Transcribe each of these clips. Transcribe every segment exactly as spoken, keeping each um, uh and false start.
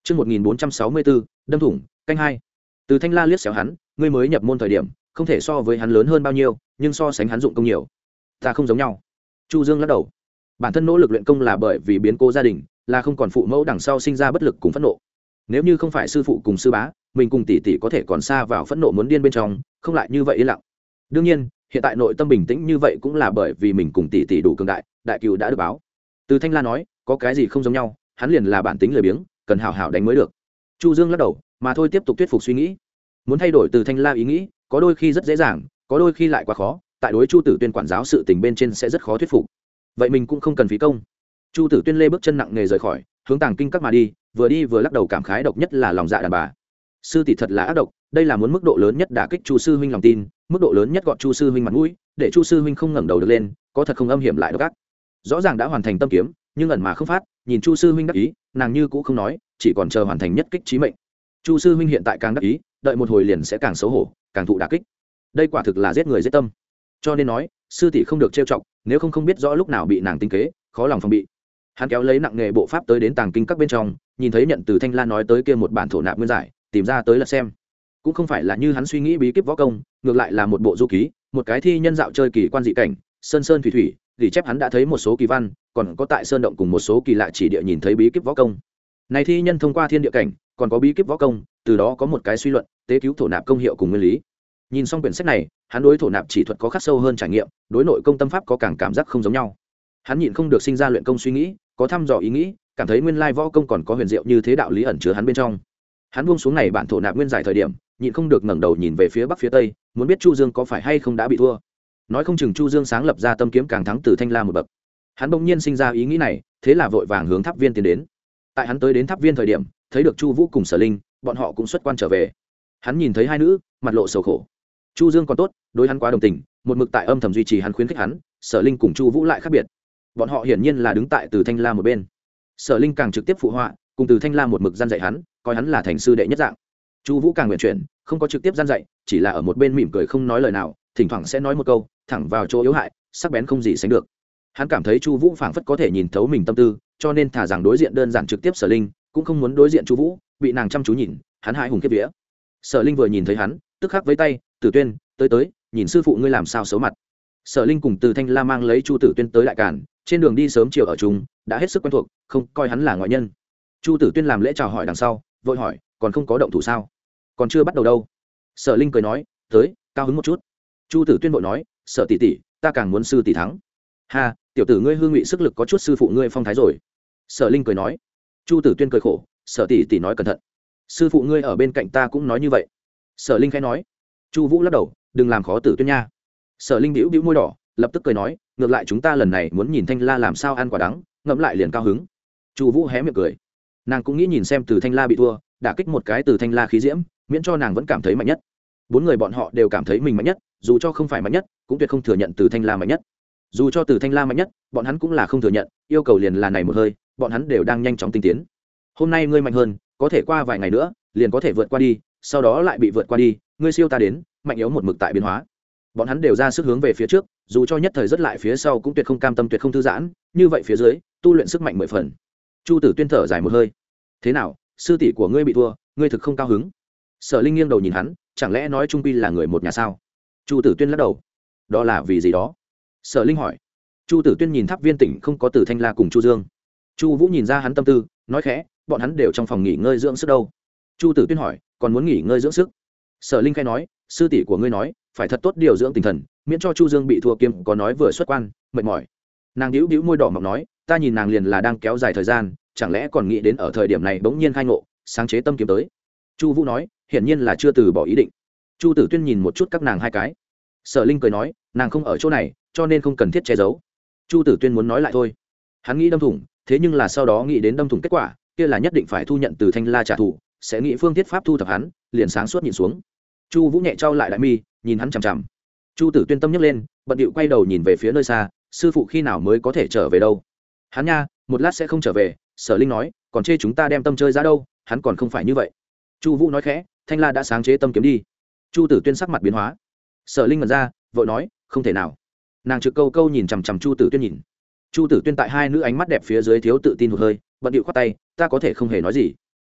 Chương một nghìn bốn trăm sáu mươi bốn, đâm thủng, canh hai. Từ Thanh La liếc xéo hắn, ngươi mới nhập môn thời điểm, không thể so với hắn lớn hơn bao nhiêu, nhưng so sánh hắn dụng công nhiều. Ta không giống nhau. Chu Dương lắc đầu. Bản thân nỗ lực luyện công là bởi vì biến cố gia đình, là không còn phụ mẫu đằng sau sinh ra bất lực cùng phẫn nộ. Nếu như không phải sư phụ cùng sư bá, mình cùng tỷ tỷ có thể còn xa vào phẫn nộ muốn điên bên trong, không lại như vậy yên lặng. Đương nhiên, hiện tại nội tâm bình tĩnh như vậy cũng là bởi vì mình cùng tỷ tỷ đủ cường đại, đại cừu đã được báo. Từ Thanh La nói, có cái gì không giống nhau, hắn liền là bản tính lười biếng, cần hảo hảo đánh mới được. Chu Dương lắc đầu, mà thôi tiếp tục thuyết phục suy nghĩ. Muốn thay đổi Từ Thanh La ý nghĩ, có đôi khi rất dễ dàng, có đôi khi lại quá khó, tại đối Chu Tử Tuyên quản giáo sự tình bên trên sẽ rất khó thuyết phục. Vậy mình cũng không cần phí công. Chu Tử Tuyên lê bước chân nặng nề rời khỏi, hướng Tàng Kinh các mà đi, vừa đi vừa lắc đầu cảm khái độc nhất là lòng dạ đàn bà. Sư tỷ thật là ác độc, đây là muốn mức độ lớn nhất đả kích Chu sư huynh lòng tin, mức độ lớn nhất gọt Chu sư huynh mặt mũi, để Chu sư huynh không ngẩng đầu được lên, có thật không âm hiểm lại độc ác. Rõ ràng đã hoàn thành tâm kiếm, nhưng ẩn mà không phát, nhìn Chu sư huynh đắc ý, nàng như cũ không nói, chỉ còn chờ hoàn thành nhất kích chí mệnh. Chu sư huynh hiện tại càng đắc ý, đợi một hồi liền sẽ càng xấu hổ, càng thụ đả kích. Đây quả thực là giết người giết tâm. Cho nên nói, sư tỷ không được trêu chọc, nếu không không biết rõ lúc nào bị nàng tính kế, khó lòng phòng bị. Hắn kéo lấy nặng nghề bộ pháp tới đến Tàng Kinh các bên trong, nhìn thấy nhận từ Thanh La nói tới kia một bản thổ nạp nguyên giải, tìm ra tới là xem. Cũng không phải là như hắn suy nghĩ bí kíp võ công, ngược lại là một bộ du ký, một cái thi nhân dạo chơi kỳ quan dị cảnh, sơn sơn thủy thủy, ghi chép hắn đã thấy một số kỳ văn, còn có tại sơn động cùng một số kỳ lạ chỉ địa nhìn thấy bí kíp võ công. Này thi nhân thông qua thiên địa cảnh, còn có bí kíp võ công, từ đó có một cái suy luận, tế cứu thổ nạp công hiệu cùng nguyên lý. Nhìn xong quyển sách này, hắn đối thổ nạp chỉ thuật có khắc sâu hơn trải nghiệm, đối nội công tâm pháp có càng cảm giác không giống nhau. Hắn nhịn không được sinh ra luyện công suy nghĩ, có thăm dò ý nghĩ, cảm thấy nguyên lai võ công còn có huyền diệu như thế đạo lý ẩn chứa hắn bên trong. Hắn buông xuống này bản thổ nạp nguyên giải thời điểm, nhịn không được ngẩng đầu nhìn về phía bắc phía tây, muốn biết Chu Dương có phải hay không đã bị thua. Nói không chừng Chu Dương sáng lập ra tâm kiếm càng thắng Từ Thanh La một bậc. Hắn bỗng nhiên sinh ra ý nghĩ này, thế là vội vàng hướng Tháp Viên tiến đến. Tại hắn tới đến Tháp Viên thời điểm, thấy được Chu Vũ cùng Sở Linh, bọn họ cũng xuất quan trở về. Hắn nhìn thấy hai nữ, mặt lộ sầu khổ. Chu Dương còn tốt, đối hắn quá đồng tình, một mực tại âm thầm duy trì hắn khuyến khích hắn, Sở Linh cùng Chu Vũ lại khác biệt. Bọn họ hiển nhiên là đứng tại Từ Thanh La một bên. Sở Linh càng trực tiếp phụ họa, cùng Từ Thanh La một mực gian dạy hắn, coi hắn là thành sư đệ nhất dạng. Chu Vũ càng nguyện chuyển, không có trực tiếp gian dạy, chỉ là ở một bên mỉm cười không nói lời nào, thỉnh thoảng sẽ nói một câu, thẳng vào chỗ yếu hại, sắc bén không gì sánh được. Hắn cảm thấy Chu Vũ phảng phất có thể nhìn thấu mình tâm tư, cho nên thả rằng đối diện đơn giản trực tiếp Sở Linh, cũng không muốn đối diện Chu Vũ, bị nàng chăm chú nhìn, hắn hãi hùng kiếp vía. Sở Linh vừa nhìn thấy hắn, tức khắc với tay, Tử Tuyên, tới tới, nhìn sư phụ ngươi làm sao xấu mặt. Sở Linh cùng Từ Thanh La mang lấy Chu Tử Tuyên tới đại cản, trên đường đi sớm chiều ở chung, đã hết sức quen thuộc, không coi hắn là ngoại nhân. Chu Tử Tuyên làm lễ chào hỏi đằng sau, vội hỏi, còn không có động thủ sao? Còn chưa bắt đầu đâu. Sở Linh cười nói, tới, cao hứng một chút. Chu Tử Tuyên vội nói, Sở tỷ tỷ, ta càng muốn sư tỷ thắng. Ha, tiểu tử ngươi hương ngụy sức lực có chút sư phụ ngươi phong thái rồi. Sở Linh cười nói. Chu Tử Tuyên cười khổ, Sở tỷ tỷ nói cẩn thận. Sư phụ ngươi ở bên cạnh ta cũng nói như vậy. Sở Linh khẽ nói. Chu Vũ lắc đầu, đừng làm khó Tử Tuyên nha. Sở Linh bĩu bĩu môi đỏ, lập tức cười nói, ngược lại chúng ta lần này muốn nhìn Thanh La làm sao ăn quả đắng, ngậm lại liền cao hứng. Chu Vũ hé miệng cười. Nàng cũng nghĩ nhìn xem Từ Thanh La bị thua, đả kích một cái Từ Thanh La khí diễm, miễn cho nàng vẫn cảm thấy mạnh nhất. Bốn người bọn họ đều cảm thấy mình mạnh nhất, dù cho không phải mạnh nhất, cũng tuyệt không thừa nhận Từ Thanh La mạnh nhất. Dù cho Từ Thanh La mạnh nhất, bọn hắn cũng là không thừa nhận, yêu cầu liền là này một hơi, bọn hắn đều đang nhanh chóng tinh tiến. Hôm nay ngươi mạnh hơn, có thể qua vài ngày nữa, liền có thể vượt qua đi, sau đó lại bị vượt qua đi, ngươi siêu ta đến, mạnh yếu một mực tại biến hóa. Bọn hắn đều ra sức hướng về phía trước, dù cho nhất thời rất lại phía sau cũng tuyệt không cam tâm tuyệt không thư giãn, như vậy phía dưới, tu luyện sức mạnh mười phần. Chu Tử Tuyên thở dài một hơi. Thế nào, sư tỷ của ngươi bị thua, ngươi thực không cao hứng? Sở Linh nghiêng đầu nhìn hắn, chẳng lẽ nói trung quy là người một nhà sao? Chu Tử Tuyên lắc đầu. Đó là vì gì đó? Sở Linh hỏi. Chu Tử Tuyên nhìn Tháp Viên tỉnh không có Từ Thanh La cùng Chu Dương. Chu Vũ nhìn ra hắn tâm tư, nói khẽ, bọn hắn đều trong phòng nghỉ ngơi dưỡng sức đâu. Chu Tử Tuyên hỏi, còn muốn nghỉ ngơi dưỡng sức? Sở Linh khẽ nói, sư tỷ của ngươi nói, phải thật tốt điều dưỡng tinh thần, miễn cho Chu Dương bị thua kiếm có nói vừa xuất quan, mệt mỏi. Nàng nhíu nhíu môi đỏ mọng nói, ta nhìn nàng liền là đang kéo dài thời gian, chẳng lẽ còn nghĩ đến ở thời điểm này bỗng nhiên khai ngộ, sáng chế tâm kiếm tới. Chu Vũ nói, hiển nhiên là chưa từ bỏ ý định. Chu Tử Tuyên nhìn một chút các nàng hai cái. Sở Linh cười nói, nàng không ở chỗ này, cho nên không cần thiết che giấu. Chu Tử Tuyên muốn nói lại thôi. Hắn nghĩ đâm thủng, thế nhưng là sau đó nghĩ đến đâm thủng kết quả, kia là nhất định phải thu nhận từ Thanh La trả thù, sẽ nghĩ phương thiết pháp thu thập hắn, liền sáng suốt nhìn xuống. Chu Vũ nhẹ trao lại đại mi, nhìn hắn chằm chằm. Chu Tử Tuyên tâm nhấc lên, bận điệu quay đầu nhìn về phía nơi xa, sư phụ khi nào mới có thể trở về đâu? Hắn nha, một lát sẽ không trở về. Sở Linh nói, còn chê chúng ta đem tâm chơi ra đâu, hắn còn không phải như vậy. Chu Vũ nói khẽ, Thanh La đã sáng chế tâm kiếm đi. Chu Tử Tuyên sắc mặt biến hóa. Sở Linh ngẩn ra, vội nói, không thể nào. Nàng trực câu câu nhìn chằm chằm Chu Tử Tuyên nhìn. Chu Tử Tuyên tại hai nữ ánh mắt đẹp phía dưới thiếu tự tin một hơi, bận điệu khoát tay, ta có thể không hề nói gì.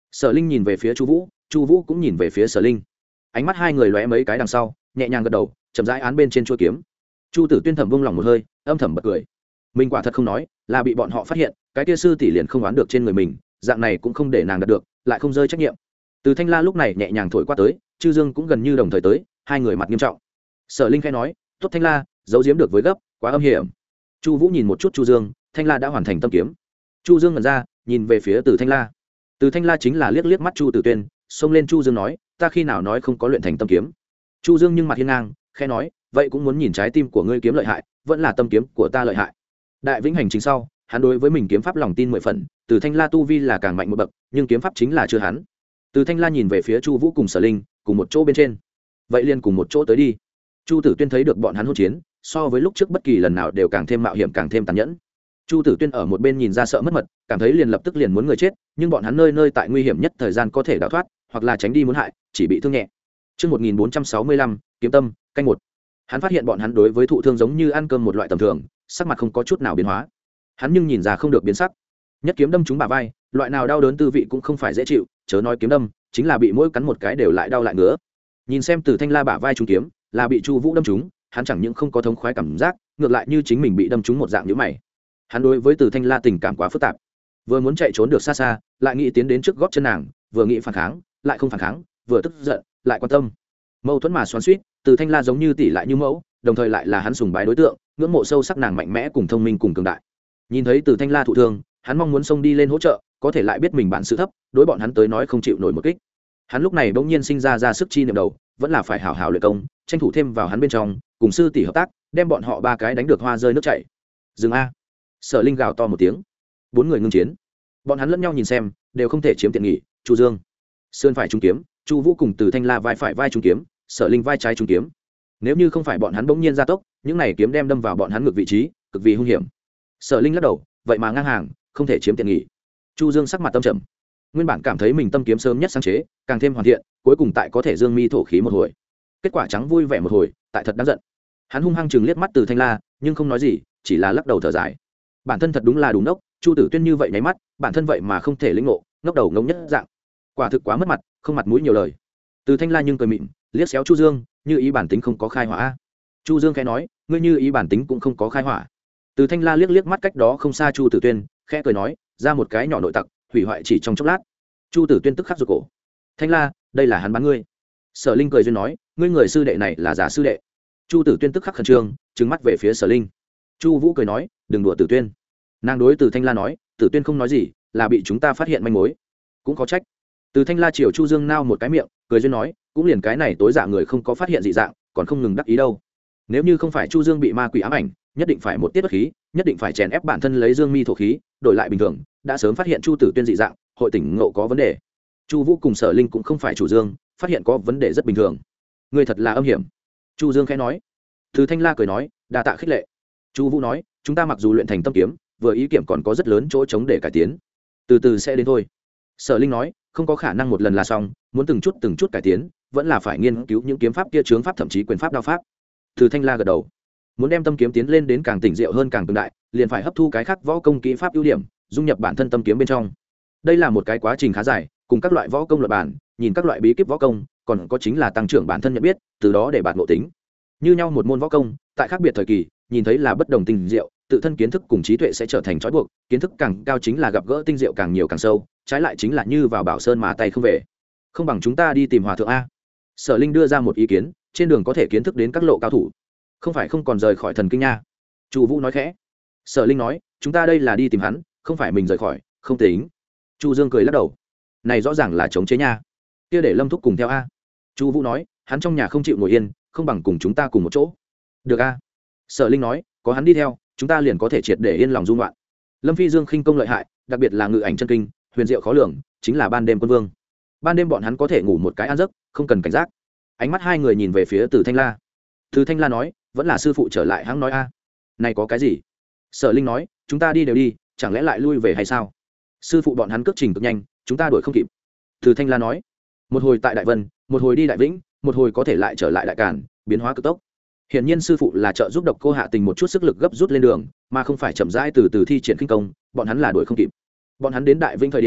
Sở Linh nhìn về phía Chu Vũ, Chu Vũ cũng nhìn về phía Sở Linh. Ánh mắt hai người lóe mấy cái đằng sau, nhẹ nhàng gật đầu, chậm rãi án bên trên chuôi kiếm. Chu Tử Tuyên thầm buông lòng một hơi, âm thầm bật cười. Mình quả thật không nói, là bị bọn họ phát hiện, cái kia sư tỷ liền không đoán được trên người mình, dạng này cũng không để nàng đạt được, lại không rơi trách nhiệm. Từ Thanh La lúc này nhẹ nhàng thổi qua tới, Chư Dương cũng gần như đồng thời tới, hai người mặt nghiêm trọng. Sở Linh khẽ nói, "Tốt Thanh La, giấu giếm được với gấp, quá âm hiểm." Chu Vũ nhìn một chút Chu Dương, Thanh La đã hoàn thành tâm kiếm. Chu Dương ngẩn ra, nhìn về phía Từ Thanh La. Từ Thanh La chính là liếc liếc mắt Chu Tử Tuyên, xông lên Chu Dương nói, "Ta khi nào nói không có luyện thành tâm kiếm?" Chu Dương nhưng mặt hiên ngang, khẽ nói, "Vậy cũng muốn nhìn trái tim của ngươi kiếm lợi hại, vẫn là tâm kiếm của ta lợi hại." Đại vĩnh hành trình sau, hắn đối với mình kiếm pháp lòng tin mười phần, Từ Thanh La tu vi là càng mạnh một bậc, nhưng kiếm pháp chính là chưa hắn. Từ Thanh La nhìn về phía Chu Vũ cùng Sở Linh, cùng một chỗ bên trên. "Vậy liền cùng một chỗ tới đi." Chu Tử Tuyên thấy được bọn hắn hỗn chiến, so với lúc trước bất kỳ lần nào đều càng thêm mạo hiểm, càng thêm tàn nhẫn. Chu Tử Tuyên ở một bên nhìn ra sợ mất mật, cảm thấy liền lập tức liền muốn người chết, nhưng bọn hắn nơi nơi tại nguy hiểm nhất thời gian có thể đào thoát, hoặc là tránh đi muốn hại, chỉ bị thương nhẹ. Chương một nghìn bốn trăm sáu mươi lăm, kiếm tâm, canh một. Hắn phát hiện bọn hắn đối với thụ thương giống như ăn cơm một loại tầm thường, sắc mặt không có chút nào biến hóa. Hắn nhưng nhìn ra không được biến sắc. Nhất kiếm đâm trúng bả vai, loại nào đau đớn tư vị cũng không phải dễ chịu, chớ nói kiếm đâm, chính là bị mỗi cắn một cái đều lại đau lại ngứa. Nhìn xem Từ Thanh La bả vai trúng kiếm, là bị Chu Vũ đâm trúng, hắn chẳng những không có thống khoái cảm giác, ngược lại như chính mình bị đâm trúng một dạng nhíu mày. Hắn đối với Từ Thanh La tình cảm quá phức tạp, vừa muốn chạy trốn được xa xa, lại nghĩ tiến đến trước gót chân nàng, vừa nghĩ phản kháng, lại không phản kháng, vừa tức giận, lại quan tâm. Mâu thuẫn mà xoắn xuýt, Từ Thanh La giống như tỷ lại như mẫu, đồng thời lại là hắn sùng bái đối tượng, ngưỡng mộ sâu sắc nàng mạnh mẽ cùng thông minh cùng cường đại. Nhìn thấy Từ Thanh La thụ thương, hắn mong muốn xông đi lên hỗ trợ, có thể lại biết mình bản sự thấp, đối bọn hắn tới nói không chịu nổi một kích. Hắn lúc này bỗng nhiên sinh ra ra sức chi niệm đầu, vẫn là phải hảo hảo luyện công, tranh thủ thêm vào hắn bên trong, cùng sư tỷ hợp tác, đem bọn họ ba cái đánh được hoa rơi nước chảy. Dừng a! Sở Linh gào to một tiếng. Bốn người ngưng chiến. Bọn hắn lẫn nhau nhìn xem, đều không thể chiếm tiện nghỉ. Chu Dương, sơn phải trung kiếm, Chu Vũ cùng Từ Thanh La vai phải vai trung kiếm, Sở Linh vai trái trung kiếm. Nếu như không phải bọn hắn bỗng nhiên gia tốc, những này kiếm đem đâm vào bọn hắn ngược vị trí, cực kỳ hung hiểm. Sở Linh lắc đầu, vậy mà ngang hàng, không thể chiếm tiện nghỉ. Chu Dương sắc mặt tâm trầm. Nguyên bản cảm thấy mình tâm kiếm sớm nhất sáng chế, càng thêm hoàn thiện, cuối cùng tại có thể dương mi thổ khí một hồi. Kết quả trắng vui vẻ một hồi, tại thật đáng giận. Hắn hung hăng chừng liếc mắt Từ Thanh La, nhưng không nói gì, chỉ là lắc đầu thở dài. Bản thân thật đúng là đúng ngốc, Chu Tử Tuyên như vậy nháy mắt, bản thân vậy mà không thể lĩnh ngộ, ngốc đầu ngốc nhất dạng. Quả thực quá mất mặt, không mặt mũi nhiều lời. Từ Thanh La nhưng cười mịn, liếc xéo Chu Dương, như ý bản tính không có khai hỏa. Chu Dương khẽ nói, ngươi như ý bản tính cũng không có khai hỏa. Từ Thanh La liếc liếc mắt cách đó không xa Chu Tử Tuyên, khẽ cười nói, ra một cái nhỏ nội tặc, hủy hoại chỉ trong chốc lát. Chu Tử Tuyên tức khắc rụt cổ. Thanh La, đây là hắn bán ngươi. Sở Linh cười duyên nói, ngươi người sư đệ này là giả sư đệ. Chu Tử Tuyên tức khắc khẩn trương, trừng mắt về phía Sở Linh. Chu Vũ cười nói, đừng đùa Tử Tuyên. Nàng đối Từ Thanh La nói, Tử Tuyên không nói gì, là bị chúng ta phát hiện manh mối, cũng có trách. Từ Thanh La chiều Chu Dương nao một cái miệng, cười duyên nói, cũng liền cái này tối dạ người không có phát hiện dị dạng, còn không ngừng đắc ý đâu. Nếu như không phải Chu Dương bị ma quỷ ám ảnh, nhất định phải một tiết bất khí, nhất định phải chèn ép bản thân lấy dương mi thổ khí, đổi lại bình thường, đã sớm phát hiện Chu Tử Tuyên dị dạng, hội tỉnh ngộ có vấn đề. Chu Vũ cùng Sở Linh cũng không phải chủ Dương, phát hiện có vấn đề rất bình thường. Ngươi thật là âm hiểm. Chu Dương khẽ nói. Từ Thanh La cười nói, đa tạ khích lệ. Chu Vũ nói, chúng ta mặc dù luyện thành tâm kiếm, vừa ý kiểm còn có rất lớn chỗ chống để cải tiến, từ từ sẽ đến thôi. Sở Linh nói, không có khả năng một lần là xong, muốn từng chút từng chút cải tiến, vẫn là phải nghiên cứu những kiếm pháp kia chướng pháp thậm chí quyền pháp đao pháp. Từ Thanh La gật đầu, muốn đem tâm kiếm tiến lên đến càng tỉnh diệu hơn càng cường đại, liền phải hấp thu cái khác võ công kỹ pháp ưu điểm, dung nhập bản thân tâm kiếm bên trong. Đây là một cái quá trình khá dài, cùng các loại võ công luận bản, nhìn các loại bí kíp võ công, còn có chính là tăng trưởng bản thân nhận biết, từ đó để bạn ngộ tính. Như nhau một môn võ công, tại khác biệt thời kỳ, nhìn thấy là bất đồng tinh diệu, tự thân kiến thức cùng trí tuệ sẽ trở thành trói buộc, kiến thức càng cao chính là gặp gỡ tinh diệu càng nhiều càng sâu, trái lại chính là như vào bảo sơn mà tay không về. Không bằng chúng ta đi tìm hòa thượng a. Sở Linh đưa ra một ý kiến, trên đường có thể kiến thức đến các lộ cao thủ, không phải không còn rời khỏi thần kinh nha. Chu Vũ nói khẽ. Sở Linh nói, chúng ta đây là đi tìm hắn, không phải mình rời khỏi, không tính. Chu Dương cười lắc đầu, này rõ ràng là chống chế nha, kia để Lâm Thúc cùng theo a. Chu Vũ nói, hắn trong nhà không chịu ngồi yên, không bằng cùng chúng ta cùng một chỗ. Được a. Sở Linh nói, có hắn đi theo, chúng ta liền có thể triệt để yên lòng dung loạn. Lâm Phi Dương khinh công lợi hại, đặc biệt là ngự ảnh chân kinh, huyền diệu khó lường, chính là ban đêm quân vương. Ban đêm bọn hắn có thể ngủ một cái an giấc, không cần cảnh giác. Ánh mắt hai người nhìn về phía Từ Thanh La. Từ Thanh La nói, vẫn là sư phụ trở lại hắn nói a. Này có cái gì? Sở Linh nói, chúng ta đi đều đi, chẳng lẽ lại lui về hay sao? Sư phụ bọn hắn cước trình cực nhanh, chúng ta đuổi không kịp. Từ Thanh La nói, một hồi tại Đại Vân, một hồi đi Đại Vĩnh, một hồi có thể lại trở lại Đại Càn, biến hóa cực tốc. Hiển nhiên sư phụ là trợ giúp Độc Cô Hạ Tình một chút sức lực gấp rút lên đường, mà không phải chậm rãi từ từ thi triển khinh công, bọn hắn là đuổi không kịp. Bọn hắn đến Đại Vĩnh thời điểm,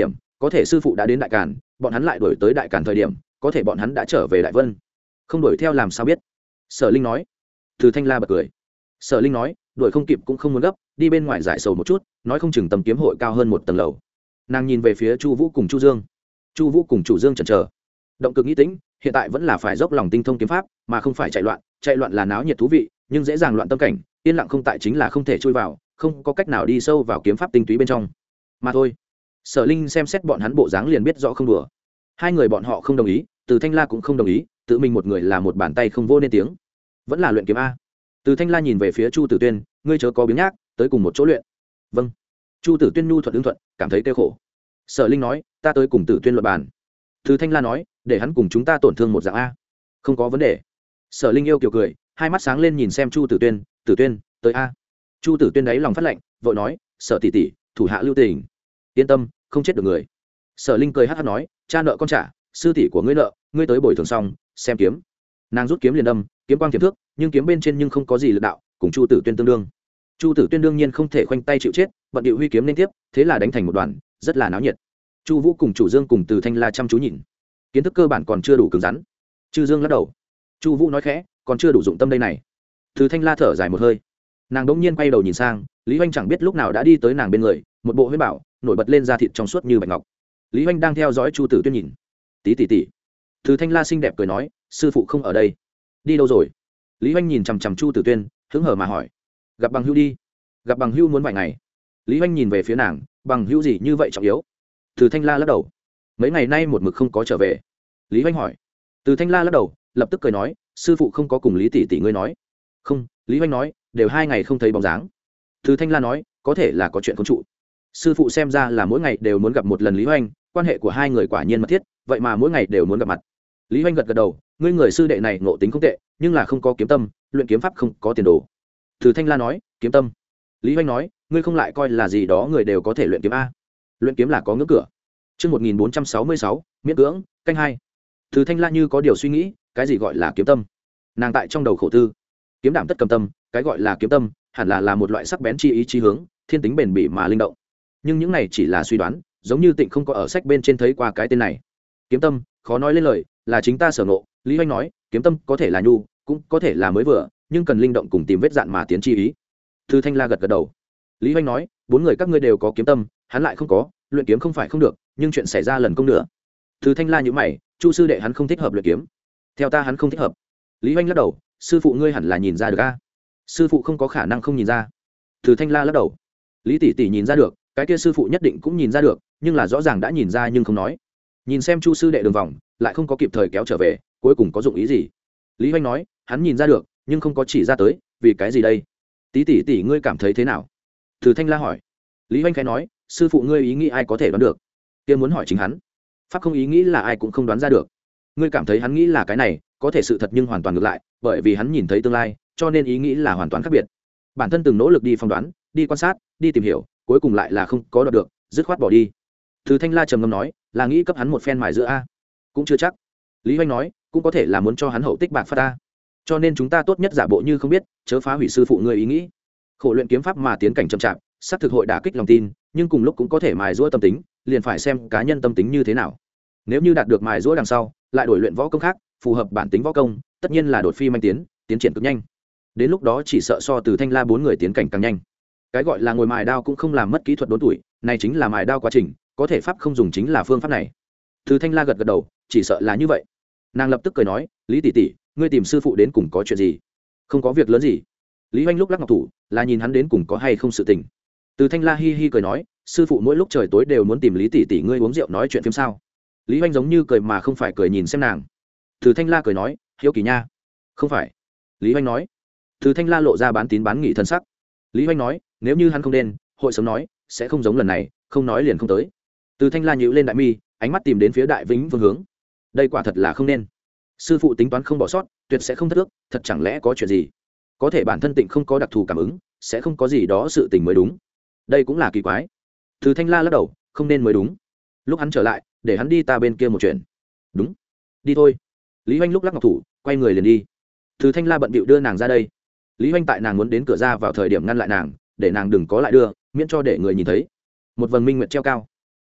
có thể sư phụ đã đến đại càn, bọn hắn lại đuổi tới đại càn thời điểm có thể bọn hắn đã trở về đại vân, không đuổi theo làm sao biết. Sở Linh nói. Từ Thanh La bật cười. Sở Linh nói, đuổi không kịp cũng không muốn gấp, đi bên ngoài giải sầu một chút, nói không chừng tầm kiếm hội cao hơn một tầng lầu. Nàng nhìn về phía Chu Vũ cùng Chu Dương. Chu Vũ cùng Chu Dương chần chờ, động cực nghĩ tĩnh, hiện tại vẫn là phải dốc lòng tinh thông kiếm pháp, mà không phải chạy loạn, chạy loạn là náo nhiệt thú vị, nhưng dễ dàng loạn tâm cảnh, yên lặng không tại chính là không thể chui vào, không có cách nào đi sâu vào kiếm pháp tinh túy bên trong. Mà thôi. Sở Linh xem xét bọn hắn bộ dáng liền biết rõ không đùa. Hai người bọn họ không đồng ý, Từ Thanh La cũng không đồng ý, tự mình một người là một bàn tay không vô nên tiếng. Vẫn là luyện kiếm a. Từ Thanh La nhìn về phía Chu Tử Tuyên, ngươi chớ có biếng nhác, tới cùng một chỗ luyện. Vâng. Chu Tử Tuyên nhu thuận ứng thuận, cảm thấy tiêu khổ. Sở Linh nói, ta tới cùng Tử Tuyên luận bàn. Từ Thanh La nói, để hắn cùng chúng ta tổn thương một dạng a. Không có vấn đề. Sở Linh yêu kiều cười, hai mắt sáng lên nhìn xem Chu Tử Tuyên, Tử Tuyên, tới a. Chu Tử Tuyên đáy lòng phát lạnh, vội nói, Sở tỷ tỷ, thủ hạ lưu tình, yên tâm, không chết được người. Sở Linh cười hắc hắc nói, cha nợ con trả, sư tỷ của ngươi nợ, ngươi tới bồi thường xong, xem kiếm. Nàng rút kiếm liền đâm, kiếm quang tiềm thước, nhưng kiếm bên trên nhưng không có gì lực đạo, cùng Chu Tử Tuyên tương đương. Chu Tử Tuyên đương nhiên không thể khoanh tay chịu chết, bận điệu huy kiếm liên tiếp, thế là đánh thành một đoàn, rất là náo nhiệt. Chu Vũ cùng Chủ Dương cùng Từ Thanh La chăm chú nhìn, kiến thức cơ bản còn chưa đủ cứng rắn. Chư Dương lắc đầu. Chu Vũ nói khẽ, còn chưa đủ dụng tâm đây này. Từ Thanh La thở dài một hơi, nàng đống nhiên quay đầu nhìn sang, Lý Hoành chẳng biết lúc nào đã đi tới nàng bên người, một bộ huyết bảo nổi bật lên da thịt trong suốt như bạch ngọc. Lý Hoành đang theo dõi Chu Tử Tuyên nhìn, tí tỷ tỷ. Từ Thanh La xinh đẹp cười nói, sư phụ không ở đây, đi đâu rồi? Lý Hoành nhìn chằm chằm Chu Tử Tuyên, hứng hở mà hỏi, gặp bằng hữu đi. Gặp bằng hữu muốn vài ngày. Lý Hoành nhìn về phía nàng, bằng hữu gì như vậy trọng yếu? Từ Thanh La lắc đầu, mấy ngày nay một mực không có trở về. Lý Hoành hỏi. Từ Thanh La lắc đầu, lập tức cười nói, sư phụ không có cùng Lý tỷ tỷ ngươi nói? Không. Lý Hoành nói, đều hai ngày không thấy bóng dáng. Từ Thanh La nói, có thể là có chuyện không trụ. Sư phụ xem ra là mỗi ngày đều muốn gặp một lần Lý Hoành, quan hệ của hai người quả nhiên mật thiết, vậy mà mỗi ngày đều muốn gặp mặt. Lý Hoành gật gật đầu, ngươi người sư đệ này ngộ tính không tệ, nhưng là không có kiếm tâm, luyện kiếm pháp không có tiền đồ. Từ Thanh La nói, kiếm tâm. Lý Hoành nói, ngươi không lại coi là gì đó người đều có thể luyện kiếm a? Luyện kiếm là có ngưỡng cửa. Chương một nghìn bốn trăm sáu mươi sáu, miễn cưỡng, canh hai. Từ Thanh La như có điều suy nghĩ, cái gì gọi là kiếm tâm? Nàng tại trong đầu khổ tư. Kiếm đảm tất cầm tâm, cái gọi là kiếm tâm, hẳn là là một loại sắc bén chi ý chí hướng, thiên tính bền bỉ mà linh động. Nhưng những này chỉ là suy đoán, giống như Tịnh không có ở sách bên trên thấy qua cái tên này. Kiếm tâm, khó nói lên lời, là chính ta sở ngộ. Lý Hoành nói, kiếm tâm có thể là nhu, cũng có thể là mới vừa, nhưng cần linh động cùng tìm vết dạn mà tiến chi ý. Từ Thanh La gật gật đầu. Lý Hoành nói, bốn người các ngươi đều có kiếm tâm, hắn lại không có, luyện kiếm không phải không được, nhưng chuyện xảy ra lần công nữa. Từ Thanh La nhíu mày, Chu sư đệ hắn không thích hợp luyện kiếm. Theo ta hắn không thích hợp. Lý Hoành lắc đầu, sư phụ ngươi hẳn là nhìn ra được a. Sư phụ không có khả năng không nhìn ra. Từ Thanh La lắc đầu. Lý tỷ tỷ nhìn ra được, cái kia sư phụ nhất định cũng nhìn ra được, nhưng là rõ ràng đã nhìn ra nhưng không nói. Nhìn xem Chu sư đệ đường vòng, lại không có kịp thời kéo trở về, cuối cùng có dụng ý gì? Lý Hoành nói, hắn nhìn ra được, nhưng không có chỉ ra tới, vì cái gì đây? Tí tỷ tỷ ngươi cảm thấy thế nào? Từ Thanh La hỏi. Lý Hoành khẽ nói, sư phụ ngươi ý nghĩ ai có thể đoán được? Kia muốn hỏi chính hắn. Pháp không ý nghĩ là ai cũng không đoán ra được. Ngươi cảm thấy hắn nghĩ là cái này, có thể sự thật nhưng hoàn toàn ngược lại, bởi vì hắn nhìn thấy tương lai, cho nên ý nghĩ là hoàn toàn khác biệt. Bản thân từng nỗ lực đi phỏng đoán, đi quan sát, đi tìm hiểu, cuối cùng lại là không có đoạt được, dứt khoát bỏ đi. Từ Thanh La trầm ngâm nói, là nghĩ cấp hắn một phen mài giữa a? Cũng chưa chắc. Lý Hoành nói, cũng có thể là muốn cho hắn hậu tích bạc phát ta. Cho nên chúng ta tốt nhất giả bộ như không biết, chớ phá hủy sư phụ ngươi ý nghĩ. Khổ luyện kiếm pháp mà tiến cảnh chậm chạp, sát thực hội đả kích lòng tin, nhưng cùng lúc cũng có thể mài giũa tâm tính, liền phải xem cá nhân tâm tính như thế nào. Nếu như đạt được mài giũa đằng sau, lại đổi luyện võ công khác, phù hợp bản tính võ công, tất nhiên là đột phi manh tiến, tiến triển cực nhanh. Đến lúc đó chỉ sợ so từ Thanh La bốn người tiến cảnh càng nhanh. Cái gọi là ngồi mài đao cũng không làm mất kỹ thuật đốn tuổi, này chính là mài đao quá trình, có thể pháp không dùng chính là phương pháp này. Từ Thanh La gật gật đầu, chỉ sợ là như vậy. Nàng lập tức cười nói, Lý tỷ tỷ, ngươi tìm sư phụ đến cùng có chuyện gì? Không có việc lớn gì. Lý Hoành lúc lắc ngọc thủ, là nhìn hắn đến cùng có hay không sự tình. Từ Thanh La hi hi cười nói, sư phụ mỗi lúc trời tối đều muốn tìm Lý tỷ tỷ ngươi uống rượu nói chuyện phim sao? Lý Hoành giống như cười mà không phải cười nhìn xem nàng. Từ Thanh La cười nói, hiếu kỳ nha. Không phải. Lý Hoành nói. Từ Thanh La lộ ra bán tín bán nghị thân sắc. Lý Hoành nói, nếu như hắn không đến, hội sớm nói, sẽ không giống lần này, không nói liền không tới. Từ Thanh La nhíu lên đại mi, ánh mắt tìm đến phía Đại Vĩnh phương hướng. Đây quả thật là không nên. Sư phụ tính toán không bỏ sót, tuyệt sẽ không thất ước, thật chẳng lẽ có chuyện gì? Có thể bản thân Tịnh không có đặc thù cảm ứng, sẽ không có gì đó sự tình mới đúng. Đây cũng là kỳ quái. Từ Thanh La lắc đầu, không nên mới đúng. Lúc hắn trở lại, để hắn đi ta bên kia một chuyện. Đúng. Đi thôi. Lý Hoành lúc lắc ngọc thủ, quay người liền đi. Từ Thanh La bận bịu đưa nàng ra đây. Lý Hoành tại nàng muốn đến cửa ra vào thời điểm ngăn lại nàng, để nàng đừng có lại đưa, miễn cho để người nhìn thấy. Một vầng minh nguyệt treo cao.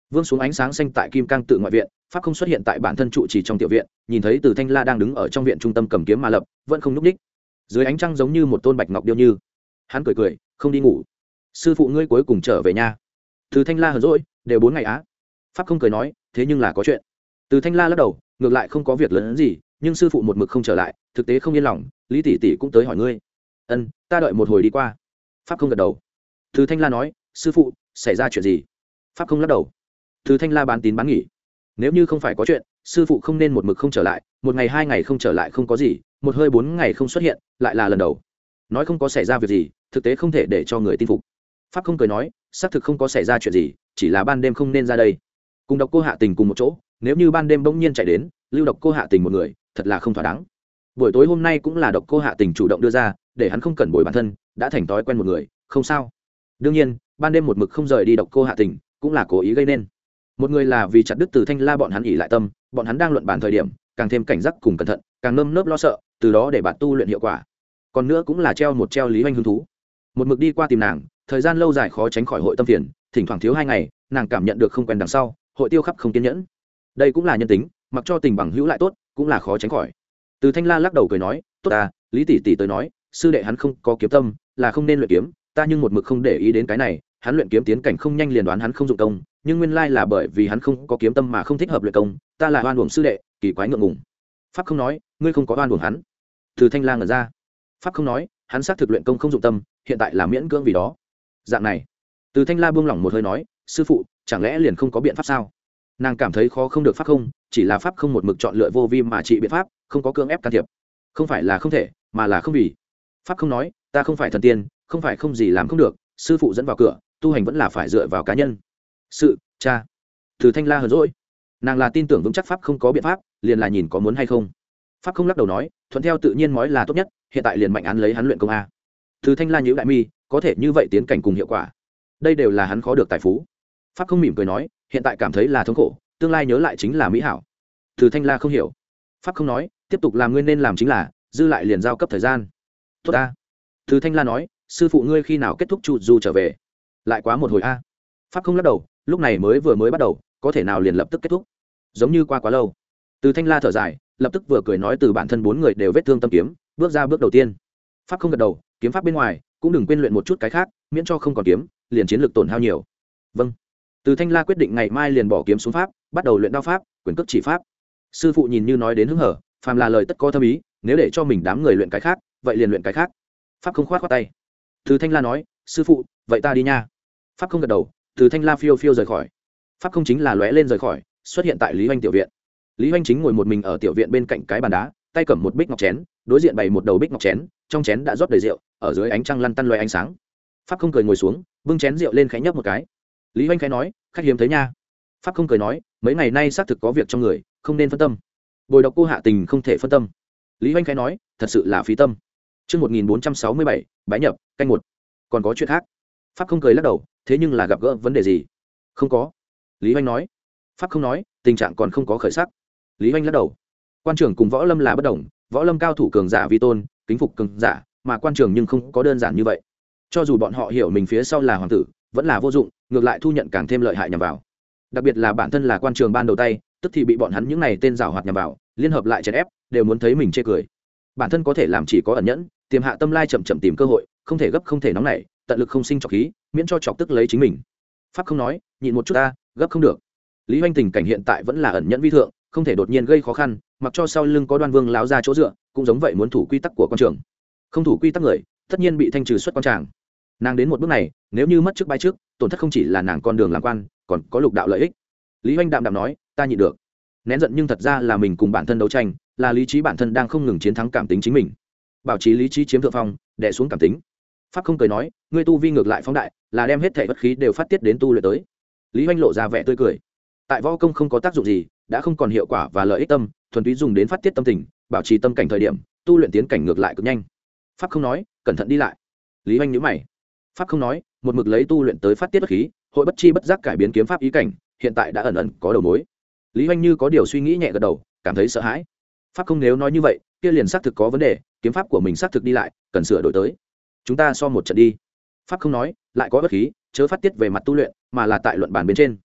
vương xuống ánh sáng xanh tại kim cang tự ngoại viện, pháp không xuất hiện tại bản thân trụ trì trong tiểu viện, nhìn thấy Từ Thanh La đang đứng ở trong viện trung tâm cầm kiếm mà lập, vẫn không nhúc ních. Dưới ánh trăng giống như một tôn bạch ngọc điêu như. Hắn cười cười, không đi ngủ. Sư phụ ngươi cuối cùng trở về nhà. Từ Thanh La hờn dỗi, đều bốn ngày á. Pháp không cười nói, thế nhưng là có chuyện. Từ Thanh La lắc đầu, ngược lại không có việc lớn gì, nhưng sư phụ một mực không trở lại, thực tế không yên lòng, Lý tỷ tỷ cũng tới hỏi ngươi. Ân, ta đợi một hồi đi qua. Pháp không gật đầu. Từ Thanh La nói, sư phụ, xảy ra chuyện gì? Pháp không lắc đầu. Từ Thanh La bán tín bán nghỉ. Nếu như không phải có chuyện, sư phụ không nên một mực không trở lại, một ngày hai ngày không trở lại không có gì, một hơi bốn ngày không xuất hiện, lại là lần đầu. Nói không có xảy ra việc gì, thực tế không thể để cho người tin phục. Pháp không cười nói, xác thực không có xảy ra chuyện gì, chỉ là ban đêm không nên ra đây. Cùng Độc Cô Hạ Tình cùng một chỗ, nếu như ban đêm bỗng nhiên chạy đến, lưu Độc Cô Hạ Tình một người, thật là không thỏa đáng. Buổi tối hôm nay cũng là Độc Cô Hạ Tình chủ động đưa ra, để hắn không cần bồi bản thân, đã thành thói quen một người, không sao. Đương nhiên, ban đêm một mực không rời đi Độc Cô Hạ Tình, cũng là cố ý gây nên. Một người là vì chặt đứt Từ Thanh La bọn hắn ỉ lại tâm, bọn hắn đang luận bàn thời điểm, càng thêm cảnh giác cùng cẩn thận, càng nơm nớp lo sợ, từ đó để bạn tu luyện hiệu quả. Còn nữa cũng là treo một treo Lý Hoành hứng thú. Một mực đi qua tìm nàng, thời gian lâu dài khó tránh khỏi hội tâm phiền, thỉnh thoảng thiếu hai ngày, nàng cảm nhận được không quen đằng sau, hội tiêu khắp không kiên nhẫn. Đây cũng là nhân tính, mặc cho tình bằng hữu lại tốt, cũng là khó tránh khỏi. Từ Thanh La lắc đầu cười nói, tốt à, Lý tỷ tỷ tới nói, sư đệ hắn không có kiếm tâm, là không nên luyện kiếm, ta nhưng một mực không để ý đến cái này, hắn luyện kiếm tiến cảnh không nhanh liền đoán hắn không dụng công, nhưng nguyên lai là bởi vì hắn không có kiếm tâm mà không thích hợp luyện công, ta là oan uổng sư đệ, kỳ quái ngượng ngùng. Pháp không nói, ngươi không có oan uổng hắn. Từ Thanh La ngẩn ra. Pháp không nói, hắn xác thực luyện công không dụng tâm, hiện tại là miễn cưỡng vì đó. Dạng này. Từ Thanh La buông lỏng một hơi nói, sư phụ, chẳng lẽ liền không có biện pháp sao? Nàng cảm thấy khó không được pháp không, chỉ là pháp không một mực chọn lựa vô vi mà trị biện pháp, không có cưỡng ép can thiệp. Không phải là không thể, mà là không vì. Pháp không nói, ta không phải thần tiên, không phải không gì làm không được, sư phụ dẫn vào cửa, tu hành vẫn là phải dựa vào cá nhân. Sự, cha. Từ Thanh La hờn dỗi. Nàng là tin tưởng vững chắc pháp không có biện pháp, liền là nhìn có muốn hay không. Pháp không lắc đầu nói, thuận theo tự nhiên nói là tốt nhất, hiện tại liền mạnh án lấy hắn luyện công a. Từ Thanh La nhíu đại mi, có thể như vậy tiến cảnh cùng hiệu quả, đây đều là hắn khó được tài phú. Pháp không mỉm cười nói, hiện tại cảm thấy là thống khổ, tương lai nhớ lại chính là mỹ hảo. Từ Thanh La không hiểu. Pháp không nói, tiếp tục làm ngươi nên làm chính là, dư lại liền giao cấp thời gian. Tốt a. Từ Thanh La nói, sư phụ ngươi khi nào kết thúc chu du trở về? Lại quá một hồi a. Pháp không lắc đầu, lúc này mới vừa mới bắt đầu, có thể nào liền lập tức kết thúc? Giống như qua quá lâu. Từ Thanh La thở dài, lập tức vừa cười nói, từ bản thân bốn người đều vết thương tâm kiếm, bước ra bước đầu tiên. Pháp không gật đầu, kiếm pháp bên ngoài cũng đừng quên luyện một chút cái khác, miễn cho không còn kiếm liền chiến lược tổn hao nhiều. Vâng. Từ Thanh La quyết định ngày mai liền bỏ kiếm xuống pháp, bắt đầu luyện đao pháp, quyền cước chỉ pháp. Sư phụ nhìn như nói đến hứng hở, phàm là lời tất có thâm ý, nếu để cho mình đám người luyện cái khác, vậy liền luyện cái khác. Pháp không khoát khoát tay. Từ Thanh La nói, sư phụ, vậy ta đi nha. Pháp không gật đầu. Từ Thanh La phiêu phiêu rời khỏi. Pháp không chính là lóe lên rời khỏi, xuất hiện tại Lý Hoành tiểu viện. Lý Hoành chính ngồi một mình ở tiểu viện bên cạnh cái bàn đá, tay cầm một bích ngọc chén, đối diện bày một đầu bích ngọc chén, trong chén đã rót đầy rượu, ở dưới ánh trăng lăn tăn loé ánh sáng. Pháp không cười ngồi xuống, bưng chén rượu lên khẽ nhấp một cái. Lý Hoành khẽ nói, khách hiếm thấy nha. Pháp không cười nói, mấy ngày nay xác thực có việc trong người, không nên phân tâm. Bồi Độc Cô Hạ Tình không thể phân tâm. Lý Hoành khẽ nói, thật sự là phí tâm. Chương một nghìn bốn trăm sáu mươi bảy, bái nhập, canh một. Còn có chuyện khác? Pháp không cười lắc đầu, thế nhưng là gặp gỡ vấn đề gì? Không có. Lý Hoành nói. Pháp không nói, tình trạng còn không có khởi sắc. Lý Hoành lắc đầu. Quan trưởng cùng võ lâm là bất đồng, võ lâm cao thủ cường giả vi tôn, kính phục cường giả, mà quan trường nhưng không có đơn giản như vậy. Cho dù bọn họ hiểu mình phía sau là hoàng tử, vẫn là vô dụng, ngược lại thu nhận càng thêm lợi hại nhằm vào. Đặc biệt là bản thân là quan trường ban đầu tay, tức thì bị bọn hắn những này tên giảo hoạt nhằm vào, liên hợp lại chèn ép, đều muốn thấy mình chê cười. Bản thân có thể làm chỉ có ẩn nhẫn, tiềm hạ tâm lai, chậm chậm tìm cơ hội, không thể gấp không thể nóng nảy, tận lực không sinh trọc khí, miễn cho chọc tức lấy chính mình. Pháp không nói, nhịn một chút ta, gấp không được. Lý Hoành tình cảnh hiện tại vẫn là ẩn nhẫn vi thượng, không thể đột nhiên gây khó khăn, mặc cho sau lưng có Đoan Vương láo ra chỗ dựa, cũng giống vậy muốn thủ quy tắc của quan trường. Không thủ quy tắc người, tất nhiên bị thanh trừ xuất quan tràng. Nàng đến một bước này, nếu như mất trước bái trước, tổn thất không chỉ là nàng con đường làm quan, còn có lục đạo lợi ích. Lý Hoành đạm đạm nói, ta nhịn được. Nén giận nhưng thật ra là mình cùng bản thân đấu tranh, là lý trí bản thân đang không ngừng chiến thắng cảm tính chính mình. Bảo trì lý trí chiếm thượng phong, đè xuống cảm tính. Pháp không cười nói, ngươi tu vi ngược lại phóng đại, là đem hết thể bất khí đều phát tiết đến tu luyện tới. Lý Hoành lộ ra vẻ tươi cười. Tại võ công không có tác dụng gì, đã không còn hiệu quả và lợi ích tâm, thuần túy dùng đến phát tiết tâm tình, bảo trì tâm cảnh thời điểm, tu luyện tiến cảnh ngược lại cực nhanh. Pháp không nói, cẩn thận đi lại. Lý Hoành nhíu mày. Pháp không nói, một mực lấy tu luyện tới phát tiết bất khí, hội bất chi bất giác cải biến kiếm pháp ý cảnh, hiện tại đã ẩn ẩn có đầu mối. Lý Hoành như có điều suy nghĩ nhẹ gật đầu, cảm thấy sợ hãi. Pháp không nếu nói như vậy, kia liền xác thực có vấn đề, kiếm pháp của mình xác thực đi lại, cần sửa đổi tới. Chúng ta so một trận đi. Pháp không nói, lại có bất khí, chớ phát tiết về mặt tu luyện, mà là tại luận bàn bên trên.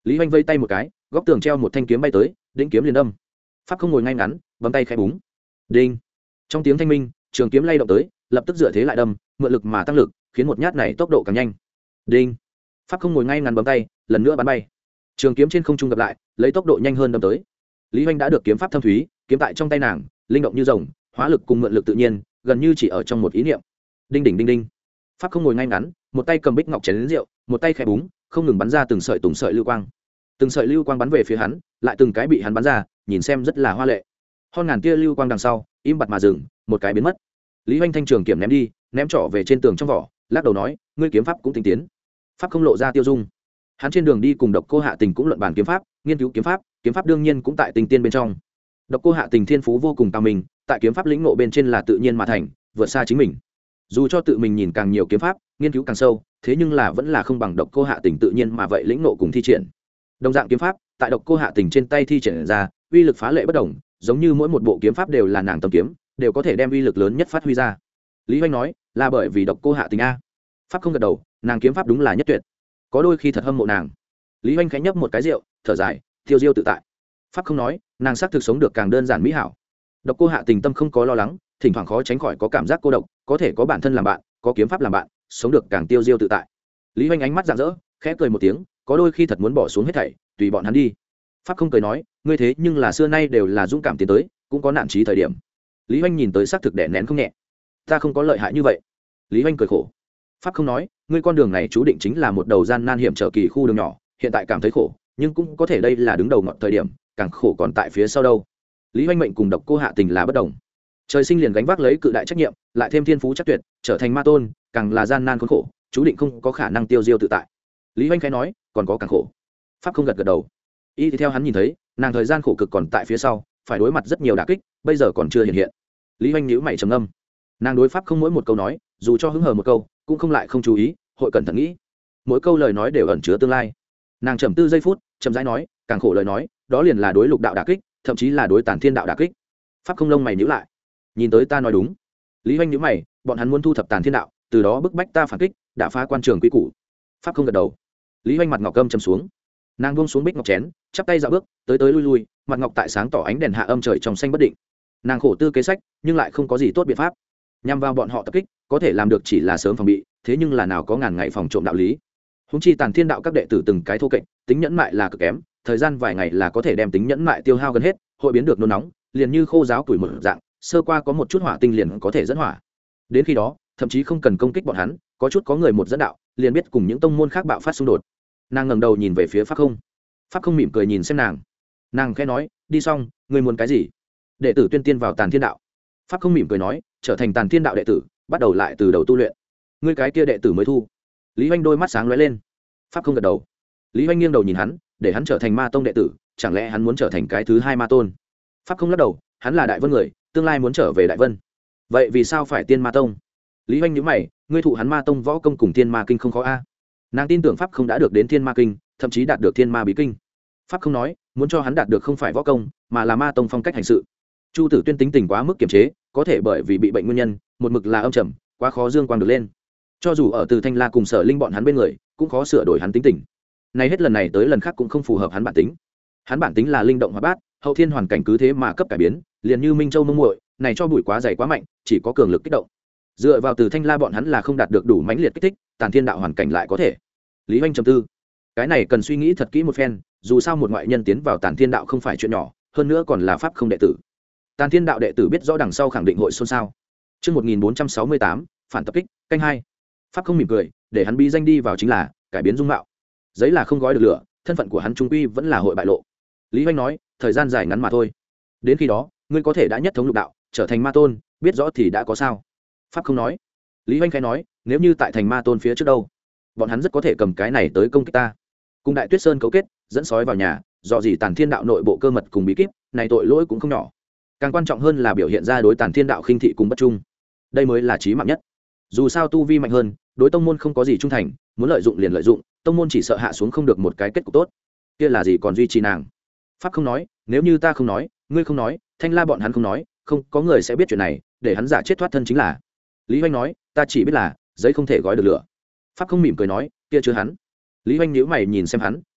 Lý Hoành vây tay một cái, góc tường treo một thanh kiếm bay tới, đĩnh kiếm liền đâm. Pháp không ngồi ngay ngắn, bấm tay khẽ búng. Đinh. Trong tiếng thanh minh, trường kiếm lay động tới, lập tức dựa thế lại đâm, mượn lực mà tăng lực, khiến một nhát này tốc độ càng nhanh. Đinh. Pháp không ngồi ngay ngắn bấm tay, lần nữa bắn bay. Trường kiếm trên không trung gặp lại, lấy tốc độ nhanh hơn đâm tới. Lý Hoành đã được kiếm pháp thâm thúy, kiếm tại trong tay nàng, linh động như rồng, hóa lực cùng mượn lực tự nhiên, gần như chỉ ở trong một ý niệm. Đinh đỉnh đinh đinh. Pháp không ngồi ngay ngắn, một tay cầm bích ngọc chén rượu, một tay khẽ búng, không ngừng bắn ra từng sợi tùng sợi lưu quang. Từng sợi lưu quang bắn về phía hắn, lại từng cái bị hắn bắn ra, nhìn xem rất là hoa lệ. Hơn ngàn tia lưu quang đằng sau, im bặt mà dừng, một cái biến mất. Lý Hoành thanh trường kiếm ném đi, ném trỏ về trên tường trong vỏ, lắc đầu nói, ngươi kiếm pháp cũng tinh tiến. Pháp không lộ ra tiêu dung. Hắn trên đường đi cùng Độc Cô Hạ Tình cũng luận bàn kiếm pháp, nghiên cứu kiếm pháp, kiếm pháp đương nhiên cũng tại tình tiên bên trong. Độc Cô Hạ Tình thiên phú vô cùng cao minh, tại kiếm pháp lĩnh ngộ bên trên là tự nhiên mà thành, vượt xa chính mình. Dù cho tự mình nhìn càng nhiều kiếm pháp, nghiên cứu càng sâu, thế nhưng là vẫn là không bằng Độc Cô Hạ Tình tự nhiên mà vậy lĩnh ngộ cùng thi triển. Đồng dạng kiếm pháp, tại Độc Cô Hạ Tình trên tay thi triển ra, uy lực phá lệ bất đồng, giống như mỗi một bộ kiếm pháp đều là nàng tâm kiếm, đều có thể đem uy lực lớn nhất phát huy ra. Lý Hoành nói, là bởi vì Độc Cô Hạ Tình a. Pháp không gật đầu, nàng kiếm pháp đúng là nhất tuyệt, có đôi khi thật hâm mộ nàng. Lý Hoành khẽ nhấp một cái rượu, thở dài, tiêu diêu tự tại. Pháp không nói, nàng xác thực sống được càng đơn giản mỹ hảo. Độc Cô Hạ Tình tâm không có lo lắng, thỉnh thoảng khó tránh khỏi có cảm giác cô độc, có thể có bản thân làm bạn, có kiếm pháp làm bạn, sống được càng tiêu diêu tự tại. Lý Hoành ánh mắt rạng rỡ, khẽ cười một tiếng, có đôi khi thật muốn bỏ xuống hết thảy, tùy bọn hắn đi. Pháp không cười nói, ngươi thế nhưng là xưa nay đều là dũng cảm tiến tới, cũng có nạn trí thời điểm. Lý Hoành nhìn tới xác thực đè nén không nhẹ. Ta không có lợi hại như vậy. Lý Hoành cười khổ. Pháp không nói, ngươi con đường này chú định chính là một đầu gian nan hiểm trở kỳ khu đường nhỏ, hiện tại cảm thấy khổ, nhưng cũng có thể đây là đứng đầu ngọn thời điểm, càng khổ còn tại phía sau đâu. Lý Hoành mệnh cùng Độc Cô Hạ Tình là bất đồng. Trời sinh liền gánh vác lấy cự đại trách nhiệm, lại thêm thiên phú chắc tuyệt, trở thành ma tôn, càng là gian nan khốn khổ, chú định không có khả năng tiêu diêu tự tại. Lý Hoành khẽ nói, còn có càng khổ. Pháp không gật gật đầu. Y thì theo hắn nhìn thấy, nàng thời gian khổ cực còn tại phía sau, phải đối mặt rất nhiều đả kích, bây giờ còn chưa hiện hiện. Lý Hoành nhíu mày trầm ngâm. Nàng đối Pháp không mỗi một câu nói, dù cho hứng hờ một câu, cũng không lại không chú ý, hội cẩn thận nghĩ. Mỗi câu lời nói đều ẩn chứa tương lai. Nàng trầm tư giây phút, chậm rãi nói, càng khổ lời nói, đó liền là đối lục đạo đả kích, thậm chí là đối Tản Thiên đạo đả kích. Pháp không lông mày nhíu lại. Nhìn tới ta nói đúng. Lý Hoành nhíu mày, bọn hắn muốn thu thập Tản Thiên đạo, từ đó bức bách ta phản kích, đã phá quan trường quy củ. Pháp không gật đầu. Lý Hoành mặt ngọc câm trầm xuống. Nàng buông xuống bích ngọc chén, chắp tay dạo bước, tới tới lui lui, mặt ngọc tại sáng tỏ ánh đèn hạ âm trời trong xanh bất định. Nàng khổ tư kế sách, nhưng lại không có gì tốt biện pháp. Nhằm vào bọn họ tập kích, có thể làm được chỉ là sớm phòng bị, thế nhưng là nào có ngàn ngày phòng trộm đạo lý. Húng chi Tản Thiên đạo các đệ tử từng cái thô kệch, tính nhẫn mại là cực kém, thời gian vài ngày là có thể đem tính nhẫn mại tiêu hao gần hết, hội biến được nôn nóng, liền như khô giáo tuổi mở dạng, sơ qua có một chút hỏa tinh liền có thể dẫn hỏa. Đến khi đó, thậm chí không cần công kích bọn hắn, có chút có người một dẫn đạo, liền biết cùng những tông môn khác bạo phát xung đột. Nàng ngẩng đầu nhìn về phía Pháp không. Pháp không mỉm cười nhìn xem nàng. Nàng khẽ nói, đi xong, ngươi muốn cái gì? Đệ tử tuyên tiên vào Tản Thiên đạo. Pháp không mỉm cười nói, trở thành Tản Thiên đạo đệ tử, bắt đầu lại từ đầu tu luyện. Ngươi cái kia đệ tử mới thu. Lý Hoành đôi mắt sáng lóe lên. Pháp không gật đầu. Lý Hoành nghiêng đầu nhìn hắn, để hắn trở thành ma tông đệ tử, chẳng lẽ hắn muốn trở thành cái thứ hai ma tôn? Pháp không lắc đầu, hắn là đại vân người, tương lai muốn trở về đại vân. Vậy vì sao phải tiên ma tông? Lý Hoành nhíu mày, ngươi thụ hắn ma tông võ công cùng tiên ma kinh không khó a. Nàng tin tưởng Pháp không đã được đến thiên ma kinh, thậm chí đạt được thiên ma bí kinh. Pháp không nói, muốn cho hắn đạt được không phải võ công, mà là ma tông phong cách hành sự. Chu Tử Tuyên tính tình quá mức kiềm chế, có thể bởi vì bị bệnh nguyên nhân, một mực là âm trầm, quá khó dương quang được lên. Cho dù ở Từ Thanh La cùng Sở Linh bọn hắn bên người, cũng khó sửa đổi hắn tính tình. Này hết lần này tới lần khác cũng không phù hợp hắn bản tính. Hắn bản tính là linh động hóa bát, hậu thiên hoàn cảnh cứ thế mà cấp cải biến, liền như Minh Châu mông muội, này cho bụi quá dày quá mạnh, chỉ có cường lực kích động. Dựa vào Từ Thanh La bọn hắn là không đạt được đủ mãnh liệt kích thích, Tản Thiên đạo hoàn cảnh lại có thể. Lý Hoành trầm tư, cái này cần suy nghĩ thật kỹ một phen, dù sao một ngoại nhân tiến vào Tản Thiên đạo không phải chuyện nhỏ, hơn nữa còn là pháp không đệ tử. Tản Thiên đạo đệ tử biết rõ đằng sau khẳng định hội xôn xao. Chương một nghìn bốn trăm sáu mươi tám, phản tập kích, canh hai. Pháp không mỉm cười, để hắn bí danh đi vào chính là cải biến dung mạo. Giấy là không gói được lửa, thân phận của hắn trung quy vẫn là hội bại lộ. Lý Hoành nói, thời gian dài ngắn mà thôi. Đến khi đó, ngươi có thể đã nhất thống lục đạo, trở thành ma tôn, biết rõ thì đã có sao? Pháp không nói. Lý Hoành khẽ nói, nếu như tại thành ma tôn phía trước đâu, bọn hắn rất có thể cầm cái này tới công kích ta. Cùng Đại Tuyết Sơn cấu kết, dẫn sói vào nhà, dò dỉ Tản Thiên đạo nội bộ cơ mật cùng bí kíp, này tội lỗi cũng không nhỏ. Càng quan trọng hơn là biểu hiện ra đối Tản Thiên đạo khinh thị cùng bất trung. Đây mới là chí mạng nhất. Dù sao tu vi mạnh hơn, đối tông môn không có gì trung thành, muốn lợi dụng liền lợi dụng, tông môn chỉ sợ hạ xuống không được một cái kết cục tốt. Kia là gì còn duy trì nàng? Pháp không nói, nếu như ta không nói, ngươi không nói, Thanh La bọn hắn không nói, không có người sẽ biết chuyện này, để hắn giả chết thoát thân chính là. Lý Hoành nói, ta chỉ biết là giấy không thể gói được lửa. Pháp không mỉm cười nói, kia chưa hắn. Lý Hoành nhíu mày nhìn xem hắn,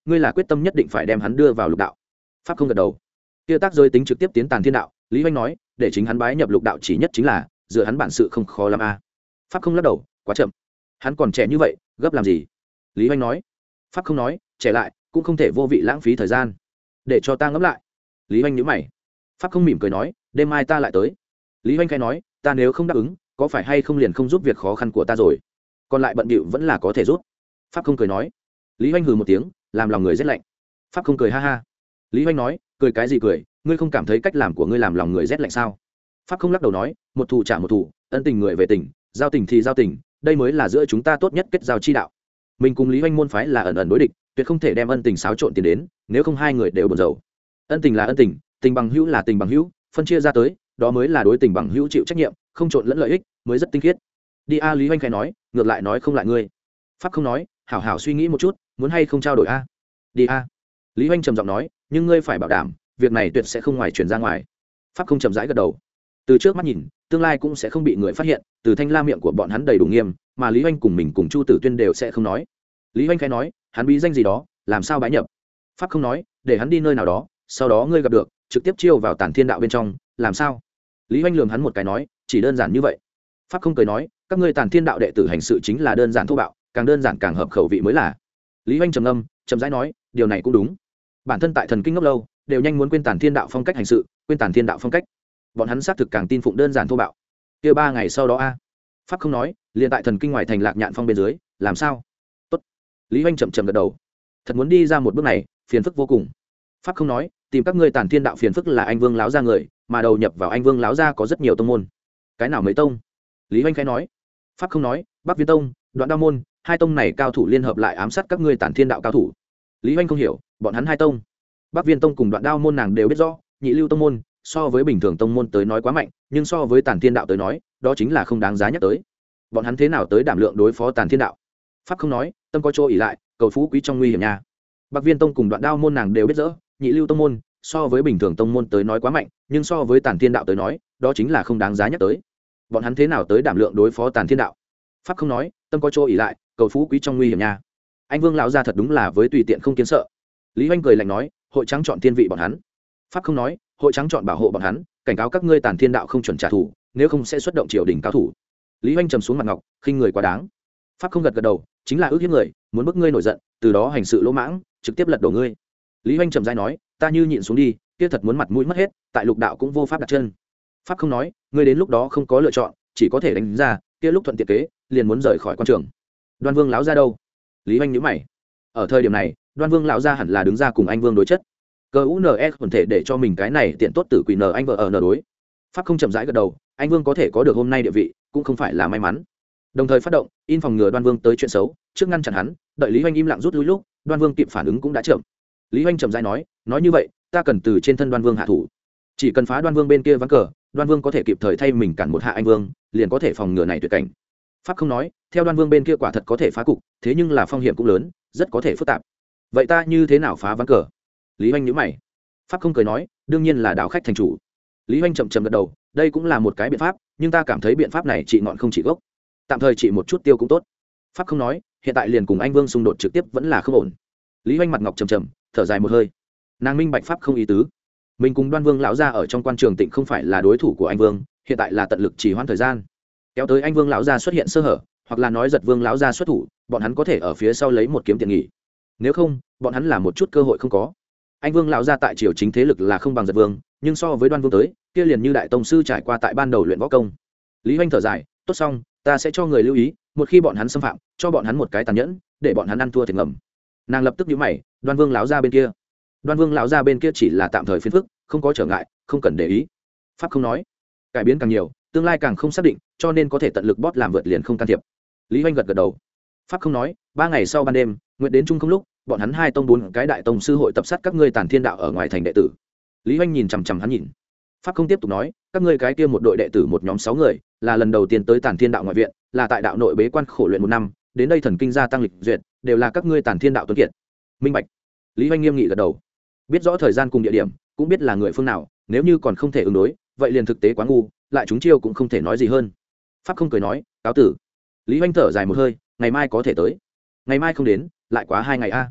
ngươi là quyết tâm nhất định phải đem hắn đưa vào lục đạo. Pháp không gật đầu. Kia tác giới tính trực tiếp tiến tàn thiên đạo, Lý Hoành nói, để chính hắn bái nhập lục đạo chỉ nhất chính là dựa hắn bản sự không khó lắm a. À. Pháp không lắc đầu, quá chậm. Hắn còn trẻ như vậy, gấp làm gì? Lý Hoành nói. Pháp không nói, trẻ lại cũng không thể vô vị lãng phí thời gian. Để cho ta ngẫm lại. Lý Hoành nhíu mày. Pháp không mỉm cười nói, đêm mai ta lại tới. Lý Hoành khai nói, ta nếu không đáp ứng, có phải hay không liền không giúp việc khó khăn của ta rồi? Còn lại bận bịu vẫn là có thể giúp. Pháp không cười nói. Lý Hoành hừ một tiếng, làm lòng người rét lạnh. Pháp không cười ha ha. Lý Hoành nói, cười cái gì cười, ngươi không cảm thấy cách làm của ngươi làm lòng người rét lạnh sao? Pháp không lắc đầu nói, một thù trả một thù, ân tình người về tình, giao tình thì giao tình, đây mới là giữa chúng ta tốt nhất kết giao chi đạo. Mình cùng Lý Hoành môn phái là ẩn ẩn đối địch, tuyệt không thể đem ân tình xáo trộn tiền đến, nếu không hai người đều buồn rầu. Ân tình là ân tình, tình bằng hữu là tình bằng hữu, phân chia ra tới, đó mới là đối tình bằng hữu chịu trách nhiệm, không trộn lẫn lợi ích, mới rất tinh khiết. Đi a. Lý Hoành khẽ nói, ngược lại nói không lại ngươi. Pháp không nói, hảo hảo suy nghĩ một chút, muốn hay không trao đổi a? Đi a. Lý Hoành trầm giọng nói, nhưng ngươi phải bảo đảm, việc này tuyệt sẽ không ngoài truyền ra ngoài. Pháp không chậm rãi gật đầu. Từ trước mắt nhìn, tương lai cũng sẽ không bị người phát hiện, từ thanh la miệng của bọn hắn đầy đủ nghiêm, mà Lý Hoành cùng mình cùng Chu Tử Tuyên đều sẽ không nói. Lý Hoành khẽ nói, hắn bí danh gì đó, làm sao bái nhập? Pháp không nói, để hắn đi nơi nào đó, sau đó ngươi gặp được, trực tiếp chiêu vào Tản Thiên đạo bên trong, làm sao? Lý Hoành lườm hắn một cái nói, chỉ đơn giản như vậy. Pháp không cười nói, các ngươi Tản Thiên đạo đệ tử hành sự chính là đơn giản thô bạo, càng đơn giản càng hợp khẩu vị mới là. Lý Hoành trầm ngâm, chậm rãi nói, điều này cũng đúng. Bản thân tại thần kinh ngốc lâu, đều nhanh muốn quên Tản Thiên đạo phong cách hành sự, quên Tản Thiên đạo phong cách. Bọn hắn xác thực càng tin phụng đơn giản thô bạo. Kia ba ngày sau đó a? Pháp không nói, liền tại thần kinh ngoài thành Lạc Nhạn phong bên dưới, làm sao? Tốt. Lý Hoành chậm chậm gật đầu. Thật muốn đi ra một bước này, phiền phức vô cùng. Pháp không nói, tìm các ngươi Tản Thiên đạo phiền phức là anh Vương láo ra người, mà đầu nhập vào anh Vương láo ra có rất nhiều tông môn. Cái nào mấy tông? Lý Hoành khẽ nói. Pháp không nói, Bắc Viên tông, Đoạn Đao môn, hai tông này cao thủ liên hợp lại ám sát các ngươi Tản Thiên đạo cao thủ. Lý Hoành không hiểu, bọn hắn hai tông, Bắc Viên tông cùng Đoạn Đao môn nàng đều biết rõ, Nhị Lưu tông môn so với bình thường tông môn tới nói quá mạnh, nhưng so với Tản Thiên đạo tới nói, đó chính là không đáng giá nhắc tới. Bọn hắn thế nào tới đảm lượng đối phó Tản Thiên đạo? Pháp không nói, tâm có chỗ ỉ lại, cầu phú quý trong nguy hiểm nha. Bắc Viên tông cùng Đoạn Đao môn nàng đều biết rõ, Nhị Lưu tông môn so với bình thường tông môn tới nói quá mạnh, nhưng so với Tản Thiên đạo tới nói, đó chính là không đáng giá nhắc tới. Bọn hắn thế nào tới đảm lượng đối phó Tản Thiên đạo? Pháp không nói, tâm có chỗ ỉ lại, cầu phú quý trong nguy hiểm nha. Anh Vương lão gia thật đúng là với tùy tiện không kiến sợ. Lý Hoành cười lạnh nói, hội trắng chọn thiên vị bọn hắn. Pháp không nói, hội trắng chọn bảo hộ bọn hắn, cảnh cáo các ngươi Tản Thiên đạo không chuẩn trả thù, nếu không sẽ xuất động triều đình cao thủ. Lý Hoành trầm xuống mặt ngọc, khinh người quá đáng. Pháp không gật gật đầu, chính là ước hiếp người, muốn bức ngươi nổi giận, từ đó hành sự lỗ mãng, trực tiếp lật đổ ngươi. Lý Hoành trầm rãi nói, ta như nhịn xuống đi, kia thật muốn mặt mũi mất hết, tại lục đạo cũng vô pháp đặt chân. Pháp không nói, ngươi đến lúc đó không có lựa chọn, chỉ có thể đánh ra, kia lúc thuận tiện kế, liền muốn rời khỏi quan trường. Đoan Vương lão ra đâu? Lý Hoành nhíu mày. Ở thời điểm này, Đoan Vương lão ra hẳn là đứng ra cùng anh Vương đối chất. Cơ u ne quần thể để cho mình cái này tiện tốt tử quỷ n anh vợ ở n đối. Pháp không chậm rãi gật đầu, anh Vương có thể có được hôm nay địa vị, cũng không phải là may mắn. Đồng thời phát động, in phòng ngừa Đoan Vương tới chuyện xấu, trước ngăn chặn hắn, đợi Lý Hoành im lặng rút lui lúc, Đoan Vương kịp phản ứng cũng đã chậm. Lý Hoành chậm rãi nói, nói như vậy, ta cần từ trên thân Đoan Vương hạ thủ. Chỉ cần phá Đoan Vương bên kia ván cờ, Đoan Vương có thể kịp thời thay mình cản một hạ anh Vương, liền có thể phòng ngừa này tuyệt cảnh. Pháp không nói, theo Đoan Vương bên kia quả thật có thể phá cục, thế nhưng là phong hiểm cũng lớn, rất có thể phức tạp. Vậy ta như thế nào phá ván cờ? Lý Hoành nhíu mày. Pháp không cười nói, đương nhiên là đạo khách thành chủ. Lý Hoành chậm chậm gật đầu, đây cũng là một cái biện pháp, nhưng ta cảm thấy biện pháp này trị ngọn không trị gốc, tạm thời trị một chút tiêu cũng tốt. Pháp không nói, hiện tại liền cùng anh Vương xung đột trực tiếp vẫn là không ổn. Lý Hoành mặt ngọc trầm trầm, thở dài một hơi. Nàng minh bạch Pháp không ý tứ, mình cùng Đoan Vương lão gia ở trong quan trường Tịnh không phải là đối thủ của anh Vương, hiện tại là tận lực trì hoãn thời gian, kéo tới anh Vương lão gia xuất hiện sơ hở, hoặc là nói giật Vương lão gia xuất thủ, bọn hắn có thể ở phía sau lấy một kiếm tiện nghỉ. Nếu không, bọn hắn là một chút cơ hội không có. Anh Vương lão gia tại triều chính thế lực là không bằng giật Vương, nhưng so với Đoan Vương tới, kia liền như đại tông sư trải qua tại ban đầu luyện võ công. Lý Hoành thở dài, tốt xong, ta sẽ cho người lưu ý, một khi bọn hắn xâm phạm, cho bọn hắn một cái tàn nhẫn, để bọn hắn ăn thua thiệt ngầm. Nàng lập tức nhíu mày, Đoan Vương lão gia bên kia, Đoan Vương lão gia bên kia chỉ là tạm thời phiền phức, không có trở ngại, không cần để ý. Pháp không nói, cải biến càng nhiều, tương lai càng không xác định, cho nên có thể tận lực bót làm vượt liền không can thiệp. Lý Hoành gật gật đầu. Pháp không nói, ba ngày sau ban đêm, nguyện đến chung không lúc, bọn hắn hai tông bốn cái đại tông sư hội tập sát các ngươi Tản Thiên đạo ở ngoài thành đệ tử. Lý Hoành nhìn chằm chằm hắn nhìn. Pháp không tiếp tục nói, các ngươi cái kia một đội đệ tử một nhóm sáu người, là lần đầu tiên tới Tản Thiên đạo ngoại viện, là tại đạo nội bế quan khổ luyện một năm, đến đây thần kinh gia tăng lịch duyệt, đều là các ngươi Tản Thiên đạo tuấn kiệt. Minh bạch. Lý Hoành nghiêm nghị gật đầu. Biết rõ thời gian cùng địa điểm, cũng biết là người phương nào, nếu như còn không thể ứng đối, vậy liền thực tế quá ngu, lại chúng chiêu cũng không thể nói gì hơn. Pháp không cười nói, cáo tử. Lý Hoành thở dài một hơi, ngày mai có thể tới. Ngày mai không đến, lại quá hai ngày a.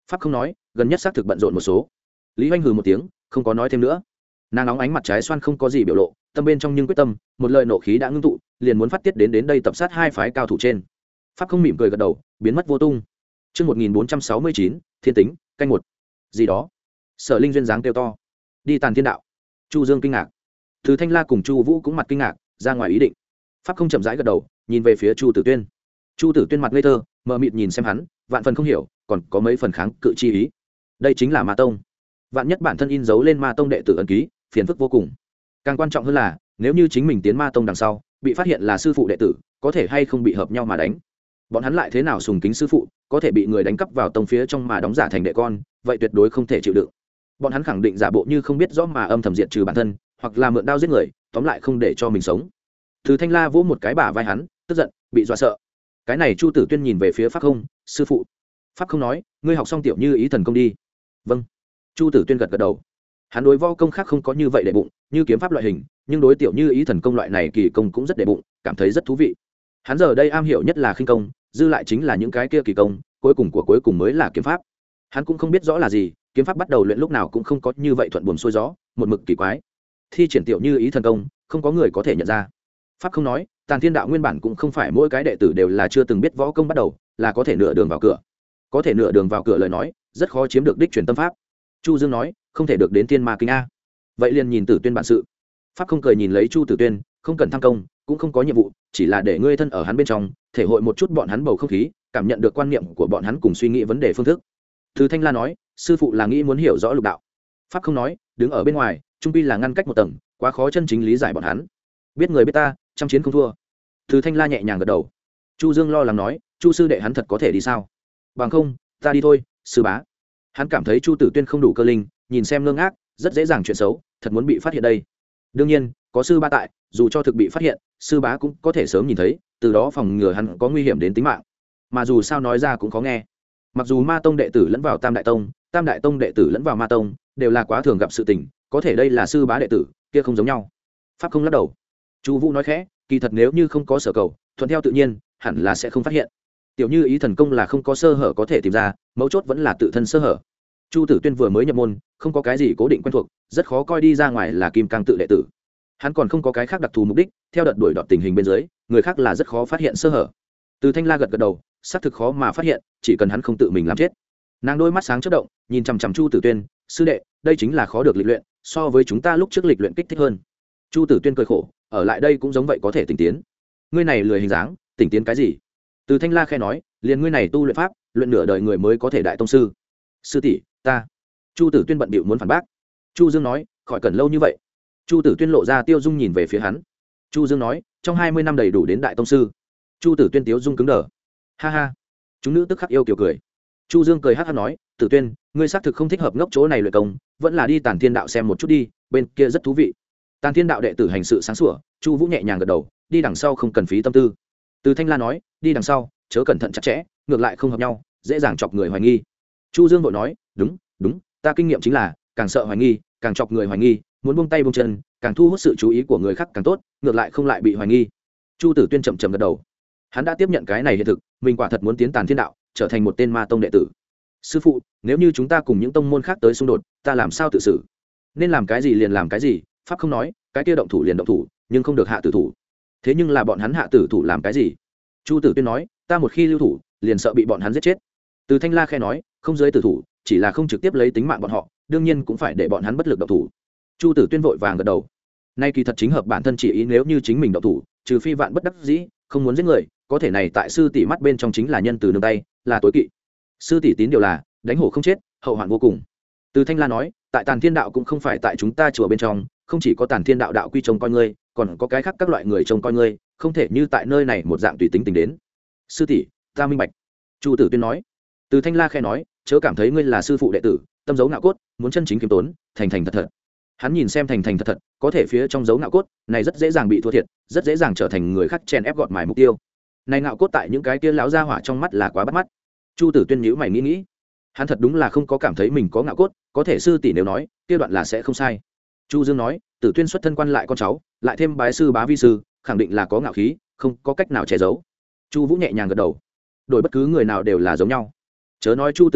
pháp không nói, gần nhất xác thực bận rộn một số. Lý Hoành hừ một tiếng, không có nói thêm nữa. Nàng nóng ánh mặt trái xoan không có gì biểu lộ, tâm bên trong nhưng quyết tâm, một lời nộ khí đã ngưng tụ, liền muốn phát tiết đến đến đây tập sát hai phái cao thủ trên. Pháp không mỉm cười gật đầu, biến mất vô tung. Chương một nghìn bốn trăm sáu mươi chín, Thiên tính, canh một. Gì đó? Sở Linh duyên dáng kêu to. Đi Tàn Thiên đạo. Chu Dương kinh ngạc. Từ Thanh La cùng Chu Vũ cũng mặt kinh ngạc, ra ngoài ý định. Pháp không chậm rãi gật đầu, nhìn về phía Chu Tử Tuyên. Chu Tử Tuyên mặt ngây thơ, mờ mịt nhìn xem hắn, vạn phần không hiểu, còn có mấy phần kháng cự chi ý. Đây chính là Ma tông. Vạn nhất bản thân in dấu lên Ma tông đệ tử ấn ký, phiền phức vô cùng. Càng quan trọng hơn là, nếu như chính mình tiến Ma tông đằng sau, bị phát hiện là sư phụ đệ tử, có thể hay không bị hợp nhau mà đánh. Bọn hắn lại thế nào sùng kính sư phụ, có thể bị người đánh cắp vào tông phía trong mà đóng giả thành đệ con, vậy tuyệt đối không thể chịu đựng. Bọn hắn khẳng định giả bộ như không biết rõ mà âm thầm diệt trừ bản thân, hoặc là mượn đao giết người, tóm lại không để cho mình sống. Từ Thanh La vỗ một cái bả vai hắn, tức giận, bị dọa sợ. Cái này Chu Tử Tuyên nhìn về phía Pháp Không, sư phụ. Pháp Không nói, ngươi học xong tiểu như ý thần công đi. Vâng. Chu Tử Tuyên gật gật đầu. Hắn đối võ công khác không có như vậy để bụng, như kiếm pháp loại hình, nhưng đối tiểu như ý thần công loại này kỳ công cũng rất để bụng, cảm thấy rất thú vị. Hắn giờ đây am hiểu nhất là khinh công, dư lại chính là những cái kia kỳ công, cuối cùng của cuối cùng mới là kiếm pháp. Hắn cũng không biết rõ là gì, kiếm pháp bắt đầu luyện lúc nào cũng không có như vậy thuận buồm xuôi gió, một mực kỳ quái. Thi triển tiểu như ý thần công, không có người có thể nhận ra. Pháp không nói, Tàn Thiên đạo nguyên bản cũng không phải mỗi cái đệ tử đều là chưa từng biết võ công bắt đầu, là có thể nửa đường vào cửa. Có thể nửa đường vào cửa lời nói, rất khó chiếm được đích truyền tâm pháp. Chu Dương nói, không thể được đến Thiên Ma Kinh a. Vậy liền nhìn Tử Tuyên bản sự. Pháp không cười nhìn lấy Chu Tử Tuyên, không cần tham công, cũng không có nhiệm vụ, chỉ là để ngươi thân ở hắn bên trong, thể hội một chút bọn hắn bầu không khí, cảm nhận được quan niệm của bọn hắn cùng suy nghĩ vấn đề phương thức. Từ Thanh La nói, sư phụ là nghĩ muốn hiểu rõ lục đạo. Pháp không nói, đứng ở bên ngoài, trung quy là ngăn cách một tầng, quá khó chân chính lý giải bọn hắn. Biết người biết ta, trăm chiến không thua. Từ Thanh La nhẹ nhàng gật đầu. Chu Dương lo lắng nói, Chu sư đệ hắn thật có thể đi sao? Bằng không, ta đi thôi, sư bá. Hắn cảm thấy Chu Tử Tuyên không đủ cơ linh, nhìn xem ngơ ngác, rất dễ dàng chuyện xấu, thật muốn bị phát hiện đây. Đương nhiên, có sư bá tại, dù cho thực bị phát hiện, sư bá cũng có thể sớm nhìn thấy, từ đó phòng ngừa hắn có nguy hiểm đến tính mạng. Mà dù sao nói ra cũng khó nghe. Mặc dù Ma tông đệ tử lẫn vào Tam đại tông, Tam đại tông đệ tử lẫn vào Ma tông, đều là quá thường gặp sự tình, có thể đây là sư bá đệ tử, kia không giống nhau. Pháp không lắc đầu. Chu Vũ nói khẽ, kỳ thật nếu như không có sở cầu, thuận theo tự nhiên, hẳn là sẽ không phát hiện. Tiểu như ý thần công là không có sơ hở có thể tìm ra, mấu chốt vẫn là tự thân sơ hở. Chu Tử Tuyên vừa mới nhập môn, không có cái gì cố định quen thuộc, rất khó coi đi ra ngoài là kim cang tự đệ tử. Hắn còn không có cái khác đặc thù mục đích, theo đợt đuổi đọt tình hình bên dưới, người khác là rất khó phát hiện sơ hở. Từ Thanh La gật gật đầu, xác thực khó mà phát hiện, chỉ cần hắn không tự mình làm chết. Nàng đôi mắt sáng chớp động, nhìn chằm chằm Chu Tử Tuyên, sư đệ, đây chính là khó được lịch luyện, so với chúng ta lúc trước lịch luyện kích thích hơn. Chu Tử Tuyên cười khổ, ở lại đây cũng giống vậy có thể tỉnh tiến. Ngươi này lười hình dáng, tỉnh tiến cái gì? Từ Thanh La khẽ nói, liền ngươi này tu luyện pháp, luyện nửa đời người mới có thể đại tông sư. Sư tỷ, ta. Chu Tử Tuyên bận bịu muốn phản bác. Chu Dương nói, khỏi cần lâu như vậy. Chu Tử Tuyên lộ ra tiêu dung nhìn về phía hắn. Chu Dương nói, trong hai mươi năm đầy đủ đến đại tông sư. Chu Tử Tuyên tiêu dung cứng đờ. Ha ha. Chúng nữ tức khắc yêu kiều cười. Chu Dương cười hắc hắc nói, Tử Tuyên, ngươi xác thực không thích hợp ngốc chỗ này luyện công, vẫn là đi Tàn Thiên đạo xem một chút đi, bên kia rất thú vị. Tàn Thiên đạo đệ tử hành sự sáng sủa, Chu Vũ nhẹ nhàng gật đầu, đi đằng sau không cần phí tâm tư. Từ Thanh La nói, đi đằng sau, chớ cẩn thận chặt chẽ, ngược lại không hợp nhau, dễ dàng chọc người hoài nghi. Chu Dương vội nói, đúng, đúng, ta kinh nghiệm chính là, càng sợ hoài nghi, càng chọc người hoài nghi, muốn buông tay buông chân, càng thu hút sự chú ý của người khác càng tốt, ngược lại không lại bị hoài nghi. Chu Tử Tuyên chậm chậm gật đầu. Hắn đã tiếp nhận cái này hiện thực, mình quả thật muốn tiến Tàn Thiên đạo, trở thành một tên Ma tông đệ tử. Sư phụ, nếu như chúng ta cùng những tông môn khác tới xung đột, ta làm sao tự xử? Nên làm cái gì liền làm cái gì, pháp không nói, cái kia động thủ liền động thủ, nhưng không được hạ tử thủ. Thế nhưng là bọn hắn hạ tử thủ làm cái gì? Chu Tử Tuyên nói, ta một khi lưu thủ, liền sợ bị bọn hắn giết chết. Từ Thanh La khẽ nói, không giới tử thủ, chỉ là không trực tiếp lấy tính mạng bọn họ, đương nhiên cũng phải để bọn hắn bất lực động thủ. Chu Tử Tuyên vội vàng gật đầu. Nay kỳ thật chính hợp bản thân chỉ ý, nếu như chính mình động thủ, trừ phi vạn bất đắc dĩ, không muốn giết người, có thể này tại sư tỷ mắt bên trong chính là nhân từ nương tay, là tối kỵ. Sư tỷ tín điều là đánh hổ không chết, hậu hoạn vô cùng. Từ Thanh La nói, tại Tàn Thiên đạo cũng không phải tại chúng ta chùa bên trong, không chỉ có Tàn Thiên đạo đạo quy trông coi ngươi, còn có cái khác các loại người trông coi ngươi, không thể như tại nơi này một dạng tùy tính tình đến. Sư tỷ, ta minh bạch. Chu Tử Tuyên nói. Từ Thanh La khẽ nói, chớ cảm thấy ngươi là sư phụ đệ tử, tâm dấu ngạo cốt, muốn chân chính kiêm tốn, thành thành thật thật. Hắn nhìn xem thành thành thật thật, có thể phía trong dấu ngạo cốt này rất dễ dàng bị thua thiệt, rất dễ dàng trở thành người khác chèn ép gọt mài mục tiêu. Này ngạo cốt tại những cái kia lão gia hỏa trong mắt là quá bắt mắt. Chu Tử Tuyên nhíu mày nghĩ nghĩ, hắn thật đúng là không có cảm thấy mình có ngạo cốt, có thể sư tỷ nếu nói, kia đoạn là sẽ không sai. Chu Dương nói, Tử Tuyên xuất thân quan lại con cháu, lại thêm bái sư bá vi sư, khẳng định là có ngạo khí, không có cách nào che giấu. Chu Vũ nhẹ nhàng gật đầu, đổi bất cứ người nào đều là giống nhau. Chớ nói Chu Tử Tuyên,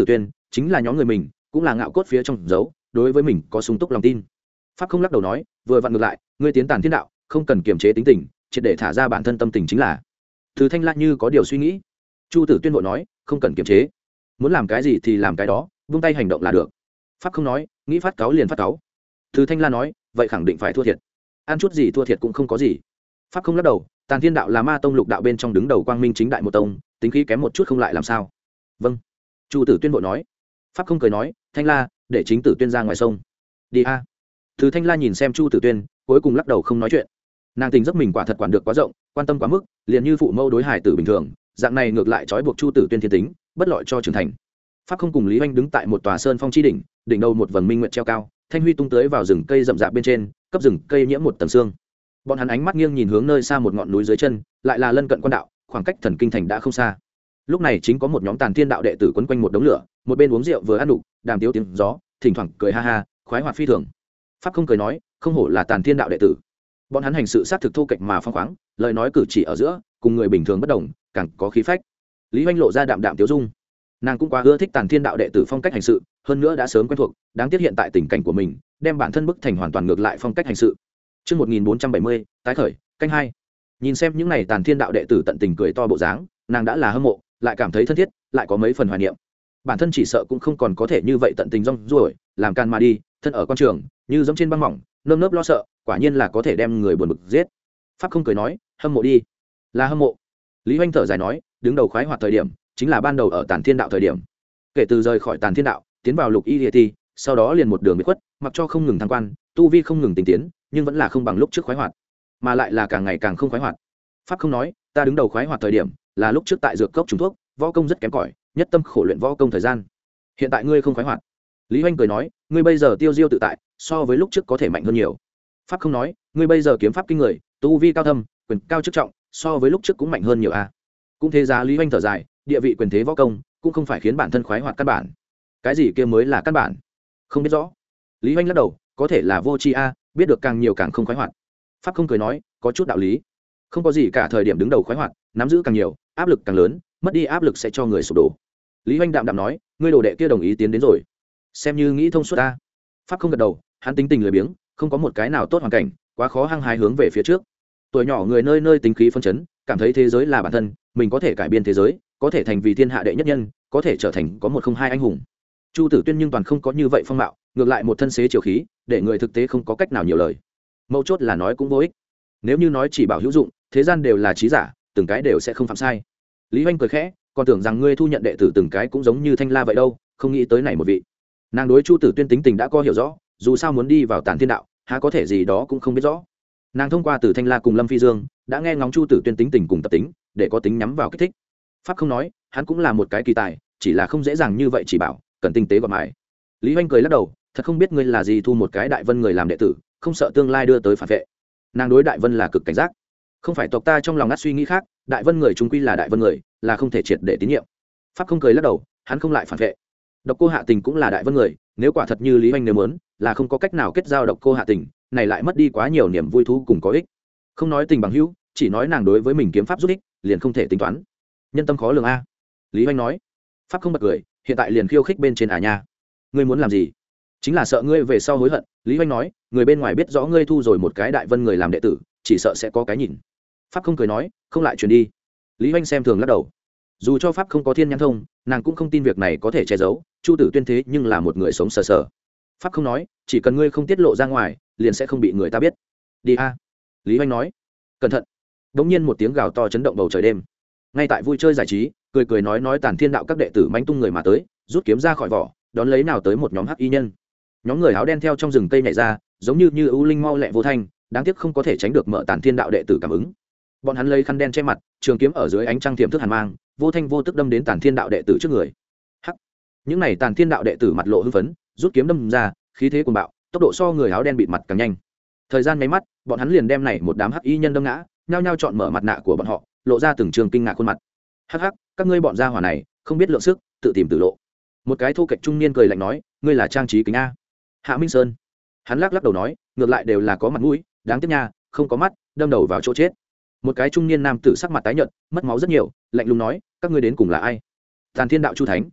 chính là nhóm người mình cũng là ngạo cốt phía trong giấu đối với mình có sung túc lòng tin. Pháp không lắc đầu nói, vừa vặn ngược lại, ngươi tiến tàn thiên đạo không cần kiềm chế tính tình, triệt để thả ra bản thân tâm tình chính là. Từ Thanh La như có điều suy nghĩ. Chu Tử Tuyên vội nói, không cần kiềm chế, muốn làm cái gì thì làm cái đó, vung tay hành động là được. Pháp không nói, nghĩ phát cáo liền phát cáo. Từ Thanh La nói, vậy khẳng định phải thua thiệt, ăn chút gì thua thiệt cũng không có gì. Pháp không lắc đầu, tàn thiên đạo là ma tông lục đạo bên trong đứng đầu quang minh chính đại một tông, tính khí kém một chút không lại làm sao. Vâng. Chu Tử Tuyên vội nói. Pháp không cười nói, Thanh La, để chính Tử Tuyên ra ngoài sông đi a. Từ Thanh La nhìn xem Chu Tử Tuyên, cuối cùng lắc đầu không nói chuyện. Nàng tình giấc mình quả thật quản được quá rộng, quan tâm quá mức, liền như phụ mẫu đối hải tử bình thường, dạng này ngược lại trói buộc Chu Tử Tuyên thiên tính, bất lợi cho trưởng thành. Pháp không cùng Lý Hoành đứng tại một tòa sơn phong chi đỉnh, đỉnh đầu một vầng minh nguyệt treo cao, thanh huy tung tới vào rừng cây rậm rạp bên trên, cấp rừng cây nhiễm một tầng sương. Bọn hắn ánh mắt nghiêng nhìn hướng nơi xa một ngọn núi dưới chân, lại là lân cận quan đạo, khoảng cách Thần Kinh thành đã không xa. Lúc này chính có một nhóm tàn thiên đạo đệ tử quấn quanh một đống lửa, một bên uống rượu vừa ăn đủ, đàm tiếu tiếng gió, thỉnh thoảng cười ha ha, khoái hoạt phi thường. Pháp không cười nói, không hổ là tàn thiên đạo đệ tử, bọn hắn hành sự sát thực thô kệch mà phong khoáng, lời nói cử chỉ ở giữa cùng người bình thường bất đồng, càng có khí phách. Lý Hoành lộ ra đạm đạm tiếu dung, nàng cũng quá ưa thích tàn thiên đạo đệ tử phong cách hành sự, hơn nữa đã sớm quen thuộc, đáng tiếc hiện tại tình cảnh của mình đem bản thân bức thành hoàn toàn ngược lại phong cách hành sự. Trước một nghìn bốn trăm bảy mươi, tái khởi, canh hai. Nhìn xem những này tàn thiên đạo đệ tử tận tình cười to bộ dáng, nàng đã là hâm mộ, lại cảm thấy thân thiết, lại có mấy phần hoài niệm. Bản thân chỉ sợ cũng không còn có thể như vậy tận tình rong ruổi, làm can mà đi, thân ở quan trường, như giống trên băng mỏng, nơm nớp lo sợ, quả nhiên là có thể đem người buồn bực giết. Pháp không cười nói, hâm mộ đi, là hâm mộ. Lý Hoành thở dài nói, đứng đầu khoái hoạt thời điểm chính là ban đầu ở tàn thiên đạo thời điểm, kể từ rời khỏi tàn thiên đạo tiến vào lục y địa ti, sau đó liền một đường bị khuất, mặc cho không ngừng thăng quan, tu vi không ngừng tinh tiến, nhưng vẫn là không bằng lúc trước khoái hoạt, mà lại là càng ngày càng không khoái hoạt. Pháp không nói, ta đứng đầu khoái hoạt thời điểm là lúc trước tại dược cốc trùng thuốc, võ công rất kém cỏi, nhất tâm khổ luyện võ công thời gian. Hiện tại ngươi không khoái hoạt. Lý Hoành cười nói, ngươi bây giờ tiêu diêu tự tại, so với lúc trước có thể mạnh hơn nhiều. Pháp không nói, ngươi bây giờ kiếm pháp kinh người, tu vi cao thâm, quyền cao chức trọng, so với lúc trước cũng mạnh hơn nhiều a. À. Cũng thế giá. Lý Hoành thở dài, địa vị quyền thế võ công cũng không phải khiến bản thân khoái hoạt căn bản. Cái gì kia mới là căn bản? Không biết rõ. Lý Hoành lắc đầu, có thể là vô tri a, biết được càng nhiều càng không khoái hoạt. Pháp không cười nói, có chút đạo lý. Không có gì cả, thời điểm đứng đầu khoái hoạt, nắm giữ càng nhiều, áp lực càng lớn, mất đi áp lực sẽ cho người sụp đổ. Lý Hoành đạm đạm nói, ngươi đồ đệ kia đồng ý tiến đến rồi, xem như nghĩ thông suốt ta. Pháp không gật đầu, hắn tính tình lười biếng, không có một cái nào tốt hoàn cảnh, quá khó hăng hái hướng về phía trước. Tuổi nhỏ người nơi nơi tính khí phân chấn, cảm thấy thế giới là bản thân, mình có thể cải biến thế giới, có thể thành vì thiên hạ đệ nhất nhân, có thể trở thành có một không hai anh hùng. Chu Tử Tuyên nhưng toàn không có như vậy phong mạo, ngược lại một thân xế chiều khí, để người thực tế không có cách nào nhiều lời. Mấu chốt là nói cũng vô ích, nếu như nói chỉ bảo hữu dụng, thế gian đều là trí giả, từng cái đều sẽ không phạm sai. Lý Hoành cười khẽ, còn tưởng rằng ngươi thu nhận đệ tử từng cái cũng giống như Thanh La vậy đâu, không nghĩ tới này một vị. Nàng đối Chu Tử Tuyên tính tình đã có hiểu rõ, dù sao muốn đi vào tàn thiên đạo, há có thể gì đó cũng không biết rõ. Nàng thông qua Từ Thanh La cùng Lâm Phi Dương đã nghe ngóng Chu Tử Tuyên tính tình cùng tập tính, để có tính nhắm vào kích thích. Pháp không nói, hắn cũng là một cái kỳ tài, chỉ là không dễ dàng như vậy chỉ bảo, cần tinh tế gọt mài. Lý Hoành cười lắc đầu, thật không biết ngươi là gì thu một cái Đại Vân người làm đệ tử, không sợ tương lai đưa tới phản vệ. Nàng đối Đại Vân là cực cảnh giác, không phải tộc ta trong lòng ngắt suy nghĩ khác, Đại Vân người chúng quy là Đại Vân người, là không thể triệt để tín nhiệm. Pháp không cười lắc đầu, hắn không lại phản vệ. Độc Cô Hạ Tình cũng là Đại Vân người, nếu quả thật như Lý Hoành nếu muốn, là không có cách nào kết giao Độc Cô Hạ Tình, này lại mất đi quá nhiều niềm vui thú cùng có ích. Không nói tình bằng hữu, chỉ nói nàng đối với mình kiếm pháp giúp ích, liền không thể tính toán. Nhân tâm khó lường a. Lý Hoành nói. Pháp không bật cười, hiện tại liền khiêu khích bên trên à nha. Ngươi muốn làm gì? Chính là sợ ngươi về sau hối hận. Lý Hoành nói, người bên ngoài biết rõ ngươi thu rồi một cái Đại Vân người làm đệ tử, chỉ sợ sẽ có cái nhìn. Pháp không cười nói, không lại truyền đi. Lý Hoành xem thường lắc đầu. Dù cho Pháp không có thiên nhãn thông, nàng cũng không tin việc này có thể che giấu. Chu Tử Tuyên thế nhưng là một người sống sờ sờ. Pháp không nói, chỉ cần ngươi không tiết lộ ra ngoài, liền sẽ không bị người ta biết. Đi a. Lý Hoành nói. Cẩn thận. Đống nhiên một tiếng gào to chấn động bầu trời đêm. Ngay tại vui chơi giải trí, cười cười nói nói tàn thiên đạo các đệ tử manh tung người mà tới, rút kiếm ra khỏi vỏ, đón lấy nào tới một nhóm hắc y nhân. Nhóm người áo đen theo trong rừng cây nhảy ra, giống như như ưu linh mau lẹ vô thanh, đáng tiếc không có thể tránh được mở tàn thiên đạo đệ tử cảm ứng. Bọn hắn lấy khăn đen che mặt, trường kiếm ở dưới ánh trăng thiểm thức hàn mang, vô thanh vô tức đâm đến tàn thiên đạo đệ tử trước người. Hắc. Những này tàn thiên đạo đệ tử mặt lộ hưng phấn, rút kiếm đâm ra, khí thế cuồng bạo, tốc độ so người áo đen bịt mặt càng nhanh. Thời gian mấy mắt, bọn hắn liền đem này một đám hắc y nhân đâm ngã, nhao nhao chọn mở mặt nạ của bọn họ, lộ ra từng trường kinh ngạc khuôn mặt. Hắc hắc, các ngươi bọn gia hỏa này không biết lượng sức, tự tìm tự lộ. Một cái thu kệch trung niên cười lạnh nói, ngươi là trang trí kính a. Hạ Minh Sơn. Hắn lắc lắc đầu nói, ngược lại đều là có mặt mũi, đáng tiếc nha, không có mắt, đâm đầu vào chỗ chết. Một cái trung niên nam tử sắc mặt tái nhợt, mất máu rất nhiều, lạnh lùng nói, các ngươi đến cùng là ai? Tàn Thiên đạo Chu Thánh.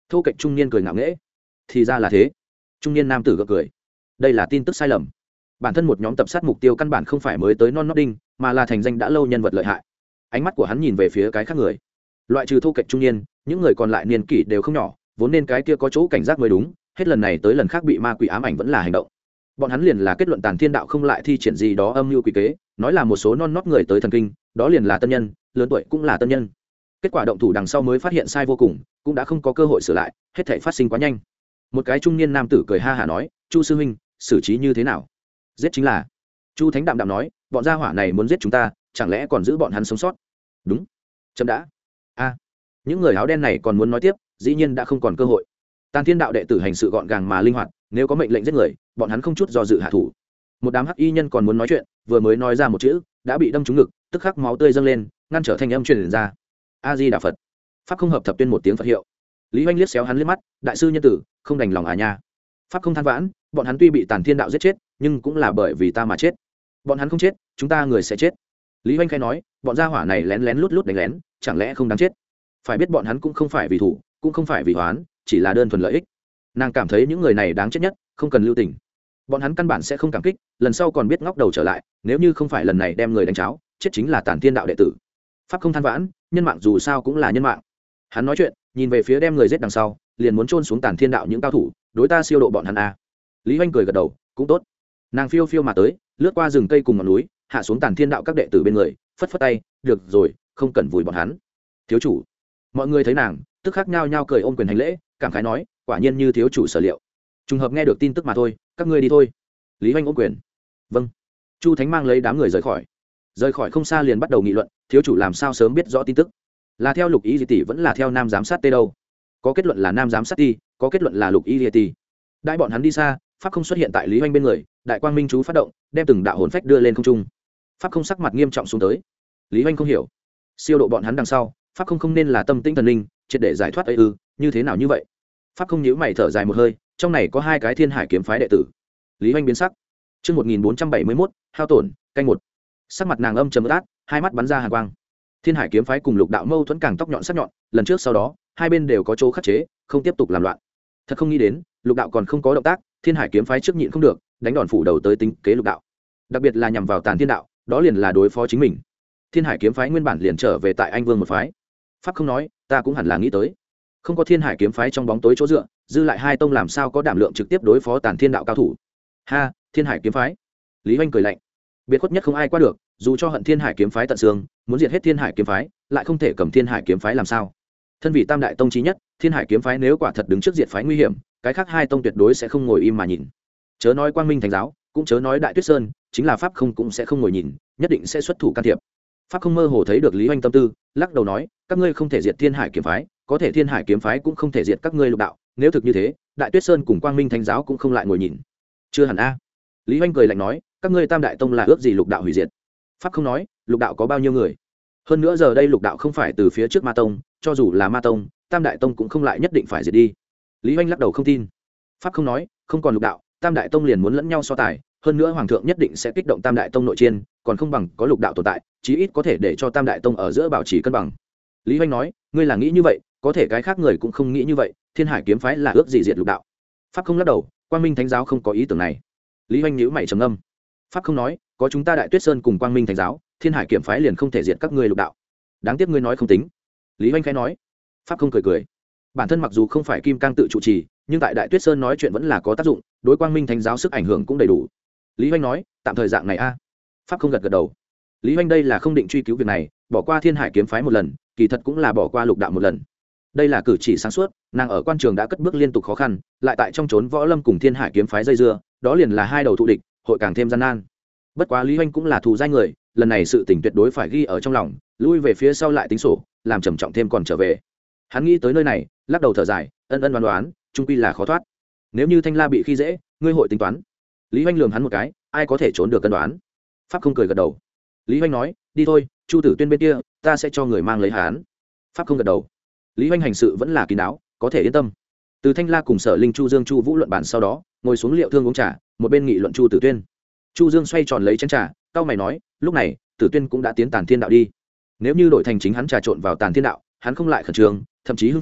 Thô kệch trung niên cười ngạo nghễ. Thì ra là thế. Trung niên nam tử gật cười. Đây là tin tức sai lầm. Bản thân một nhóm tập sát mục tiêu căn bản không phải mới tới non nót đinh, mà là thành danh đã lâu nhân vật lợi hại. Ánh mắt của hắn nhìn về phía cái khác người. Loại trừ thô kệch trung niên, những người còn lại niên kỷ đều không nhỏ, vốn nên cái kia có chỗ cảnh giác mới đúng, hết lần này tới lần khác bị ma quỷ ám ảnh vẫn là hành động. Bọn hắn liền là kết luận Tàn Thiên đạo không lại thi triển gì đó âm mưu quỷ kế, nói là một số non nót người tới thần kinh, đó liền là tân nhân, lớn tuổi cũng là tân nhân. Kết quả động thủ đằng sau mới phát hiện sai vô cùng, cũng đã không có cơ hội sửa lại, hết thảy phát sinh quá nhanh. Một cái trung niên nam tử cười ha hả nói, chu sư huynh, xử trí như thế nào? Giết chính là. Chu Thánh đạm đạm nói, bọn gia hỏa này muốn giết chúng ta, chẳng lẽ còn giữ bọn hắn sống sót? Đúng. Chấm đã. A. Những người áo đen này còn muốn nói tiếp, dĩ nhiên đã không còn cơ hội. Tàn Thiên đạo đệ tử hành sự gọn gàng mà linh hoạt, nếu có mệnh lệnh giết người, bọn hắn không chút do dự hạ thủ. Một đám hắc y nhân còn muốn nói chuyện, vừa mới nói ra một chữ, đã bị đâm trúng ngực, tức khắc máu tươi dâng lên, ngăn trở thanh âm truyền ra. A Di Đà Phật. Pháp không hợp thập tuyên một tiếng Phật hiệu. Lý Hoành liếc xéo hắn liếc mắt, đại sư nhân tử, không đành lòng à nha. Pháp không than vãn, bọn hắn tuy bị Tàn Thiên đạo giết chết, nhưng cũng là bởi vì ta mà chết. Bọn hắn không chết, chúng ta người sẽ chết. Lý Hoành khai nói, bọn gia hỏa này lén lén lút lút đánh lén, chẳng lẽ không đáng chết? Phải biết bọn hắn cũng không phải vì thủ, cũng không phải vì oán, chỉ là đơn thuần lợi ích. Nàng cảm thấy những người này đáng chết nhất, không cần lưu tình. Bọn hắn căn bản sẽ không cảm kích, lần sau còn biết ngóc đầu trở lại, nếu như không phải lần này đem người đánh cháo, chết chính là Tàn Thiên đạo đệ tử. Pháp không than vãn, nhân mạng dù sao cũng là nhân mạng. Hắn nói chuyện, nhìn về phía đem người giết đằng sau, liền muốn chôn xuống Tàn Thiên đạo những cao thủ, đối ta siêu độ bọn hắn a. Lý Hoành cười gật đầu, cũng tốt. Nàng phiêu phiêu mà tới, lướt qua rừng cây cùng ngọn núi, hạ xuống Tàn Thiên đạo các đệ tử bên người, phất phất tay, được rồi, không cần vùi bọn hắn. Thiếu chủ. Mọi người thấy nàng, tức khắc nhao nhao cười ôm quyền hành lễ, cảm khái nói, quả nhiên như thiếu chủ sở liệu. Trùng hợp nghe được tin tức mà thôi, các ngươi đi thôi. Lý Hoành ôm quyền. Vâng. Chu Thánh mang lấy đám người rời khỏi. Rời khỏi không xa liền bắt đầu nghị luận, thiếu chủ làm sao sớm biết rõ tin tức? Là theo Lục Y Di tỷ vẫn là theo Nam giám sát tê đâu? Có kết luận là Nam giám sát ti, có kết luận là Lục Y Di tỷ. Đại bọn hắn đi xa, pháp không xuất hiện tại Lý Hoành bên người, đại quang minh chú phát động, đem từng đạo hồn phách đưa lên không trung. Pháp không sắc mặt nghiêm trọng xuống tới. Lý Hoành không hiểu, siêu độ bọn hắn đằng sau, pháp không không nên là tâm tĩnh thần linh, triệt để giải thoát ấy ư? Như thế nào như vậy? Pháp không nhíu mày thở dài một hơi, trong này có hai cái Thiên Hải kiếm phái đệ tử. Lý Hoành biến sắc. Chương một nghìn bốn trăm bảy mươi mốt, hao tổn, canh một. Sắc mặt nàng âm trầm ác, hai mắt bắn ra hàn quang. Thiên Hải kiếm phái cùng Lục đạo mâu thuẫn càng tóc nhọn sắc nhọn, lần trước sau đó, hai bên đều có chỗ khắc chế, không tiếp tục làm loạn. Thật không nghĩ đến, Lục đạo còn không có động tác, Thiên Hải kiếm phái trước nhịn không được, đánh đòn phủ đầu tới tính kế Lục đạo. Đặc biệt là nhằm vào Tàn Thiên đạo, đó liền là đối phó chính mình. Thiên Hải kiếm phái nguyên bản liền trở về tại Anh Vương một phái. Pháp không nói, ta cũng hẳn là nghĩ tới. Không có Thiên Hải kiếm phái trong bóng tối chỗ dựa, dư lại hai tông làm sao có đảm lượng trực tiếp đối phó Tàn Thiên đạo cao thủ. Ha, Thiên Hải kiếm phái. Lý Hoành cười lạnh. Biệt khuất nhất không ai qua được, dù cho hận Thiên Hải kiếm phái tận xương, muốn diệt hết Thiên Hải kiếm phái, lại không thể cầm Thiên Hải kiếm phái làm sao? Thân vị tam đại tông chí nhất, Thiên Hải kiếm phái nếu quả thật đứng trước diệt phái nguy hiểm, cái khác hai tông tuyệt đối sẽ không ngồi im mà nhìn. Chớ nói Quang Minh Thánh giáo, cũng chớ nói Đại Tuyết Sơn, chính là pháp không cũng sẽ không ngồi nhìn, nhất định sẽ xuất thủ can thiệp. Pháp không mơ hồ thấy được Lý Hoành tâm tư, lắc đầu nói, các ngươi không thể diệt Thiên Hải kiếm phái, có thể Thiên Hải kiếm phái cũng không thể diệt các ngươi Lục đạo, nếu thực như thế, Đại Tuyết Sơn cùng Quang Minh Thánh giáo cũng không lại ngồi nhìn. Chưa hẳn a. Lý Hoành cười lạnh nói, các ngươi tam đại tông là ước gì Lục đạo hủy diệt? Pháp không nói, Lục đạo có bao nhiêu người? Hơn nữa giờ đây Lục đạo không phải từ phía trước Ma tông, cho dù là Ma tông, tam đại tông cũng không lại nhất định phải diệt đi. Lý Hoành lắc đầu không tin. Pháp không nói, không còn Lục đạo, tam đại tông liền muốn lẫn nhau so tài, hơn nữa hoàng thượng nhất định sẽ kích động tam đại tông nội chiến, còn không bằng có Lục đạo tồn tại, chí ít có thể để cho tam đại tông ở giữa bảo trì cân bằng. Lý Hoành nói, ngươi là nghĩ như vậy, có thể cái khác người cũng không nghĩ như vậy, Thiên Hải kiếm phái là ước gì diệt Lục đạo? Pháp không lắc đầu, Quang Minh Thánh giáo không có ý tưởng này. Lý Hoành nhíu mày trầm ngâm. Pháp không nói, có chúng ta Đại Tuyết Sơn cùng Quang Minh Thánh giáo, Thiên Hải kiếm phái liền không thể diệt các ngươi Lục đạo. Đáng tiếc ngươi nói không tính. Lý Hoành khẽ nói. Pháp không cười cười. Bản thân mặc dù không phải kim cang tự trụ trì, nhưng tại Đại Tuyết Sơn nói chuyện vẫn là có tác dụng, đối Quang Minh Thánh giáo sức ảnh hưởng cũng đầy đủ. Lý Hoành nói, tạm thời dạng này a. Pháp không gật gật đầu. Lý Hoành đây là không định truy cứu việc này, bỏ qua Thiên Hải kiếm phái một lần, kỳ thật cũng là bỏ qua Lục đạo một lần. Đây là cử chỉ sáng suốt, nàng ở quan trường đã cất bước liên tục khó khăn, lại tại trong trốn võ lâm cùng Thiên Hải kiếm phái dây dưa, đó liền là hai đầu thù địch, hội càng thêm gian nan. Bất quá Lý Hoành cũng là thù giai người, lần này sự tình tuyệt đối phải ghi ở trong lòng, lui về phía sau lại tính sổ, làm trầm trọng thêm còn trở về. Hắn nghĩ tới nơi này, lắc đầu thở dài, ân ân đoán đoán, chung quy là khó thoát. Nếu như Thanh La bị khi dễ, ngươi hội tính toán. Lý Hoành lườm hắn một cái, ai có thể trốn được cân đoán. Pháp không cười gật đầu. Lý Hoành nói, đi thôi, Chu Tử Tuyên bên kia, ta sẽ cho người mang lấy hắn. Pháp không gật đầu. Lý Hoành hành sự vẫn là kín đáo, có thể yên tâm. Từ Thanh La cùng Sở Linh Chu Dương Chu Vũ luận bàn sau đó, ngồi xuống liệu thương uống trà, một bên nghị luận Chu Tử Tuyên. Chu Dương xoay tròn lấy chén trà, cau mày nói, lúc này, Tử Tuyên cũng đã tiến Tàn Thiên đạo đi. Nếu như đổi thành chính hắn trà trộn vào Tàn Thiên đạo, hắn không lại khẩn trương, thậm chí hưng phấn,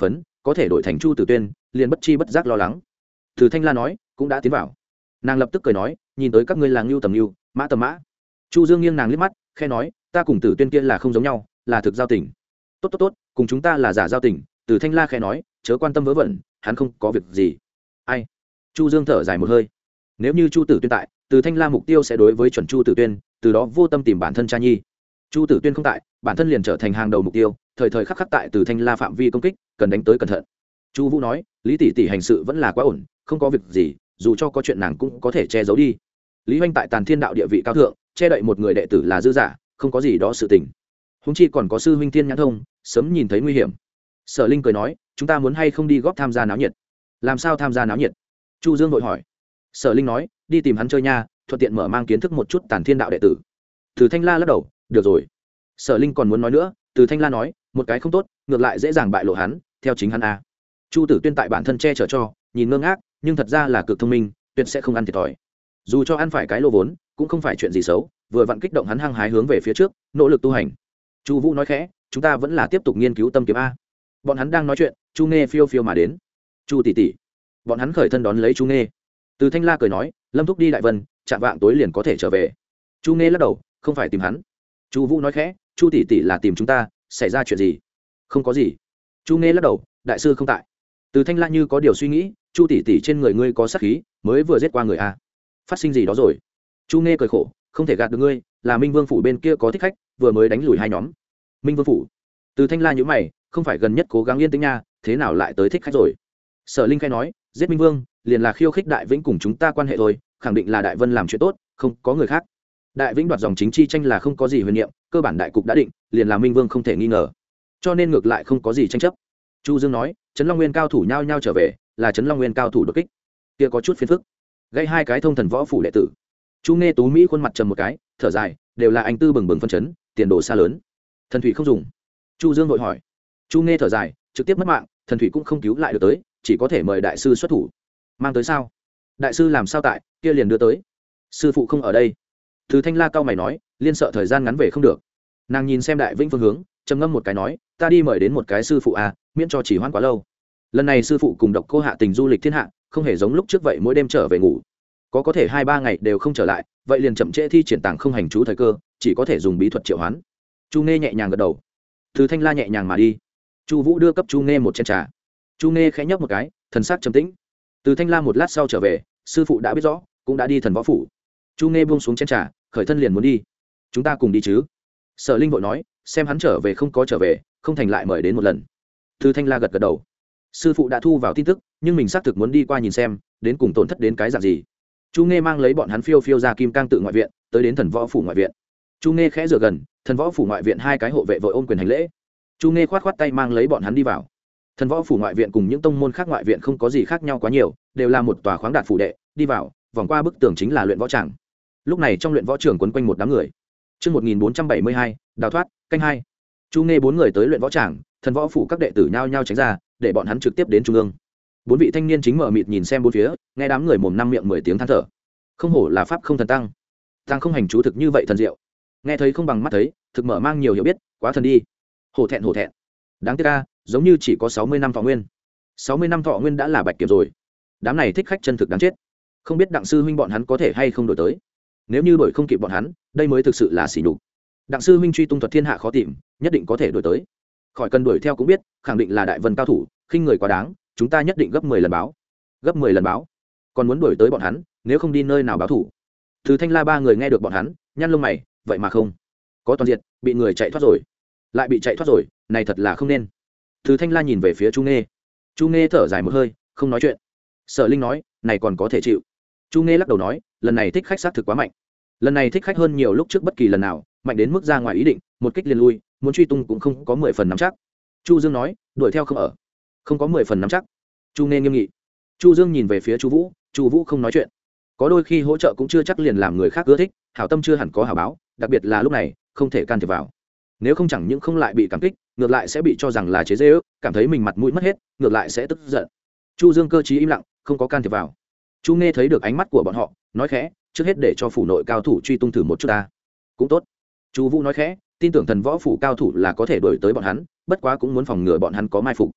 có thể đổi thành Chu Tử Tuyên liền bất chi bất giác lo lắng. Từ Thanh La nói cũng đã tiến vào. Nàng lập tức cười nói, nhìn tới các ngươi là ngưu tầm ngưu, mã tầm mã. Chu Dương nghiêng nàng liếc mắt, khẽ nói, ta cùng Tử Tuyên kia là không giống nhau, là thực giao tình. Tốt tốt tốt, cùng chúng ta là giả giao tình. Từ Thanh La khẽ nói, chớ quan tâm vớ vẩn, hắn không có việc gì. Ai? Chu Dương thở dài một hơi. Nếu như Chu Tử Tuyên tại, Từ Thanh La mục tiêu sẽ đối với chuẩn Chu Tử Tuyên, từ đó vô tâm tìm bản thân cha nhi. Chu Tử Tuyên không tại, bản thân liền trở thành hàng đầu mục tiêu, thời thời khắc khắc tại Từ Thanh La phạm vi công kích, cần đánh tới cẩn thận. Chu Vũ nói, Lý tỷ tỷ hành sự vẫn là quá ổn, không có việc gì, dù cho có chuyện nàng cũng có thể che giấu đi. Lý Hoành tại Tàn Thiên đạo địa vị cao thượng, che đậy một người đệ tử là dư giả, không có gì đó sự tình. Huống chi còn có sư huynh Thiên Nhãn Thông, sớm nhìn thấy nguy hiểm. Sở Linh cười nói, chúng ta muốn hay không đi góp tham gia náo nhiệt? Làm sao tham gia náo nhiệt? Chu Dương vội hỏi. Sở Linh nói, đi tìm hắn chơi nha, thuận tiện mở mang kiến thức một chút Tàn Thiên đạo đệ tử. Từ Thanh La lắc đầu, được rồi. Sở Linh còn muốn nói nữa, Từ Thanh La nói, một cái không tốt, ngược lại dễ dàng bại lộ hắn, theo chính hắn a. Chu Tử Tuyên tại bản thân che chở cho, nhìn ngơ ngác, nhưng thật ra là cực thông minh, tuyệt sẽ không ăn thiệt thòi. Dù cho ăn phải cái lô vốn, cũng không phải chuyện gì xấu, vừa vặn kích động hắn hăng hái hướng về phía trước, nỗ lực tu hành. Chu Vũ nói khẽ, chúng ta vẫn là tiếp tục nghiên cứu tâm kiếm a. Bọn hắn đang nói chuyện, Chu Nghê phiêu phiêu mà đến. Chu tỷ tỷ. Bọn hắn khởi thân đón lấy Chu Nghê. Từ Thanh La cười nói, Lâm thúc đi Đại Vân, chạm vạng tối liền có thể trở về. Chu Nghê lắc đầu, không phải tìm hắn. Chu Vũ nói khẽ, Chu tỷ tỷ là tìm chúng ta, xảy ra chuyện gì? Không có gì. Chu Nghê lắc đầu, đại sư không tại. Từ Thanh La như có điều suy nghĩ, Chu tỷ tỷ trên người ngươi có sát khí, mới vừa giết qua người a. Phát sinh gì đó rồi? Chu Nghê cười khổ, không thể gạt được ngươi, là Minh Vương phủ bên kia có thích khách, vừa mới đánh lùi hai nhóm. Minh Vương phủ? Từ Thanh La nhíu mày, không phải gần nhất cố gắng yên tĩnh nha, thế nào lại tới thích khách rồi? Sở Linh khai nói, giết Minh Vương, liền là khiêu khích Đại Vĩnh cùng chúng ta quan hệ thôi, khẳng định là Đại Vân làm chuyện tốt, không có người khác. Đại Vĩnh đoạt dòng chính chi tranh là không có gì huyền niệm, cơ bản đại cục đã định, liền là Minh Vương không thể nghi ngờ, cho nên ngược lại không có gì tranh chấp. Chu Dương nói, Trấn Long Nguyên cao thủ nhao nhao trở về, là Trấn Long Nguyên cao thủ đột kích, kia có chút phiền phức. Gây hai cái thông thần võ phủ đệ tử. Chu Nghe Tú Mỹ khuôn mặt trầm một cái, thở dài, đều là anh tư bừng bừng phân chấn, tiền đồ xa lớn. Thần thủy không dùng. Chu Dương vội hỏi. Chu Nghe thở dài, trực tiếp mất mạng, thần thủy cũng không cứu lại được tới, chỉ có thể mời đại sư xuất thủ. Mang tới sao? Đại sư làm sao tại, kia liền đưa tới. Sư phụ không ở đây. Từ Thanh La cao mày nói, liên sợ thời gian ngắn về không được. Nàng nhìn xem Đại Vĩnh phương hướng, trầm ngâm một cái nói, ta đi mời đến một cái sư phụ à, miễn cho chỉ hoãn quá lâu. Lần này sư phụ cùng Độc Cô Hạ tình du lịch thiên hạ, không hề giống lúc trước vậy mỗi đêm trở về ngủ, có có thể hai ba ngày đều không trở lại, vậy liền chậm trễ thi triển tàng không hành chú thời cơ, chỉ có thể dùng bí thuật triệu hoán. Chu Nghe nhẹ nhàng gật đầu. Từ Thanh La nhẹ nhàng mà đi. Chu Vũ đưa cấp Chu Nghe một chén trà. Chu Nghe khẽ nhấp một cái, thần sắc trầm tĩnh. Từ Thanh La một lát sau trở về, sư phụ đã biết rõ, cũng đã đi thần võ phủ. Chu Nghe buông xuống chén trà, khởi thân liền muốn đi. Chúng ta cùng đi chứ? Sở Linh vội nói, xem hắn trở về không có trở về, không thành lại mời đến một lần. Từ Thanh La gật gật đầu. Sư phụ đã thu vào tin tức, nhưng mình xác thực muốn đi qua nhìn xem, đến cùng tổn thất đến cái dạng gì. Chu Nghe mang lấy bọn hắn phiêu phiêu ra Kim Cang tự ngoại viện, tới đến thần võ phủ ngoại viện. Chu Nghe khẽ rửa gần, thần võ phủ ngoại viện hai cái hộ vệ vội ôm quyền hành lễ. Chu Nghe khoát khoát tay mang lấy bọn hắn đi vào. Thần võ phủ ngoại viện cùng những tông môn khác ngoại viện không có gì khác nhau quá nhiều, đều là một tòa khoáng đạt phủ đệ. Đi vào, vòng qua bức tường chính là luyện võ tràng. Lúc này trong luyện võ trường quấn quanh một đám người. Chương một nghìn bốn trăm bảy mươi hai, đào thoát, canh hai. Chu Nghe bốn người tới luyện võ tràng, thần võ phủ các đệ tử nhao nhao tránh ra, để bọn hắn trực tiếp đến trung ương. Bốn vị thanh niên chính mở mịt nhìn xem bốn phía, nghe đám người mồm năm miệng mười tiếng than thở. Không hổ là pháp không thần tăng, tăng không hành chú thực như vậy thần diệu. Nghe thấy không bằng mắt thấy, thực mở mang nhiều hiểu biết, quá thần đi. Hổ thẹn hổ thẹn. Đáng tiếc a, giống như chỉ có sáu mươi năm thọ nguyên. sáu mươi năm thọ nguyên đã là bạch kiểm rồi. Đám này thích khách chân thực đáng chết. Không biết Đặng sư huynh bọn hắn có thể hay không đổi tới. Nếu như đổi không kịp bọn hắn, đây mới thực sự là sỉ nhục. Đặng sư huynh truy tung thuật thiên hạ khó tìm, nhất định có thể đổi tới. Khỏi cần đuổi theo cũng biết, khẳng định là Đại Vân cao thủ, khinh người quá đáng, chúng ta nhất định gấp mười lần báo. Gấp mười lần báo. Còn muốn đuổi tới bọn hắn, nếu không đi nơi nào báo thủ. Từ Thanh La ba người nghe được bọn hắn, nhăn lông mày, vậy mà không. Có toàn diệt, bị người chạy thoát rồi. Lại bị chạy thoát rồi, này thật là không nên. Từ Thanh La nhìn về phía Chu Nghe. Chu Nghe thở dài một hơi, không nói chuyện. Sở Linh nói, này còn có thể chịu. Chu Nghe lắc đầu nói, lần này thích khách sát thực quá mạnh. Lần này thích khách hơn nhiều lúc trước bất kỳ lần nào, mạnh đến mức ra ngoài ý định, một kích liền lui, muốn truy tung cũng không có mười phần nắm chắc. Chu Dương nói, đuổi theo không ở, không có mười phần nắm chắc. Chu Nghe nghiêm nghị. Chu Dương nhìn về phía Chu Vũ, Chu Vũ không nói chuyện. Có đôi khi hỗ trợ cũng chưa chắc liền làm người khác ưa thích, hảo tâm chưa hẳn có hảo báo, đặc biệt là lúc này, không thể can thiệp vào. Nếu không chẳng những không lại bị cảm kích, ngược lại sẽ bị cho rằng là chế giễu, cảm thấy mình mặt mũi mất hết, ngược lại sẽ tức giận. Chu Dương cơ trí im lặng, không có can thiệp vào. Chu Nghe thấy được ánh mắt của bọn họ, nói khẽ, trước hết để cho phủ nội cao thủ truy tung thử một chút ta. Cũng tốt. Chu Vũ nói khẽ, tin tưởng thần võ phủ cao thủ là có thể đuổi tới bọn hắn, bất quá cũng muốn phòng ngừa bọn hắn có mai phục.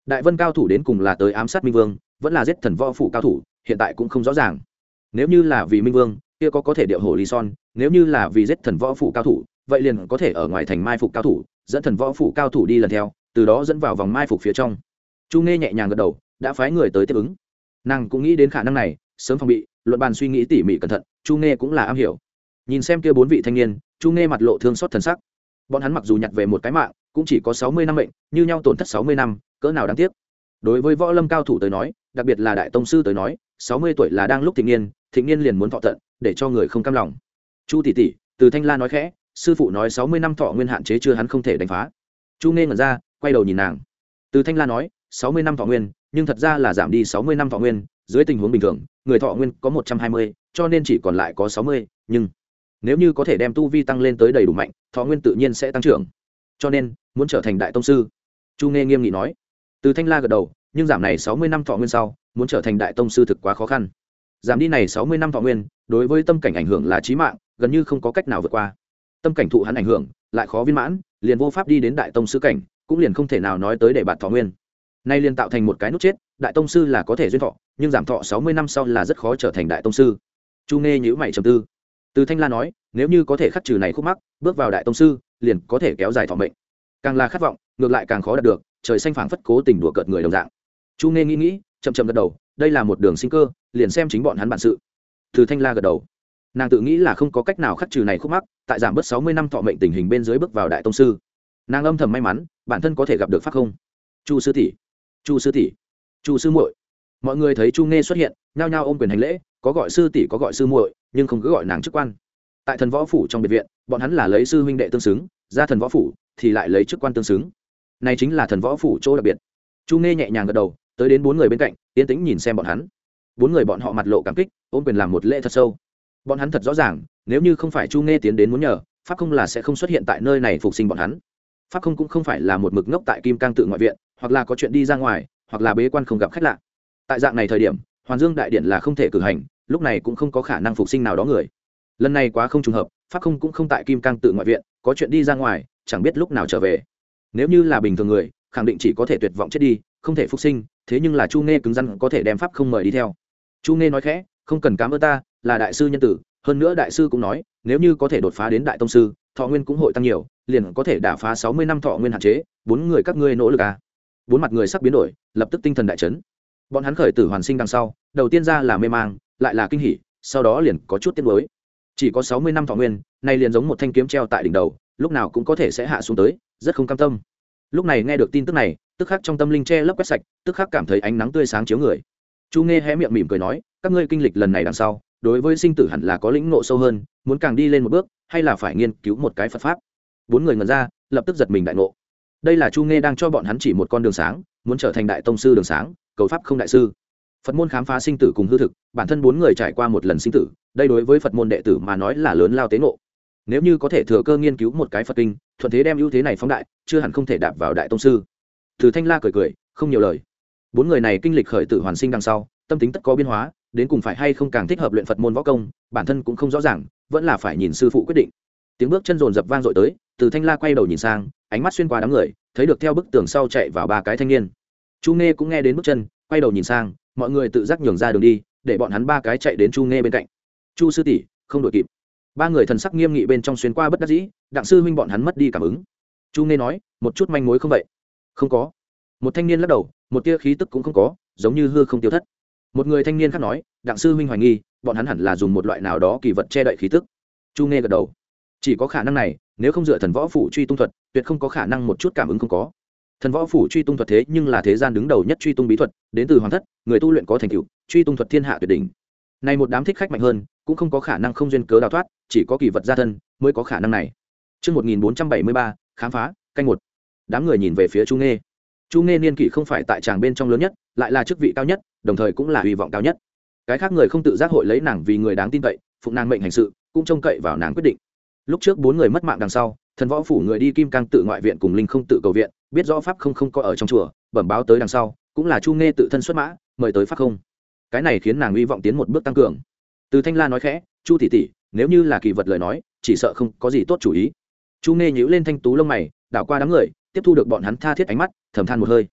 đại vân cao thủ đến cùng là tới ám sát minh vương vẫn là giết thần võ phủ cao thủ hiện tại cũng không rõ ràng. Nếu như là vì minh vương kia có có thể điệu hổ lý son, nếu như là vì giết thần võ phủ cao thủ vậy liền có thể ở ngoài thành mai phục cao thủ, dẫn thần võ phủ cao thủ đi lần theo, từ đó dẫn vào vòng mai phục phía trong. Chu Nghe nhẹ nhàng gật đầu, đã phái người tới tiếp ứng. Nàng cũng nghĩ đến khả năng này, sớm phòng bị, luận bàn suy nghĩ tỉ mỉ cẩn thận, Chu Nghe cũng là am hiểu. Nhìn xem kia bốn vị thanh niên, Chu Nghe mặt lộ thương xót thần sắc. Bọn hắn mặc dù nhặt về một cái mạng, cũng chỉ có sáu mươi năm mệnh, như nhau tổn thất sáu mươi năm, cỡ nào đáng tiếc. Đối với võ lâm cao thủ tới nói, đặc biệt là đại tông sư tới nói, sáu mươi tuổi là đang lúc thịnh niên, thịnh niên liền muốn thọ tận, để cho người không cam lòng. Chu tỷ tỷ, Từ Thanh La nói khẽ, sư phụ nói sáu mươi năm thọ nguyên hạn chế chưa hắn không thể đánh phá. Chu Nghe ngẩn ra, quay đầu nhìn nàng. Từ Thanh La nói, sáu mươi năm thọ nguyên, nhưng thật ra là giảm đi sáu mươi năm thọ nguyên, dưới tình huống bình thường, người thọ nguyên có một trăm hai mươi, cho nên chỉ còn lại có sáu mươi, nhưng nếu như có thể đem tu vi tăng lên tới đầy đủ mạnh, thọ nguyên tự nhiên sẽ tăng trưởng. Cho nên, muốn trở thành đại tông sư. Chu Nghe nghiêm nghị nói. Từ Thanh La gật đầu, nhưng giảm này sáu mươi năm thọ nguyên sau, muốn trở thành đại tông sư thực quá khó khăn. Giảm đi này sáu mươi năm thọ nguyên, đối với tâm cảnh ảnh hưởng là chí mạng, gần như không có cách nào vượt qua. Tâm cảnh thụ hắn ảnh hưởng, lại khó viên mãn, liền vô pháp đi đến đại tông sư cảnh, cũng liền không thể nào nói tới để bạt thọ nguyên. Nay liền tạo thành một cái nút chết, đại tông sư là có thể duyên thọ, nhưng giảm thọ sáu mươi năm sau là rất khó trở thành đại tông sư. Chu Nghe nhíu mày trầm tư. Từ Thanh La nói, nếu như có thể khắc trừ này khúc mắc, bước vào đại tông sư, liền có thể kéo dài thọ mệnh. Càng là khát vọng, ngược lại càng khó đạt được, trời xanh phảng phất cố tình đùa cợt người đồng dạng. Chu Nghe nghĩ nghĩ, chậm chậm gật đầu, đây là một đường sinh cơ, liền xem chính bọn hắn bản sự. Từ Thanh La gật đầu. Nàng tự nghĩ là không có cách nào khắc trừ này khúc mắc, tại giảm bớt sáu mươi năm thọ mệnh tình hình bên dưới bước vào đại tông sư. Nàng âm thầm may mắn, bản thân có thể gặp được pháp không. Chu sư tỷ, Chu sư tỷ, Chu sư muội. Mọi người thấy Chu Nghe xuất hiện, nhao nhao ôm quyền hành lễ, có gọi sư tỷ có gọi sư muội, nhưng không cứ gọi nàng chức quan. Tại thần võ phủ trong biệt viện, bọn hắn là lấy sư huynh đệ tương xứng, ra thần võ phủ thì lại lấy chức quan tương xứng. Này chính là thần võ phủ chỗ đặc biệt. Chu Nghe nhẹ nhàng gật đầu, tới đến bốn người bên cạnh, yên tĩnh nhìn xem bọn hắn. Bốn người bọn họ mặt lộ cảm kích, ôm quyền làm một lễ thật sâu. Bọn hắn thật rõ ràng, nếu như không phải Chu Nghe tiến đến muốn nhờ, pháp không là sẽ không xuất hiện tại nơi này phục sinh bọn hắn. Pháp không cũng không phải là một mực ngốc tại Kim Cang tự ngoại viện, hoặc là có chuyện đi ra ngoài, hoặc là bế quan không gặp khách lạ. Tại dạng này thời điểm, Hoàn Dương đại điện là không thể cử hành, lúc này cũng không có khả năng phục sinh nào đó người. Lần này quá không trùng hợp, pháp không cũng không tại Kim Cang tự ngoại viện, có chuyện đi ra ngoài, chẳng biết lúc nào trở về. Nếu như là bình thường người, khẳng định chỉ có thể tuyệt vọng chết đi, không thể phục sinh, thế nhưng là Chu Nghe cứng rắn có thể đem pháp không mời đi theo. Chu Nghe nói khẽ, không cần cảm ơn ta, là đại sư nhân tử, hơn nữa đại sư cũng nói, nếu như có thể đột phá đến đại tông sư, thọ nguyên cũng hội tăng nhiều, liền có thể đả phá sáu mươi năm thọ nguyên hạn chế, bốn người các ngươi nỗ lực à? Bốn mặt người sắc biến đổi, lập tức tinh thần đại chấn. Bọn hắn khởi tử hoàn sinh đằng sau, đầu tiên ra là mê mang, lại là kinh hỉ, sau đó liền có chút tiếc nuối. Chỉ có sáu mươi năm thọ nguyên, này liền giống một thanh kiếm treo tại đỉnh đầu, lúc nào cũng có thể sẽ hạ xuống tới, rất không cam tâm. Lúc này nghe được tin tức này, tức khắc trong tâm linh che lấp quét sạch, tức khắc cảm thấy ánh nắng tươi sáng chiếu người. Chu Nghe hé miệng mỉm cười nói, các ngươi kinh lịch lần này đằng sau, đối với sinh tử hẳn là có lĩnh ngộ sâu hơn, muốn càng đi lên một bước, hay là phải nghiên cứu một cái Phật pháp. Bốn người ngẩn ra, lập tức giật mình đại ngộ. Đây là Chu Nghe đang cho bọn hắn chỉ một con đường sáng, muốn trở thành đại tông sư đường sáng, cầu pháp không đại sư. Phật môn khám phá sinh tử cùng hư thực, bản thân bốn người trải qua một lần sinh tử, đây đối với Phật môn đệ tử mà nói là lớn lao tế ngộ. Nếu như có thể thừa cơ nghiên cứu một cái Phật kinh, thuận thế đem ưu thế này phóng đại, chưa hẳn không thể đạp vào đại tông sư. Từ Thanh La cười cười, không nhiều lời. Bốn người này kinh lịch khởi tử hoàn sinh đằng sau, tâm tính tất có biến hóa, đến cùng phải hay không càng thích hợp luyện Phật môn võ công, bản thân cũng không rõ ràng, vẫn là phải nhìn sư phụ quyết định. Tiếng bước chân rồn rập vang dội tới, Từ Thanh La quay đầu nhìn sang, ánh mắt xuyên qua đám người, thấy được theo bức tường sau chạy vào ba cái thanh niên. Chu Nghe cũng nghe đến bước chân, quay đầu nhìn sang, mọi người tự giác nhường ra đường đi, để bọn hắn ba cái chạy đến Chu Nghe bên cạnh. Chu sư tỷ, không đội kịp. Ba người thần sắc nghiêm nghị bên trong xuyên qua bất đắc dĩ, đặng sư huynh bọn hắn mất đi cảm ứng. Chu Nghe nói, một chút manh mối không vậy? Không có. Một thanh niên lắc đầu, một tia khí tức cũng không có, giống như hư không tiêu thất. Một người thanh niên khác nói, đặng sư huynh hoài nghi, bọn hắn hẳn là dùng một loại nào đó kỳ vật che đậy khí tức. Chu Nghe gật đầu. Chỉ có khả năng này, nếu không dựa thần võ phủ truy tung thuật, tuyệt không có khả năng một chút cảm ứng không có. Thần võ phủ truy tung thuật thế nhưng là thế gian đứng đầu nhất truy tung bí thuật, đến từ hoàng thất, người tu luyện có thành tựu, truy tung thuật thiên hạ tuyệt đỉnh. Này một đám thích khách mạnh hơn, cũng không có khả năng không duyên cớ đào thoát, chỉ có kỳ vật gia thân mới có khả năng này. Chương một nghìn bốn trăm bảy mươi ba, khám phá, canh một. Đám người nhìn về phía Chu Nghe. Chu Nghe niên kỷ không phải tại tràng bên trong lớn nhất, lại là chức vị cao nhất, đồng thời cũng là hy vọng cao nhất. Cái khác người không tự giác hội lấy nàng vì người đáng tin cậy, phụng nàng mệnh hành sự, cũng trông cậy vào nàng quyết định. Lúc trước bốn người mất mạng đằng sau, thần võ phủ người đi Kim Cang tự ngoại viện cùng linh không tự cầu viện, biết rõ pháp không không có ở trong chùa, bẩm báo tới đằng sau, cũng là Chu Nghe tự thân xuất mã, mời tới pháp không. Cái này khiến nàng hy vọng tiến một bước tăng cường. Từ Thanh La nói khẽ, Chu tỷ tỷ, nếu như là kỳ vật lời nói, chỉ sợ không có gì tốt chủ ý. Chu Nghe nhíu lên thanh tú lông mày, đảo qua đám người, tiếp thu được bọn hắn tha thiết ánh mắt, thầm than một hơi.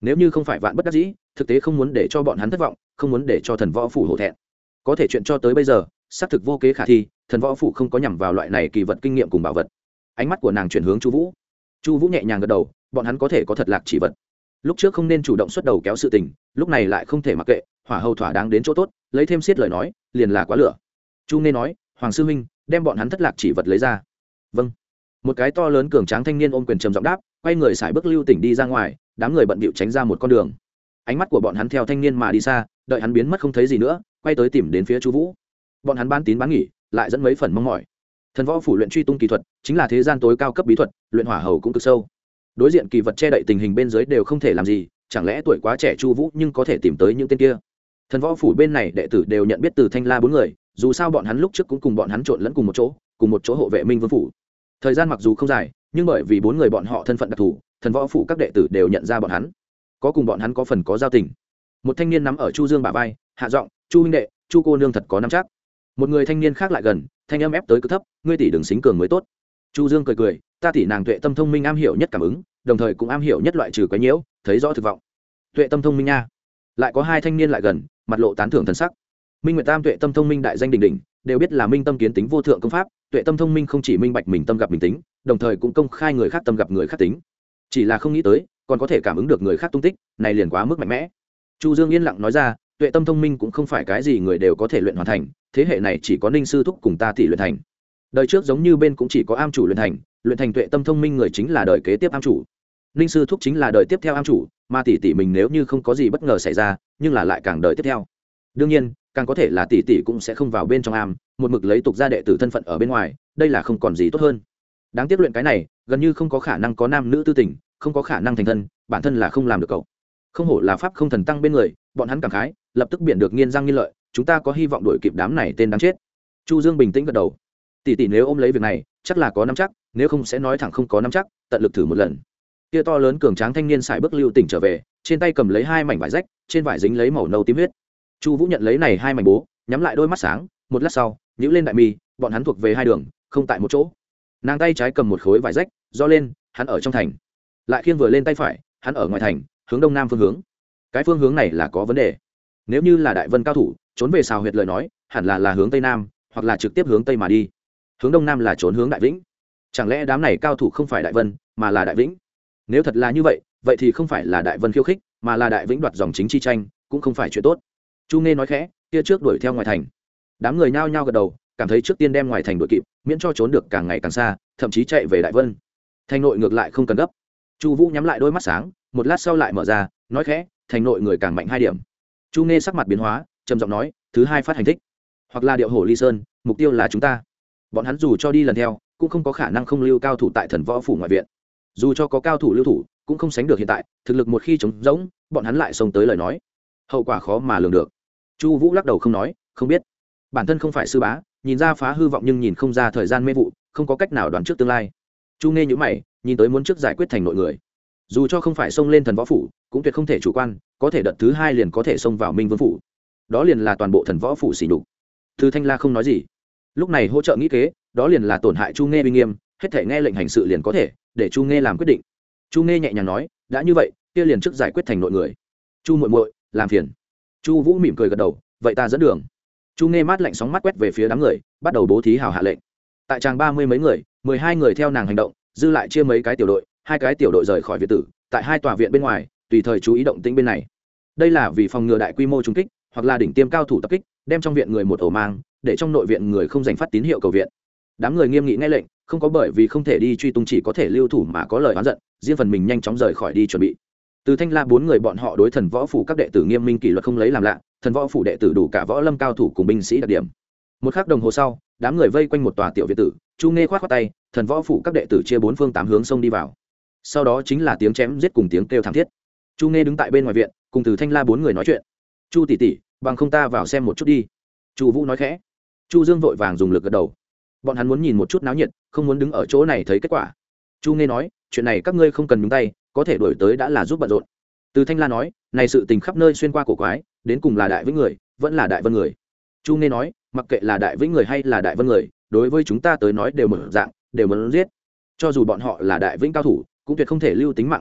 nếu như không phải vạn bất đắc dĩ thực tế không muốn để cho bọn hắn thất vọng, không muốn để cho thần võ phủ hổ thẹn. Có thể chuyện cho tới bây giờ xác thực vô kế khả thi, thần võ phủ không có nhằm vào loại này kỳ vật kinh nghiệm cùng bảo vật. Ánh mắt của nàng chuyển hướng Chu Vũ. Chu Vũ nhẹ nhàng gật đầu, bọn hắn có thể có thật lạc chỉ vật. Lúc trước không nên chủ động xuất đầu kéo sự tình, lúc này lại không thể mặc kệ, hỏa hầu thỏa đáng đến chỗ tốt, lấy thêm xiết lời nói, liền là quá lửa. Chu Nghe nói, Hoàng sư huynh, đem bọn hắn thất lạc chỉ vật lấy ra. Vâng. Một cái to lớn cường tráng thanh niên ôm quyền trầm giọng đáp, quay người xài bước lưu tỉnh đi ra ngoài, đám người bận bịu tránh ra một con đường. Ánh mắt của bọn hắn theo thanh niên mà đi xa, đợi hắn biến mất không thấy gì nữa, quay tới tìm đến phía Chu Vũ. Bọn hắn bán tín bán nghỉ, lại dẫn mấy phần mong mỏi. Thần võ phủ luyện truy tung kỳ thuật, chính là thế gian tối cao cấp bí thuật, luyện hỏa hầu cũng cực sâu. Đối diện kỳ vật che đậy tình hình bên dưới đều không thể làm gì, chẳng lẽ tuổi quá trẻ Chu Vũ nhưng có thể tìm tới những tên kia. Thần võ phủ bên này đệ tử đều nhận biết Từ Thanh La bốn người, dù sao bọn hắn lúc trước cũng cùng bọn hắn trộn lẫn cùng một chỗ, cùng một chỗ hộ vệ Minh Vương phủ. Thời gian mặc dù không dài, nhưng bởi vì bốn người bọn họ thân phận đặc thù, thần võ phủ các đệ tử đều nhận ra bọn hắn, có cùng bọn hắn có phần có giao tình. Một thanh niên nắm ở Chu Dương bả vai, hạ giọng, "Chu huynh đệ, Chu cô nương thật có nắm chắc." Một người thanh niên khác lại gần, thanh âm ép tới cực thấp, "Ngươi tỷ đừng xính cường mới tốt." Chu Dương cười cười, "Ta tỷ nàng tuệ tâm thông minh am hiểu nhất cảm ứng, đồng thời cũng am hiểu nhất loại trừ quái nhiễu, thấy rõ thực vọng." Tuệ tâm thông minh nha. Lại có hai thanh niên lại gần, mặt lộ tán thưởng thần sắc. Minh Nguyệt Tam tuệ tâm thông minh đại danh đỉnh đỉnh, đều biết là minh tâm kiến tính vô thượng công pháp, tuệ tâm thông minh không chỉ minh bạch mình tâm gặp mình tính, đồng thời cũng công khai người khác tâm gặp người khác tính. Chỉ là không nghĩ tới, còn có thể cảm ứng được người khác tung tích, này liền quá mức mạnh mẽ. Chu Dương yên lặng nói ra, tuệ tâm thông minh cũng không phải cái gì người đều có thể luyện hoàn thành, thế hệ này chỉ có Ninh sư thúc cùng ta tỷ luyện thành. Đời trước giống như bên cũng chỉ có am chủ luyện thành, luyện thành tuệ tâm thông minh người chính là đời kế tiếp am chủ. Ninh sư thúc chính là đời tiếp theo am chủ, mà tỷ tỷ mình nếu như không có gì bất ngờ xảy ra, nhưng là lại càng đời tiếp theo. Đương nhiên, càng có thể là tỷ tỷ cũng sẽ không vào bên trong am, một mực lấy tục gia đệ tử thân phận ở bên ngoài, đây là không còn gì tốt hơn. Đáng tiếc luyện cái này, gần như không có khả năng có nam nữ tư tình, không có khả năng thành thân, bản thân là không làm được cậu. Không hổ là pháp không thần tăng bên người, bọn hắn cảm khái, lập tức biển được nghiên răng nghiên lợi, chúng ta có hy vọng đuổi kịp đám này tên đáng chết. Chu Dương bình tĩnh gật đầu. Tỷ tỷ nếu ôm lấy việc này, chắc là có nắm chắc, nếu không sẽ nói thẳng không có nắm chắc, tận lực thử một lần. Kia to lớn cường tráng thanh niên xài bước lưu tỉnh trở về, trên tay cầm lấy hai mảnh vải rách, trên vải dính lấy màu nâu tím huyết. Chu Vũ nhận lấy này hai mảnh bố, nhắm lại đôi mắt sáng, một lát sau, nhíu lên đại mi, bọn hắn thuộc về hai đường, không tại một chỗ. Nàng tay trái cầm một khối vải rách, do lên, hắn ở trong thành. Lại khiêng vừa lên tay phải, hắn ở ngoài thành, hướng đông nam phương hướng. Cái phương hướng này là có vấn đề. Nếu như là Đại Vân cao thủ, trốn về Sào Huyệt lời nói, hẳn là là hướng tây nam, hoặc là trực tiếp hướng tây mà đi. Hướng đông nam là trốn hướng Đại Vĩnh. Chẳng lẽ đám này cao thủ không phải Đại Vân, mà là Đại Vĩnh? Nếu thật là như vậy, vậy thì không phải là Đại Vân khiêu khích, mà là Đại Vĩnh đoạt dòng chính chi tranh, cũng không phải chuyện tốt. Chu Nghe nói khẽ, kia trước đuổi theo ngoài thành. Đám người nhao nhao gật đầu, cảm thấy trước tiên đem ngoài thành đuổi kịp, miễn cho trốn được càng ngày càng xa, thậm chí chạy về Đại Vân. Thành nội ngược lại không cần gấp. Chu Vũ nhắm lại đôi mắt sáng, một lát sau lại mở ra, nói khẽ, thành nội người càng mạnh hai điểm. Chu Nghe sắc mặt biến hóa, trầm giọng nói, thứ hai phát hành thích, hoặc là điệu hổ ly sơn, mục tiêu là chúng ta. Bọn hắn dù cho đi lần theo, cũng không có khả năng không lưu cao thủ tại thần võ phủ ngoại viện. Dù cho có cao thủ lưu thủ, cũng không sánh được hiện tại, thực lực một khi trống rỗng, bọn hắn lại xông tới lời nói, hậu quả khó mà lường được. Chu Vũ lắc đầu không nói, không biết. Bản thân không phải sư bá, nhìn ra phá hư vọng nhưng nhìn không ra thời gian mê vụ, không có cách nào đoán trước tương lai. Chu Nghe nhíu mày, nhìn tới muốn trước giải quyết thành nội người. Dù cho không phải xông lên thần võ phủ, cũng tuyệt không thể chủ quan, có thể đợt thứ hai liền có thể xông vào Minh Vương phủ. Đó liền là toàn bộ thần võ phủ xỉ nhục. Từ Thanh La không nói gì. Lúc này hỗ trợ nghĩ kế, đó liền là tổn hại Chu Nghe uy nghiêm, hết thể nghe lệnh hành sự liền có thể, để Chu Nghe làm quyết định. Chu Nghe nhẹ nhàng nói, đã như vậy, kia liền trước giải quyết thành nội người. Chu muội muội, làm phiền. Chu Vũ mỉm cười gật đầu, vậy ta dẫn đường. Chu Nghe mát lạnh sóng mắt quét về phía đám người, bắt đầu bố thí hào hạ lệnh. Tại tràng ba mươi mấy người, mười hai người theo nàng hành động, dư lại chia mấy cái tiểu đội, hai cái tiểu đội rời khỏi viện tử, tại hai tòa viện bên ngoài, tùy thời chú ý động tĩnh bên này. Đây là vì phòng ngừa đại quy mô trùng kích, hoặc là đỉnh tiêm cao thủ tập kích, đem trong viện người một ổ mang, để trong nội viện người không giành phát tín hiệu cầu viện. Đám người nghiêm nghị nghe lệnh, không có bởi vì không thể đi truy tung chỉ có thể lưu thủ mà có lời oán giận, riêng phần mình nhanh chóng rời khỏi đi chuẩn bị. Từ Thanh La bốn người bọn họ đối thần võ phủ các đệ tử nghiêm minh kỷ luật không lấy làm lạ, thần võ phủ đệ tử đủ cả võ lâm cao thủ cùng binh sĩ đặc điểm. Một khắc đồng hồ sau, đám người vây quanh một tòa tiểu viện tử, Chu Nghe khoát khoát tay, thần võ phủ các đệ tử chia bốn phương tám hướng xông đi vào. Sau đó chính là tiếng chém giết cùng tiếng kêu thảm thiết. Chu Nghe đứng tại bên ngoài viện, cùng Từ Thanh La bốn người nói chuyện. "Chu tỷ tỷ, bằng không ta vào xem một chút đi." Chu Vũ nói khẽ. Chu Dương vội vàng dùng lực gật đầu. Bọn hắn muốn nhìn một chút náo nhiệt, không muốn đứng ở chỗ này thấy kết quả. Chu Nghe nói, "Chuyện này các ngươi không cần nhúng tay, có thể đuổi tới đã là giúp bận rộn." Từ Thanh La nói, "Này sự tình khắp nơi xuyên qua cổ quái, đến cùng là Đại Vĩnh người, vẫn là Đại Vân người." Chu Nghe nói, "Mặc kệ là Đại Vĩnh người hay là Đại Vân người, đối với chúng ta tới nói đều mở dạng, đều muốn giết. Cho dù bọn họ là Đại Vĩnh cao thủ, cũng tuyệt không thể lưu tính mạng bọn họ,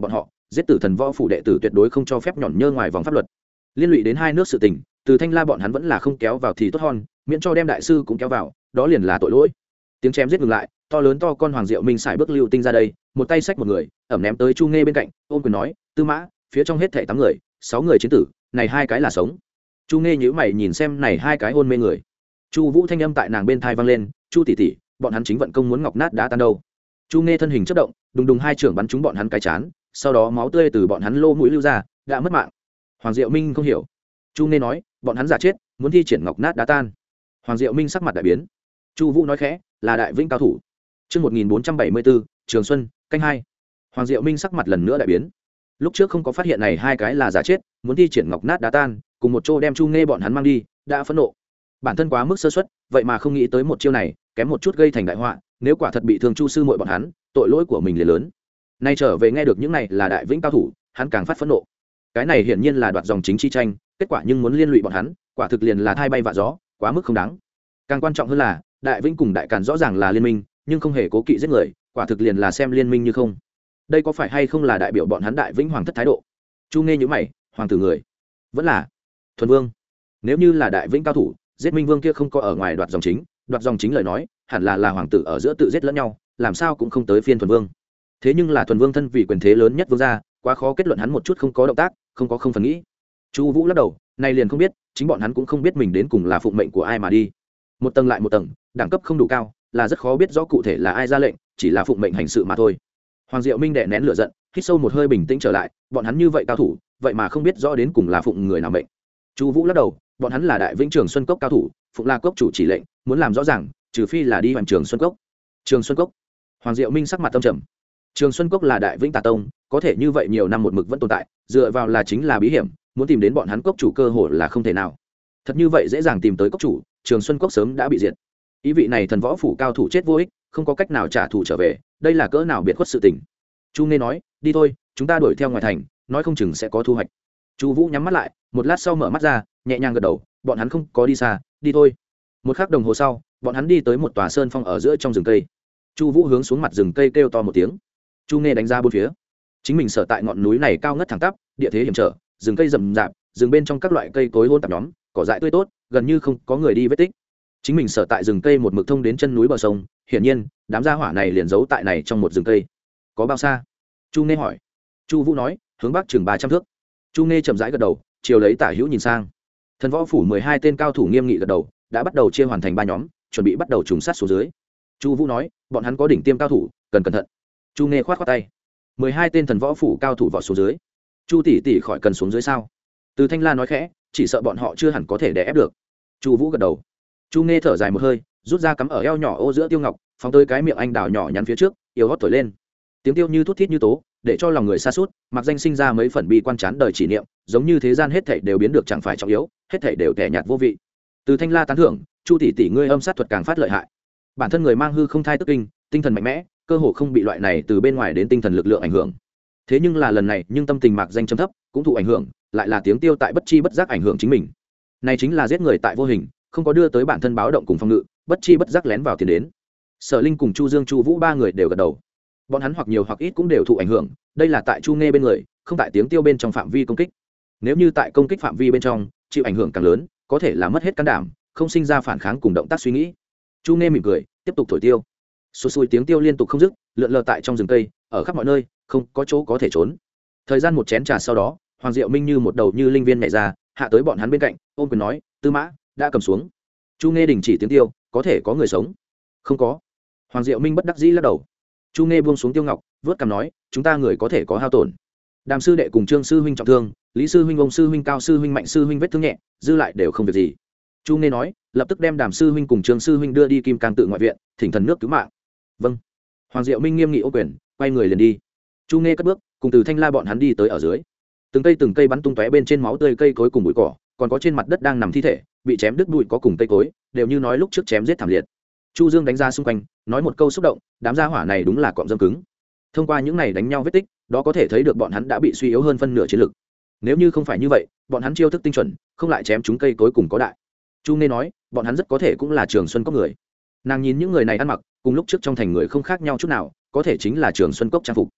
giết tử thần võ phủ đệ tử tuyệt đối không cho phép nhỏn nhơ ngoài vòng pháp luật. Liên lụy đến hai nước sự tình, từ Thanh La bọn hắn vẫn là không kéo vào thì tốt hơn, miễn cho đem đại sư cũng kéo vào, đó liền là tội lỗi. Tiếng chém giết ngừng lại, to lớn to con Hoàng Diệu Minh xài bước lưu tinh ra đây, một tay xách một người, ẩm ném tới Chu Nghe bên cạnh, ôm quyền nói, "Tư Mã, phía trong hết thảy tám người, sáu người chiến tử, này hai cái là sống." Chu Nghe nhíu mày nhìn xem này hai cái hôn mê người. Chu Vũ thanh âm tại nàng bên tai vang lên, "Chu tỷ tỷ, bọn hắn chính vận công muốn ngọc nát đá tan đâu." Chu Nghe thân hình chớp động, đùng đùng hai trưởng bắn trúng bọn hắn cái chán, sau đó máu tươi từ bọn hắn lô mũi lưu ra, đã mất mạng. Hoàng Diệu Minh không hiểu. Chu Nghe nói, "Bọn hắn giả chết, muốn thi triển ngọc nát đá tan." Hoàng Diệu Minh sắc mặt đại biến. Chu Vũ nói khẽ, "Là đại vĩnh cao thủ." Chương một nghìn bốn trăm bảy mươi bốn, Trường Xuân, canh hai. Hoàng Diệu Minh sắc mặt lần nữa đại biến. Lúc trước không có phát hiện này hai cái là giả chết, muốn thi triển ngọc nát đá tan, cùng một chỗ đem Chu Nghe bọn hắn mang đi, đã phẫn nộ. Bản thân quá mức sơ suất, vậy mà không nghĩ tới một chiêu này, kém một chút gây thành đại họa, nếu quả thật bị thương Chu sư muội bọn hắn, tội lỗi của mình liền lớn. Nay trở về nghe được những này là đại vĩnh cao thủ, hắn càng phát phẫn nộ. Cái này hiển nhiên là đoạt dòng chính chi tranh, kết quả nhưng muốn liên lụy bọn hắn, quả thực liền là thai bay vạ gió, quá mức không đáng. Càng quan trọng hơn là, đại vĩnh cùng đại càn rõ ràng là liên minh, nhưng không hề cố kỵ giết người, quả thực liền là xem liên minh như không. Đây có phải hay không là đại biểu bọn hắn đại vĩnh hoàng thất thái độ? Chu Nghe nhíu mày, hoàng tử người, vẫn là thuần vương. Nếu như là đại vĩnh cao thủ, giết minh vương kia không có ở ngoài đoạt dòng chính, đoạt dòng chính lời nói, hẳn là là hoàng tử ở giữa tự giết lẫn nhau, làm sao cũng không tới phiên thuần vương. Thế nhưng là thuần vương thân vì quyền thế lớn nhất vương gia, quá khó kết luận hắn một chút không có động tác, không có không phần nghĩ. Chu Vũ lắc đầu, này liền không biết, chính bọn hắn cũng không biết mình đến cùng là phụng mệnh của ai mà đi. Một tầng lại một tầng, đẳng cấp không đủ cao, là rất khó biết rõ cụ thể là ai ra lệnh, chỉ là phụng mệnh hành sự mà thôi. Hoàng Diệu Minh đè nén lửa giận, hít sâu một hơi bình tĩnh trở lại, bọn hắn như vậy cao thủ, vậy mà không biết rõ đến cùng là phụng người nào mệnh. Chu Vũ lắc đầu, bọn hắn là đại vĩnh Trường Xuân Cốc cao thủ, phụng La Cốc chủ chỉ lệnh, muốn làm rõ ràng, trừ phi là đi hoàn Trường Xuân Cốc. Trường Xuân Cốc. Hoàng Diệu Minh sắc mặt tâm trầm. Trường Xuân Cốc là đại vĩnh Tà Tông, có thể như vậy nhiều năm một mực vẫn tồn tại, dựa vào là chính là bí hiểm, muốn tìm đến bọn hắn cốc chủ cơ hội là không thể nào. Thật như vậy dễ dàng tìm tới cốc chủ, Trường Xuân Cốc sớm đã bị diệt. Ý vị này thần võ phủ cao thủ chết vô ích, không có cách nào trả thù trở về, đây là cỡ nào biệt khuất sự tình. Chu Nghe nói, "Đi thôi, chúng ta đuổi theo ngoài thành, nói không chừng sẽ có thu hoạch." Chu Vũ nhắm mắt lại, một lát sau mở mắt ra, nhẹ nhàng gật đầu, bọn hắn không có đi xa, đi thôi. Một khắc đồng hồ sau, bọn hắn đi tới một tòa sơn phong ở giữa trong rừng cây. Chu Vũ hướng xuống mặt rừng cây kêu to một tiếng. Chu Nghe đánh ra bốn phía. Chính mình sở tại ngọn núi này cao ngất thẳng tắp, địa thế hiểm trở, rừng cây rậm rạp, rừng bên trong các loại cây cối hỗn tạp nhóm, cỏ dại tươi tốt, gần như không có người đi vết tích. Chính mình sở tại rừng cây một mực thông đến chân núi bờ sông, hiển nhiên, đám gia hỏa này liền giấu tại này trong một rừng cây. Có bao xa? Chu Nghe hỏi. Chu Vũ nói, hướng bắc chừng ba trăm thước. Chu Nghe chậm rãi gật đầu, chiều lấy tả hữu nhìn sang. Thần võ phủ mười hai tên cao thủ nghiêm nghị gật đầu, đã bắt đầu chia hoàn thành ba nhóm, chuẩn bị bắt đầu trùng sát xuống dưới. Chu Vũ nói, bọn hắn có đỉnh tiêm cao thủ, cần cẩn thận. Chu Nghe khoát khoát tay. mười hai tên thần võ phủ cao thủ vọt xuống dưới. Chu tỷ tỷ khỏi cần xuống dưới sao? Từ Thanh La nói khẽ, chỉ sợ bọn họ chưa hẳn có thể đè ép được. Chu Vũ gật đầu. Chu Nghe thở dài một hơi, rút ra cắm ở eo nhỏ ô giữa tiêu ngọc, phóng tới cái miệng anh đào nhỏ nhắn phía trước, yếu hót thổi lên. Tiếng tiêu như thút thít như tố, để cho lòng người xa suốt, mặc danh sinh ra mấy phần bi quan chán đời chỉ niệm, giống như thế gian hết thảy đều biến được chẳng phải trọng yếu, hết thảy đều tẻ nhạt vô vị. Từ Thanh La tán thưởng, Chu tỷ tỷ ngươi âm sát thuật càng phát lợi hại. Bản thân người mang hư không thai tức kinh, tinh thần mạnh mẽ, cơ hồ không bị loại này từ bên ngoài đến tinh thần lực lượng ảnh hưởng. Thế nhưng là lần này, nhưng tâm tình mạc danh trầm thấp, cũng thụ ảnh hưởng, lại là tiếng tiêu tại bất chi bất giác ảnh hưởng chính mình. Này chính là giết người tại vô hình, không có đưa tới bản thân báo động cùng phong ngự, bất chi bất giác lén vào tiền đến. Sở Linh cùng Chu Dương, Chu Vũ ba người đều gật đầu. Bọn hắn hoặc nhiều hoặc ít cũng đều thụ ảnh hưởng, đây là tại Chu Nghe bên người, không tại tiếng tiêu bên trong phạm vi công kích. Nếu như tại công kích phạm vi bên trong, chịu ảnh hưởng càng lớn, có thể là mất hết can đảm, không sinh ra phản kháng cùng động tác suy nghĩ. Chu Nghe mỉm cười, tiếp tục thổi tiêu. Xùi xùi tiếng tiêu liên tục không dứt, lượn lờ tại trong rừng cây, ở khắp mọi nơi, không có chỗ có thể trốn. Thời gian một chén trà sau đó, Hoàng Diệu Minh như một đầu như linh viên nhảy ra, hạ tới bọn hắn bên cạnh, ôm quyền nói, "Tư Mã, đã cầm xuống." Chu Nghe đình chỉ tiếng tiêu, "Có thể có người sống?" "Không có." Hoàng Diệu Minh bất đắc dĩ lắc đầu. Chu Nghe buông xuống tiêu ngọc, vớt cằm nói, "Chúng ta người có thể có hao tổn. Đàm sư đệ cùng Trương sư huynh trọng thương, Lý sư huynh, ông sư huynh, Cao sư huynh, Mạnh sư huynh vết thương nhẹ, dư lại đều không việc gì." Chu Nghe nói, lập tức đem Đàm sư huynh cùng Trương sư huynh đưa đi Kim Cang tự ngoại viện, thỉnh thần nước cứu mạng. "Vâng." Hoàng Diệu Minh nghiêm nghị ô quyền, quay người liền đi. Chu Nghe cất bước, cùng Từ Thanh La bọn hắn đi tới ở dưới. Từng cây từng cây bắn tung tóe bên trên máu tươi cây cối cùng bụi cỏ, còn có trên mặt đất đang nằm thi thể, bị chém đứt bụi có cùng cây cối, đều như nói lúc trước chém giết thảm liệt. Chu Dương đánh ra xung quanh, nói một câu xúc động, đám gia hỏa này đúng là cọm dâm cứng. Thông qua những này đánh nhau vết tích, đó có thể thấy được bọn hắn đã bị suy yếu hơn phân nửa chiến lực. Nếu như không phải như vậy, bọn hắn chiêu thức tinh chuẩn, không lại chém chúng cây cối cùng có đại. Chu Nghe nói, bọn hắn rất có thể cũng là Trường Xuân Cốc người. Nàng nhìn những người này ăn mặc, cùng lúc trước trong thành người không khác nhau chút nào, có thể chính là Trường Xuân Cốc trang phục.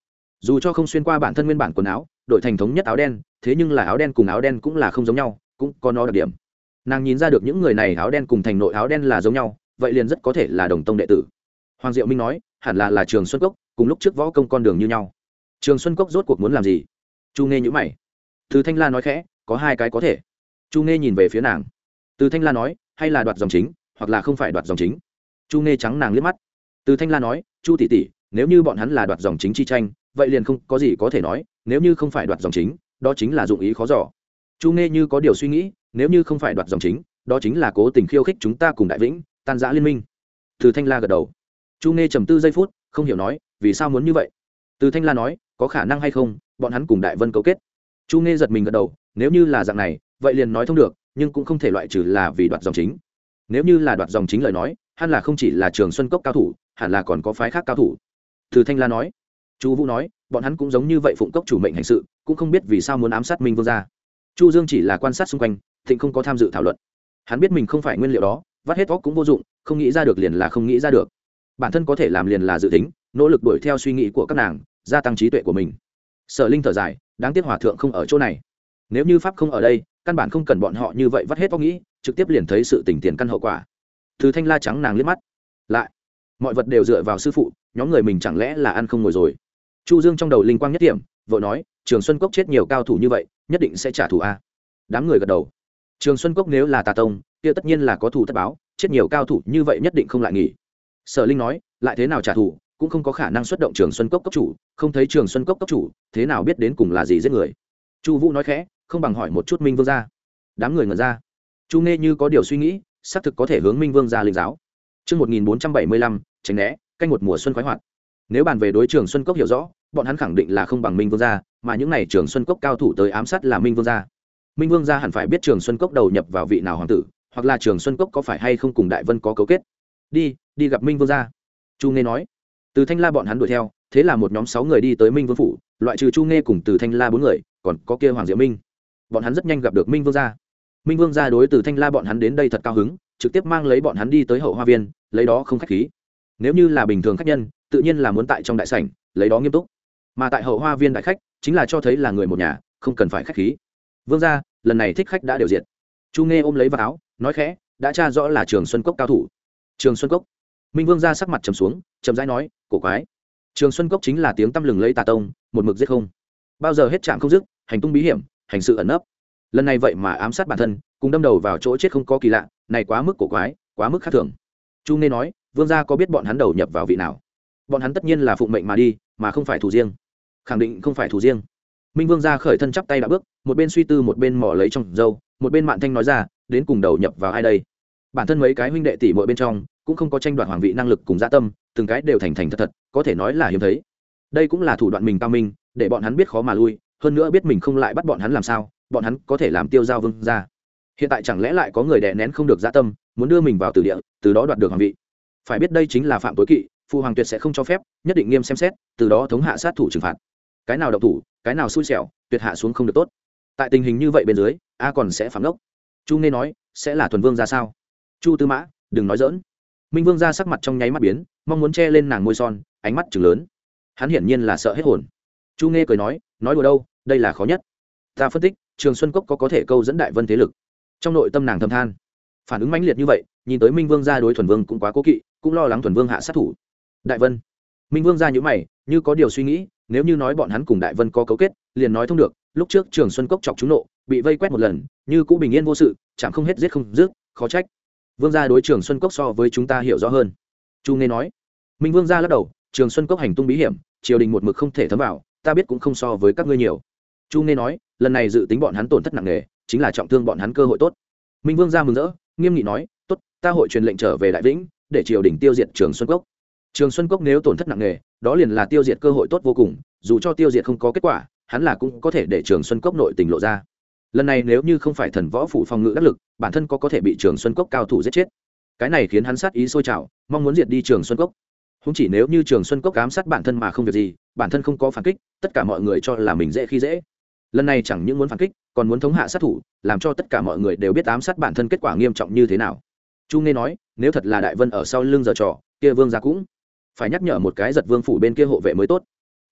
dù cho không xuyên qua bản thân nguyên bản quần áo đổi thành thống nhất áo đen, thế nhưng là áo đen cùng áo đen cũng là không giống nhau, cũng có nó đặc điểm. Nàng nhìn ra được những người này áo đen cùng thành nội áo đen là giống nhau, vậy liền rất có thể là đồng tông đệ tử. Hoàng Diệu Minh nói, hẳn là là Trường Xuân Cốc, cùng lúc trước võ công con đường như nhau. Trường Xuân Cốc rốt cuộc muốn làm gì? Chu Nghe nhíu mày. Từ Thanh La nói khẽ, có hai cái có thể. Chu Nghe nhìn về phía nàng. Từ Thanh La nói, hay là đoạt dòng chính, hoặc là không phải đoạt dòng chính. Chu Nghe trắng nàng liếc mắt. Từ Thanh La nói, Chu tỷ tỷ, nếu như bọn hắn là đoạt dòng chính chi tranh, vậy liền không có gì có thể nói, nếu như không phải đoạt dòng chính, đó chính là dụng ý khó dò. Chu Nghe như có điều suy nghĩ, nếu như không phải đoạt dòng chính, đó chính là cố tình khiêu khích chúng ta cùng Đại Vĩnh, tan rã liên minh. Từ Thanh La gật đầu. Chu Nghe trầm tư giây phút, không hiểu nói, vì sao muốn như vậy? Từ Thanh La nói, có khả năng hay không, bọn hắn cùng Đại Vân cấu kết. Chu Nghe giật mình gật đầu, nếu như là dạng này, vậy liền nói thông được, nhưng cũng không thể loại trừ là vì đoạt dòng chính. Nếu như là đoạt dòng chính lời nói, hẳn là không chỉ là Trường Xuân Cốc cao thủ, hẳn là còn có phái khác cao thủ. Từ Thanh La nói. Chu Vũ nói, bọn hắn cũng giống như vậy phụng cốc chủ mệnh hành sự, cũng không biết vì sao muốn ám sát Minh Vương gia. Chu Dương chỉ là quan sát xung quanh, thịnh không có tham dự thảo luận. Hắn biết mình không phải nguyên liệu đó, vắt hết óc cũng vô dụng, không nghĩ ra được liền là không nghĩ ra được. Bản thân có thể làm liền là dự tính, nỗ lực đuổi theo suy nghĩ của các nàng, gia tăng trí tuệ của mình. Sở Linh thở dài, đáng tiếc hòa thượng không ở chỗ này. Nếu như pháp không ở đây, căn bản không cần bọn họ như vậy vắt hết óc nghĩ, trực tiếp liền thấy sự tình tiền căn hậu quả. Từ Thanh La trắng nàng liếc mắt. Lại, mọi vật đều dựa vào sư phụ, nhóm người mình chẳng lẽ là ăn không ngồi rồi? Chu Dương trong đầu linh quang nhất điểm, vội nói, Trường Xuân Cốc chết nhiều cao thủ như vậy, nhất định sẽ trả thù a. Đám người gật đầu. Trường Xuân Cốc nếu là tà tông, kia tất nhiên là có thù tất báo, chết nhiều cao thủ như vậy nhất định không lại nghỉ. Sở Linh nói, lại thế nào trả thù, cũng không có khả năng xuất động Trường Xuân Cốc cốc chủ, không thấy Trường Xuân Cốc cốc chủ, thế nào biết đến cùng là gì giết người? Chu Vũ nói khẽ, không bằng hỏi một chút Minh Vương gia. Đám người ngẩn ra. Chu Nghe như có điều suy nghĩ, xác thực có thể hướng Minh Vương gia linh giáo. Chương một nghìn bốn trăm bảy mươi lăm, tránh né, canh một mùa xuân khoái hoạt. Nếu bàn về đối Trường Xuân Cốc hiểu rõ, bọn hắn khẳng định là không bằng Minh Vương gia, mà những này Trường Xuân Cốc cao thủ tới ám sát là Minh Vương gia. Minh Vương gia hẳn phải biết Trường Xuân Cốc đầu nhập vào vị nào hoàng tử, hoặc là Trường Xuân Cốc có phải hay không cùng Đại Vân có cấu kết. Đi, đi gặp Minh Vương gia. Chu Nghe nói. Từ Thanh La bọn hắn đuổi theo, thế là một nhóm sáu người đi tới Minh Vương phủ, loại trừ Chu Nghe cùng Từ Thanh La bốn người, còn có kia Hoàng Diệu Minh. Bọn hắn rất nhanh gặp được Minh Vương gia. Minh Vương gia đối Từ Thanh La bọn hắn đến đây thật cao hứng, trực tiếp mang lấy bọn hắn đi tới hậu hoa viên, lấy đó không khách khí. Nếu như là bình thường khách nhân, tự nhiên là muốn tại trong đại sảnh, lấy đó nghiêm túc. Mà tại hậu hoa viên đại khách, chính là cho thấy là người một nhà, không cần phải khách khí. Vương gia, lần này thích khách đã đều diệt. Chu Nghe ôm lấy vào áo, nói khẽ, đã tra rõ là Trường Xuân Cốc cao thủ. Trường Xuân Cốc. Minh Vương gia sắc mặt trầm xuống, trầm rãi nói, cổ quái. Trường Xuân Cốc chính là tiếng tăm lừng lẫy tà tông, một mực giết không bao giờ hết chạm không dứt, hành tung bí hiểm, hành sự ẩn nấp. Lần này vậy mà ám sát bản thân, cùng đâm đầu vào chỗ chết không có kỳ lạ, này quá mức cổ quái, quá mức khác thường. Chu Nghe nói, Vương gia có biết bọn hắn đầu nhập vào vị nào? Bọn hắn tất nhiên là phụng mệnh mà đi, mà không phải thủ riêng. Khẳng định không phải thủ riêng. Minh Vương gia khởi thân chắp tay đã bước, một bên suy tư một bên mò lấy trong râu, một bên Mạn Thanh nói ra, đến cùng đầu nhập vào ai đây? Bản thân mấy cái huynh đệ tỷ muội bên trong, cũng không có tranh đoạt hoàng vị năng lực cùng dạ tâm, từng cái đều thành thành thật thật, có thể nói là hiếm thấy. Đây cũng là thủ đoạn mình cao minh, để bọn hắn biết khó mà lui, hơn nữa biết mình không lại bắt bọn hắn làm sao, bọn hắn có thể làm tiêu giao Vương gia. Hiện tại chẳng lẽ lại có người đè nén không được dạ tâm, muốn đưa mình vào tử địa, từ đó đoạt được hoàng vị? Phải biết đây chính là phạm tối kỵ, phụ hoàng tuyệt sẽ không cho phép, nhất định nghiêm xem xét, từ đó thống hạ sát thủ trừng phạt. Cái nào độc thủ, cái nào xui xẻo, tuyệt hạ xuống không được tốt. Tại tình hình như vậy bên dưới, a còn sẽ phạm lốc. Chu Nghe nói, sẽ là thuần vương ra sao? Chu Tư Mã, đừng nói dỡn. Minh Vương ra sắc mặt trong nháy mắt biến, mong muốn che lên nàng môi son, ánh mắt trừng lớn. Hắn hiển nhiên là sợ hết hồn. Chu Nghe cười nói, nói đùa đâu, đây là khó nhất. Ta phân tích, Trường Xuân Cốc có có thể câu dẫn Đại Vân thế lực. Trong nội tâm nàng thầm than, phản ứng mãnh liệt như vậy, nhìn tới Minh Vương gia đối thuần vương cũng quá cố kỵ, cũng lo lắng thuần vương hạ sát thủ. Đại Vân. Minh Vương gia nhíu mày, như có điều suy nghĩ, nếu như nói bọn hắn cùng Đại Vân có cấu kết, liền nói thông được, lúc trước Trường Xuân Cốc chọc chúng nộ, bị vây quét một lần, như cũ bình yên vô sự, chẳng không hết giết không dứt, khó trách. Vương gia đối Trường Xuân Cốc so với chúng ta hiểu rõ hơn. Chu Nghe nói. Minh Vương gia lắc đầu, Trường Xuân Cốc hành tung bí hiểm, triều đình một mực không thể thấm vào, ta biết cũng không so với các ngươi nhiều. Chu Nghe nói, lần này dự tính bọn hắn tổn thất nặng nề, chính là trọng thương bọn hắn cơ hội tốt. Minh Vương gia mừng rỡ, nghiêm nghị nói, tốt, ta hội truyền lệnh trở về Đại Vĩnh, để triều đình tiêu diệt Trường Xuân Cốc. Trường Xuân Cốc nếu tổn thất nặng nề, đó liền là tiêu diệt cơ hội tốt vô cùng, dù cho tiêu diệt không có kết quả, hắn là cũng có thể để Trường Xuân Cốc nội tình lộ ra. Lần này nếu như không phải thần võ phủ phòng ngự đắc lực, bản thân có có thể bị Trường Xuân Cốc cao thủ giết chết. Cái này khiến hắn sát ý sôi trào, mong muốn diệt đi Trường Xuân Cốc. Không chỉ nếu như Trường Xuân Cốc ám sát bản thân mà không việc gì, bản thân không có phản kích, tất cả mọi người cho là mình dễ khi dễ. Lần này chẳng những muốn phản kích, còn muốn thống hạ sát thủ, làm cho tất cả mọi người đều biết ám sát bản thân kết quả nghiêm trọng như thế nào. Chu Nghe nói, nếu thật là Đại Vân ở sau lưng giở trò, kia Vương gia cũng phải nhắc nhở một cái giật Vương phủ bên kia hộ vệ mới tốt.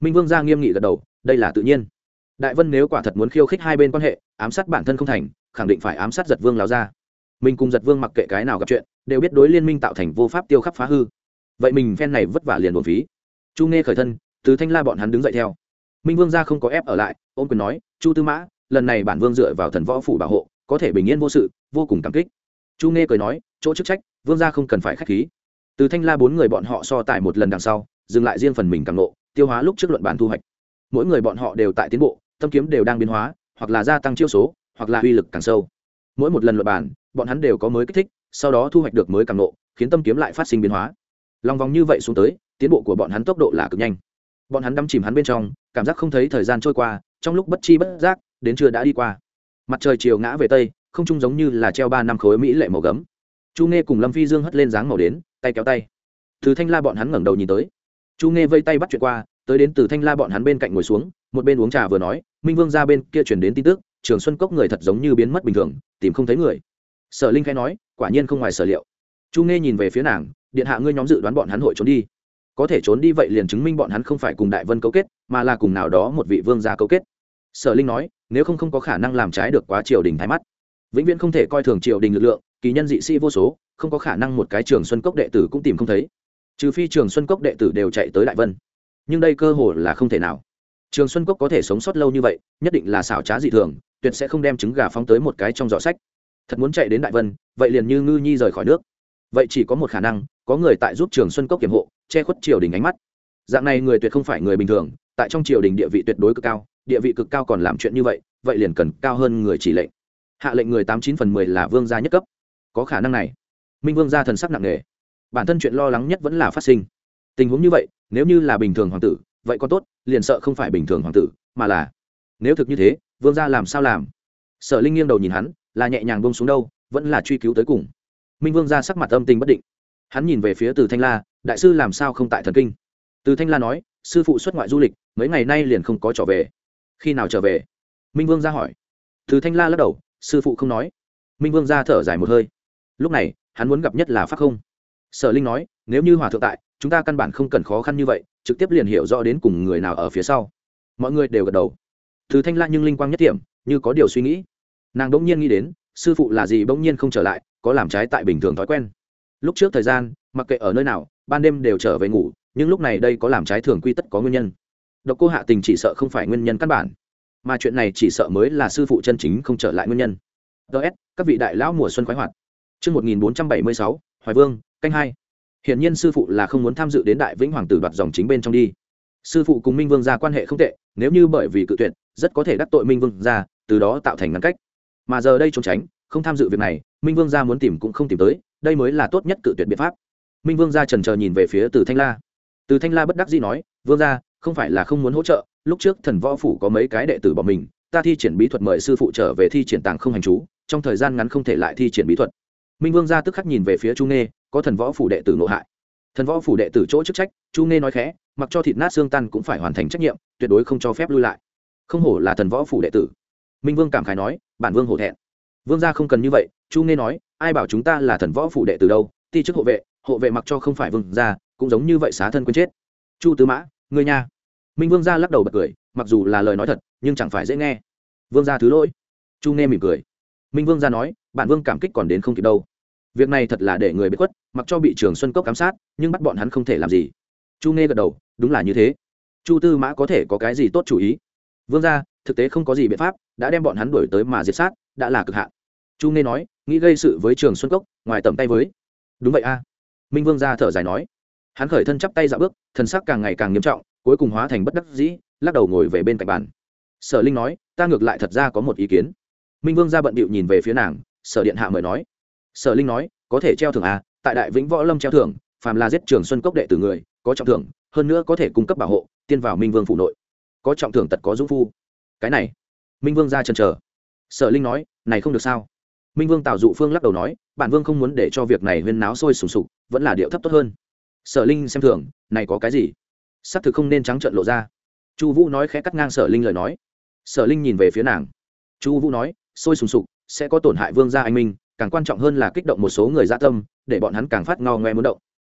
Minh Vương gia nghiêm nghị gật đầu, đây là tự nhiên. Đại Vân nếu quả thật muốn khiêu khích hai bên quan hệ, ám sát bản thân không thành, khẳng định phải ám sát Giật Vương lão gia. Mình cùng Giật Vương mặc kệ cái nào gặp chuyện, đều biết đối liên minh tạo thành vô pháp tiêu khắc phá hư. Vậy mình phen này vất vả liền uổng phí. Chu Nghe khởi thân, từ Thanh La bọn hắn đứng dậy theo. Minh Vương gia không có ép ở lại, ôm quyền nói, Chu Tư Mã, lần này bản vương dựa vào thần võ phủ bảo hộ, có thể bình yên vô sự, vô cùng cảm kích. Chu Nghe cười nói, chỗ chức trách, vương gia không cần phải khách khí. Từ Thanh La bốn người bọn họ so tài một lần đằng sau, dừng lại riêng phần mình càng nộ, tiêu hóa lúc trước luận bản thu hoạch. Mỗi người bọn họ đều tại tiến bộ, tâm kiếm đều đang biến hóa, hoặc là gia tăng chiêu số, hoặc là uy lực càng sâu. Mỗi một lần luận bản, bọn hắn đều có mới kích thích, sau đó thu hoạch được mới càng nộ, khiến tâm kiếm lại phát sinh biến hóa. Long vòng như vậy xuống tới, tiến bộ của bọn hắn tốc độ là cực nhanh. Bọn hắn đắm chìm hắn bên trong, cảm giác không thấy thời gian trôi qua, trong lúc bất chi bất giác, đến trưa đã đi qua. Mặt trời chiều ngã về tây, không trung giống như là treo ba năm khối mỹ lệ màu gấm. Chu Nghe cùng Lâm Phi Dương hất lên dáng màu đến, tay kéo tay. Từ Thanh La bọn hắn ngẩng đầu nhìn tới. Chu Nghe vây tay bắt chuyện qua, tới đến Từ Thanh La bọn hắn bên cạnh ngồi xuống, một bên uống trà vừa nói, Minh Vương gia bên kia truyền đến tin tức, Trường Xuân Cốc người thật giống như biến mất bình thường, tìm không thấy người. Sở Linh khẽ nói, quả nhiên không ngoài sở liệu. Chu Nghe nhìn về phía nàng, điện hạ ngươi nhóm dự đoán bọn hắn hội trốn đi. Có thể trốn đi vậy liền chứng minh bọn hắn không phải cùng Đại Vân cấu kết, mà là cùng nào đó một vị vương gia cấu kết. Sở Linh nói, nếu không không có khả năng làm trái được quá triều đình thái mắt, vĩnh viễn không thể coi thường triều đình lực lượng, kỳ nhân dị sĩ vô số, không có khả năng một cái Trường Xuân Cốc đệ tử cũng tìm không thấy, trừ phi Trường Xuân Cốc đệ tử đều chạy tới Đại Vân, nhưng đây cơ hồ là không thể nào. Trường Xuân Cốc có thể sống sót lâu như vậy, nhất định là xảo trá dị thường, tuyệt sẽ không đem trứng gà phóng tới một cái trong giỏ sách. Thật muốn chạy đến Đại Vân, vậy liền như ngư nhi rời khỏi nước. Vậy chỉ có một khả năng, có người tại giúp Trường Xuân Cốc kiểm hộ, che khuất triều đình ánh mắt. Dạng này người tuyệt không phải người bình thường, tại trong triều đình địa vị tuyệt đối cực cao, địa vị cực cao còn làm chuyện như vậy, vậy liền cần cao hơn người chỉ lệnh. Hạ lệnh người tám chín phần mười là vương gia nhất cấp. Có khả năng này. Minh Vương gia thần sắc nặng nề. Bản thân chuyện lo lắng nhất vẫn là phát sinh. Tình huống như vậy, nếu như là bình thường hoàng tử, vậy còn tốt, liền sợ không phải bình thường hoàng tử, mà là nếu thực như thế, vương gia làm sao làm? Sở Linh nghiêng đầu nhìn hắn, là nhẹ nhàng buông xuống đâu, vẫn là truy cứu tới cùng. Minh Vương gia sắc mặt âm tình bất định. Hắn nhìn về phía Từ Thanh La, đại sư làm sao không tại thần kinh? Từ Thanh La nói, sư phụ xuất ngoại du lịch, mấy ngày nay liền không có trở về. Khi nào trở về? Minh Vương gia hỏi. Từ Thanh La lắc đầu, sư phụ không nói. Minh Vương gia thở dài một hơi. Lúc này, hắn muốn gặp nhất là Pháp Không. Sở Linh nói, nếu như hòa thượng tại, chúng ta căn bản không cần khó khăn như vậy, trực tiếp liền hiểu rõ đến cùng người nào ở phía sau. Mọi người đều gật đầu. Từ Thanh La nhưng linh quang nhất điểm, như có điều suy nghĩ. Nàng bỗng nhiên nghĩ đến, sư phụ là gì bỗng nhiên không trở lại, có làm trái tại bình thường thói quen. Lúc trước thời gian, mặc kệ ở nơi nào, ban đêm đều trở về ngủ, nhưng lúc này đây có làm trái thường quy tất có nguyên nhân. Độc Cô Hạ Tình chỉ sợ không phải nguyên nhân căn bản, mà chuyện này chỉ sợ mới là sư phụ chân chính không trở lại nguyên nhân. ds các vị đại lão mùa xuân khoái hoạt. Chương một nghìn bốn trăm bảy mươi sáu, Hoài Vương, canh hai. Hiển nhiên sư phụ là không muốn tham dự đến Đại Vĩnh Hoàng tử đoạt dòng chính bên trong đi. Sư phụ cùng Minh Vương gia quan hệ không tệ, nếu như bởi vì cự tuyệt, rất có thể đắc tội Minh Vương gia, từ đó tạo thành ngăn cách. Mà giờ đây trốn tránh, không tham dự việc này, Minh Vương gia muốn tìm cũng không tìm tới, đây mới là tốt nhất cự tuyệt biện pháp. Minh Vương gia chần chờ nhìn về phía Từ Thanh La. Từ Thanh La bất đắc dĩ nói, Vương gia, không phải là không muốn hỗ trợ, lúc trước Thần Võ phủ có mấy cái đệ tử bỏ mình, ta thi triển bí thuật mời sư phụ trở về thi triển tàng không hành chú, trong thời gian ngắn không thể lại thi triển bí thuật. Minh Vương gia tức khắc nhìn về phía Chu Nghê, có Thần Võ phủ đệ tử ngộ hại. Thần Võ phủ đệ tử chỗ chức trách, Chu Nghê nói khẽ, mặc cho thịt nát xương tan cũng phải hoàn thành trách nhiệm, tuyệt đối không cho phép lui lại. Không hổ là Thần Võ phủ đệ tử. Minh Vương cảm khái nói, bản vương hổ thẹn. Vương gia không cần như vậy, Chu Nghê nói, ai bảo chúng ta là Thần Võ phủ đệ tử đâu, ti chức hộ vệ, hộ vệ mặc cho không phải vương gia, cũng giống như vậy xá thân quên chết. Chu Tứ Mã, ngươi nha. Minh Vương gia lắc đầu bật cười, mặc dù là lời nói thật, nhưng chẳng phải dễ nghe. Vương gia thứ lỗi. Chu Nghê mỉm cười. Minh Vương gia nói, bản vương cảm kích còn đến không kịp đâu. Việc này thật là để người bị khuất, mặc cho bị Trường Xuân Cốc ám sát, nhưng bắt bọn hắn không thể làm gì. Chu Nghê gật đầu, đúng là như thế. Chu Tư Mã có thể có cái gì tốt chủ ý? Vương gia, thực tế không có gì biện pháp, đã đem bọn hắn đuổi tới mà diệt sát, đã là cực hạn. Chu Nghê nói, nghĩ gây sự với Trường Xuân Cốc, ngoài tầm tay với. Đúng vậy a. Minh Vương gia thở dài nói. Hắn khởi thân chắp tay dạo bước, thần sắc càng ngày càng nghiêm trọng, cuối cùng hóa thành bất đắc dĩ, lắc đầu ngồi về bên cạnh bàn. Sở Linh nói, ta ngược lại thật ra có một ý kiến. Minh Vương gia bận bịu nhìn về phía nàng, Sở điện hạ mời nói. Sở Linh nói, có thể treo thưởng à, tại Đại Vĩnh Võ Lâm treo thưởng, phàm là giết Trường Xuân Cốc đệ tử người, có trọng thưởng, hơn nữa có thể cung cấp bảo hộ, tiên vào Minh Vương phủ nội. Có trọng thưởng tật có dũng phu. Cái này, Minh Vương gia chần chờ. Sở Linh nói, này không được sao? Minh Vương Tào Dụ Phương lắc đầu nói, bản vương không muốn để cho việc này huyên náo sôi sùng sục, vẫn là điệu thấp tốt hơn. Sở Linh xem thường, này có cái gì? Sắp thực không nên trắng trợn lộ ra. Chu Vũ nói khẽ cắt ngang Sở Linh lời nói. Sở Linh nhìn về phía nàng. Chu Vũ nói, sôi sùng sục sẽ có tổn hại vương gia anh minh, càng quan trọng hơn là kích động một số người dạ tâm, để bọn hắn càng phát ngao ngoe muốn động.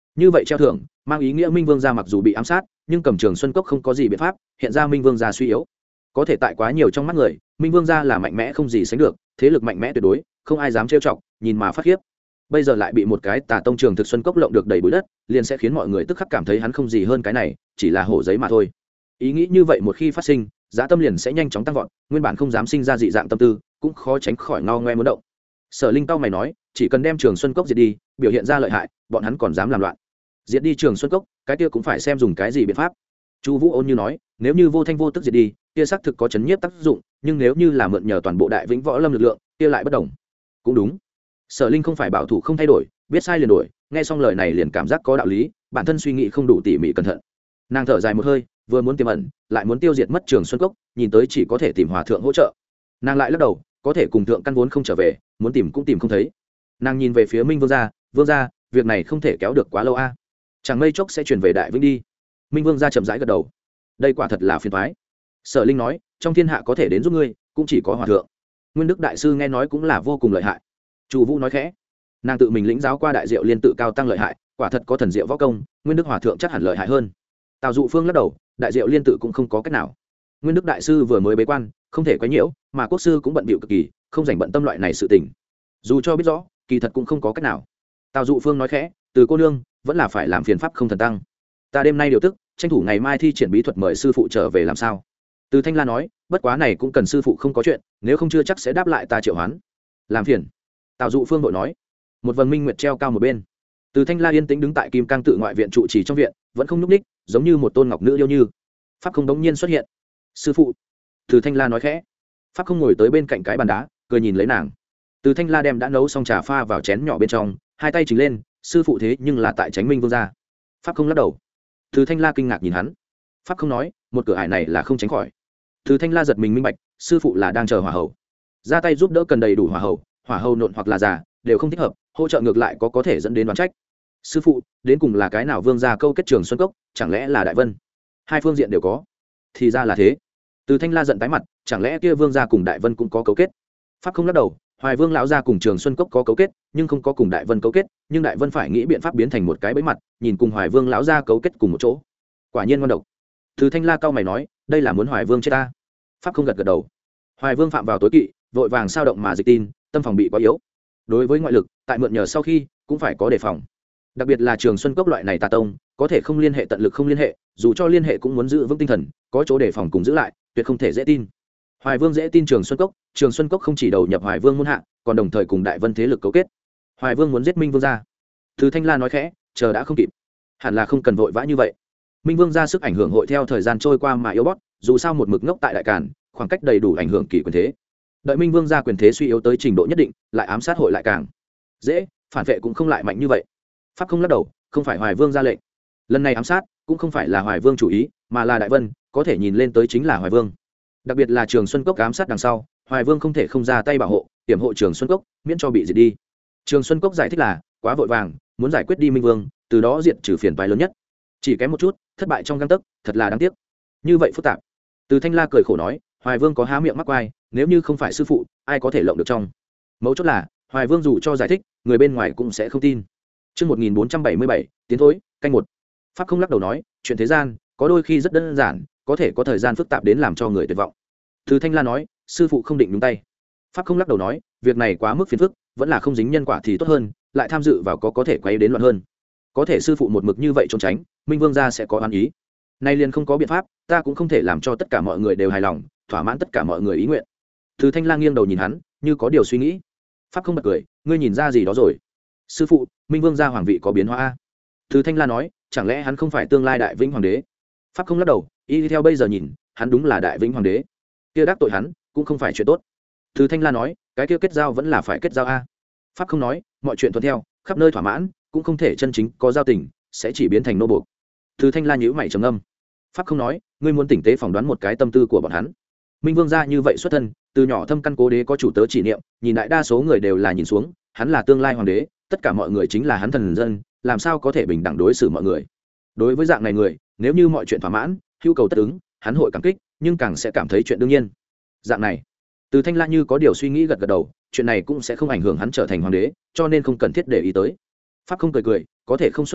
như vậy treo thưởng mang ý nghĩa minh vương gia mặc dù bị ám sát nhưng cầm trường xuân cốc không có gì biện pháp, hiện ra minh vương gia suy yếu. Có thể tại quá nhiều trong mắt người, minh vương gia là mạnh mẽ không gì sánh được, thế lực mạnh mẽ tuyệt đối, không ai dám trêu chọc, nhìn mà phát khiếp. Bây giờ lại bị một cái tà tông trường thực xuân cốc lộng được đầy bụi đất, liền sẽ khiến mọi người tức khắc cảm thấy hắn không gì hơn cái này, chỉ là hổ giấy mà thôi. Ý nghĩ như vậy một khi phát sinh, giá tâm liền sẽ nhanh chóng tăng vọt, nguyên bản không dám sinh ra dị dạng tâm tư, cũng khó tránh khỏi ngao ngoe muốn động. Sở Linh cao mày nói, chỉ cần đem trường xuân cốc diệt đi, biểu hiện ra lợi hại, bọn hắn còn dám làm loạn. Diệt đi trường xuân cốc, cái kia cũng phải xem dùng cái gì biện pháp. Chu Vũ ôn như nói, nếu như vô thanh vô tức diệt đi, kia xác thực có chấn nhiếp tác dụng, nhưng nếu như là mượn nhờ toàn bộ đại vĩnh võ lâm lực lượng, kia lại bất đồng. Cũng đúng. Sở Linh không phải bảo thủ không thay đổi, biết sai liền đổi, nghe xong lời này liền cảm giác có đạo lý, bản thân suy nghĩ không đủ tỉ mỉ cẩn thận. Nàng thở dài một hơi, vừa muốn tiềm ẩn, lại muốn tiêu diệt mất trường xuân cốc, nhìn tới chỉ có thể tìm hòa thượng hỗ trợ. Nàng lại lắc đầu, có thể cùng thượng căn vốn không trở về, muốn tìm cũng tìm không thấy. Nàng nhìn về phía Minh Vương gia, Vương gia, việc này không thể kéo được quá lâu a. Chẳng mây chốc sẽ chuyển về Đại Vĩnh đi. Minh Vương gia chậm rãi gật đầu. Đây quả thật là phiền toái. Sở Linh nói, trong thiên hạ có thể đến giúp ngươi, cũng chỉ có hòa thượng. Nguyên Đức đại sư nghe nói cũng là vô cùng lợi hại. Chu Vũ nói khẽ, nàng tự mình lĩnh giáo qua đại diệu liên tự cao tăng lợi hại, quả thật có thần diệu võ công, Nguyên Đức hòa thượng chắc hẳn lợi hại hơn. Tào Dụ Phương lắc đầu, đại diệu liên tự cũng không có cách nào. Nguyên Đức đại sư vừa mới bế quan, không thể quấy nhiễu, mà quốc sư cũng bận bịu cực kỳ, không rảnh bận tâm loại này sự tình. Dù cho biết rõ, kỳ thật cũng không có cách nào. Tào Dụ Phương nói khẽ, từ cô nương vẫn là phải làm phiền pháp không thần tăng. Ta đêm nay điều tức, tranh thủ ngày mai thi triển bí thuật mời sư phụ trở về làm sao. Từ Thanh La nói, bất quá này cũng cần sư phụ không có chuyện, nếu không chưa chắc sẽ đáp lại ta triệu hoán. Làm phiền. Tào Dụ Phương vội nói. Một vầng minh nguyệt treo cao một bên. Từ Thanh La yên tĩnh đứng tại Kim Cang tự ngoại viện trụ trì trong viện, vẫn không nhúc ních, giống như một tôn ngọc nữ điêu như. Pháp không đống nhiên xuất hiện. Sư phụ. Từ Thanh La nói khẽ. Pháp không ngồi tới bên cạnh cái bàn đá, cười nhìn lấy nàng. Từ Thanh La đem đã nấu xong trà pha vào chén nhỏ bên trong, hai tay chỉnh lên, sư phụ thế nhưng là tại Chánh Minh Vương gia. Pháp không lắc đầu. Từ Thanh La kinh ngạc nhìn hắn. Pháp không nói, một cửa ải này là không tránh khỏi. Từ Thanh La giật mình minh bạch, sư phụ là đang chờ hỏa hầu. Ra tay giúp đỡ cần đầy đủ hỏa hầu, hỏa hầu nộn hoặc là già, đều không thích hợp, hỗ trợ ngược lại có có thể dẫn đến đoán trách. Sư phụ, đến cùng là cái nào vương gia câu kết Trường Xuân Cốc, chẳng lẽ là Đại Vân? Hai phương diện đều có. Thì ra là thế. Từ Thanh La giận tái mặt, chẳng lẽ kia vương gia cùng Đại Vân cũng có cấu kết? Pháp không lắc đầu, Hoài Vương lão gia cùng Trường Xuân Cốc có cấu kết, nhưng không có cùng Đại Vân cấu kết, nhưng Đại Vân phải nghĩ biện pháp biến thành một cái bẫy mặt, nhìn cùng Hoài Vương lão gia cấu kết cùng một chỗ. Quả nhiên ngon độc. Từ Thanh La cao mày nói, đây là muốn Hoài Vương chết ta. Pháp không gật gật đầu. Hoài Vương phạm vào tối kỵ, vội vàng sao động mà dịch tin, tâm phòng bị quá yếu. Đối với ngoại lực, tại mượn nhờ sau khi, cũng phải có đề phòng. Đặc biệt là Trường Xuân Cốc loại này tà tông, có thể không liên hệ tận lực không liên hệ, dù cho liên hệ cũng muốn giữ vững tinh thần, có chỗ đề phòng cùng giữ lại, tuyệt không thể dễ tin. Hoài Vương dễ tin Trường Xuân Cốc, Trường Xuân Cốc không chỉ đầu nhập Hoài Vương môn hạ, còn đồng thời cùng Đại Vân thế lực cấu kết. Hoài Vương muốn giết Minh Vương gia. Từ Thanh La nói khẽ, chờ đã không kịp, hẳn là không cần vội vã như vậy. Minh Vương gia sức ảnh hưởng hội theo thời gian trôi qua mà yếu bớt, dù sao một mực ngốc tại đại càn, khoảng cách đầy đủ ảnh hưởng kỳ quyền thế. Đợi Minh Vương gia quyền thế suy yếu tới trình độ nhất định, lại ám sát hội lại càng dễ, phản vệ cũng không lại mạnh như vậy. Pháp không lắc đầu, không phải Hoài Vương ra lệnh. Lần này ám sát cũng không phải là Hoài Vương chủ ý, mà là Đại Vân, có thể nhìn lên tới chính là Hoài Vương. Đặc biệt là Trường Xuân Cốc ám sát đằng sau, Hoài Vương không thể không ra tay bảo hộ, tiềm hộ Trường Xuân Cốc, miễn cho bị diệt đi. Trường Xuân Cốc giải thích là quá vội vàng, muốn giải quyết đi Minh Vương, từ đó diệt trừ phiền toái lớn nhất. Chỉ kém một chút, thất bại trong gang tấc, thật là đáng tiếc. Như vậy phức tạp. Từ Thanh La cười khổ nói, Hoài Vương có há miệng mắc quai, nếu như không phải sư phụ, ai có thể lộng được trong. Mấu chốt là, Hoài Vương dù cho giải thích, người bên ngoài cũng sẽ không tin. Chương một nghìn bốn trăm bảy mươi bảy, tiến thối, canh một. Pháp không lắc đầu nói, chuyện thế gian, có đôi khi rất đơn giản, có thể có thời gian phức tạp đến làm cho người tuyệt vọng. Từ Thanh La nói, sư phụ không định nhúng tay. Pháp không lắc đầu nói, việc này quá mức phiền phức, vẫn là không dính nhân quả thì tốt hơn, lại tham dự vào có có thể quay đến loạn hơn. Có thể sư phụ một mực như vậy trốn tránh, Minh Vương gia sẽ có oán ý. Nay liền không có biện pháp, ta cũng không thể làm cho tất cả mọi người đều hài lòng, thỏa mãn tất cả mọi người ý nguyện. Từ Thanh La nghiêng đầu nhìn hắn, như có điều suy nghĩ. Pháp không bật cười, ngươi nhìn ra gì đó rồi? Sư phụ, Minh Vương gia hoàng vị có biến hóa a? Từ Thanh La nói, chẳng lẽ hắn không phải tương lai đại vĩnh hoàng đế? Pháp không lắc đầu, y theo bây giờ nhìn, hắn đúng là đại vĩnh hoàng đế. Kia đắc tội hắn, cũng không phải chuyện tốt. Từ Thanh La nói, cái kia kết giao vẫn là phải kết giao a. Pháp không nói, mọi chuyện thuận theo, khắp nơi thỏa mãn, cũng không thể chân chính có giao tình, sẽ chỉ biến thành nô buộc. Từ Thanh La nhíu mày trầm ngâm. Pháp không nói, ngươi muốn tỉnh tế phỏng đoán một cái tâm tư của bọn hắn. Minh Vương gia như vậy xuất thân, từ nhỏ thâm căn cố đế có chủ tớ chỉ niệm, nhìn đại đa số người đều là nhìn xuống, hắn là tương lai hoàng đế, tất cả mọi người chính là hắn thần dân, làm sao có thể bình đẳng đối xử mọi người. Đối với dạng này người, nếu như mọi chuyện thỏa mãn, nhu cầu tất ứng, hắn hội cảm kích, nhưng càng sẽ cảm thấy chuyện đương nhiên. Dạng này, Từ Thanh La như có điều suy nghĩ gật gật đầu, chuyện này cũng sẽ không ảnh hưởng hắn trở thành hoàng đế, cho nên không cần thiết để ý tới. Pháp không cười cười, có thể không xuất thủ,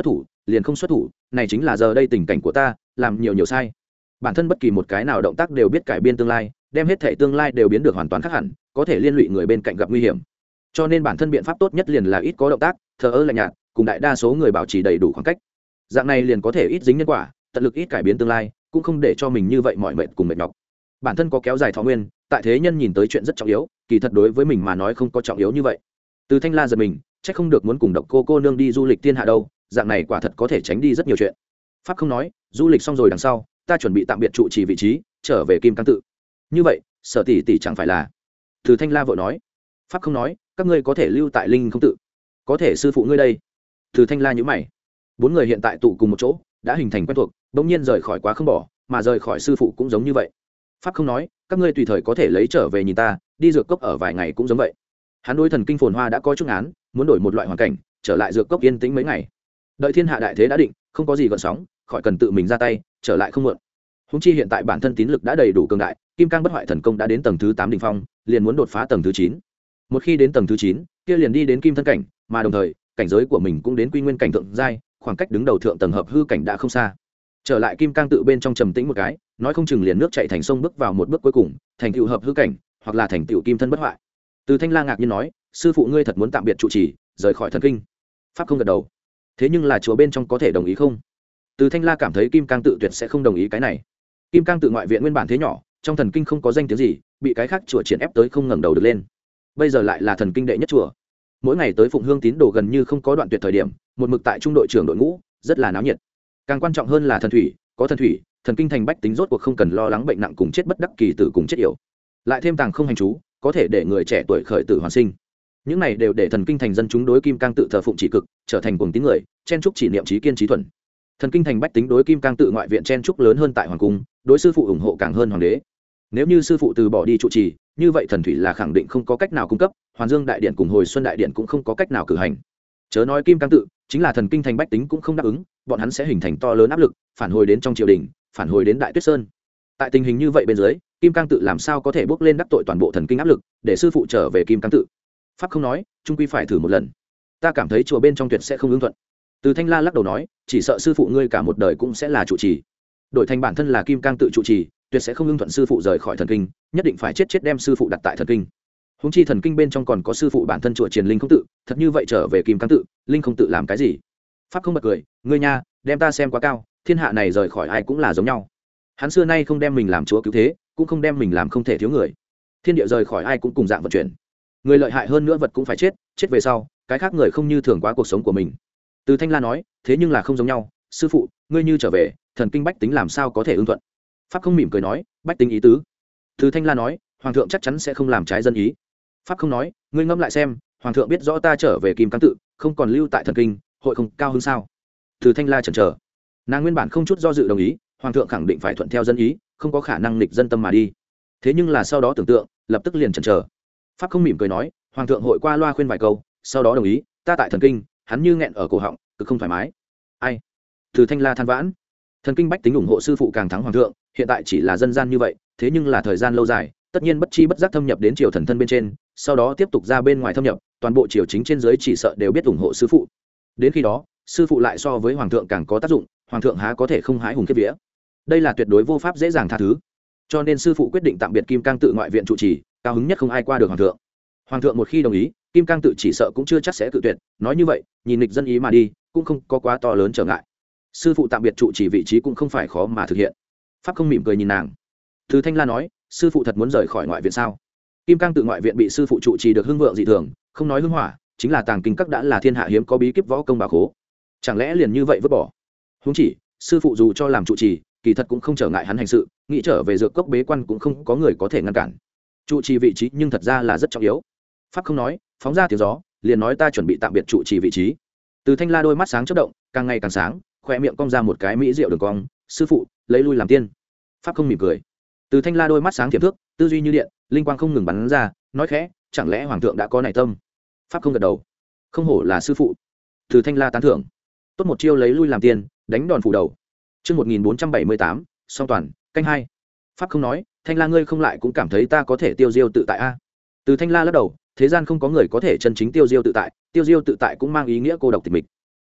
liền không xuất thủ, này chính là giờ đây tình cảnh của ta, làm nhiều nhiều sai. Bản thân bất kỳ một cái nào động tác đều biết cải biên tương lai, đem hết thể tương lai đều biến được hoàn toàn khác hẳn, có thể liên lụy người bên cạnh gặp nguy hiểm. Cho nên bản thân biện pháp tốt nhất liền là ít có động tác, thờ ơ lạnh nhạt, cùng đại đa số người bảo trì đầy đủ khoảng cách. Dạng này liền có thể ít dính nhân quả, tận lực ít cải biến tương lai, cũng không để cho mình như vậy mỏi mệt cùng mệt nhọc. Bản thân có kéo dài thọ nguyên, tại thế nhân nhìn tới chuyện rất trọng yếu, kỳ thật đối với mình mà nói không có trọng yếu như vậy. Từ Thanh La giật mình, chắc không được muốn cùng Độc Cô cô nương đi du lịch thiên hạ đâu, dạng này quả thật có thể tránh đi rất nhiều chuyện. Pháp không nói, du lịch xong rồi đằng sau, ta chuẩn bị tạm biệt trụ trì vị trí, trở về Kim Cang tự. Như vậy, Sở tỷ tỷ chẳng phải là? Từ Thanh La vội nói. Pháp không nói, các ngươi có thể lưu tại Linh không tự. Có thể sư phụ ngươi đây. Từ Thanh La nhíu mày. Bốn người hiện tại tụ cùng một chỗ, đã hình thành quen thuộc, bỗng nhiên rời khỏi quá không bỏ, mà rời khỏi sư phụ cũng giống như vậy. Pháp không nói, các ngươi tùy thời có thể lấy trở về nhìn ta, đi dược cốc ở vài ngày cũng giống vậy. Hắn đối thần kinh phồn hoa đã có chút án, muốn đổi một loại hoàn cảnh, trở lại dược cốc yên tĩnh mấy ngày. Đợi thiên hạ đại thế đã định, không có gì gợn sóng, khỏi cần tự mình ra tay, trở lại không muộn. Húng chi hiện tại bản thân tín lực đã đầy đủ cường đại, kim cang bất hoại thần công đã đến tầng thứ tám đỉnh phong, liền muốn đột phá tầng thứ chín. Một khi đến tầng thứ chín, kia liền đi đến kim thân cảnh, mà đồng thời, cảnh giới của mình cũng đến quy nguyên cảnh thượng giai, khoảng cách đứng đầu thượng tầng hợp hư cảnh đã không xa. Trở lại kim cang tự bên trong trầm tĩnh một cái, nói không chừng liền nước chảy thành sông bước vào một bước cuối cùng, thành tựu hợp hư cảnh, hoặc là thành tựu kim thân bất hoại. Từ Thanh La ngạc nhiên nói, sư phụ ngươi thật muốn tạm biệt trụ trì, rời khỏi thần kinh? Pháp không gật đầu. Thế nhưng là chùa bên trong có thể đồng ý không? Từ Thanh La cảm thấy kim cang tự tuyệt sẽ không đồng ý cái này. Kim cang tự ngoại viện nguyên bản thế nhỏ, trong thần kinh không có danh tiếng gì, bị cái khác chùa triển ép tới không ngẩng đầu được lên. Bây giờ lại là thần kinh đệ nhất chùa, mỗi ngày tới phụng hương tín đồ gần như không có đoạn tuyệt thời điểm, một mực tại trung đội trưởng đội ngũ, rất là náo nhiệt. Càng quan trọng hơn là thần thủy, có thần thủy, thần kinh thành bách tính rốt cuộc không cần lo lắng bệnh nặng cùng chết bất đắc kỳ tử cùng chết yểu. Lại thêm tàng không hành chú, có thể để người trẻ tuổi khởi tử hoàn sinh. Những này đều để thần kinh thành dân chúng đối kim cang tự thờ phụng chỉ cực, trở thành cuồng tín người, chen chúc chỉ niệm trí kiên trí thuần. Thần kinh thành bách tính đối kim cang tự ngoại viện chen chúc lớn hơn tại hoàng cung, đối sư phụ ủng hộ càng hơn hoàng đế. Nếu như sư phụ từ bỏ đi trụ trì, như vậy thần thủy là khẳng định không có cách nào cung cấp, Hoàn Dương đại điện cùng Hồi Xuân đại điện cũng không có cách nào cử hành. Chớ nói kim cang tự, chính là thần kinh thành bách tính cũng không đáp ứng, bọn hắn sẽ hình thành to lớn áp lực, phản hồi đến trong triều đình, phản hồi đến Đại Tuyết Sơn. Tại tình hình như vậy bên dưới, kim cang tự làm sao có thể bước lên đắc tội toàn bộ thần kinh áp lực, để sư phụ trở về kim cang tự? Pháp không nói, trung quy phải thử một lần. Ta cảm thấy chùa bên trong tuyệt sẽ không ứng thuận. Từ Thanh La lắc đầu nói, chỉ sợ sư phụ ngươi cả một đời cũng sẽ là trụ trì, đổi thành bản thân là kim cang tự trụ trì, tuyệt sẽ không ưng thuận sư phụ rời khỏi thần kinh, nhất định phải chết chết đem sư phụ đặt tại thần kinh. Húng chi thần kinh bên trong còn có sư phụ bản thân chùa triền Linh không tự, thật như vậy trở về kim cang tự, Linh không tự làm cái gì? Pháp không bật cười, ngươi nha, đem ta xem quá cao, thiên hạ này rời khỏi ai cũng là giống nhau. Hắn xưa nay không đem mình làm chúa cứu thế, cũng không đem mình làm không thể thiếu người. Thiên địa rời khỏi ai cũng cùng dạng vận chuyển. Người lợi hại hơn nữa vật cũng phải chết, chết về sau, cái khác người không như thường quá cuộc sống của mình. Từ Thanh La nói, thế nhưng là không giống nhau, sư phụ, ngươi như trở về, thần kinh bách tính làm sao có thể ưng thuận? Pháp không mỉm cười nói, bách tính ý tứ. Từ Thanh La nói, hoàng thượng chắc chắn sẽ không làm trái dân ý. Pháp không nói, ngươi ngẫm lại xem, hoàng thượng biết rõ ta trở về kim cang tự, không còn lưu tại thần kinh, hội không cao hơn sao? Từ Thanh La chần chờ, nàng nguyên bản không chút do dự đồng ý, hoàng thượng khẳng định phải thuận theo dân ý, không có khả năng nghịch dân tâm mà đi. Thế nhưng là sau đó tưởng tượng, lập tức liền chần chờ. Pháp không mỉm cười nói, hoàng thượng hội qua loa khuyên vài câu, sau đó đồng ý, ta tại thần kinh, hắn như nghẹn ở cổ họng, cực không thoải mái. Ai? Từ Thanh La than vãn, thần kinh bách tính ủng hộ sư phụ càng thắng hoàng thượng, hiện tại chỉ là dân gian như vậy, thế nhưng là thời gian lâu dài, tất nhiên bất chi bất giác thâm nhập đến triều thần thân bên trên, sau đó tiếp tục ra bên ngoài thâm nhập, toàn bộ triều chính trên dưới chỉ sợ đều biết ủng hộ sư phụ. Đến khi đó, sư phụ lại so với hoàng thượng càng có tác dụng, hoàng thượng há có thể không hái hùng kiếp vía. Đây là tuyệt đối vô pháp dễ dàng tha thứ. Cho nên sư phụ quyết định tạm biệt kim cang tự ngoại viện trụ trì, cao hứng nhất không ai qua được hoàng thượng. Hoàng thượng một khi đồng ý, kim cang tự chỉ sợ cũng chưa chắc sẽ cự tuyệt, nói như vậy, nhìn nghịch dân ý mà đi, cũng không có quá to lớn trở ngại. Sư phụ tạm biệt trụ trì vị trí cũng không phải khó mà thực hiện. Pháp không mỉm cười nhìn nàng. Từ Thanh La nói, sư phụ thật muốn rời khỏi ngoại viện sao? Kim cang tự ngoại viện bị sư phụ trụ trì được hưng vượng dị thường, không nói hưng hỏa, chính là tàng kinh các đã là thiên hạ hiếm có bí kíp võ công bà khố, chẳng lẽ liền như vậy vứt bỏ? Huống chỉ sư phụ dù cho làm trụ trì, kỳ thật cũng không trở ngại hắn hành sự, nghĩ trở về dược cốc bế quan cũng không có người có thể ngăn cản. Trụ trì vị trí nhưng thật ra là rất trọng yếu. Pháp không nói, phóng ra tiếng gió, liền nói ta chuẩn bị tạm biệt trụ trì vị trí. Từ Thanh La đôi mắt sáng chớp động, càng ngày càng sáng, khoe miệng cong ra một cái mỹ diệu đường cong, sư phụ lấy lui làm tiên. Pháp không mỉm cười. Từ Thanh La đôi mắt sáng tiềm thước, tư duy như điện, linh quang không ngừng bắn ra, nói khẽ, chẳng lẽ hoàng thượng đã có này tâm? Pháp không gật đầu. Không hổ là sư phụ. Từ Thanh La tán thưởng. Tốt một chiêu lấy lui làm tiên, đánh đòn phủ đầu. Chương một nghìn bốn trăm bảy mươi tám, song toàn, canh hai. Pháp không nói, Thanh La ngươi không lại cũng cảm thấy ta có thể tiêu diêu tự tại a? Từ Thanh La lắc đầu, thế gian không có người có thể chân chính tiêu diêu tự tại, tiêu diêu tự tại cũng mang ý nghĩa cô độc tịch mịch.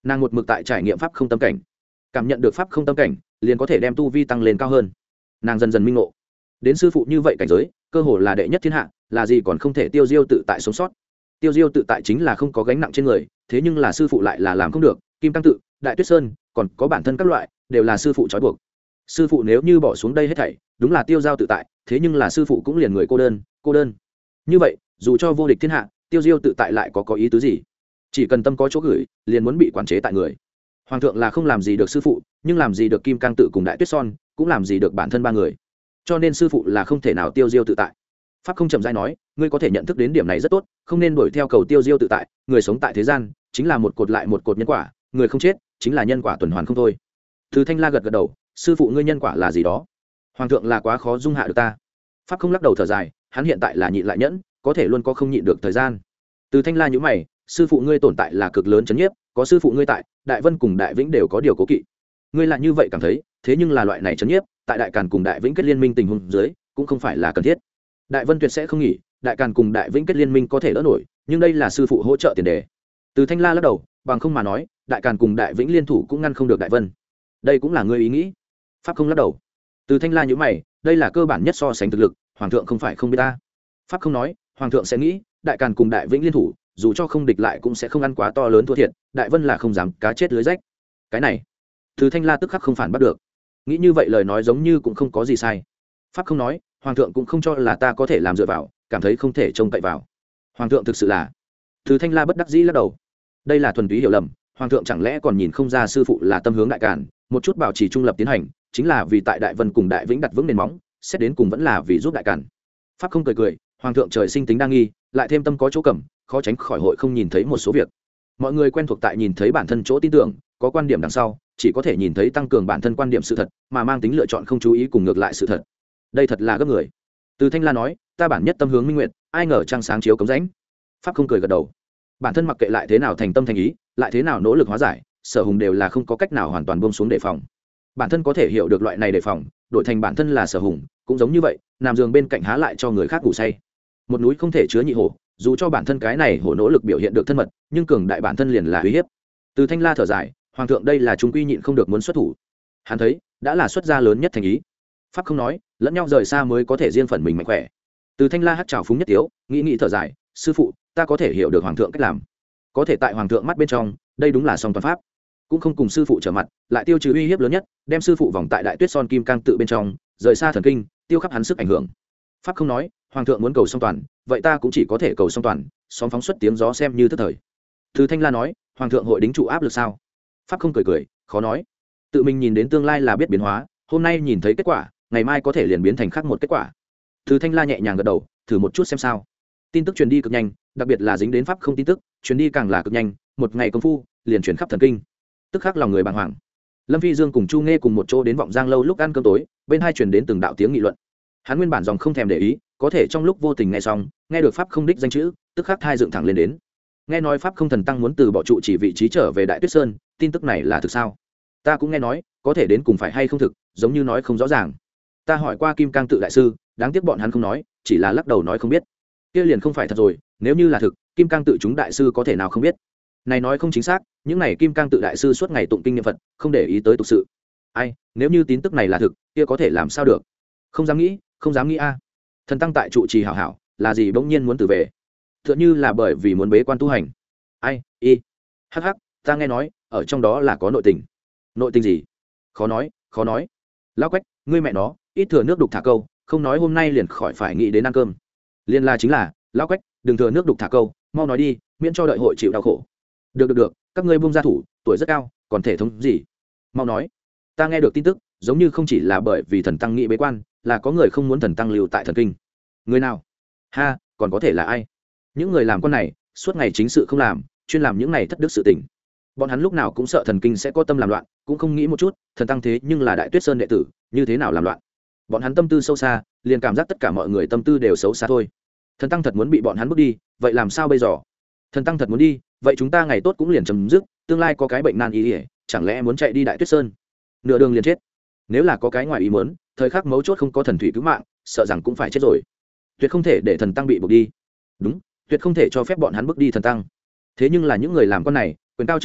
nàng một mực tại trải nghiệm pháp không tâm cảnh, cảm nhận được pháp không tâm cảnh liền có thể đem tu vi tăng lên cao hơn. Nàng dần dần minh ngộ, đến sư phụ như vậy cảnh giới cơ hồ là đệ nhất thiên hạ, là gì còn không thể tiêu diêu tự tại sống sót. Tiêu diêu tự tại chính là không có gánh nặng trên người, thế nhưng là sư phụ lại là làm không được. Kim Cang tự, Đại Tuyết Sơn, còn có bản thân các loại đều là sư phụ trói buộc. Sư phụ nếu như bỏ xuống đây hết thảy đúng là tiêu giao tự tại, thế nhưng là sư phụ cũng liền người cô đơn cô đơn như vậy, dù cho vô địch thiên hạ, tiêu diêu tự tại lại có có ý tứ gì? Chỉ cần tâm có chỗ gửi liền muốn bị quản chế tại người. Hoàng thượng là không làm gì được sư phụ, nhưng làm gì được Kim Cang tự cùng Đại Tuyết Son, cũng làm gì được bản thân ba người. Cho nên sư phụ là không thể nào tiêu diêu tự tại. Pháp không chậm rãi nói, ngươi có thể nhận thức đến điểm này rất tốt, không nên đuổi theo cầu tiêu diêu tự tại. Người sống tại thế gian chính là một cột lại một cột nhân quả, người không chết chính là nhân quả tuần hoàn không thôi. Từ Thanh La gật gật đầu, sư phụ ngươi nhân quả là gì đó? Hoàng thượng là quá khó dung hạ được ta. Pháp không lắc đầu thở dài, hắn hiện tại là nhịn lại nhẫn, có thể luôn có không nhịn được thời gian. Từ Thanh La nhíu mày, sư phụ ngươi tồn tại là cực lớn chấn nhiếp, có sư phụ ngươi tại, Đại Vân cùng Đại Vĩnh đều có điều cố kỵ. Ngươi là như vậy cảm thấy, thế nhưng là loại này chấn nhiếp, tại Đại Càn cùng Đại Vĩnh kết liên minh tình huống dưới, cũng không phải là cần thiết. Đại Vân tuyệt sẽ không nghỉ, Đại Càn cùng Đại Vĩnh kết liên minh có thể đỡ nổi, nhưng đây là sư phụ hỗ trợ tiền đề. Từ Thanh La lắc đầu, bằng không mà nói, Đại Càn cùng Đại Vĩnh liên thủ cũng ngăn không được Đại Vân. Đây cũng là ngươi ý nghĩ. Pháp không lắc đầu. Từ Thanh La nhíu mày, đây là cơ bản nhất so sánh thực lực, hoàng thượng không phải không biết ta. Pháp không nói, hoàng thượng sẽ nghĩ, Đại Càn cùng Đại Vĩnh liên thủ, dù cho không địch lại cũng sẽ không ăn quá to lớn thua thiệt, Đại Vân là không dám cá chết lưới rách. Cái này, Từ Thanh La tức khắc không phản bắt được. Nghĩ như vậy lời nói giống như cũng không có gì sai. Pháp không nói, hoàng thượng cũng không cho là ta có thể làm dựa vào, cảm thấy không thể trông cậy vào. Hoàng thượng thực sự là. Từ Thanh La bất đắc dĩ lắc đầu. Đây là thuần túy hiểu lầm, hoàng thượng chẳng lẽ còn nhìn không ra sư phụ là tâm hướng Đại Càn, một chút bảo trì trung lập tiến hành, chính là vì tại Đại Vân cùng Đại Vĩnh đặt vững nền móng, xét đến cùng vẫn là vì giúp Đại Càn. Pháp không cười cười, hoàng thượng trời sinh tính đa nghi, lại thêm tâm có chỗ cầm, khó tránh khỏi hội không nhìn thấy một số việc. Mọi người quen thuộc tại nhìn thấy bản thân chỗ tin tưởng, có quan điểm đằng sau, chỉ có thể nhìn thấy tăng cường bản thân quan điểm sự thật, mà mang tính lựa chọn không chú ý cùng ngược lại sự thật. Đây thật là gấp người. Từ Thanh La nói, ta bản nhất tâm hướng minh nguyện, ai ngờ trăng sáng chiếu cống rãnh. Pháp không cười gật đầu. Bản thân mặc kệ lại thế nào thành tâm thành ý, lại thế nào nỗ lực hóa giải, Sở Hùng đều là không có cách nào hoàn toàn buông xuống đề phòng. Bản thân có thể hiểu được loại này đề phòng, đổi thành bản thân là Sở Hùng, cũng giống như vậy, nằm giường bên cạnh há lại cho người khác ngủ say. Một núi không thể chứa nhị hổ, dù cho bản thân cái này hổ nỗ lực biểu hiện được thân mật, nhưng cường đại bản thân liền là uy hiếp. Từ Thanh La thở dài, hoàng thượng đây là chúng quy nhịn không được muốn xuất thủ. Hắn thấy, đã là xuất gia lớn nhất thành ý. Pháp không nói, lẫn nhau rời xa mới có thể riêng phần mình mạnh khỏe. Từ Thanh La hắt trào phúng nhất tiếu, nghĩ nghĩ thở dài, sư phụ, ta có thể hiểu được hoàng thượng cách làm. Có thể tại hoàng thượng mắt bên trong, đây đúng là song toàn pháp. Cũng không cùng sư phụ trở mặt, lại tiêu trừ uy hiếp lớn nhất, đem sư phụ vòng tại Đại Tuyết Son Kim Cang tự bên trong, rời xa thần kinh, tiêu khắp hắn sức ảnh hưởng. Pháp không nói, hoàng thượng muốn cầu song toàn, vậy ta cũng chỉ có thể cầu song toàn, sóng phóng xuất tiếng gió xem như thất thời. Từ Thanh La nói, hoàng thượng hội đính trụ áp lực sao? Pháp không cười cười, khó nói. Tự mình nhìn đến tương lai là biết biến hóa, hôm nay nhìn thấy kết quả, ngày mai có thể liền biến thành khác một kết quả. Từ Thanh La nhẹ nhàng gật đầu, thử một chút xem sao. Tin tức truyền đi cực nhanh, đặc biệt là dính đến pháp không tin tức, truyền đi càng là cực nhanh, một ngày công phu, liền truyền khắp thần kinh. Tức khắc lòng người bàng hoàng. Lâm Phi Dương cùng Chu Nghe cùng một chỗ đến Vọng Giang lâu lúc ăn cơm tối, bên hai truyền đến từng đạo tiếng nghị luận. Hắn nguyên bản dòng không thèm để ý, có thể trong lúc vô tình nghe xong, nghe được pháp không đích danh chữ, tức khắc thai dựng thẳng lên đến. Nghe nói pháp không thần tăng muốn từ bỏ trụ chỉ vị trí trở về Đại Tuyết Sơn, tin tức này là thực sao? Ta cũng nghe nói, có thể đến cùng phải hay không thực, giống như nói không rõ ràng. Ta hỏi qua Kim Cang tự đại sư, đáng tiếc bọn hắn không nói, chỉ là lắc đầu nói không biết. Kia liền không phải thật rồi, nếu như là thực, Kim Cang tự chúng đại sư có thể nào không biết? Này nói không chính xác, những này Kim Cang tự đại sư suốt ngày tụng kinh niệm Phật, không để ý tới tục sự. Ai, nếu như tin tức này là thực, kia có thể làm sao được? Không dám nghĩ, không dám nghĩ a. Thần tăng tại trụ trì hảo hảo, là gì bỗng nhiên muốn từ về? Tựa như là bởi vì muốn bế quan tu hành. Ai, y. Hắc hắc, ta nghe nói, ở trong đó là có nội tình. Nội tình gì? Khó nói, khó nói. Lão Quách, ngươi mẹ nó, ít thừa nước đục thả câu, không nói hôm nay liền khỏi phải nghĩ đến ăn cơm. Liên là chính là, Lão Quách, đừng thừa nước đục thả câu, mau nói đi, miễn cho đợi hội chịu đau khổ. Được được được, các ngươi buông ra thủ, tuổi rất cao, còn thể thống gì? Mau nói. Ta nghe được tin tức, giống như không chỉ là bởi vì thần tăng nghĩ bế quan, là có người không muốn thần tăng lưu tại thần kinh. Người nào? Ha, còn có thể là ai? Những người làm con này, suốt ngày chính sự không làm, chuyên làm những này thất đức sự tình. Bọn hắn lúc nào cũng sợ thần kinh sẽ có tâm làm loạn, cũng không nghĩ một chút, thần tăng thế nhưng là Đại Tuyết Sơn đệ tử, như thế nào làm loạn? Bọn hắn tâm tư sâu xa, liền cảm giác tất cả mọi người tâm tư đều xấu xa thôi. Thần tăng thật muốn bị bọn hắn bước đi, vậy làm sao bây giờ? Thần tăng thật muốn đi, vậy chúng ta ngày tốt cũng liền chấm dứt, tương lai có cái bệnh nan y, chẳng lẽ muốn chạy đi Đại Tuyết Sơn? Nửa đường liền chết. Nếu là có cái ngoài ý muốn, thời khắc mấu chốt không có thần thủy cứu mạng, sợ rằng cũng phải chết rồi. Tuyệt không thể để thần tăng bị buộc đi. Đúng, tuyệt không thể cho phép bọn hắn bước đi thần tăng. Thế nhưng là những người làm con này, quyền cao chức trọng,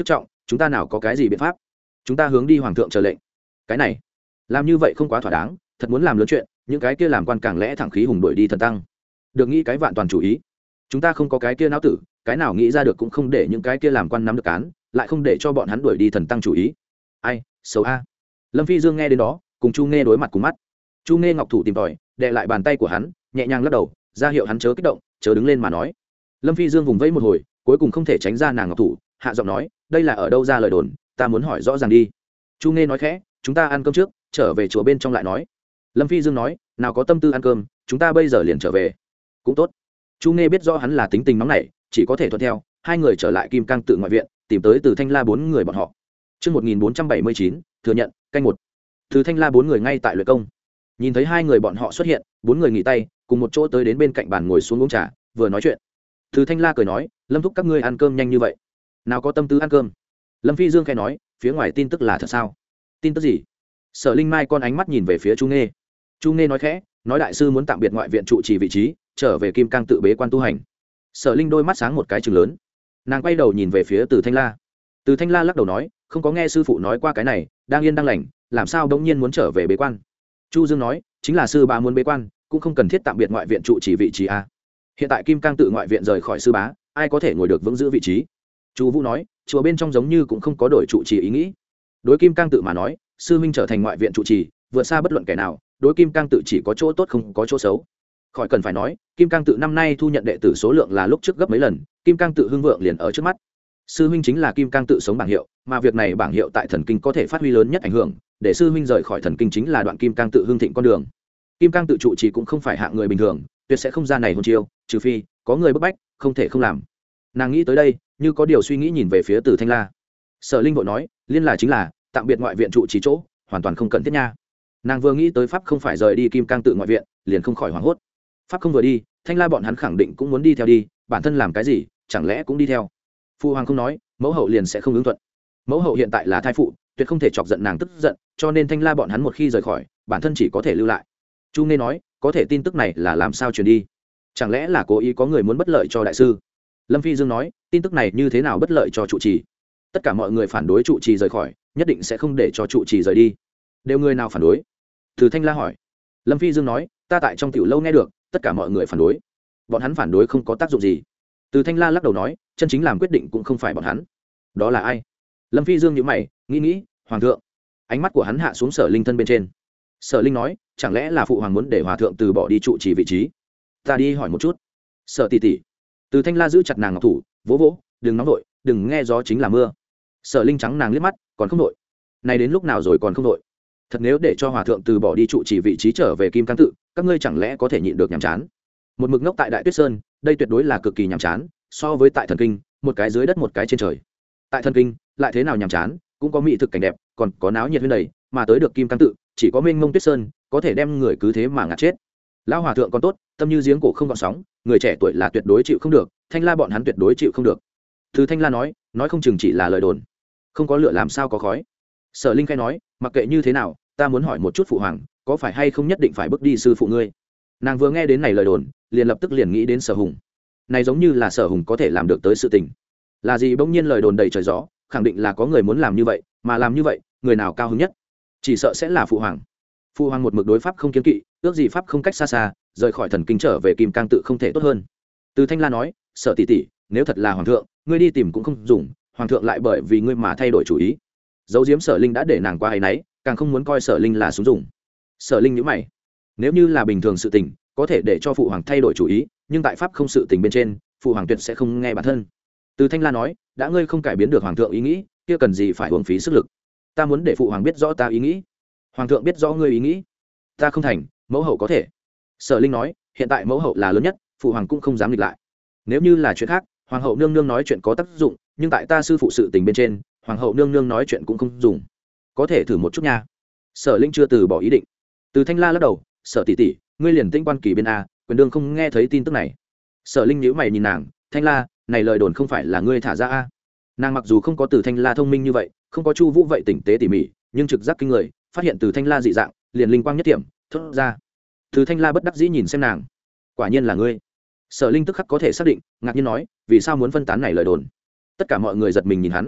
chúng ta nào có cái gì biện pháp, chúng ta hướng đi hoàng thượng chờ lệnh. Cái này làm như vậy không quá thỏa đáng, thật muốn làm lớn chuyện, những cái kia làm quan càng lẽ thẳng khí hùng đuổi đi thần tăng. Được nghĩ cái vạn toàn chủ ý, chúng ta không có cái kia não tử, cái nào nghĩ ra được cũng không để những cái kia làm quan nắm được cán, lại không để cho bọn hắn đuổi đi thần tăng chủ ý. Ai xấu a. Lâm Phi Dương nghe đến đó, cùng Chu Nghe đối mặt cùng mắt. Chu Nghe ngọc thủ tìm tòi, đè lại bàn tay của hắn, nhẹ nhàng lắc đầu, ra hiệu hắn chớ kích động, chớ đứng lên mà nói. Lâm Phi Dương vùng vẫy một hồi, cuối cùng không thể tránh ra nàng ngọc thủ, hạ giọng nói, đây là ở đâu ra lời đồn, ta muốn hỏi rõ ràng đi. Chu Nghe nói khẽ, chúng ta ăn cơm trước, trở về chùa bên trong lại nói. Lâm Phi Dương nói, nào có tâm tư ăn cơm, chúng ta bây giờ liền trở về. Cũng tốt. Chu Nghe biết rõ hắn là tính tình nóng nảy, chỉ có thể thuận theo, hai người trở lại Kim Cang tự ngoại viện, tìm tới Từ Thanh La bốn người bọn họ. Chương một nghìn bốn trăm bảy mươi chín, thừa nhận, canh một. Từ Thanh La bốn người ngay tại luyện công. Nhìn thấy hai người bọn họ xuất hiện, bốn người nghỉ tay, cùng một chỗ tới đến bên cạnh bàn ngồi xuống uống trà, vừa nói chuyện. Từ Thanh La cười nói, Lâm thúc các ngươi ăn cơm nhanh như vậy, nào có tâm tư ăn cơm. Lâm Phi Dương khẽ nói, phía ngoài tin tức là thật sao? Tin tức gì? Sở Linh Mai con ánh mắt nhìn về phía Chu Nghe. Chu Nghe nói khẽ, nói đại sư muốn tạm biệt ngoại viện trụ trì vị trí, trở về Kim Cang tự bế quan tu hành. Sở Linh đôi mắt sáng một cái trừng lớn, nàng quay đầu nhìn về phía Từ Thanh La. Từ Thanh La lắc đầu nói, không có nghe sư phụ nói qua cái này, đang yên đang lành, làm sao bỗng nhiên muốn trở về bế quan. Chu Dương nói, chính là sư bá muốn bế quan, cũng không cần thiết tạm biệt ngoại viện trụ trì vị trí a. Hiện tại Kim Cang tự ngoại viện rời khỏi sư bá, ai có thể ngồi được vững giữ vị trí. Chu Vũ nói, chùa bên trong giống như cũng không có đổi trụ trì ý nghĩ. Đối Kim Cang tự mà nói, sư huynh trở thành ngoại viện trụ trì, vượt xa bất luận kẻ nào, đối Kim Cang tự chỉ có chỗ tốt không có chỗ xấu. Khỏi cần phải nói, Kim Cang tự năm nay thu nhận đệ tử số lượng là lúc trước gấp mấy lần, Kim Cang tự hưng vượng liền ở trước mắt. Sư huynh chính là Kim Cang tự sống bảng hiệu, mà việc này bảng hiệu tại thần kinh có thể phát huy lớn nhất ảnh hưởng, để sư huynh rời khỏi thần kinh chính là đoạn Kim Cang tự hưng thịnh con đường. Kim Cang tự trụ trì cũng không phải hạng người bình thường, tuyệt sẽ không ra này hôn chiêu, trừ phi có người bức bách, không thể không làm. Nàng nghĩ tới đây, như có điều suy nghĩ nhìn về phía Từ Thanh La. Sở Linh vội nói, liên là chính là tạm biệt ngoại viện trụ trì chỗ, hoàn toàn không cần thiết nha. Nàng vừa nghĩ tới pháp không phải rời đi Kim Cang tự ngoại viện, liền không khỏi hoảng hốt. Pháp không vừa đi, Thanh La bọn hắn khẳng định cũng muốn đi theo đi, bản thân làm cái gì, chẳng lẽ cũng đi theo. Phu hoàng không nói, mẫu hậu liền sẽ không ứng thuận. Mẫu hậu hiện tại là thai phụ, tuyệt không thể chọc giận nàng tức giận, cho nên Thanh La bọn hắn một khi rời khỏi, bản thân chỉ có thể lưu lại. Chu Nghe nói, có thể tin tức này là làm sao truyền đi? Chẳng lẽ là cố ý có người muốn bất lợi cho đại sư? Lâm Phi Dương nói, tin tức này như thế nào bất lợi cho trụ trì? Tất cả mọi người phản đối trụ trì rời khỏi, nhất định sẽ không để cho trụ trì rời đi. Đều người nào phản đối? Từ Thanh La hỏi. Lâm Phi Dương nói, ta tại trong tiểu lâu nghe được, tất cả mọi người phản đối. Bọn hắn phản đối không có tác dụng gì. Từ Thanh La lắc đầu nói, chân chính làm quyết định cũng không phải bọn hắn. Đó là ai? Lâm Phi Dương nhíu mày, nghĩ nghĩ, hoàng thượng. Ánh mắt của hắn hạ xuống Sở Linh thân bên trên. Sở Linh nói, chẳng lẽ là phụ hoàng muốn để hòa thượng từ bỏ đi trụ trì vị trí? Ta đi hỏi một chút. Sở tỷ tỷ. Từ Thanh La giữ chặt nàng ngọc thủ, vỗ vỗ, đừng nóng vội, đừng nghe gió chính là mưa. Sở Linh trắng nàng liếc mắt, còn không vội. Này đến lúc nào rồi còn không vội? Thật nếu để cho hòa thượng từ bỏ đi trụ trì vị trí trở về Kim Cang tự, các ngươi chẳng lẽ có thể nhịn được nhàm chán? Một mực ngốc tại Đại Tuyết Sơn, đây tuyệt đối là cực kỳ nhàm chán, so với tại thần kinh, một cái dưới đất một cái trên trời. Tại thần kinh, lại thế nào nhàm chán, cũng có mỹ thực cảnh đẹp, còn có náo nhiệt huyên đầy, mà tới được Kim Cang tự, chỉ có mênh mông Tuyết Sơn, có thể đem người cứ thế mà ngạt chết. Lão hòa thượng còn tốt, tâm như giếng cổ không gợn sóng, người trẻ tuổi là tuyệt đối chịu không được, Thanh La bọn hắn tuyệt đối chịu không được. Từ Thanh La nói, nói không chừng chỉ là lời đồn, không có lửa làm sao có khói. Sở Linh khai nói, mặc kệ như thế nào, ta muốn hỏi một chút phụ hoàng, có phải hay không nhất định phải bước đi sư phụ ngươi? Nàng vừa nghe đến này lời đồn, liền lập tức liền nghĩ đến Sở Hùng. Này giống như là Sở Hùng có thể làm được tới sự tình. Là gì bỗng nhiên lời đồn đầy trời gió, khẳng định là có người muốn làm như vậy, mà làm như vậy, người nào cao hứng nhất? Chỉ sợ sẽ là phụ hoàng. Phụ hoàng một mực đối pháp không kiên kỵ, ước gì pháp không cách xa xa, rời khỏi thần kinh trở về Kim Cang tự không thể tốt hơn. Từ Thanh La nói, Sở tỷ tỷ, nếu thật là hoàng thượng, ngươi đi tìm cũng không dùng, hoàng thượng lại bởi vì ngươi mà thay đổi chủ ý. Dấu diếm Sở Linh đã để nàng qua ấy nấy, càng không muốn coi Sở Linh là súng dùng. Sở Linh nhíu mày, nếu như là bình thường sự tình, có thể để cho phụ hoàng thay đổi chủ ý, nhưng tại pháp không sự tình bên trên, phụ hoàng tuyệt sẽ không nghe bản thân. Từ Thanh La nói, đã ngươi không cải biến được hoàng thượng ý nghĩ, kia cần gì phải uổng phí sức lực? Ta muốn để phụ hoàng biết rõ ta ý nghĩ, hoàng thượng biết rõ ngươi ý nghĩ, ta không thành, mẫu hậu có thể. Sở Linh nói, hiện tại mẫu hậu là lớn nhất, phụ hoàng cũng không dám nghịch lại. Nếu như là chuyện khác, hoàng hậu nương nương nói chuyện có tác dụng, nhưng tại ta sư phụ sự tình bên trên, hoàng hậu nương nương nói chuyện cũng không dùng. Có thể thử một chút nha. Sở Linh chưa từ bỏ ý định. Từ Thanh La lắc đầu, Sở tỷ tỷ, ngươi liền tinh quan kỳ bên a, quyền đương không nghe thấy tin tức này. Sở Linh nhíu mày nhìn nàng, Thanh La, này lời đồn không phải là ngươi thả ra a? Nàng mặc dù không có Từ Thanh La thông minh như vậy, không có Chu Vũ vậy tỉnh tế tỉ mỉ, nhưng trực giác kinh người, phát hiện Từ Thanh La dị dạng, liền linh quang nhất điểm, thốt ra. Từ Thanh La bất đắc dĩ nhìn xem nàng, quả nhiên là ngươi. Sở Linh tức khắc có thể xác định, ngạc nhiên nói, vì sao muốn phân tán này lời đồn? Tất cả mọi người giật mình nhìn hắn.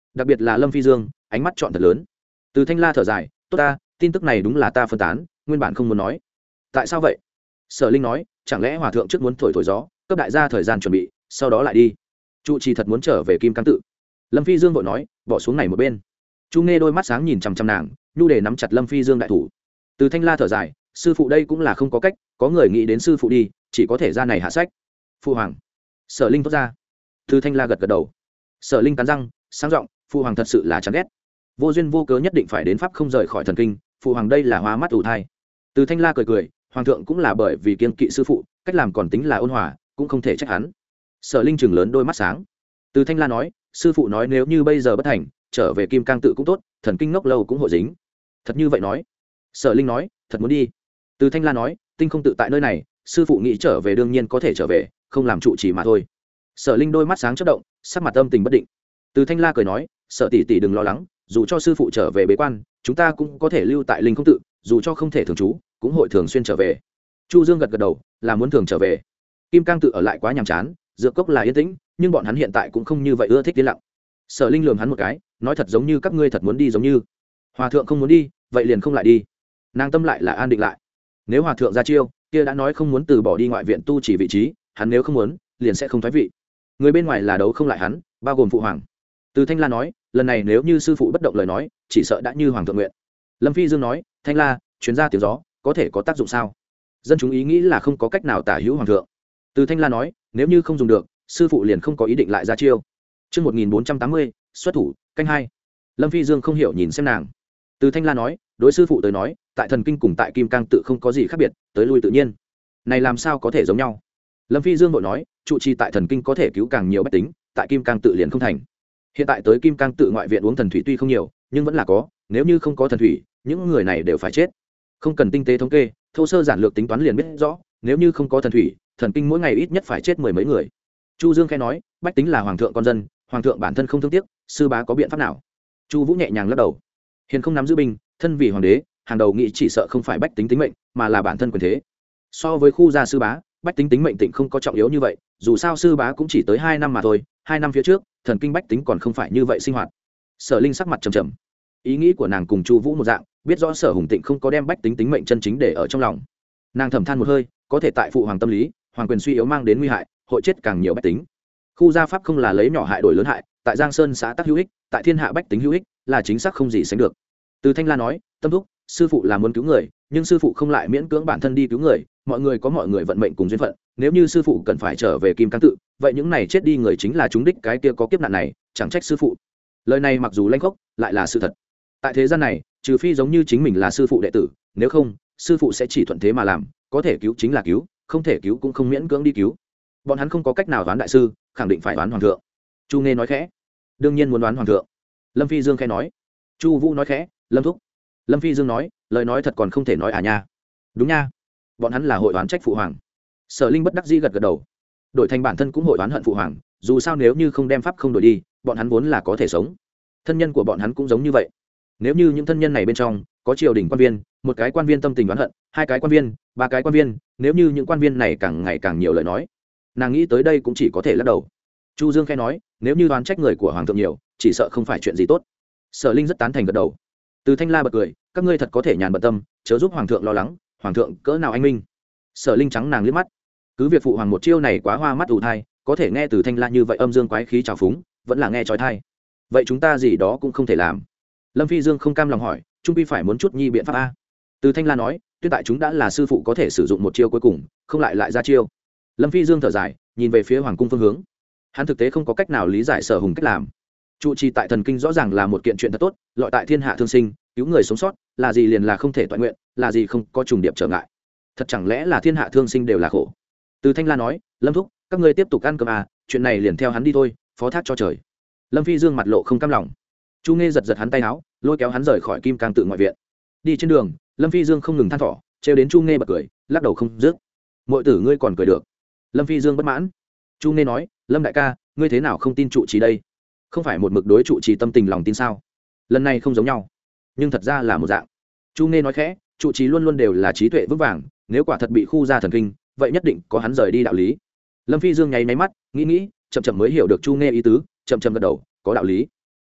đặc biệt là Lâm Phi Dương ánh mắt chọn thật lớn. Từ Thanh La thở dài, tốt ta, tin tức này đúng là ta phân tán, nguyên bản không muốn nói. Tại sao vậy? Sở Linh nói, chẳng lẽ hòa thượng trước muốn thổi thổi gió, cấp đại gia thời gian chuẩn bị, sau đó lại đi. Trụ trì thật muốn trở về Kim Cang tự. Lâm Phi Dương vội nói, bỏ xuống này một bên. Chu Nghe đôi mắt sáng nhìn chằm chằm nàng, nhu để nắm chặt Lâm Phi Dương đại thủ. Từ Thanh La thở dài, sư phụ đây cũng là không có cách, có người nghĩ đến sư phụ đi, chỉ có thể ra này hạ sách. Phụ hoàng. Sở Linh thốt ra. Từ Thanh La gật gật đầu. Sở Linh cắn răng, sáng giọng, phụ hoàng thật sự là chán ghét. Vô duyên vô cớ nhất định phải đến pháp không rời khỏi thần kinh, phụ hoàng đây là hóa mắt ủ thai. Từ Thanh La cười cười, hoàng thượng cũng là bởi vì kiên kỵ sư phụ, cách làm còn tính là ôn hòa, cũng không thể trách hắn. Sở Linh chừng lớn đôi mắt sáng. Từ Thanh La nói, sư phụ nói nếu như bây giờ bất thành, trở về Kim Cang tự cũng tốt, thần kinh ngốc lâu cũng hội dính. Thật như vậy nói? Sở Linh nói, thật muốn đi. Từ Thanh La nói, tinh không tự tại nơi này, sư phụ nghĩ trở về đương nhiên có thể trở về, không làm trụ trì mà thôi. Sở Linh đôi mắt sáng chớp động, sắc mặt âm tình bất định. Từ Thanh La cười nói, Sở tỷ tỷ đừng lo lắng, dù cho sư phụ trở về bế quan, chúng ta cũng có thể lưu tại linh không tự, dù cho không thể thường trú, cũng hội thường xuyên trở về. Chu Dương gật gật đầu, là muốn thường trở về. Kim Cang tự ở lại quá nhàm chán, dược cốc là yên tĩnh, nhưng bọn hắn hiện tại cũng không như vậy ưa thích yên lặng. Sở Linh lườm hắn một cái, nói thật giống như các ngươi thật muốn đi giống như. Hòa thượng không muốn đi, vậy liền không lại đi. Nàng tâm lại là an định lại. Nếu hòa thượng ra chiêu, kia đã nói không muốn từ bỏ đi ngoại viện tu chỉ vị trí, hắn nếu không muốn, liền sẽ không thoái vị. Người bên ngoài là đấu không lại hắn, bao gồm phụ hoàng. Từ Thanh La nói, lần này nếu như sư phụ bất động lời nói, chỉ sợ đã như hoàng thượng nguyện. Lâm Phi Dương nói, Thanh La, chuyến ra tiếng gió, có thể có tác dụng sao? Dân chúng ý nghĩ là không có cách nào tả hữu hoàng thượng. Từ Thanh La nói, nếu như không dùng được, sư phụ liền không có ý định lại ra chiêu. Chương một nghìn bốn trăm tám mươi, xuất thủ, canh hai. Lâm Phi Dương không hiểu nhìn xem nàng. Từ Thanh La nói, đối sư phụ tới nói, tại thần kinh cùng tại Kim Cang tự không có gì khác biệt, tới lui tự nhiên. Này làm sao có thể giống nhau? Lâm Phi Dương vội nói, trụ trì tại thần kinh có thể cứu càng nhiều bách tính, tại Kim Cang tự liền không thành. Hiện tại tới Kim Cang tự ngoại viện uống thần thủy tuy không nhiều, nhưng vẫn là có, nếu như không có thần thủy, những người này đều phải chết. Không cần tinh tế thống kê, thô sơ giản lược tính toán liền biết rõ, nếu như không có thần thủy, thần kinh mỗi ngày ít nhất phải chết mười mấy người. Chu Dương khẽ nói, bách tính là hoàng thượng con dân, hoàng thượng bản thân không thương tiếc, sư bá có biện pháp nào? Chu Vũ nhẹ nhàng lắc đầu. Hiền không nắm giữ binh, thân vì hoàng đế, hàng đầu nghĩ chỉ sợ không phải bách tính tính mệnh, mà là bản thân quyền thế. So với khu gia sư bá, bách tính tính mệnh tịnh không có trọng yếu như vậy, dù sao sư bá cũng chỉ tới hai năm mà thôi, hai năm phía trước, thần kinh bách tính còn không phải như vậy sinh hoạt. Sở Linh sắc mặt trầm trầm. Ý nghĩ của nàng cùng Chu Vũ một dạng, biết rõ Sở Hùng Tịnh không có đem bách tính tính mệnh chân chính để ở trong lòng. Nàng thầm than một hơi, có thể tại phụ hoàng tâm lý, hoàng quyền suy yếu mang đến nguy hại, hội chết càng nhiều bách tính. Khu gia pháp không là lấy nhỏ hại đổi lớn hại, tại Giang Sơn xã tắc hữu ích, tại thiên hạ bách tính hữu ích, là chính xác không gì sánh được. Từ Thanh La nói, tâm thúc, sư phụ là muốn cứu người, nhưng sư phụ không lại miễn cưỡng bản thân đi cứu người, mọi người có mọi người vận mệnh cùng duyên phận, nếu như sư phụ cần phải trở về Kim Cang tự, vậy những này chết đi người chính là chúng đích cái kia có kiếp nạn này, chẳng trách sư phụ. Lời này mặc dù lanh khốc, lại là sự thật. Tại thế gian này, trừ phi giống như chính mình là sư phụ đệ tử, nếu không, sư phụ sẽ chỉ thuận thế mà làm, có thể cứu chính là cứu, không thể cứu cũng không miễn cưỡng đi cứu. Bọn hắn không có cách nào đoán đại sư, khẳng định phải đoán hoàng thượng. Chu Nghe nói khẽ, đương nhiên muốn đoán hoàng thượng. Lâm Phi Dương khẽ nói. Chu Vũ nói khẽ, Lâm thúc. Lâm Phi Dương nói, lời nói thật còn không thể nói à nha. Đúng nha, bọn hắn là hội đoán trách phụ hoàng. Sở Linh bất đắc dĩ gật gật đầu. Đổi thành bản thân cũng hội đoán hận phụ hoàng, dù sao nếu như không đem pháp không đổi đi, bọn hắn vốn là có thể sống. Thân nhân của bọn hắn cũng giống như vậy. Nếu như những thân nhân này bên trong có triều đình quan viên, một cái quan viên tâm tình đoán hận, hai cái quan viên, ba cái quan viên, nếu như những quan viên này càng ngày càng nhiều lời nói, nàng nghĩ tới đây cũng chỉ có thể lắc đầu. Chu Dương khẽ nói, nếu như đoán trách người của hoàng thượng nhiều, chỉ sợ không phải chuyện gì tốt. Sở Linh rất tán thành gật đầu. Từ Thanh La bật cười, các ngươi thật có thể nhàn bận tâm, chớ giúp hoàng thượng lo lắng, hoàng thượng cỡ nào anh minh. Sở Linh trắng nàng liếc mắt. Cứ việc phụ hoàng một chiêu này quá hoa mắt ù thai, có thể nghe từ Thanh La như vậy âm dương quái khí trào phúng, vẫn là nghe trói thai. Vậy chúng ta gì đó cũng không thể làm. Lâm Phi Dương không cam lòng hỏi, trung quy phải muốn chút nhi biện pháp a? Từ Thanh La nói, tuyên tại chúng đã là sư phụ có thể sử dụng một chiêu cuối cùng, không lại lại ra chiêu. Lâm Phi Dương thở dài, nhìn về phía hoàng cung phương hướng. Hắn thực tế không có cách nào lý giải Sở Hùng cách làm. Trụ trì tại thần kinh rõ ràng là một kiện chuyện thật tốt, lọi tại thiên hạ thương sinh, cứu người sống sót, là gì liền là không thể toàn nguyện, là gì không có trùng điệp trở ngại. Thật chẳng lẽ là thiên hạ thương sinh đều là khổ? Từ Thanh La nói, Lâm thúc, các ngươi tiếp tục ăn cơm à, chuyện này liền theo hắn đi thôi, phó thác cho trời. Lâm Phi Dương mặt lộ không cam lòng. Chu Nghe giật giật hắn tay áo, lôi kéo hắn rời khỏi Kim Cang tự ngoại viện. Đi trên đường, Lâm Phi Dương không ngừng than thở, trêu đến Chu Nghe bật cười, lắc đầu không dứt. Muội tử ngươi còn cười được? Lâm Phi Dương bất mãn. Chu Nghe nói, Lâm đại ca, ngươi thế nào không tin trụ trì đây? Không phải một mực đối trụ trì tâm tình lòng tin sao? Lần này không giống nhau, nhưng thật ra là một dạng. Chu Nghe nói khẽ, trụ trì luôn luôn đều là trí tuệ vững vàng, nếu quả thật bị khu ra thần kinh, vậy nhất định có hắn rời đi đạo lý. Lâm Phi Dương nháy máy mắt, nghĩ nghĩ, chậm chậm mới hiểu được Chu Nghe ý tứ, chậm chậm gật đầu, có đạo lý.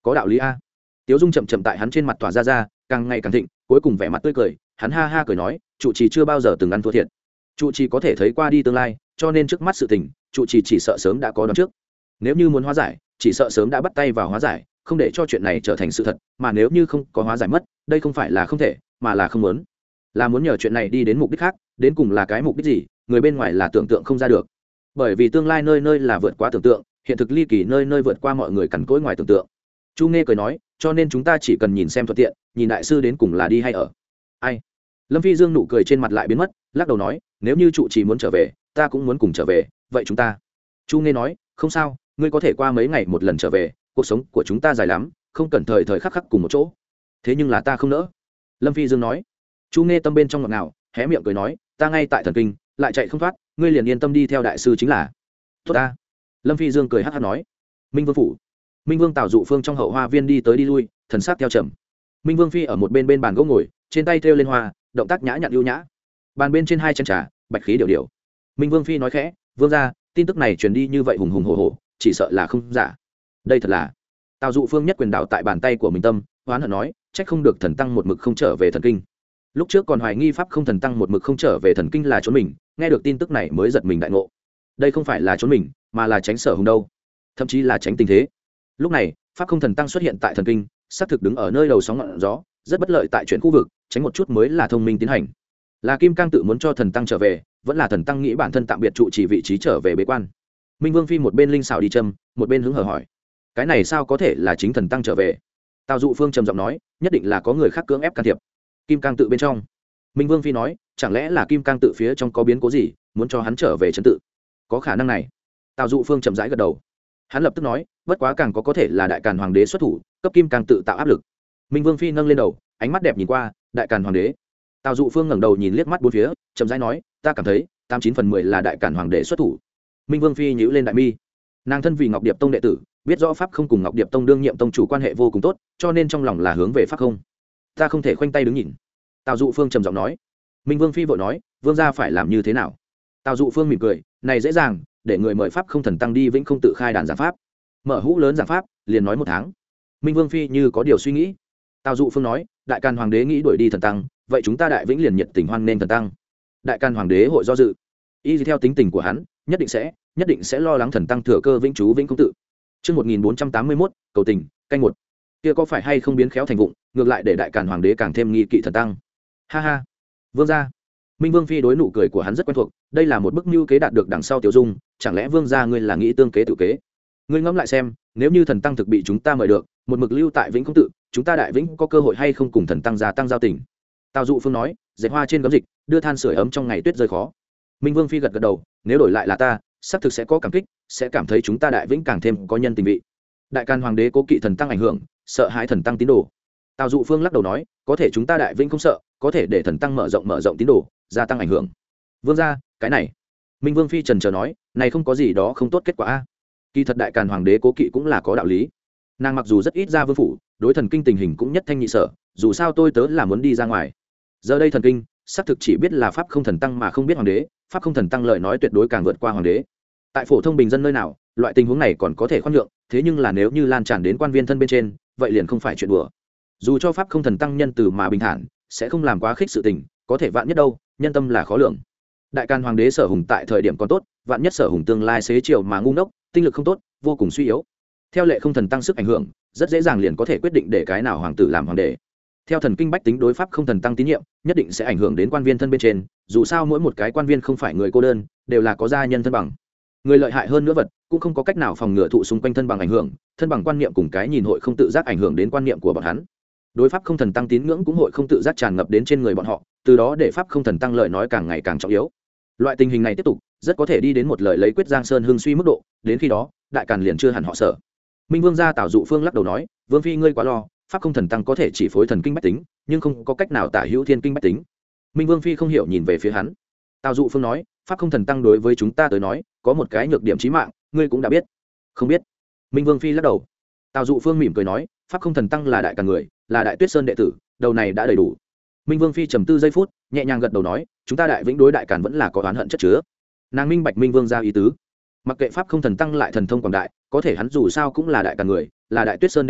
có đạo lý a. Tiếu dung chậm chậm tại hắn trên mặt tỏa ra ra, càng ngày càng thịnh, cuối cùng vẻ mặt tươi cười, hắn ha ha cười nói, trụ trì chưa bao giờ từng ăn thua thiệt. Trụ trì có thể thấy qua đi tương lai, cho nên trước mắt sự tình, trụ trì chỉ sợ sớm đã có đoán trước. Nếu như muốn hóa giải, chỉ sợ sớm đã bắt tay vào hóa giải, không để cho chuyện này trở thành sự thật, mà nếu như không có hóa giải mất, đây không phải là không thể, mà là không muốn. Là muốn nhờ chuyện này đi đến mục đích khác, đến cùng là cái mục đích gì, người bên ngoài là tưởng tượng không ra được. Bởi vì tương lai nơi nơi là vượt quá tưởng tượng, hiện thực ly kỳ nơi nơi vượt qua mọi người cằn cỗi ngoài tưởng tượng. Chu Nghe cười nói, cho nên chúng ta chỉ cần nhìn xem thuận tiện, nhìn đại sư đến cùng là đi hay ở. Ai? Lâm Phi Dương nụ cười trên mặt lại biến mất, lắc đầu nói, nếu như trụ trì muốn trở về, ta cũng muốn cùng trở về, vậy chúng ta. Chu Nghe nói, không sao, ngươi có thể qua mấy ngày một lần trở về, cuộc sống của chúng ta dài lắm, không cần thời thời khắc khắc cùng một chỗ. Thế nhưng là ta không nỡ. Lâm Phi Dương nói. Chu Nghe tâm bên trong ngọt ngào, hé miệng cười nói, ta ngay tại thần kinh, lại chạy không thoát, ngươi liền yên tâm đi theo đại sư chính là. Tốt ta. Lâm Phi Dương cười hắc hắc nói. Minh Vương phủ. Minh Vương Tào Dụ Phương trong hậu hoa viên đi tới đi lui, thần sắc theo trầm. Minh Vương phi ở một bên bên bàn gỗ ngồi, trên tay thêu lên hoa, động tác nhã nhặn ưu nhã. Bàn bên trên hai chén trà, bạch khí điều điều. Minh Vương phi nói khẽ, vương gia, tin tức này truyền đi như vậy hùng hùng hổ hổ, chỉ sợ là không giả. Đây thật là. Tào Dụ Phương nhất quyền đảo tại bàn tay của mình tâm, hoán hận nói, trách không được thần tăng một mực không trở về thần kinh. Lúc trước còn hoài nghi pháp không thần tăng một mực không trở về thần kinh là trốn mình, nghe được tin tức này mới giật mình đại ngộ. Đây không phải là trốn mình, mà là tránh sở hùng đâu, thậm chí là tránh tình thế. Lúc này pháp không thần tăng xuất hiện tại thần kinh, xác thực đứng ở nơi đầu sóng ngọn gió, rất bất lợi tại chuyện khu vực, tránh một chút mới là thông minh tiến hành. Là Kim Cang tự muốn cho thần tăng trở về, vẫn là thần tăng nghĩ bản thân tạm biệt trụ trì vị trí trở về bế quan. Minh Vương phi một bên linh xảo đi châm, một bên hứng hờ hỏi, cái này sao có thể là chính thần tăng trở về? Tào Dụ Phương trầm giọng nói, nhất định là có người khác cưỡng ép can thiệp. Kim Cang tự bên trong. Minh Vương phi nói, chẳng lẽ là Kim Cang tự phía trong có biến cố gì, muốn cho hắn trở về trấn tự? Có khả năng này. Tào Dụ Phương chậm rãi gật đầu. Hắn lập tức nói, bất quá càng có có thể là đại càn hoàng đế xuất thủ, cấp Kim Cang tự tạo áp lực. Minh Vương phi nâng lên đầu, ánh mắt đẹp nhìn qua, đại càn hoàng đế. Tào Dụ Phương ngẩng đầu nhìn liếc mắt bốn phía, chậm rãi nói, ta cảm thấy tám chín phần mười là đại càn hoàng đế xuất thủ. Minh Vương phi nhíu lên đại mi. Nàng thân vì Ngọc Điệp tông đệ tử, biết rõ pháp không cùng Ngọc Điệp tông đương nhiệm tông chủ quan hệ vô cùng tốt, cho nên trong lòng là hướng về pháp không. Ta không thể khoanh tay đứng nhìn. Tào Dụ Phương trầm giọng nói. Minh Vương phi vội nói, vương gia phải làm như thế nào? Tào Dụ Phương mỉm cười, này dễ dàng, để người mời pháp không thần tăng đi vĩnh không tự khai đàn giảng pháp, mở hũ lớn giảng pháp, liền nói một tháng. Minh Vương phi như có điều suy nghĩ. Tào Dụ Phương nói, đại càn hoàng đế nghĩ đuổi đi thần tăng, vậy chúng ta đại vĩnh liền nhiệt tình hoan nên thần tăng. Đại càn hoàng đế hội do dự, y theo tính tình của hắn, nhất định sẽ nhất định sẽ lo lắng thần tăng thừa cơ vĩnh trú vĩnh không tự. Chương một nghìn bốn trăm tám mươi mốt, cầu tình, canh một. Kia có phải hay không biến khéo thành vụng, ngược lại để đại càn hoàng đế càng thêm nghi kỵ thần tăng. Ha ha. Vương gia. Minh Vương phi đối nụ cười của hắn rất quen thuộc, đây là một bức mưu kế đạt được đằng sau tiểu dung, chẳng lẽ vương gia ngươi là nghĩ tương kế tự kế? Ngươi ngẫm lại xem, nếu như thần tăng thực bị chúng ta mời được, một mực lưu tại vĩnh không tự, chúng ta đại vĩnh có cơ hội hay không cùng thần tăng gia tăng giao tình? Tào Dụ Phương nói, dệt hoa trên gấm dịch, đưa than sưởi ấm trong ngày tuyết rơi khó. Minh Vương phi gật gật đầu, nếu đổi lại là ta, xác thực sẽ có cảm kích, sẽ cảm thấy chúng ta đại vĩnh càng thêm có nhân tình vị. Đại càn hoàng đế cố kỵ thần tăng ảnh hưởng, sợ hãi thần tăng tín đồ. Tào Dụ Phương lắc đầu nói, có thể chúng ta đại vĩnh không sợ, có thể để thần tăng mở rộng mở rộng tín đồ, gia tăng ảnh hưởng. Vương gia, cái này. Minh Vương phi trần chờ nói, này không có gì đó không tốt kết quả a. Kỳ thật đại càn hoàng đế cố kỵ cũng là có đạo lý. Nàng mặc dù rất ít ra vương phủ, đối thần kinh tình hình cũng nhất thanh nhị sở, dù sao tôi tớ là muốn đi ra ngoài. Giờ đây thần kinh, xác thực chỉ biết là pháp không thần tăng mà không biết hoàng đế, pháp không thần tăng lời nói tuyệt đối càng vượt qua hoàng đế. Tại phổ thông bình dân nơi nào, loại tình huống này còn có thể khoan nhượng, thế nhưng là nếu như lan tràn đến quan viên thân bên trên, vậy liền không phải chuyện đùa. Dù cho pháp không thần tăng nhân từ mà bình thản, sẽ không làm quá khích sự tình, có thể vạn nhất đâu, nhân tâm là khó lường. Đại càn hoàng đế Sở Hùng tại thời điểm còn tốt, vạn nhất Sở Hùng tương lai xế chiều mà ngu ngốc, tinh lực không tốt, vô cùng suy yếu. Theo lệ không thần tăng sức ảnh hưởng, rất dễ dàng liền có thể quyết định để cái nào hoàng tử làm hoàng đế. Theo thần kinh bách tính đối pháp không thần tăng tín nhiệm, nhất định sẽ ảnh hưởng đến quan viên thân bên trên, dù sao mỗi một cái quan viên không phải người cô đơn, đều là có gia nhân thân bằng. Người lợi hại hơn nữa vật, cũng không có cách nào phòng ngừa thụ xung quanh thân bằng ảnh hưởng, thân bằng quan niệm cùng cái nhìn hội không tự giác ảnh hưởng đến quan niệm của bọn hắn. Đối pháp không thần tăng tín ngưỡng cũng hội không tự giác tràn ngập đến trên người bọn họ, từ đó để pháp không thần tăng lời nói càng ngày càng trọng yếu. Loại tình hình này tiếp tục, rất có thể đi đến một lời lấy quyết Giang Sơn hưng suy mức độ, đến khi đó, đại càn liền chưa hẳn họ sợ. Minh Vương gia Tào Dụ Phương lắc đầu nói, Vương phi ngươi quá lo, pháp không thần tăng có thể chỉ phối thần kinh bách tính, nhưng không có cách nào tả hữu thiên kinh bách tính. Minh Vương phi không hiểu nhìn về phía hắn. Tào Dụ Phương nói, pháp không thần tăng đối với chúng ta tới nói, có một cái nhược điểm chí mạng, ngươi cũng đã biết. Không biết. Minh Vương phi lắc đầu. Tào Dụ Phương mỉm cười nói, pháp không thần tăng là đại càn người, là đại Tuyết Sơn đệ tử, đầu này đã đầy đủ. Minh Vương phi trầm tư giây phút, nhẹ nhàng gật đầu nói, chúng ta đại vĩnh đối đại càn vẫn là có oán hận chất chứa. Nàng minh bạch Minh Vương gia ý tứ. Mặc kệ pháp không thần tăng lại thần thông quảng đại, có thể hắn dù sao cũng là đại càn người, là đại Tuyết Sơn đệ tử,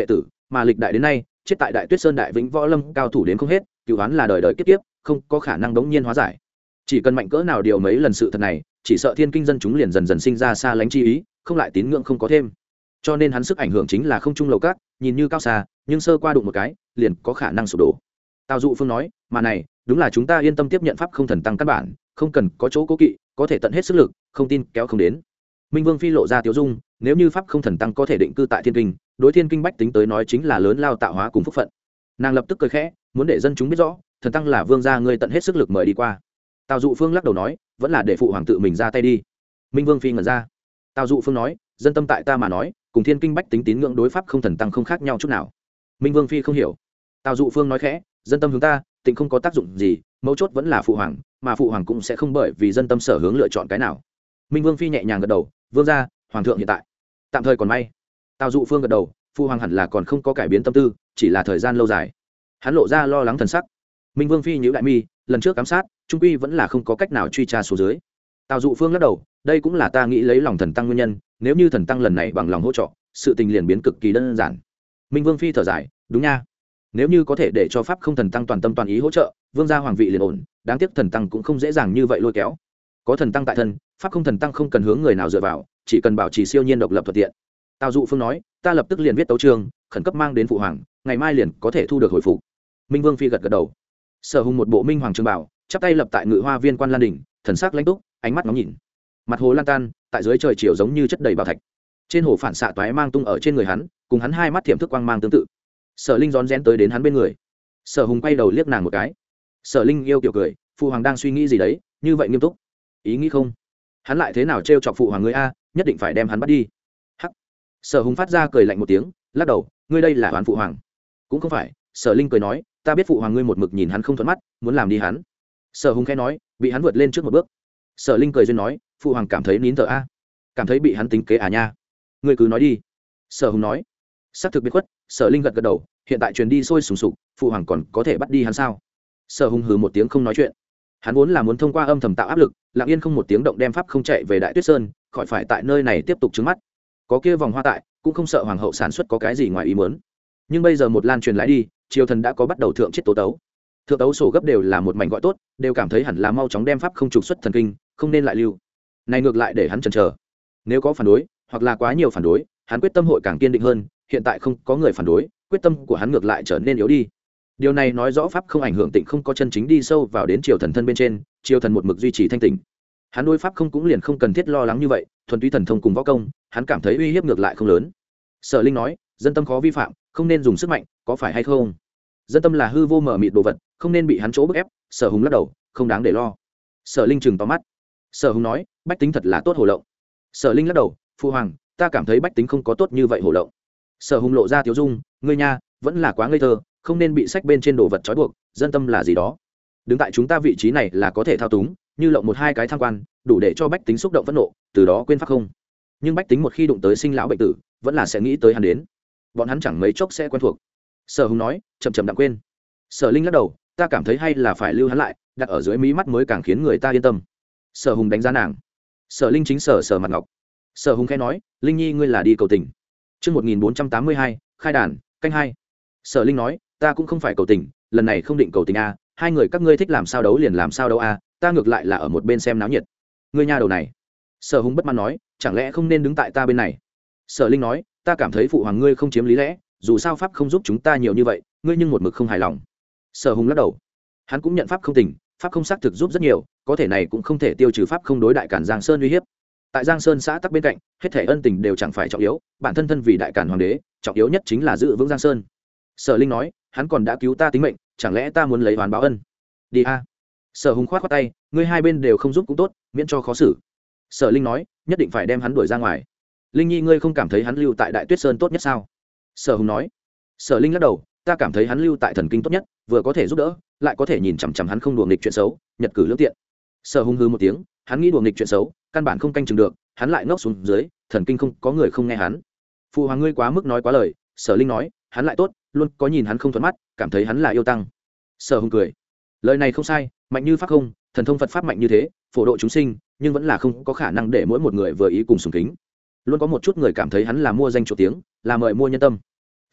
mà lịch đại đến nay chết tại đại tuyết sơn đại vĩnh võ lâm cao thủ đến không hết, cựu hắn là đời đời kiếp kiếp không có khả năng đống nhiên hóa giải. Chỉ cần mạnh cỡ nào điều mấy lần sự thật này, chỉ sợ thiên kinh dân chúng liền dần dần sinh ra xa lánh chi ý, không lại tín ngưỡng không có thêm. Cho nên hắn sức ảnh hưởng chính là không trung lầu cát, nhìn như cao xa nhưng sơ qua đụng một cái liền có khả năng sụp đổ. Tào Dụ Phương nói, mà này đúng là chúng ta yên tâm tiếp nhận pháp không thần tăng căn bản, không cần có chỗ cố kỵ, có thể tận hết sức lực, không tin kéo không đến. Minh Vương phi lộ ra tiếu dung, nếu như pháp không thần tăng có thể định cư tại thiên kinh, đối thiên kinh bách tính tới nói chính là lớn lao tạo hóa cùng phúc phận. Nàng lập tức cười khẽ, muốn để dân chúng biết rõ, thần tăng là vương gia ngươi tận hết sức lực mời đi qua. Tào Dụ Phương lắc đầu nói, vẫn là để phụ hoàng tự mình ra tay đi. Minh Vương phi ngẩn ra. Tào Dụ Phương nói, dân tâm tại ta mà nói, cùng thiên kinh bách tính tín ngưỡng đối pháp không thần tăng không khác nhau chút nào. Minh Vương phi không hiểu. Tào Dụ Phương nói khẽ, dân tâm hướng ta tịnh không có tác dụng gì, mấu chốt vẫn là phụ hoàng, mà phụ hoàng cũng sẽ không bởi vì dân tâm sở hướng lựa chọn cái nào. Minh Vương phi nhẹ nhàng gật đầu, vương gia, hoàng thượng hiện tại tạm thời còn may. Tào Dụ Phương gật đầu, phụ hoàng hẳn là còn không có cải biến tâm tư, chỉ là thời gian lâu dài. Hắn lộ ra lo lắng thần sắc. Minh Vương phi nhíu đại mi, lần trước giám sát trung quy vẫn là không có cách nào truy tra xuống dưới. Tào Dụ Phương lắc đầu, đây cũng là ta nghĩ lấy lòng thần tăng nguyên nhân, nếu như thần tăng lần này bằng lòng hỗ trợ, sự tình liền biến cực kỳ đơn giản. Minh Vương phi thở dài, đúng nha, nếu như có thể để cho pháp không thần tăng toàn tâm toàn ý hỗ trợ, vương gia hoàng vị liền ổn, đáng tiếc thần tăng cũng không dễ dàng như vậy lôi kéo. Có thần tăng tại thân, pháp không thần tăng không cần hướng người nào dựa vào, chỉ cần bảo trì siêu nhiên độc lập thuận tiện. Tào Dụ Phương nói, ta lập tức liền viết tấu chương, khẩn cấp mang đến phụ hoàng, ngày mai liền có thể thu được hồi phục. Minh Vương phi gật gật đầu. Sở Hùng một bộ minh hoàng trường bảo, chắp tay lập tại ngự hoa viên quan lan đỉnh, thần sắc lãnh túc, ánh mắt ngóng nhìn. Mặt hồ lan tan, tại dưới trời chiều giống như chất đầy bảo thạch. Trên hồ phản xạ toái mang tung ở trên người hắn, cùng hắn hai mắt thiểm thức quang mang tương tự. Sở Linh rón rén tới đến hắn bên người. Sở Hùng quay đầu liếc nàng một cái. Sở Linh yêu kiểu cười, phụ hoàng đang suy nghĩ gì đấy, như vậy nghiêm túc. Ý nghĩ không? Hắn lại thế nào trêu chọc phụ hoàng ngươi a, nhất định phải đem hắn bắt đi. Hắc. Sở Hùng phát ra cười lạnh một tiếng, lắc đầu, ngươi đây là oán phụ hoàng. Cũng không phải, Sở Linh cười nói, ta biết phụ hoàng ngươi một mực nhìn hắn không thuận mắt, muốn làm đi hắn. Sở Hùng khẽ nói, bị hắn vượt lên trước một bước. Sở Linh cười duyên nói, phụ hoàng cảm thấy nín thở a, cảm thấy bị hắn tính kế à nha. Ngươi cứ nói đi. Sở Hùng nói. Xác thực biết khuất. Sở Linh gật gật đầu, hiện tại truyền đi sôi sùng sục, phụ hoàng còn có thể bắt đi hắn sao? Sở Hùng hừ một tiếng không nói chuyện. Hắn vốn là muốn thông qua âm thầm tạo áp lực, lặng yên không một tiếng động đem pháp không chạy về Đại Tuyết Sơn, khỏi phải tại nơi này tiếp tục trứng mắt. Có kia vòng hoa tại, cũng không sợ hoàng hậu sản xuất có cái gì ngoài ý muốn. Nhưng bây giờ một lan truyền lái đi, triều thần đã có bắt đầu thượng chiết tố tấu. Thượng tấu sổ gấp đều là một mảnh gọi tốt, đều cảm thấy hẳn là mau chóng đem pháp không trục xuất thần kinh, không nên lại lưu. Này ngược lại để hắn chần chờ. Nếu có phản đối, hoặc là quá nhiều phản đối, hắn quyết tâm hội càng kiên định hơn, hiện tại không có người phản đối, quyết tâm của hắn ngược lại trở nên yếu đi. Điều này nói rõ pháp không ảnh hưởng tịnh không có chân chính đi sâu vào đến triều thần thân bên trên, triều thần một mực duy trì thanh tỉnh. Hắn đối pháp không cũng liền không cần thiết lo lắng như vậy, thuần túy thần thông cùng võ công, hắn cảm thấy uy hiếp ngược lại không lớn. Sở Linh nói, dân tâm khó vi phạm, không nên dùng sức mạnh, có phải hay không? Dân tâm là hư vô mở mịt đồ vật, không nên bị hắn chỗ bức ép. Sở Hùng lắc đầu, không đáng để lo. Sở Linh chừng to mắt. Sở Hùng nói, bách tính thật là tốt hồ lộng. Sở Linh lắc đầu, phu hoàng, ta cảm thấy bách tính không có tốt như vậy hồ lộng. Sở Hùng lộ ra tiếu dung, ngươi nha, vẫn là quá ngây thơ, không nên bị sách bên trên đồ vật trói buộc. Dân tâm là gì đó, đứng tại chúng ta vị trí này là có thể thao túng, như lộng một hai cái tham quan, đủ để cho bách tính xúc động phẫn nộ, từ đó quên pháp không. Nhưng bách tính một khi đụng tới sinh lão bệnh tử, vẫn là sẽ nghĩ tới hắn đến, bọn hắn chẳng mấy chốc sẽ quen thuộc. Sở Hùng nói, chậm chậm đặng quên. Sở Linh lắc đầu, ta cảm thấy hay là phải lưu hắn lại, đặt ở dưới mí mắt mới càng khiến người ta yên tâm. Sở Hùng đánh giá nàng. Sở Linh chính sở sở mặt ngọc. Sở Hùng khẽ nói, Linh nhi ngươi là đi cầu tình. Chương một nghìn bốn trăm tám mươi hai, khai đàn, canh hai. Sở Linh nói, ta cũng không phải cầu tình, lần này không định cầu tình a, hai người các ngươi thích làm sao đấu liền làm sao đấu a, ta ngược lại là ở một bên xem náo nhiệt. Ngươi nha đầu này. Sở Hùng bất mãn nói, chẳng lẽ không nên đứng tại ta bên này? Sở Linh nói, ta cảm thấy phụ hoàng ngươi không chiếm lý lẽ, dù sao pháp không giúp chúng ta nhiều như vậy, ngươi nhưng một mực không hài lòng. Sở Hùng lắc đầu. Hắn cũng nhận pháp không tình, pháp không xác thực giúp rất nhiều, có thể này cũng không thể tiêu trừ pháp không đối đại cản Giang Sơn uy hiếp. Tại Giang Sơn xã tắc bên cạnh, hết thể ân tình đều chẳng phải trọng yếu, bản thân thân vì đại cản hoàng đế, trọng yếu nhất chính là giữ vững Giang Sơn. Sở Linh nói, hắn còn đã cứu ta tính mệnh, chẳng lẽ ta muốn lấy oán báo ân? Đi a. Sở Hùng khoát khoát tay, ngươi hai bên đều không giúp cũng tốt, miễn cho khó xử. Sở Linh nói, nhất định phải đem hắn đuổi ra ngoài. Linh nhi ngươi không cảm thấy hắn lưu tại Đại Tuyết Sơn tốt nhất sao? Sở Hùng nói. Sở Linh lắc đầu, ta cảm thấy hắn lưu tại thần kinh tốt nhất, vừa có thể giúp đỡ, lại có thể nhìn chằm chằm hắn không đùa nghịch chuyện xấu, nhật cử lưỡng tiện. Sở Hùng hừ một tiếng, hắn nghĩ đùa nghịch chuyện xấu, căn bản không canh chừng được, hắn lại ngốc xuống dưới, thần kinh không có người không nghe hắn. Phụ hoàng ngươi quá mức nói quá lời. Sở Linh nói, hắn lại tốt, luôn có nhìn hắn không thuận mắt, cảm thấy hắn là yêu tăng. Sở Hùng cười, lời này không sai, mạnh như pháp không, thần thông Phật pháp mạnh như thế, phổ độ chúng sinh, nhưng vẫn là không có khả năng để mỗi một người vừa ý cùng sùng kính. Luôn có một chút người cảm thấy hắn là mua danh chỗ tiếng, là mời mua nhân tâm.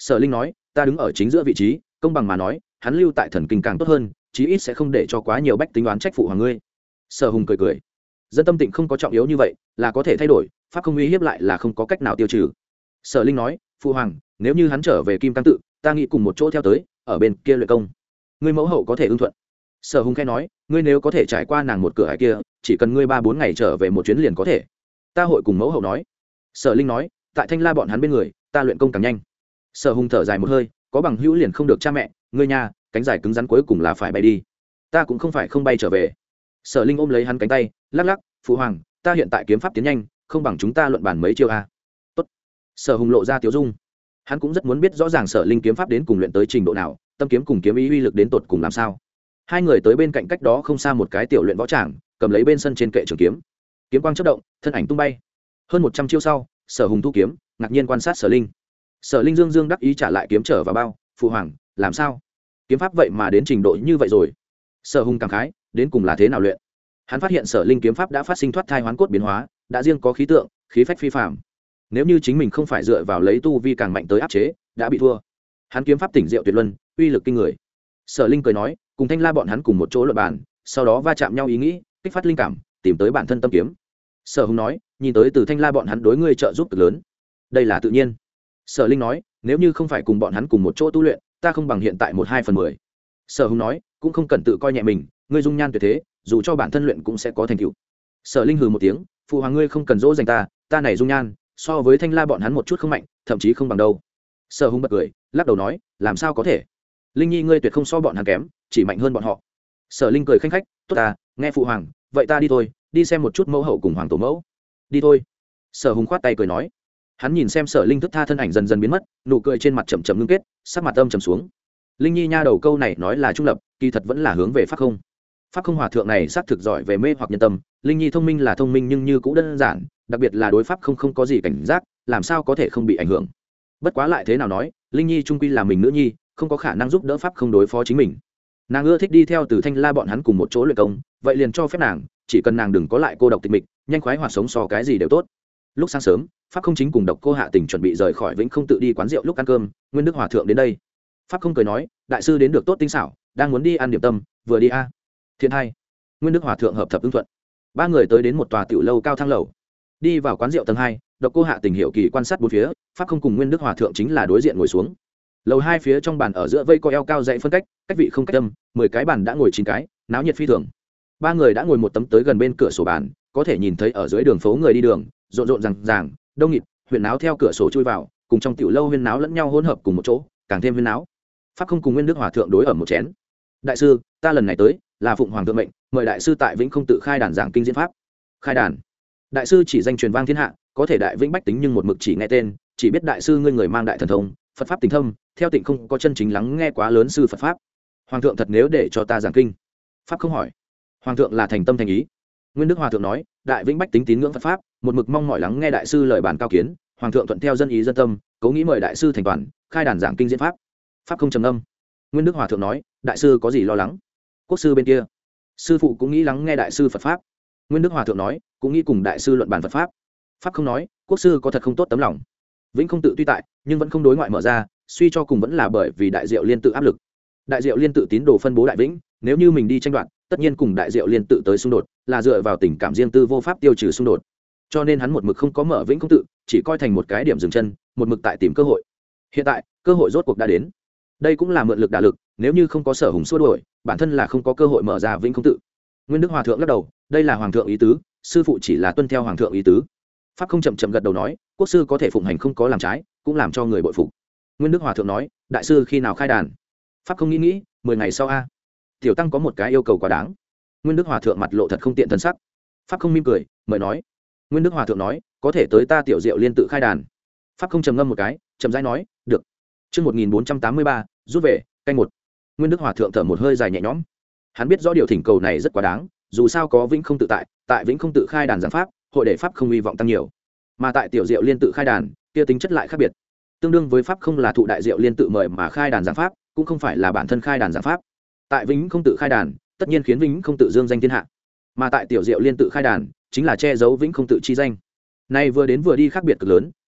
Sở Linh nói, ta đứng ở chính giữa vị trí, công bằng mà nói, hắn lưu tại thần kinh càng tốt hơn, chí ít sẽ không để cho quá nhiều bách tính đoán trách phụ hoàng ngươi. Sở Hùng cười cười, dân tâm tịnh không có trọng yếu như vậy, là có thể thay đổi, pháp không uy hiếp lại là không có cách nào tiêu trừ. Sở Linh nói, phụ hoàng, nếu như hắn trở về Kim Cang tự, ta nghĩ cùng một chỗ theo tới, ở bên kia luyện công, ngươi mẫu hậu có thể ưng thuận. Sở Hùng khẽ nói, ngươi nếu có thể trải qua nàng một cửa hải kia, chỉ cần ngươi ba bốn ngày trở về một chuyến liền có thể. Ta hội cùng mẫu hậu nói. Sở Linh nói, tại Thanh La bọn hắn bên người, ta luyện công càng nhanh. Sở Hùng thở dài một hơi, có bằng hữu liền không được cha mẹ, ngươi nha, cánh dài cứng rắn cuối cùng là phải bay đi. Ta cũng không phải không bay trở về. Sở Linh ôm lấy hắn cánh tay, lắc lắc, phụ hoàng, ta hiện tại kiếm pháp tiến nhanh, không bằng chúng ta luận bàn mấy chiêu a. Tốt. Sở Hùng lộ ra tiếu dung, hắn cũng rất muốn biết rõ ràng Sở Linh kiếm pháp đến cùng luyện tới trình độ nào, tâm kiếm cùng kiếm ý uy lực đến tột cùng làm sao. Hai người tới bên cạnh cách đó không xa một cái tiểu luyện võ tràng, cầm lấy bên sân trên kệ trường kiếm, kiếm quang chớp động, thân ảnh tung bay. Hơn một trăm chiêu sau, Sở Hùng thu kiếm, ngạc nhiên quan sát Sở Linh. Sở Linh dương dương đắc ý trả lại kiếm trở vào bao, phụ hoàng, làm sao? Kiếm pháp vậy mà đến trình độ như vậy rồi. Sở Hùng cảm khái, đến cùng là thế nào luyện? Hắn phát hiện Sở Linh kiếm pháp đã phát sinh thoát thai hoán cốt biến hóa, đã riêng có khí tượng, khí phách phi phàm. Nếu như chính mình không phải dựa vào lấy tu vi càng mạnh tới áp chế, đã bị thua. Hắn kiếm pháp tỉnh diệu tuyệt luân, uy lực kinh người. Sở Linh cười nói, cùng Thanh La bọn hắn cùng một chỗ luận bàn, sau đó va chạm nhau ý nghĩ, kích phát linh cảm, tìm tới bản thân tâm kiếm. Sở Hùng nói, nhìn tới từ Thanh La bọn hắn đối ngươi trợ giúp cực lớn. Đây là tự nhiên. Sở Linh nói, nếu như không phải cùng bọn hắn cùng một chỗ tu luyện, ta không bằng hiện tại một hai phần mười. Sở Hùng nói, cũng không cần tự coi nhẹ mình, ngươi dung nhan tuyệt thế, dù cho bản thân luyện cũng sẽ có thành tựu. Sở Linh hừ một tiếng, phụ hoàng ngươi không cần dỗ dành ta, ta này dung nhan, so với Thanh La bọn hắn một chút không mạnh, thậm chí không bằng đâu. Sở Hùng bật cười, lắc đầu nói, làm sao có thể? Linh nhi ngươi tuyệt không so bọn hắn kém, chỉ mạnh hơn bọn họ. Sở Linh cười khanh khách, tốt ta, nghe phụ hoàng, vậy ta đi thôi, đi xem một chút mẫu hậu cùng hoàng tổ mẫu. Đi thôi. Sở Hùng khoát tay cười nói. Hắn nhìn xem Sở Linh thức tha thân ảnh dần dần biến mất, nụ cười trên mặt chậm chậm ngưng kết, sắc mặt âm trầm xuống. Linh nhi nha đầu câu này nói là trung lập, kỳ thật vẫn là hướng về pháp không. Pháp không hòa thượng này xác thực giỏi về mê hoặc nhân tâm, Linh nhi thông minh là thông minh nhưng như cũng đơn giản, đặc biệt là đối pháp không không có gì cảnh giác, làm sao có thể không bị ảnh hưởng. Bất quá lại thế nào nói, Linh nhi trung quy là mình nữ nhi, không có khả năng giúp đỡ pháp không đối phó chính mình. Nàng ưa thích đi theo từ Thanh La bọn hắn cùng một chỗ luyện công, vậy liền cho phép nàng, chỉ cần nàng đừng có lại cô độc tịch mịch, nhanh khoái hoạt sống so cái gì đều tốt. Lúc sáng sớm, pháp không chính cùng độc cô Hạ Tình chuẩn bị rời khỏi Vĩnh Không tự đi quán rượu lúc ăn cơm, Nguyên Đức hòa thượng đến đây. Pháp không cười nói, đại sư đến được tốt tinh xảo, đang muốn đi ăn điểm tâm, vừa đi a. Thiện hai. Nguyên Đức hòa thượng hợp thập ưng thuận. Ba người tới đến một tòa tiểu lâu cao thang lầu. Đi vào quán rượu tầng hai, độc cô Hạ Tình hiểu kỳ quan sát bốn phía, pháp không cùng Nguyên Đức hòa thượng chính là đối diện ngồi xuống. Lầu hai phía trong bàn ở giữa vây có eo cao dãy phân cách, cách vị không cách âm, mười cái bàn đã ngồi chín cái, náo nhiệt phi thường. Ba người đã ngồi một tấm tới gần bên cửa sổ bàn, có thể nhìn thấy ở dưới đường phố người đi đường, rộn rộn ràng ràng, đông nghịt, huyên náo theo cửa sổ chui vào, cùng trong tiểu lâu huyên náo lẫn nhau hỗn hợp cùng một chỗ, càng thêm huyên náo. Pháp không cùng Nguyên Đức hòa thượng đối ở một chén. Đại sư, ta lần này tới là phụng hoàng thượng mệnh, mời đại sư tại Vĩnh Không tự khai đàn giảng kinh diễn pháp. Khai đàn? Đại sư chỉ danh truyền vang thiên hạ, có thể đại vĩnh bách tính nhưng một mực chỉ nghe tên, chỉ biết đại sư ngươi người mang đại thần thông, Phật pháp tình thâm, theo tịnh không có chân chính lắng nghe quá lớn sư Phật pháp. Hoàng thượng thật nếu để cho ta giảng kinh? Pháp không hỏi. Hoàng thượng là thành tâm thành ý. Nguyên Đức hòa thượng nói, đại vĩnh bách tính tín ngưỡng Phật pháp, một mực mong mỏi lắng nghe đại sư lời bàn cao kiến, hoàng thượng thuận theo dân ý dân tâm, cố nghĩ mời đại sư thành toàn, khai đàn giảng kinh diễn pháp. Pháp không trầm âm. Nguyên Đức hòa thượng nói, đại sư có gì lo lắng? Quốc sư bên kia, sư phụ cũng nghĩ lắng nghe đại sư Phật pháp. Nguyên Đức hòa thượng nói, cũng nghĩ cùng đại sư luận bàn Phật pháp. Pháp không nói, quốc sư có thật không tốt tấm lòng. Vĩnh Không tự tuy tại, nhưng vẫn không đối ngoại mở ra, suy cho cùng vẫn là bởi vì đại diệu liên tự áp lực. Đại diệu liên tự tín đồ phân bố đại vĩnh, nếu như mình đi tranh đoạt, tất nhiên cùng đại diệu liên tự tới xung đột, là dựa vào tình cảm riêng tư vô pháp tiêu trừ xung đột. Cho nên hắn một mực không có mở Vĩnh Không tự, chỉ coi thành một cái điểm dừng chân, một mực tại tìm cơ hội. Hiện tại, cơ hội rốt cuộc đã đến. Đây cũng là mượn lực đả lực, nếu như không có Sở Hùng xua đuổi, bản thân là không có cơ hội mở ra Vĩnh Không tự. Nguyên Đức hòa thượng lắc đầu, đây là hoàng thượng ý tứ, sư phụ chỉ là tuân theo hoàng thượng ý tứ. Pháp không chậm chậm gật đầu nói, quốc sư có thể phụng hành không có làm trái, cũng làm cho người bội phục. Nguyên Đức hòa thượng nói, đại sư khi nào khai đàn? Pháp không nghĩ nghĩ, mười ngày sau a. Tiểu tăng có một cái yêu cầu quá đáng. Nguyên Đức hòa thượng mặt lộ thật không tiện thân sắc. Pháp không mỉm cười, mời nói. Nguyên Đức hòa thượng nói, có thể tới ta tiểu diệu liên tự khai đàn. Pháp không trầm ngâm một cái, trầm rãi nói, được. Chương một nghìn bốn trăm tám mươi ba, rút về, canh một. Nguyên Đức hòa thượng thở một hơi dài nhẹ nhõm. Hắn biết rõ điều thỉnh cầu này rất quá đáng, dù sao có Vĩnh Không tự tại, tại Vĩnh Không tự khai đàn giảng pháp, hội để pháp không hy vọng tăng nhiều. Mà tại tiểu diệu liên tự khai đàn, kia tính chất lại khác biệt. Tương đương với pháp không là thụ đại diệu liên tự mời mà khai đàn giảng pháp, cũng không phải là bản thân khai đàn giảng pháp. Tại Vĩnh Không tự khai đàn, tất nhiên khiến Vĩnh Không tự dương danh thiên hạ. Mà tại tiểu diệu liên tự khai đàn, chính là che giấu Vĩnh Không tự chi danh. Nay vừa đến vừa đi khác biệt cực lớn,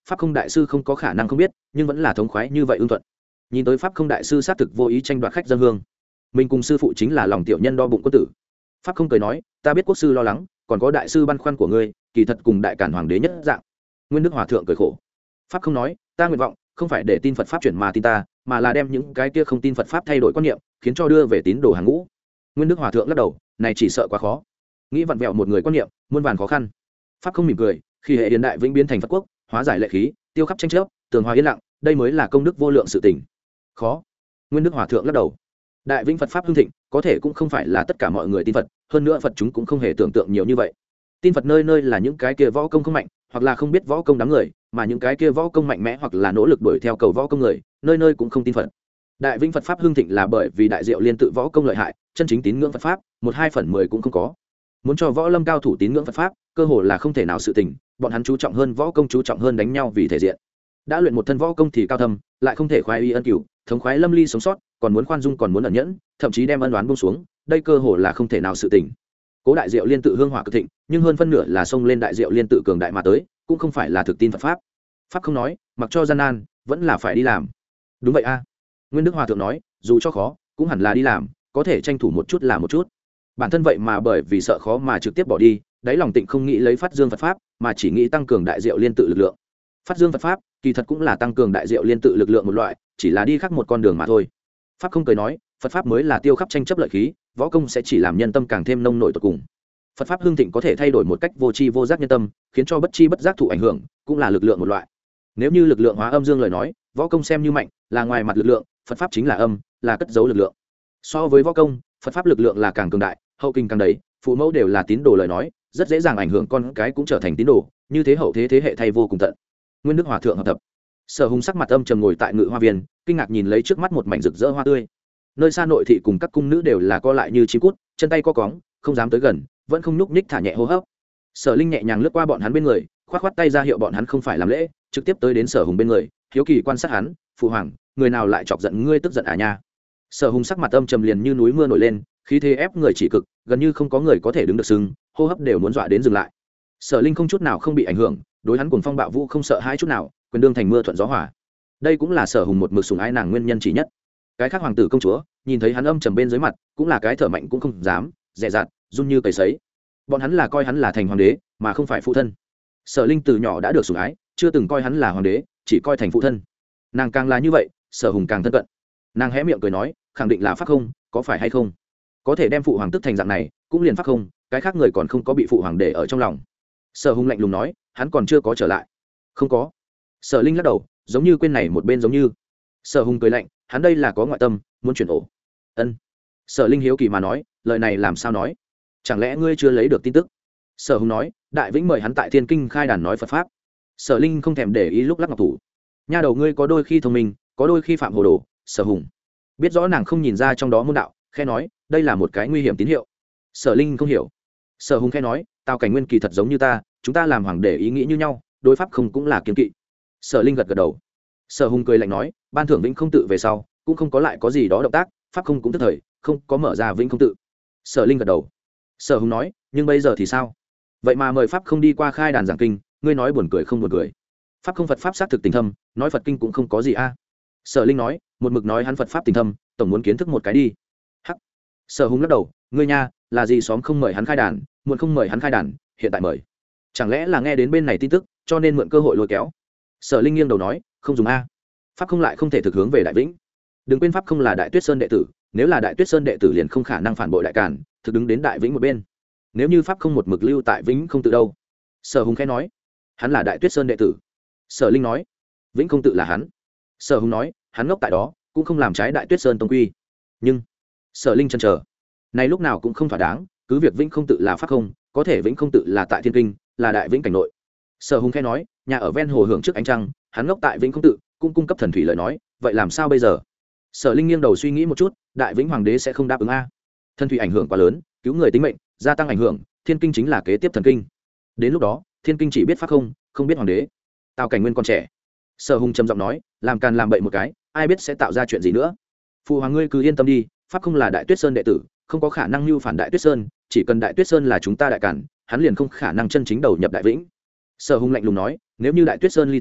pháp không đại sư không có khả năng không biết nhưng vẫn là thống khoái như vậy ưng thuận. Nhìn tới pháp không đại sư xác thực vô ý tranh đoạt khách dân hương, mình cùng sư phụ chính là lòng tiểu nhân đo bụng quân tử. Pháp không cười nói, ta biết quốc sư lo lắng, còn có đại sư băn khoăn của ngươi, kỳ thật cùng đại cản hoàng đế nhất dạng. Nguyên Đức Hòa thượng cười khổ. Pháp không nói, ta nguyện vọng không phải để tin Phật pháp chuyển mà tin ta, mà là đem những cái kia không tin Phật pháp thay đổi quan niệm, khiến cho đưa về tín đồ hàng ngũ. Nguyên Đức Hòa thượng lắc đầu, này chỉ sợ quá khó. Nghĩ vặn vẹo một người quan niệm, muôn vàn khó khăn. Pháp không mỉm cười, khi hệ hiện đại vĩnh biến thành Phật quốc, hóa giải lệ khí, tiêu khắp tranh chấp, tường hòa yên lặng, đây mới là công đức vô lượng sự tình. Khó. Nguyên Đức Hòa thượng lắc đầu. Đại vĩnh Phật pháp hưng thịnh, có thể cũng không phải là tất cả mọi người tin Phật, hơn nữa Phật chúng cũng không hề tưởng tượng nhiều như vậy. Tin Phật nơi nơi là những cái kia võ công không mạnh, hoặc là không biết võ công đám người, mà những cái kia võ công mạnh mẽ hoặc là nỗ lực đuổi theo cầu võ công người, nơi nơi cũng không tin Phật. Đại vĩnh Phật pháp hưng thịnh là bởi vì đại diệu liên tự võ công lợi hại, chân chính tín ngưỡng Phật pháp, một hai phần mười cũng không có. Muốn cho võ lâm cao thủ tín ngưỡng Phật pháp, cơ hồ là không thể nào sự tình, bọn hắn chú trọng hơn võ công, chú trọng hơn đánh nhau vì thể diện. Đã luyện một thân võ công thì cao thâm, lại không thể khoái y ân cửu, thống khoái lâm ly sống sót, còn muốn khoan dung, còn muốn ẩn nhẫn, thậm chí đem ân oán buông xuống, đây cơ hồ là không thể nào sự tình. Cố đại diệu liên tự hương hỏa cực thịnh, nhưng hơn phân nửa là xông lên đại diệu liên tự cường đại mà tới, cũng không phải là thực tin Phật pháp. Pháp không nói, mặc cho gian nan, vẫn là phải đi làm. Đúng vậy a. Nguyên Đức Hòa thượng nói, dù cho khó, cũng hẳn là đi làm, có thể tranh thủ một chút là một chút. Bản thân vậy mà bởi vì sợ khó mà trực tiếp bỏ đi, đáy lòng tịnh không nghĩ lấy phát dương Phật pháp, mà chỉ nghĩ tăng cường đại diệu liên tự lực lượng. Phát dương Phật pháp, kỳ thật cũng là tăng cường đại diệu liên tự lực lượng một loại, chỉ là đi khác một con đường mà thôi. Pháp không cười nói, Phật pháp mới là tiêu khắp tranh chấp lợi khí, võ công sẽ chỉ làm nhân tâm càng thêm nông nổi tột cùng. Phật pháp hưng thịnh có thể thay đổi một cách vô tri vô giác nhân tâm, khiến cho bất chi bất giác thụ ảnh hưởng, cũng là lực lượng một loại. Nếu như lực lượng hóa âm dương lời nói, võ công xem như mạnh, là ngoài mặt lực lượng, Phật pháp chính là âm, là cất giấu lực lượng. So với võ công, Phật pháp lực lượng là càng cường đại, hậu kinh càng đầy, phụ mẫu đều là tín đồ lời nói, rất dễ dàng ảnh hưởng con cái cũng trở thành tín đồ, như thế hậu thế thế hệ thay vô cùng tận. Nguyên Đức Hòa thượng hợp tập. Sở Hùng sắc mặt âm trầm ngồi tại ngự hoa viên, kinh ngạc nhìn lấy trước mắt một mảnh rực rỡ hoa tươi. Nơi xa nội thị cùng các cung nữ đều là co lại như chim cút, chân tay co cóng, không dám tới gần, vẫn không nhúc nhích thả nhẹ hô hấp. Sở Linh nhẹ nhàng lướt qua bọn hắn bên người, khoát khoát tay ra hiệu bọn hắn không phải làm lễ, trực tiếp tới đến Sở Hùng bên người, hiếu kỳ quan sát hắn, "Phụ hoàng, người nào lại chọc giận ngươi tức giận à nha?" Sở Hùng sắc mặt âm trầm liền như núi mưa nổi lên, khí thế ép người chỉ cực, gần như không có người có thể đứng được sừng, hô hấp đều muốn dọa đến dừng lại. Sở Linh không chút nào không bị ảnh hưởng, đối hắn cuồng phong bạo vũ không sợ hãi chút nào, quyền đương thành mưa thuận gió hòa. Đây cũng là Sở Hùng một mực sủng ái nàng nguyên nhân chỉ nhất. Cái khác hoàng tử công chúa, nhìn thấy hắn âm trầm bên dưới mặt, cũng là cái thở mạnh cũng không dám, dè dặt, run như cầy sấy. Bọn hắn là coi hắn là thành hoàng đế, mà không phải phụ thân. Sở Linh từ nhỏ đã được sủng ái, chưa từng coi hắn là hoàng đế, chỉ coi thành phụ thân. Nàng càng là như vậy, Sở Hùng càng thân cận. Nàng hé miệng cười nói, khẳng định là pháp không, có phải hay không? Có thể đem phụ hoàng tức thành dạng này, cũng liền pháp không, cái khác người còn không có bị phụ hoàng để ở trong lòng. Sở Hùng lạnh lùng nói, hắn còn chưa có trở lại. Không có. Sở Linh lắc đầu, giống như quên này một bên giống như. Sở Hùng cười lạnh, hắn đây là có ngoại tâm, muốn chuyển ổ. Ân. Sở Linh hiếu kỳ mà nói, lời này làm sao nói? Chẳng lẽ ngươi chưa lấy được tin tức? Sở Hùng nói, Đại Vĩnh mời hắn tại Thiên Kinh khai đàn nói Phật pháp. Sở Linh không thèm để ý lúc lắc ngọc thủ. Nha đầu ngươi có đôi khi thông minh, có đôi khi phạm hồ đồ. Sở Hùng biết rõ nàng không nhìn ra trong đó môn đạo, khẽ nói, đây là một cái nguy hiểm tín hiệu. Sở Linh không hiểu. Sở Hùng khẽ nói, Tào Cảnh Nguyên kỳ thật giống như ta, chúng ta làm hoàng đế ý nghĩ như nhau, đối pháp không cũng là kiên kỵ. Sở Linh gật gật đầu. Sở Hùng cười lạnh nói, ban thưởng Vĩnh không tự về sau, cũng không có lại có gì đó động tác, pháp không cũng tức thời, không có mở ra Vĩnh không tự. Sở Linh gật đầu. Sở Hùng nói, nhưng bây giờ thì sao? Vậy mà mời pháp không đi qua khai đàn giảng kinh, ngươi nói buồn cười không buồn cười? Pháp không Phật pháp xác thực tình thâm, nói Phật kinh cũng không có gì a. Sở Linh nói, một mực nói hắn Phật pháp tình thâm, tổng muốn kiến thức một cái đi. Hắc. Sở Hùng lắc đầu, ngươi nha, là gì xóm không mời hắn khai đàn, muộn không mời hắn khai đàn, hiện tại mời. Chẳng lẽ là nghe đến bên này tin tức, cho nên mượn cơ hội lôi kéo? Sở Linh nghiêng đầu nói, không dùng a. Pháp không lại không thể thực hướng về Đại Vĩnh. Đừng quên pháp không là Đại Tuyết Sơn đệ tử, nếu là Đại Tuyết Sơn đệ tử liền không khả năng phản bội Đại Càn, thực đứng đến Đại Vĩnh một bên. Nếu như pháp không một mực lưu tại Vĩnh không tự đâu? Sở Hùng khẽ nói, hắn là Đại Tuyết Sơn đệ tử. Sở Linh nói, Vĩnh không tự là hắn. Sở Hùng nói, hắn ngốc tại đó, cũng không làm trái Đại Tuyết Sơn tông quy. Nhưng Sở Linh chần chờ, này lúc nào cũng không thỏa đáng, cứ việc Vĩnh không tự là pháp không, có thể Vĩnh không tự là tại Thiên Kinh, là Đại Vĩnh cảnh nội. Sở Hùng khẽ nói, nhà ở ven hồ hưởng trước ánh trăng, hắn ngốc tại Vĩnh không tự, cũng cung cấp thần thủy lời nói, vậy làm sao bây giờ? Sở Linh nghiêng đầu suy nghĩ một chút, Đại Vĩnh hoàng đế sẽ không đáp ứng a. Thần thủy ảnh hưởng quá lớn, cứu người tính mệnh, gia tăng ảnh hưởng, Thiên Kinh chính là kế tiếp thần kinh. Đến lúc đó, Thiên Kinh chỉ biết pháp không, không biết hoàng đế. Tào Cảnh Nguyên còn trẻ. Sở Hùng trầm giọng nói, làm càn làm bậy một cái, ai biết sẽ tạo ra chuyện gì nữa. Phụ hoàng ngươi cứ yên tâm đi, pháp không là Đại Tuyết Sơn đệ tử, không có khả năng mưu phản Đại Tuyết Sơn, chỉ cần Đại Tuyết Sơn là chúng ta Đại Càn, hắn liền không khả năng chân chính đầu nhập Đại Vĩnh. Sở Hùng lạnh lùng nói, nếu như Đại Tuyết Sơn ly tâm,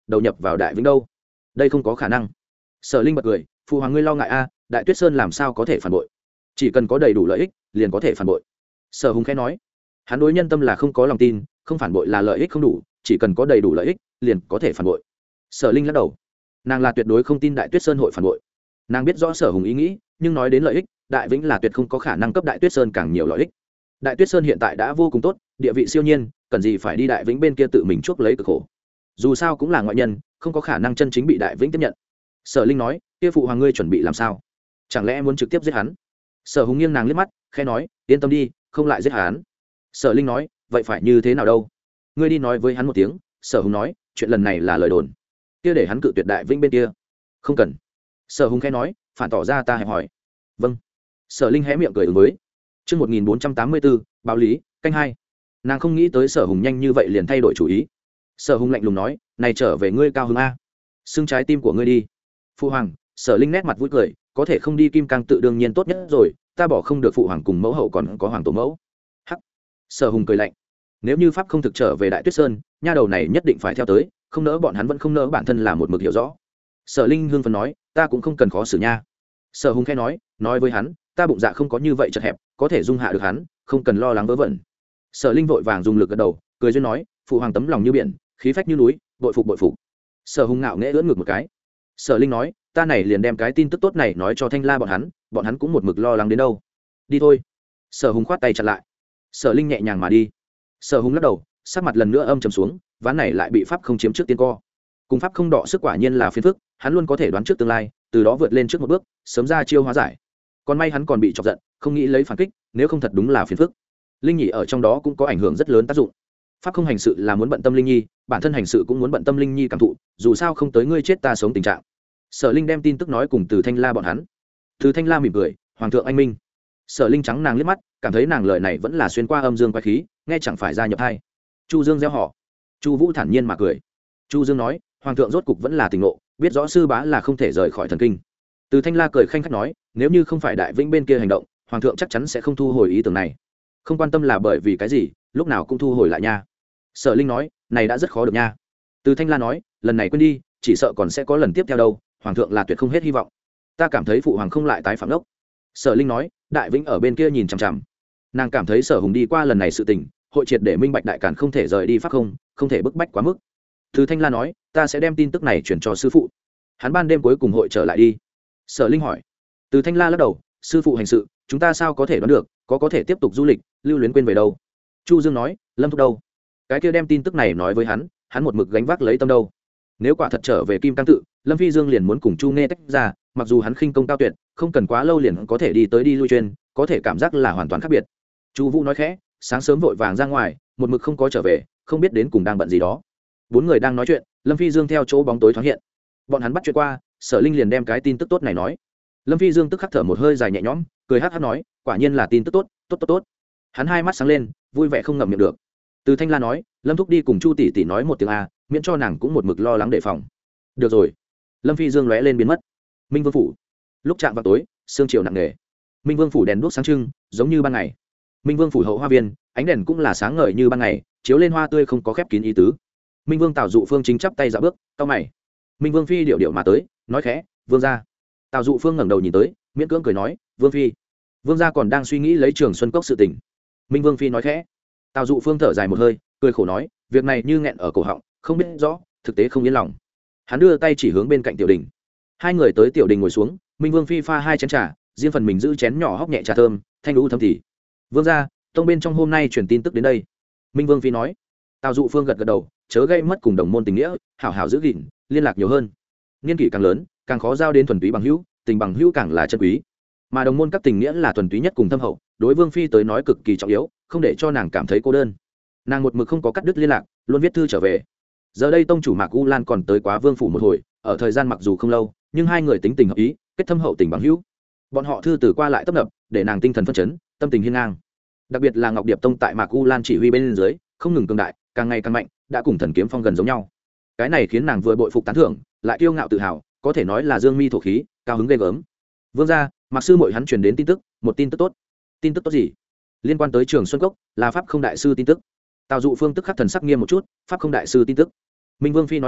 đầu nhập vào đại vĩnh đâu? Đây không có khả năng. Sở Linh bật cười, phụ hoàng ngươi lo ngại a, đại tuyết sơn làm sao có thể phản bội? Chỉ cần có đầy đủ lợi ích liền có thể phản bội. Sở Hùng khẽ nói, hắn đối nhân tâm là không có lòng tin, không phản bội là lợi ích không đủ, chỉ cần có đầy đủ lợi ích liền có thể phản bội. Sở Linh lắc đầu, nàng là tuyệt đối không tin đại tuyết sơn hội phản bội. Nàng biết rõ Sở Hùng ý nghĩ, nhưng nói đến lợi ích, đại vĩnh là tuyệt không có khả năng cấp đại tuyết sơn càng nhiều lợi ích. Đại tuyết sơn hiện tại đã vô cùng tốt, địa vị siêu nhiên, cần gì phải đi đại vĩnh bên kia tự mình chuốc lấy cực khổ? Dù sao cũng là ngoại nhân, không có khả năng chân chính bị đại vĩnh tiếp nhận. Sở Linh nói, kia phụ hoàng ngươi chuẩn bị làm sao? Chẳng lẽ muốn trực tiếp giết hắn? Sở Hùng nghiêng nàng liếc mắt, khẽ nói, yên tâm đi, không lại giết hắn. Sở Linh nói, vậy phải như thế nào đâu? Ngươi đi nói với hắn một tiếng. Sở Hùng nói, chuyện lần này là lời đồn, kia để hắn cự tuyệt đại vĩnh bên kia. Không cần. Sở Hùng khẽ nói, phản tỏ ra ta hẹp hỏi. Vâng. Sở Linh hé miệng cười ứng với. Chương một nghìn bốn trăm tám mươi bốn, báo lý, canh hai. Nàng không nghĩ tới Sở Hùng nhanh như vậy liền thay đổi chủ ý. Sở Hùng lạnh lùng nói, này trở về ngươi cao hứng a, xưng trái tim của ngươi đi. Phụ hoàng. Sở Linh nét mặt vui cười, có thể không đi kim cang tự đương nhiên tốt nhất rồi, ta bỏ không được phụ hoàng cùng mẫu hậu còn có hoàng tổ mẫu. Hắc. Sở Hùng cười lạnh, nếu như pháp không thực trở về đại tuyết sơn, nha đầu này nhất định phải theo tới, không nỡ bọn hắn vẫn không nỡ bản thân là một mực hiểu rõ. Sở Linh hưng phấn nói, ta cũng không cần khó xử nha. Sở Hùng khẽ nói, nói với hắn, ta bụng dạ không có như vậy chật hẹp, có thể dung hạ được hắn, không cần lo lắng vớ vẩn. Sở Linh vội vàng dùng lực gật đầu, cười duyên nói, phụ hoàng tấm lòng như biển, khí phách như núi, bội phục bội phục. Sở Hùng ngạo nghễ ưỡn ngược một cái. Sở Linh nói, ta này liền đem cái tin tức tốt này nói cho Thanh La bọn hắn, bọn hắn cũng một mực lo lắng đến đâu. Đi thôi. Sở Hùng khoát tay chặn lại. Sở Linh nhẹ nhàng mà đi. Sở Hùng lắc đầu, sắc mặt lần nữa âm trầm xuống, ván này lại bị pháp không chiếm trước tiên co. Cùng pháp không đọ sức quả nhiên là phiền phức, hắn luôn có thể đoán trước tương lai, từ đó vượt lên trước một bước, sớm ra chiêu hóa giải. Còn may hắn còn bị chọc giận, không nghĩ lấy phản kích, nếu không thật đúng là phiền phức. Linh Nhị ở trong đó cũng có ảnh hưởng rất lớn tác dụng. Pháp không hành sự là muốn bận tâm Linh Nhi, bản thân hành sự cũng muốn bận tâm Linh Nhi cảm thụ, dù sao không tới ngươi chết ta sống tình trạng. Sở Linh đem tin tức nói cùng Từ Thanh La bọn hắn. Từ Thanh La mỉm cười, hoàng thượng anh minh. Sở Linh trắng nàng liếc mắt, cảm thấy nàng lời này vẫn là xuyên qua âm dương quái khí, nghe chẳng phải gia nhập hay. Chu Dương gieo họ. Chu Vũ thản nhiên mà cười. Chu Dương nói, hoàng thượng rốt cục vẫn là tỉnh ngộ, biết rõ sư bá là không thể rời khỏi thần kinh. Từ Thanh La cười khanh khách nói, nếu như không phải đại vĩnh bên kia hành động, hoàng thượng chắc chắn sẽ không thu hồi ý tưởng này. Không quan tâm là bởi vì cái gì, lúc nào cũng thu hồi lại nha. Sở Linh nói, này đã rất khó được nha. Từ Thanh La nói, lần này quên đi, chỉ sợ còn sẽ có lần tiếp theo đâu, hoàng thượng là tuyệt không hết hy vọng. Ta cảm thấy phụ hoàng không lại tái phạm lốc. Sở Linh nói, đại vĩnh ở bên kia nhìn chằm chằm. Nàng cảm thấy Sở Hùng đi qua lần này sự tình, hội triệt để minh bạch đại càn không thể rời đi pháp không, không thể bức bách quá mức. Từ Thanh La nói, ta sẽ đem tin tức này chuyển cho sư phụ. Hắn ban đêm cuối cùng hội trở lại đi. Sở Linh hỏi. Từ Thanh La lắc đầu, sư phụ hành sự, chúng ta sao có thể đoán được, có có thể tiếp tục du lịch, lưu luyến quên về đâu. Chu Dương nói, Lâm Thúc đâu? Cái kia đem tin tức này nói với hắn, hắn một mực gánh vác lấy tâm đâu. Nếu quả thật trở về Kim Cang tự, Lâm Phi Dương liền muốn cùng Chu Nghe tách ra, mặc dù hắn khinh công cao tuyệt, không cần quá lâu liền có thể đi tới đi lui chuyên, có thể cảm giác là hoàn toàn khác biệt. Chu Vũ nói khẽ, sáng sớm vội vàng ra ngoài, một mực không có trở về, không biết đến cùng đang bận gì đó. Bốn người đang nói chuyện, Lâm Phi Dương theo chỗ bóng tối thoáng hiện. Bọn hắn bắt chuyện qua, Sở Linh liền đem cái tin tức tốt này nói. Lâm Phi Dương tức khắc thở một hơi dài nhẹ nhõm, cười hắc hắc nói, quả nhiên là tin tức tốt, tốt tốt tốt. Hắn hai mắt sáng lên, vui vẻ không ngậm miệng được. Từ Thanh La nói, Lâm Thúc đi cùng Chu tỷ tỷ nói một tiếng a, miễn cho nàng cũng một mực lo lắng đề phòng. Được rồi. Lâm Phi Dương lóe lên biến mất. Minh Vương phủ. Lúc chạm vào tối, sương chiều nặng nề. Minh Vương phủ đèn đuốc sáng trưng, giống như ban ngày. Minh Vương phủ hậu hoa viên, ánh đèn cũng là sáng ngời như ban ngày, chiếu lên hoa tươi không có khép kín ý tứ. Minh Vương Tào Dụ Phương chính chắp tay dạo bước, cau mày. Minh Vương phi điệu điệu mà tới, nói khẽ, "Vương gia." Tào Dụ Phương ngẩng đầu nhìn tới, miễn cưỡng cười nói, "Vương phi." Vương gia còn đang suy nghĩ lấy Trường Xuân Cốc sự tình. Minh Vương phi nói khẽ. Tào Dụ Phương thở dài một hơi, cười khổ nói, việc này như nghẹn ở cổ họng, không biết rõ, thực tế không yên lòng. Hắn đưa tay chỉ hướng bên cạnh tiểu đình. Hai người tới tiểu đình ngồi xuống, Minh Vương phi pha hai chén trà, riêng phần mình giữ chén nhỏ hóc nhẹ trà thơm, thanh lũ thấm thì. "Vương gia, tông bên trong hôm nay truyền tin tức đến đây." Minh Vương phi nói. Tào Dụ Phương gật gật đầu, chớ gây mất cùng đồng môn tình nghĩa, hảo hảo giữ gìn, liên lạc nhiều hơn. Niên kỷ càng lớn, càng khó giao đến thuần túy bằng hữu, tình bằng hữu càng là chân quý. Mà đồng môn các tình nghĩa là thuần túy nhất cùng thâm hậu, đối Vương phi tới nói cực kỳ trọng yếu, không để cho nàng cảm thấy cô đơn. Nàng một mực không có cắt đứt liên lạc, luôn viết thư trở về. Giờ đây tông chủ Mạc U Lan còn tới quá Vương phủ một hồi, ở thời gian mặc dù không lâu, nhưng hai người tính tình hợp ý, kết thâm hậu tình bằng hữu. Bọn họ thư từ qua lại tấp nập, để nàng tinh thần phân chấn, tâm tình hiên ngang. Đặc biệt là Ngọc Điệp tông tại Mạc U Lan chỉ huy bên dưới, không ngừng cường đại, càng ngày càng mạnh, đã cùng thần kiếm phong gần giống nhau. Cái này khiến nàng vừa bội phục tán thưởng, lại kiêu ngạo tự hào, có thể nói là dương mi thổ khí, cao hứng ghê gớm. Vương gia, Mạc sư muội hắn truyền đến tin tức, một tin tức tốt. Tin tức tốt gì? Liên quan tới Trường Xuân Cốc, là pháp không đại sư tin tức. Tào Dụ Phương tức khắc thần sắc nghiêm một chút, pháp không đại sư tin tức. Minh Vương phi nói khẽ,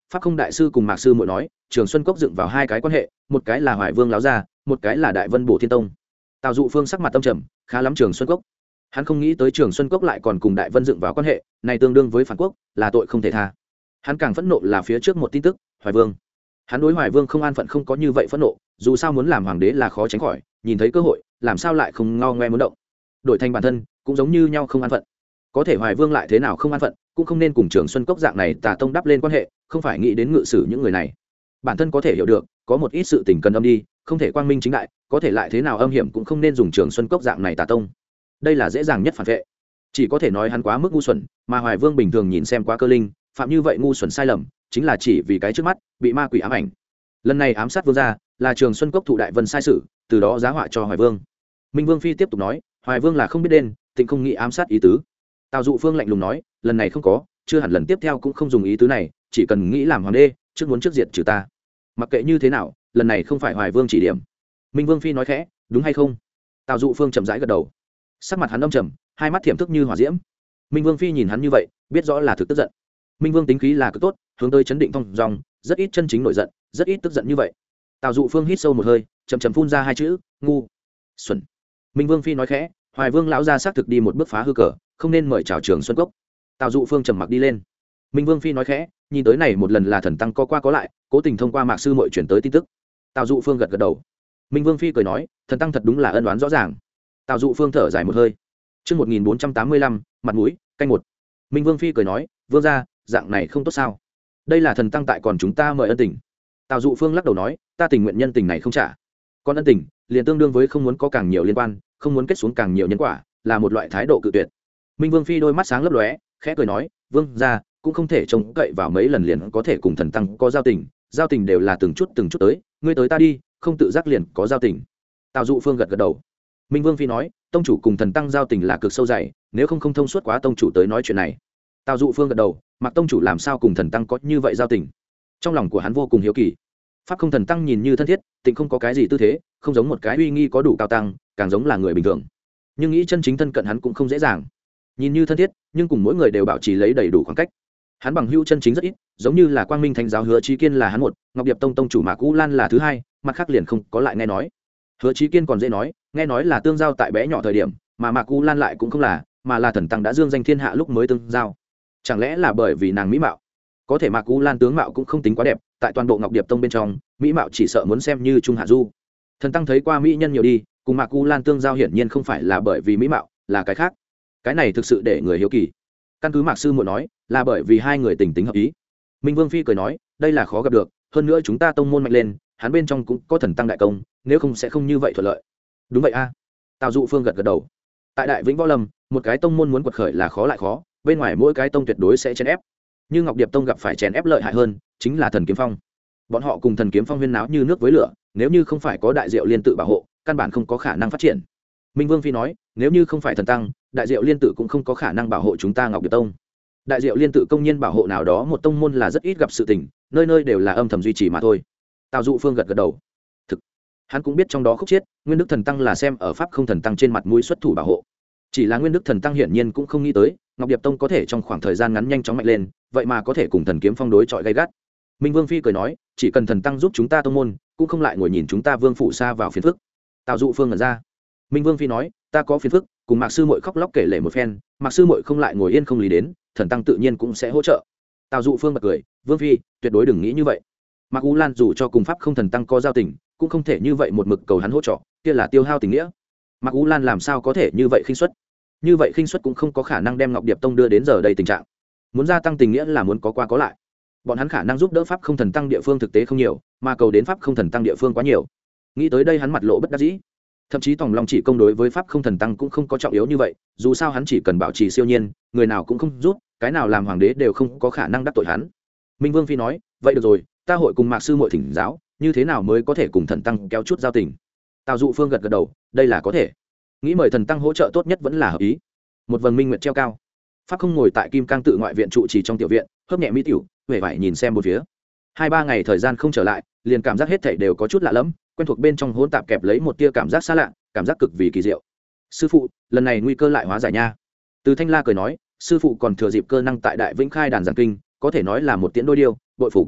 pháp không đại sư cùng mạc sư muội nói Trường Xuân Cốc dựng vào hai cái quan hệ, một cái là Hoài Vương láo gia, một cái là Đại Vân Bổ Thiên Tông. Tào Dụ Phương sắc mặt tâm trầm, khá lắm Trường Xuân Cốc. Hắn không nghĩ tới Trường Xuân Cốc lại còn cùng Đại Vân dựng vào quan hệ, này tương đương với phản quốc, là tội không thể tha. Hắn càng phẫn nộ là phía trước một tin tức, Hoài Vương. Hắn đối Hoài Vương không an phận không có như vậy phẫn nộ, dù sao muốn làm hoàng đế là khó tránh khỏi, nhìn thấy cơ hội, làm sao lại không ngao ngoe muốn động. Đổi thành bản thân, cũng giống như nhau không an phận. Có thể Hoài Vương lại thế nào không an phận, cũng không nên cùng Trường Xuân Cốc dạng này tà tông đắp lên quan hệ, không phải nghĩ đến ngự sử những người này. Bản thân có thể hiểu được, có một ít sự tình cần âm đi, không thể quang minh chính đại, có thể lại thế nào âm hiểm cũng không nên dùng Trường Xuân Cốc dạng này tà tông. Đây là dễ dàng nhất phản vệ. Chỉ có thể nói hắn quá mức ngu xuẩn, mà Hoài Vương bình thường nhìn xem quá cơ linh, phạm như vậy ngu xuẩn sai lầm, chính là chỉ vì cái trước mắt, bị ma quỷ ám ảnh. Lần này ám sát vương gia, là Trường Xuân Cốc thụ Đại Vân sai sự, từ đó giá họa cho Hoài Vương. Minh Vương phi tiếp tục nói, Hoài Vương là không biết đền, tịnh không nghĩ ám sát ý tứ. Tào Dụ Phương lạnh lùng nói, lần này không có, chưa hẳn lần tiếp theo cũng không dùng ý tứ này, chỉ cần nghĩ làm hoàng đế, trước muốn trước diệt trừ ta. Mặc kệ như thế nào, lần này không phải Hoài Vương chỉ điểm. Minh Vương phi nói khẽ, đúng hay không? Tào Dụ Phương chậm rãi gật đầu. Sắc mặt hắn âm trầm, hai mắt thiểm thức như hỏa diễm. Minh Vương phi nhìn hắn như vậy, biết rõ là thực tức giận. Minh Vương tính khí là cực tốt, hướng tới chấn định thông dong, rất ít chân chính nổi giận, rất ít tức giận như vậy. Tào Dụ Phương hít sâu một hơi, chậm chậm phun ra hai chữ, ngu xuẩn. Minh Vương phi nói khẽ, Hoài Vương lão gia xác thực đi một bước phá hư cờ, không nên mời chào Trường Xuân Cốc. Tào Dụ Phương trầm mặc đi lên. Minh Vương phi nói khẽ, nhìn tới này một lần là thần tăng có qua có lại, cố tình thông qua mạc sư muội chuyển tới tin tức. Tào Dụ Phương gật gật đầu. Minh Vương phi cười nói, thần tăng thật đúng là ân oán rõ ràng. Tào Dụ Phương thở dài một hơi. Chương một nghìn bốn trăm tám mươi lăm, mặt mũi, canh một. Minh Vương phi cười nói, vương gia, dạng này không tốt sao? Đây là thần tăng tại còn chúng ta mời ân tình. Tào Dụ Phương lắc đầu nói, ta tình nguyện nhân tình này không trả. Còn ân tình, liền tương đương với không muốn có càng nhiều liên quan, không muốn kết xuống càng nhiều nhân quả, là một loại thái độ cự tuyệt. Minh Vương phi đôi mắt sáng lấp lóe, khẽ cười nói, vương gia cũng không thể trông cậy vào mấy lần liền có thể cùng thần tăng có giao tình, giao tình đều là từng chút từng chút tới, ngươi tới ta đi, không tự giác liền có giao tình. Tào Dụ Phương gật gật đầu. Minh Vương phi nói, tông chủ cùng thần tăng giao tình là cực sâu dày, nếu không không thông suốt quá tông chủ tới nói chuyện này. Tào Dụ Phương gật đầu, mặc tông chủ làm sao cùng thần tăng có như vậy giao tình? Trong lòng của hắn vô cùng hiếu kỳ. Pháp không thần tăng nhìn như thân thiết, tịnh không có cái gì tư thế, không giống một cái uy nghi có đủ cao tăng, càng giống là người bình thường. Nhưng nghĩ chân chính thân cận hắn cũng không dễ dàng. Nhìn như thân thiết, nhưng cùng mỗi người đều bảo trì lấy đầy đủ khoảng cách. Hắn bằng hữu chân chính rất ít, giống như là Quang Minh Thánh giáo Hứa Chí Kiên là hắn một, Ngọc Điệp Tông tông chủ Mạc U Lan là thứ hai, mặt khác liền không có lại nghe nói. Hứa Chí Kiên còn dễ nói, nghe nói là tương giao tại bé nhỏ thời điểm, mà Mạc U Lan lại cũng không là, mà là thần tăng đã dương danh thiên hạ lúc mới tương giao. Chẳng lẽ là bởi vì nàng mỹ mạo? Có thể Mạc U Lan tướng mạo cũng không tính quá đẹp, tại toàn bộ Ngọc Điệp Tông bên trong, mỹ mạo chỉ sợ muốn xem như trung hạ du. Thần tăng thấy qua mỹ nhân nhiều đi, cùng Mạc U Lan tương giao hiển nhiên không phải là bởi vì mỹ mạo, là cái khác. Cái này thực sự để người hiếu kỳ. Căn cứ Mạc sư muội nói, là bởi vì hai người tình tính hợp ý. Minh Vương phi cười nói, đây là khó gặp được, hơn nữa chúng ta tông môn mạnh lên, hắn bên trong cũng có thần tăng đại công, nếu không sẽ không như vậy thuận lợi. Đúng vậy a. À. Tào Dụ Phương gật gật đầu. Tại Đại Vĩnh Võ Lâm, một cái tông môn muốn quật khởi là khó lại khó, bên ngoài mỗi cái tông tuyệt đối sẽ chèn ép. Nhưng Ngọc Điệp Tông gặp phải chèn ép lợi hại hơn, chính là Thần Kiếm Phong. Bọn họ cùng Thần Kiếm Phong huyên náo như nước với lửa, nếu như không phải có Đại Diệu Liên tự bảo hộ, căn bản không có khả năng phát triển. Minh Vương phi nói, nếu như không phải thần tăng, Đại Diệu Liên tự cũng không có khả năng bảo hộ chúng ta Ngọc Điệp Tông. Đại Diệu Liên tự công nhiên bảo hộ nào đó một tông môn là rất ít gặp sự tình, nơi nơi đều là âm thầm duy trì mà thôi. Tào Dụ Phương gật gật đầu. Thực, hắn cũng biết trong đó khúc chiết, Nguyên Đức thần tăng là xem ở pháp không thần tăng trên mặt mũi xuất thủ bảo hộ. Chỉ là Nguyên Đức thần tăng hiển nhiên cũng không nghĩ tới, Ngọc Điệp Tông có thể trong khoảng thời gian ngắn nhanh chóng mạnh lên, vậy mà có thể cùng Thần Kiếm Phong đối chọi gay gắt. Minh Vương phi cười nói, chỉ cần thần tăng giúp chúng ta tông môn, cũng không lại ngồi nhìn chúng ta Vương phủ xa vào phiền phức. Tào Dụ Phương ngẩn ra. Minh Vương phi nói, ta có phiền phức, cùng Mạc sư muội khóc lóc kể lể một phen, Mạc sư muội không lại ngồi yên không lý đến, thần tăng tự nhiên cũng sẽ hỗ trợ. Tào Dụ Phương bật cười, Vương phi, tuyệt đối đừng nghĩ như vậy. Mạc U Lan dù cho cùng pháp không thần tăng có giao tình, cũng không thể như vậy một mực cầu hắn hỗ trợ, kia là tiêu hao tình nghĩa. Mạc U Lan làm sao có thể như vậy khinh suất? Như vậy khinh suất cũng không có khả năng đem Ngọc Điệp Tông đưa đến giờ đây tình trạng. Muốn gia tăng tình nghĩa là muốn có qua có lại. Bọn hắn khả năng giúp đỡ pháp không thần tăng địa phương thực tế không nhiều, mà cầu đến pháp không thần tăng địa phương quá nhiều. Nghĩ tới đây hắn mặt lộ bất đắc dĩ. Thậm chí Tòng Long chỉ công đối với pháp không thần tăng cũng không có trọng yếu như vậy, dù sao hắn chỉ cần bảo trì siêu nhiên, người nào cũng không giúp, cái nào làm hoàng đế đều không có khả năng đắc tội hắn. Minh Vương phi nói, vậy được rồi, ta hội cùng Mạc sư muội thỉnh giáo, như thế nào mới có thể cùng thần tăng kéo chút giao tình. Tào Dụ Phương gật gật đầu, đây là có thể. Nghĩ mời thần tăng hỗ trợ tốt nhất vẫn là hợp ý. Một vầng minh nguyệt treo cao, pháp không ngồi tại Kim Cang tự ngoại viện trụ trì trong tiểu viện, hớp nhẹ mỹ tiểu, huệ vải nhìn xem một phía. Hai ba ngày thời gian không trở lại, liền cảm giác hết thảy đều có chút lạ lẫm, quen thuộc bên trong hỗn tạp kẹp lấy một tia cảm giác xa lạ, cảm giác cực vì kỳ diệu. Sư phụ, lần này nguy cơ lại hóa giải nha. Từ Thanh La cười nói, sư phụ còn thừa dịp cơ năng tại Đại Vĩnh khai đàn giảng kinh, có thể nói là một tiễn đôi điêu, bội phục.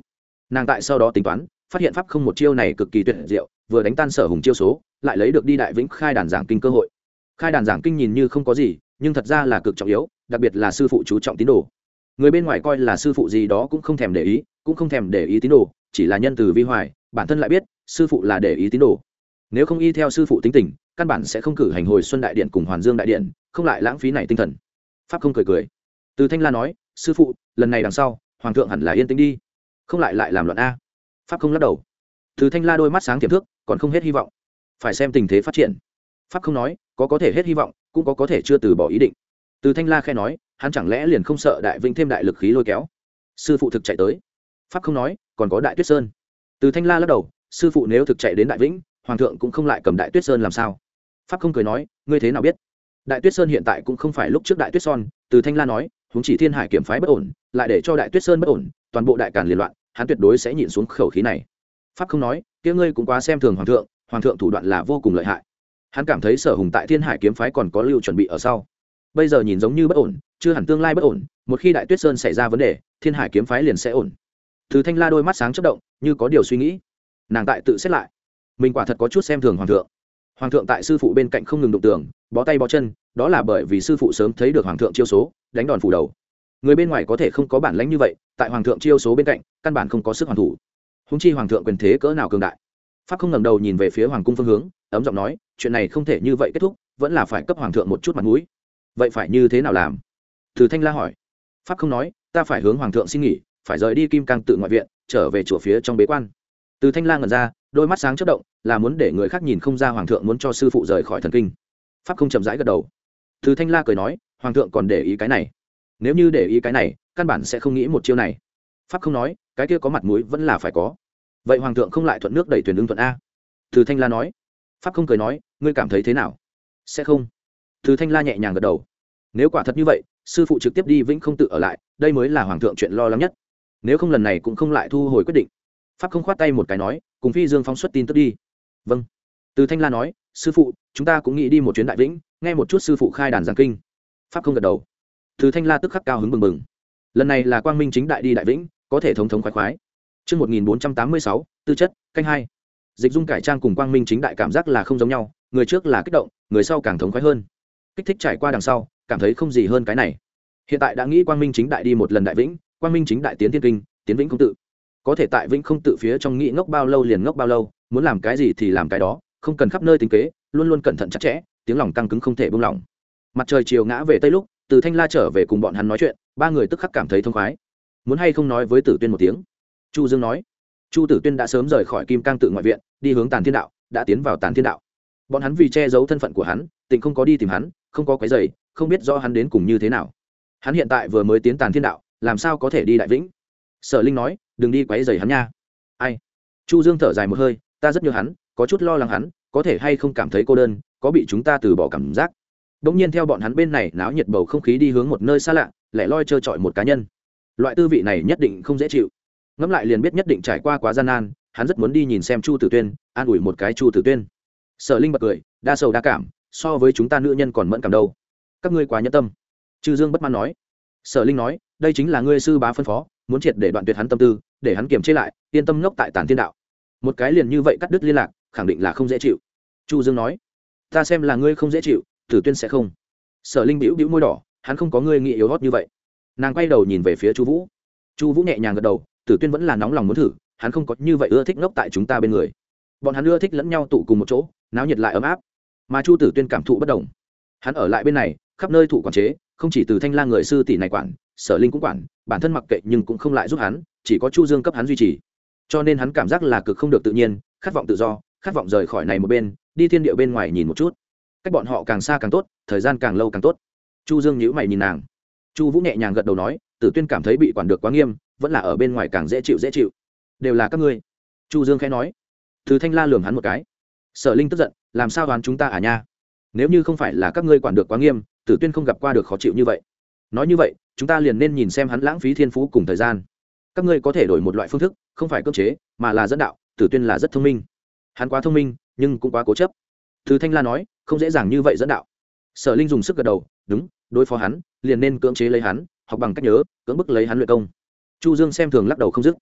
Nàng tại sau đó tính toán, phát hiện pháp không một chiêu này cực kỳ tuyệt diệu, vừa đánh tan Sở Hùng chiêu số, lại lấy được đi Đại Vĩnh khai đàn giảng kinh cơ hội. Khai đàn giảng kinh nhìn như không có gì, nhưng thật ra là cực trọng yếu, đặc biệt là sư phụ chú trọng tín đồ. Người bên ngoài coi là sư phụ gì đó cũng không thèm để ý, cũng không thèm để ý tín đồ, chỉ là nhân từ vi hoài, bản thân lại biết sư phụ là để ý tín đồ. Nếu không y theo sư phụ tính tình, căn bản sẽ không cử hành hồi xuân đại điện cùng hoàn dương đại điện, không lại lãng phí này tinh thần. Pháp không cười cười. Từ Thanh La nói, sư phụ, lần này đằng sau, hoàng thượng hẳn là yên tĩnh đi, không lại lại làm loạn a. Pháp không lắc đầu. Từ Thanh La đôi mắt sáng tiềm thức, còn không hết hy vọng, phải xem tình thế phát triển. Pháp không nói, có có thể hết hy vọng, cũng có có thể chưa từ bỏ ý định. Từ Thanh La khẽ nói, hắn chẳng lẽ liền không sợ Đại Vĩnh thêm đại lực khí lôi kéo? Sư phụ thực chạy tới. Pháp không nói, còn có Đại Tuyết Sơn. Từ Thanh La lắc đầu, sư phụ nếu thực chạy đến Đại Vĩnh, hoàng thượng cũng không lại cầm Đại Tuyết Sơn làm sao? Pháp không cười nói, ngươi thế nào biết? Đại Tuyết Sơn hiện tại cũng không phải lúc trước Đại Tuyết Son. Từ Thanh La nói, huống chỉ Thiên Hải kiếm phái bất ổn, lại để cho Đại Tuyết Sơn bất ổn, toàn bộ đại càn liên loạn, hắn tuyệt đối sẽ nhịn xuống khẩu khí này. Pháp không nói, kia ngươi cũng quá xem thường hoàng thượng, hoàng thượng thủ đoạn là vô cùng lợi hại. Hắn cảm thấy Sở Hùng tại Thiên Hải kiếm phái còn có lưu chuẩn bị ở sau, bây giờ nhìn giống như bất ổn, chưa hẳn tương lai bất ổn, một khi Đại Tuyết Sơn xảy ra vấn đề, Thiên Hải kiếm phái liền sẽ ổn. Từ Thanh La đôi mắt sáng chớp động, như có điều suy nghĩ. Nàng tại tự xét lại, mình quả thật có chút xem thường hoàng thượng. Hoàng thượng tại sư phụ bên cạnh không ngừng đụng tường, bó tay bó chân, đó là bởi vì sư phụ sớm thấy được hoàng thượng chiêu số, đánh đòn phủ đầu. Người bên ngoài có thể không có bản lĩnh như vậy, tại hoàng thượng chiêu số bên cạnh, căn bản không có sức hoàn thủ. Huống chi hoàng thượng quyền thế cỡ nào cường đại. Pháp không ngẩng đầu nhìn về phía hoàng cung phương hướng, ấm giọng nói, chuyện này không thể như vậy kết thúc, vẫn là phải cấp hoàng thượng một chút mặt mũi. Vậy phải như thế nào làm? Từ Thanh La hỏi. Pháp không nói, ta phải hướng hoàng thượng xin nghỉ, phải rời đi Kim Cang tự ngoại viện, trở về chùa phía trong bế quan. Từ Thanh La ngẩn ra, đôi mắt sáng chớp động, là muốn để người khác nhìn không ra hoàng thượng muốn cho sư phụ rời khỏi thần kinh. Pháp không chậm rãi gật đầu. Từ Thanh La cười nói, hoàng thượng còn để ý cái này? Nếu như để ý cái này, căn bản sẽ không nghĩ một chiêu này. Pháp không nói, cái kia có mặt mũi vẫn là phải có. Vậy hoàng thượng không lại thuận nước đẩy thuyền ưng thuận a? Từ Thanh La nói. Pháp không cười nói, ngươi cảm thấy thế nào? Sẽ không. Từ Thanh La nhẹ nhàng gật đầu. Nếu quả thật như vậy, sư phụ trực tiếp đi Vĩnh không tự ở lại, đây mới là hoàng thượng chuyện lo lắng nhất. Nếu không lần này cũng không lại thu hồi quyết định. Pháp không khoát tay một cái nói, cùng Phi Dương phóng xuất tin tức đi. Vâng. Từ Thanh La nói, sư phụ, chúng ta cũng nghĩ đi một chuyến Đại Vĩnh, nghe một chút sư phụ khai đàn giảng kinh. Pháp không gật đầu. Từ Thanh La tức khắc cao hứng bừng bừng. Lần này là quang minh chính đại đi Đại Vĩnh, có thể thống thống khoái khoái. Chương một nghìn bốn trăm tám mươi sáu, tư chất, canh hai. Dịch Dung cải trang cùng quang minh chính đại cảm giác là không giống nhau, người trước là kích động, người sau càng thống khoái hơn. Kích thích trải qua đằng sau, cảm thấy không gì hơn cái này. Hiện tại đã nghĩ quang minh chính đại đi một lần Đại Vĩnh, quang minh chính đại tiến thiên kinh, tiến Vĩnh không tự. Có thể tại Vĩnh không tự phía trong nghĩ ngốc bao lâu liền ngốc bao lâu, muốn làm cái gì thì làm cái đó, không cần khắp nơi tính kế, luôn luôn cẩn thận chặt chẽ, tiếng lòng căng cứng không thể buông lỏng. Mặt trời chiều ngã về tây lúc, Từ Thanh La trở về cùng bọn hắn nói chuyện, ba người tức khắc cảm thấy thông khoái. Muốn hay không nói với Tử Tuyên một tiếng? Chu Dương nói. Chu Tử Tuyên đã sớm rời khỏi Kim Cang tự ngoại viện, đi hướng Tàn Thiên đạo, đã tiến vào Tàn Thiên đạo. Bọn hắn vì che giấu thân phận của hắn, tình không có đi tìm hắn, không có quấy rầy, không biết rõ hắn đến cùng như thế nào. Hắn hiện tại vừa mới tiến Tàn Thiên đạo, làm sao có thể đi Đại Vĩnh? Sở Linh nói, đừng đi quấy rầy hắn nha. Ai? Chu Dương thở dài một hơi, ta rất nhớ hắn, có chút lo lắng hắn, có thể hay không cảm thấy cô đơn, có bị chúng ta từ bỏ cảm giác. Đống nhiên theo bọn hắn bên này náo nhiệt bầu không khí đi hướng một nơi xa lạ, lẻ loi trơ trọi một cá nhân. Loại tư vị này nhất định không dễ chịu. Ngẫm lại liền biết nhất định trải qua quá gian nan, hắn rất muốn đi nhìn xem Chu Tử Tuyên, an ủi một cái Chu Tử Tuyên. Sở Linh bật cười, đa sầu đa cảm, so với chúng ta nữ nhân còn mẫn cảm đâu. Các ngươi quá nhẫn tâm. Trư Dương bất mãn nói. Sở Linh nói, đây chính là ngươi sư bá phân phó, muốn triệt để đoạn tuyệt hắn tâm tư, để hắn kiềm chế lại, yên tâm ngốc tại Tản Thiên đạo. Một cái liền như vậy cắt đứt liên lạc, khẳng định là không dễ chịu. Chu Dương nói, ta xem là ngươi không dễ chịu, Tử Tuyên sẽ không. Sở Linh bĩu bĩu môi đỏ, hắn không có ngươi nghĩ yếu hót như vậy. Nàng quay đầu nhìn về phía Chu Vũ. Chu Vũ nhẹ nhàng gật đầu, Tử Tuyên vẫn là nóng lòng muốn thử, hắn không có như vậy ưa thích ngốc tại chúng ta bên người. Bọn hắn ưa thích lẫn nhau tụ cùng một chỗ, náo nhiệt lại ấm áp. Mà Chu Tử Tuyên cảm thụ bất đồng. Hắn ở lại bên này, khắp nơi thụ quản chế, không chỉ từ Thanh Lang người sư tỷ này quản, Sở Linh cũng quản, bản thân mặc kệ nhưng cũng không lại giúp hắn, chỉ có Chu Dương cấp hắn duy trì. Cho nên hắn cảm giác là cực không được tự nhiên, khát vọng tự do, khát vọng rời khỏi này một bên, đi thiên địa bên ngoài nhìn một chút. Cách bọn họ càng xa càng tốt, thời gian càng lâu càng tốt. Chu Dương nhíu mày nhìn nàng. Chu Vũ nhẹ nhàng gật đầu nói, Tử Tuyên cảm thấy bị quản được quá nghiêm, vẫn là ở bên ngoài càng dễ chịu dễ chịu. Đều là các ngươi. Chu Dương khẽ nói. Từ Thanh La lườm hắn một cái. Sở Linh tức giận, làm sao đoán chúng ta à nha? Nếu như không phải là các ngươi quản được quá nghiêm, Tử Tuyên không gặp qua được khó chịu như vậy. Nói như vậy, chúng ta liền nên nhìn xem hắn lãng phí thiên phú cùng thời gian. Các ngươi có thể đổi một loại phương thức, không phải cưỡng chế, mà là dẫn đạo. Tử Tuyên là rất thông minh. Hắn quá thông minh, nhưng cũng quá cố chấp. Từ Thanh La nói, không dễ dàng như vậy dẫn đạo. Sở Linh dùng sức gật đầu, đúng, đối phó hắn, liền nên cưỡng chế lấy hắn, học bằng cách nhớ, cưỡng bức lấy hắn luyện công. Chu Dương xem thường lắc đầu không dứt.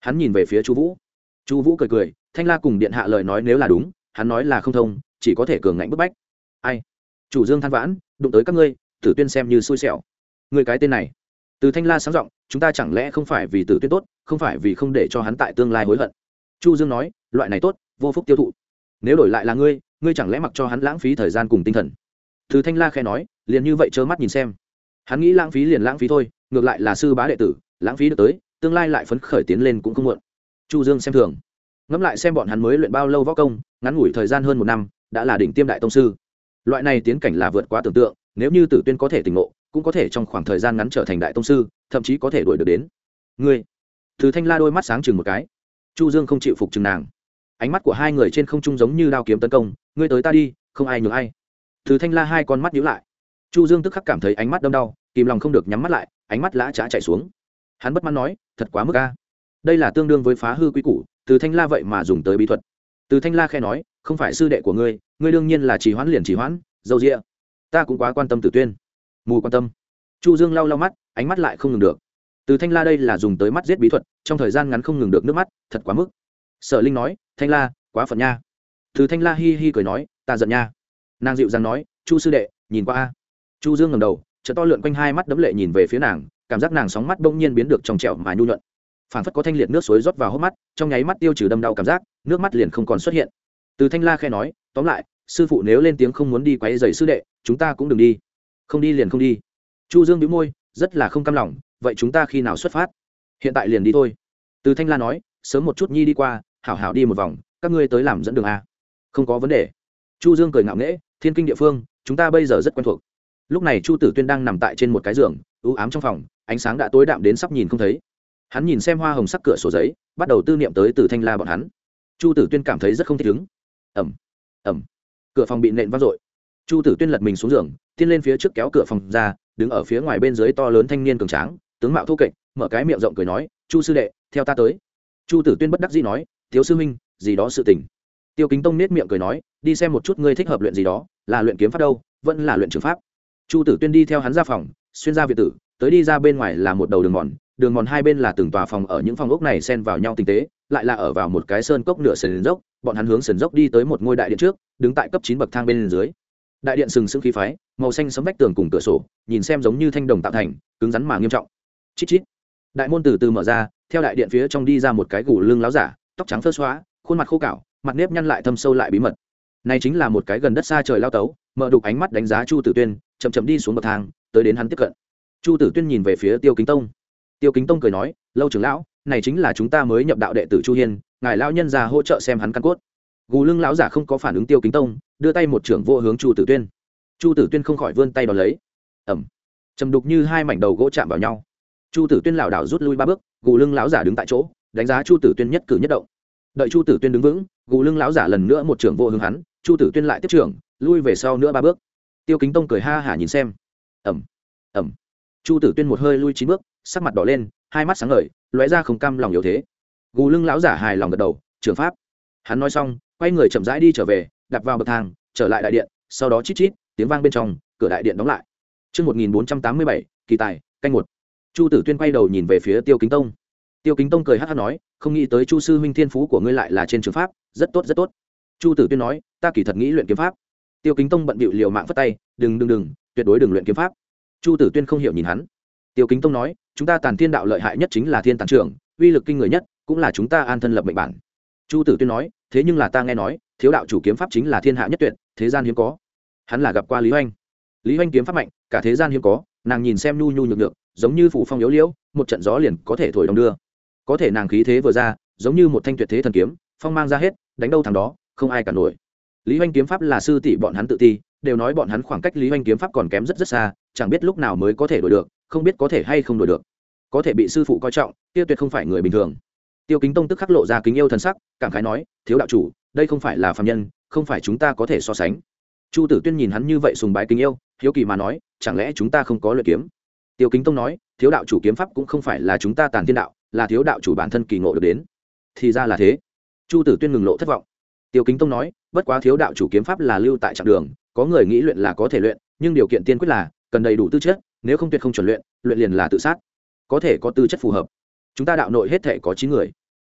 Hắn nhìn về phía chu vũ. Chu vũ cười cười, Thanh La cùng điện hạ lời nói nếu là đúng, hắn nói là không thông, chỉ có thể cường ngạnh bức bách. Ai? Chủ Dương than vãn, đụng tới các ngươi, Tử Tuyên xem như xui xẻo. Ngươi cái tên này. Từ Thanh La sáng giọng, chúng ta chẳng lẽ không phải vì Tử Tuyên tốt, không phải vì không để cho hắn tại tương lai hối hận. Chu Dương nói, loại này tốt, vô phúc tiêu thụ. Nếu đổi lại là ngươi, ngươi chẳng lẽ mặc cho hắn lãng phí thời gian cùng tinh thần. Từ Thanh La khẽ nói, liền như vậy trơ mắt nhìn xem. Hắn nghĩ lãng phí liền lãng phí thôi, ngược lại là sư bá đệ tử, lãng phí được tới, tương lai lại phấn khởi tiến lên cũng không muộn. Chu Dương xem thường. Ngẫm lại xem bọn hắn mới luyện bao lâu võ công, ngắn ngủi thời gian hơn một năm, đã là đỉnh tiêm đại tông sư. Loại này tiến cảnh là vượt quá tưởng tượng, nếu như Tử Tuyên có thể tỉnh ngộ, cũng có thể trong khoảng thời gian ngắn trở thành đại tông sư, thậm chí có thể đuổi được đến. Ngươi. Từ Thanh La đôi mắt sáng chừng một cái. Chu Dương không chịu phục chừng nàng. Ánh mắt của hai người trên không trung giống như đao kiếm tấn công, ngươi tới ta đi, không ai nhường ai. Từ Thanh La hai con mắt nhíu lại. Chu Dương tức khắc cảm thấy ánh mắt đâm đau, kìm lòng không được nhắm mắt lại, ánh mắt lã chã chạy xuống. Hắn bất mãn nói, thật quá mức a. Đây là tương đương với phá hư quy củ, Từ Thanh La vậy mà dùng tới bí thuật. Từ Thanh La khẽ nói, không phải sư đệ của ngươi, ngươi đương nhiên là trì hoãn liền trì hoãn, dâu dịa. Ta cũng quá quan tâm Tử Tuyên. Mù quan tâm. Chu Dương lau lau mắt, ánh mắt lại không ngừng được. Từ Thanh La đây là dùng tới mắt giết bí thuật, trong thời gian ngắn không ngừng được nước mắt, thật quá mức. Sở Linh nói, Thanh La, quá phận nha. Từ Thanh La hi hi cười nói, ta giận nha. Nàng dịu dàng nói, Chu sư đệ, nhìn qua a. Chu Dương ngẩng đầu, chợt to lượn quanh hai mắt đẫm lệ nhìn về phía nàng, cảm giác nàng sóng mắt bỗng nhiên biến được trong trẻo mà nhu nhuận. Phảng phất có thanh liệt nước suối rót vào hốc mắt, trong nháy mắt tiêu trừ đâm đau cảm giác, nước mắt liền không còn xuất hiện. Từ Thanh La khẽ nói, tóm lại, sư phụ nếu lên tiếng không muốn đi quấy rầy sư đệ, chúng ta cũng đừng đi. Không đi liền không đi. Chu Dương bĩu môi, rất là không cam lòng, vậy chúng ta khi nào xuất phát? Hiện tại liền đi thôi. Từ Thanh La nói, sớm một chút nhi đi qua, hảo hảo đi một vòng, các ngươi tới làm dẫn đường a. Không có vấn đề. Chu Dương cười ngạo nghễ, thiên kinh địa phương, chúng ta bây giờ rất quen thuộc. Lúc này Chu Tử Tuyên đang nằm tại trên một cái giường, u ám trong phòng, ánh sáng đã tối đạm đến sắp nhìn không thấy. Hắn nhìn xem hoa hồng sắc cửa sổ giấy, bắt đầu tư niệm tới Từ Thanh La bọn hắn. Chu Tử Tuyên cảm thấy rất không thích ứng. Ầm, ầm, cửa phòng bị nện vang dội. Chu Tử Tuyên lật mình xuống giường, tiến lên phía trước kéo cửa phòng ra, đứng ở phía ngoài bên dưới to lớn thanh niên cường tráng, tướng mạo thô kệch, mở cái miệng rộng cười nói, "Chu sư đệ, theo ta tới." Chu Tử Tuyên bất đắc dĩ nói, "Thiếu sư huynh, gì đó sự tình." Tiêu Kính Tông nết miệng cười nói, "Đi xem một chút ngươi thích hợp luyện gì đó, là luyện kiếm pháp đâu, vẫn là luyện trường pháp." Chu Tử Tuyên đi theo hắn ra phòng, xuyên ra viện tử, tới đi ra bên ngoài là một đầu đường mòn, đường mòn hai bên là từng tòa phòng, ở những phòng ốc này xen vào nhau tinh tế, lại là ở vào một cái sơn cốc nửa sườn dốc, bọn hắn hướng sườn dốc đi tới một ngôi đại điện trước, đứng tại cấp chín bậc thang bên dưới. Đại điện sừng sững khí phái, màu xanh sẫm vách tường cùng cửa sổ, nhìn xem giống như thanh đồng tạo thành, cứng rắn mà nghiêm trọng. Chít chít. Đại môn từ từ mở ra, theo đại điện phía trong đi ra một cái gù lưng láo giả, tóc trắng phơ xóa, khuôn mặt khô cạo, mặt nếp nhăn lại thâm sâu lại bí mật. Này chính là một cái gần đất xa trời lao tấu, mở đục ánh mắt đánh giá Chu Tử Tuyên, chậm chậm đi xuống bậc thang, tới đến hắn tiếp cận. Chu Tử Tuyên nhìn về phía Tiêu Kính Tông. Tiêu Kính Tông cười nói, "Lâu trưởng lão, này chính là chúng ta mới nhập đạo đệ tử Chu Hiên, ngài lão nhân già hỗ trợ xem hắn căn cốt." Gù lưng lão giả không có phản ứng Tiêu Kính Tông, đưa tay một trưởng vô hướng Chu Tử Tuyên. Chu Tử Tuyên không khỏi vươn tay đón lấy. Ầm. Trầm đục như hai mảnh đầu gỗ chạm vào nhau. Chu Tử Tuyên lảo đảo rút lui ba bước, gù lưng lão giả đứng tại chỗ, đánh giá Chu Tử Tuyên nhất cử nhất động. Đợi Chu Tử Tuyên đứng vững, gù lưng lão giả lần nữa một trưởng vô hướng hắn, Chu Tử Tuyên lại tiếp trưởng, lui về sau nữa ba bước. Tiêu Kính Tông cười ha hả nhìn xem. Ầm. Ầm. Chu Tử Tuyên một hơi lui chín bước, sắc mặt đỏ lên, hai mắt sáng ngời, lóe ra không cam lòng yếu thế. Gù lưng lão giả hài lòng gật đầu, "Trưởng pháp." Hắn nói xong, quay người chậm rãi đi trở về, đạp vào bậc thang, trở lại đại điện, sau đó chít chít, tiếng vang bên trong, cửa đại điện đóng lại. Chương một nghìn bốn trăm tám mươi bảy, kỳ tài, canh một. Chu Tử Tuyên quay đầu nhìn về phía Tiêu Kính Tông. Tiêu Kính Tông cười hắc hắc nói, "Không nghĩ tới Chu sư huynh thiên phú của ngươi lại là trên trường pháp, rất tốt rất tốt." Chu Tử Tuyên nói, "Ta kỳ thật nghĩ luyện kiếm pháp." Tiêu Kính Tông bận bịu liều mạng phất tay, "Đừng đừng đừng, tuyệt đối đừng luyện kiếm pháp." Chu Tử Tuyên không hiểu nhìn hắn. Tiêu Kính Tông nói, "Chúng ta Tàn Thiên đạo lợi hại nhất chính là Thiên Tàn Trưởng, uy lực kinh người nhất, cũng là chúng ta an thân lập mệnh bản." Chu Tử Tuyên nói, "Thế nhưng là ta nghe nói, thiếu đạo chủ kiếm pháp chính là thiên hạ nhất tuyệt, thế gian hiếm có." Hắn là gặp qua Lý Hoành. Lý Hoành kiếm pháp mạnh, cả thế gian hiếm có, nàng nhìn xem nhu nhu nhược nhược, giống như phủ phong yếu liễu, một trận gió liền có thể thổi đồng đưa. Có thể nàng khí thế vừa ra, giống như một thanh tuyệt thế thần kiếm, phong mang ra hết, đánh đâu thằng đó, không ai cản nổi. Lý Hoành kiếm pháp là sư tỷ bọn hắn tự ti, đều nói bọn hắn khoảng cách Lý Hoành kiếm pháp còn kém rất rất xa, chẳng biết lúc nào mới có thể đổi được, không biết có thể hay không đổi được. Có thể bị sư phụ coi trọng, kia tuyệt không phải người bình thường. Tiêu Kính Tông tức khắc lộ ra kính yêu thần sắc, cảm khái nói, "Thiếu đạo chủ, đây không phải là phàm nhân, không phải chúng ta có thể so sánh." Chu Tử Tuyên nhìn hắn như vậy sùng bái kính yêu, hiếu kỳ mà nói, "Chẳng lẽ chúng ta không có luyện kiếm?" Tiêu Kính Tông nói, "Thiếu đạo chủ kiếm pháp cũng không phải là chúng ta Tàn Thiên đạo, là thiếu đạo chủ bản thân kỳ ngộ được đến." Thì ra là thế. Chu Tử Tuyên ngừng lộ thất vọng. Tiêu Kính Tông nói, "Bất quá thiếu đạo chủ kiếm pháp là lưu tại chặng đường, có người nghĩ luyện là có thể luyện, nhưng điều kiện tiên quyết là cần đầy đủ tư chất, nếu không tuyệt không chuẩn luyện, luyện liền là tự sát. Có thể có tư chất phù hợp. Chúng ta đạo nội hết thể có chín người."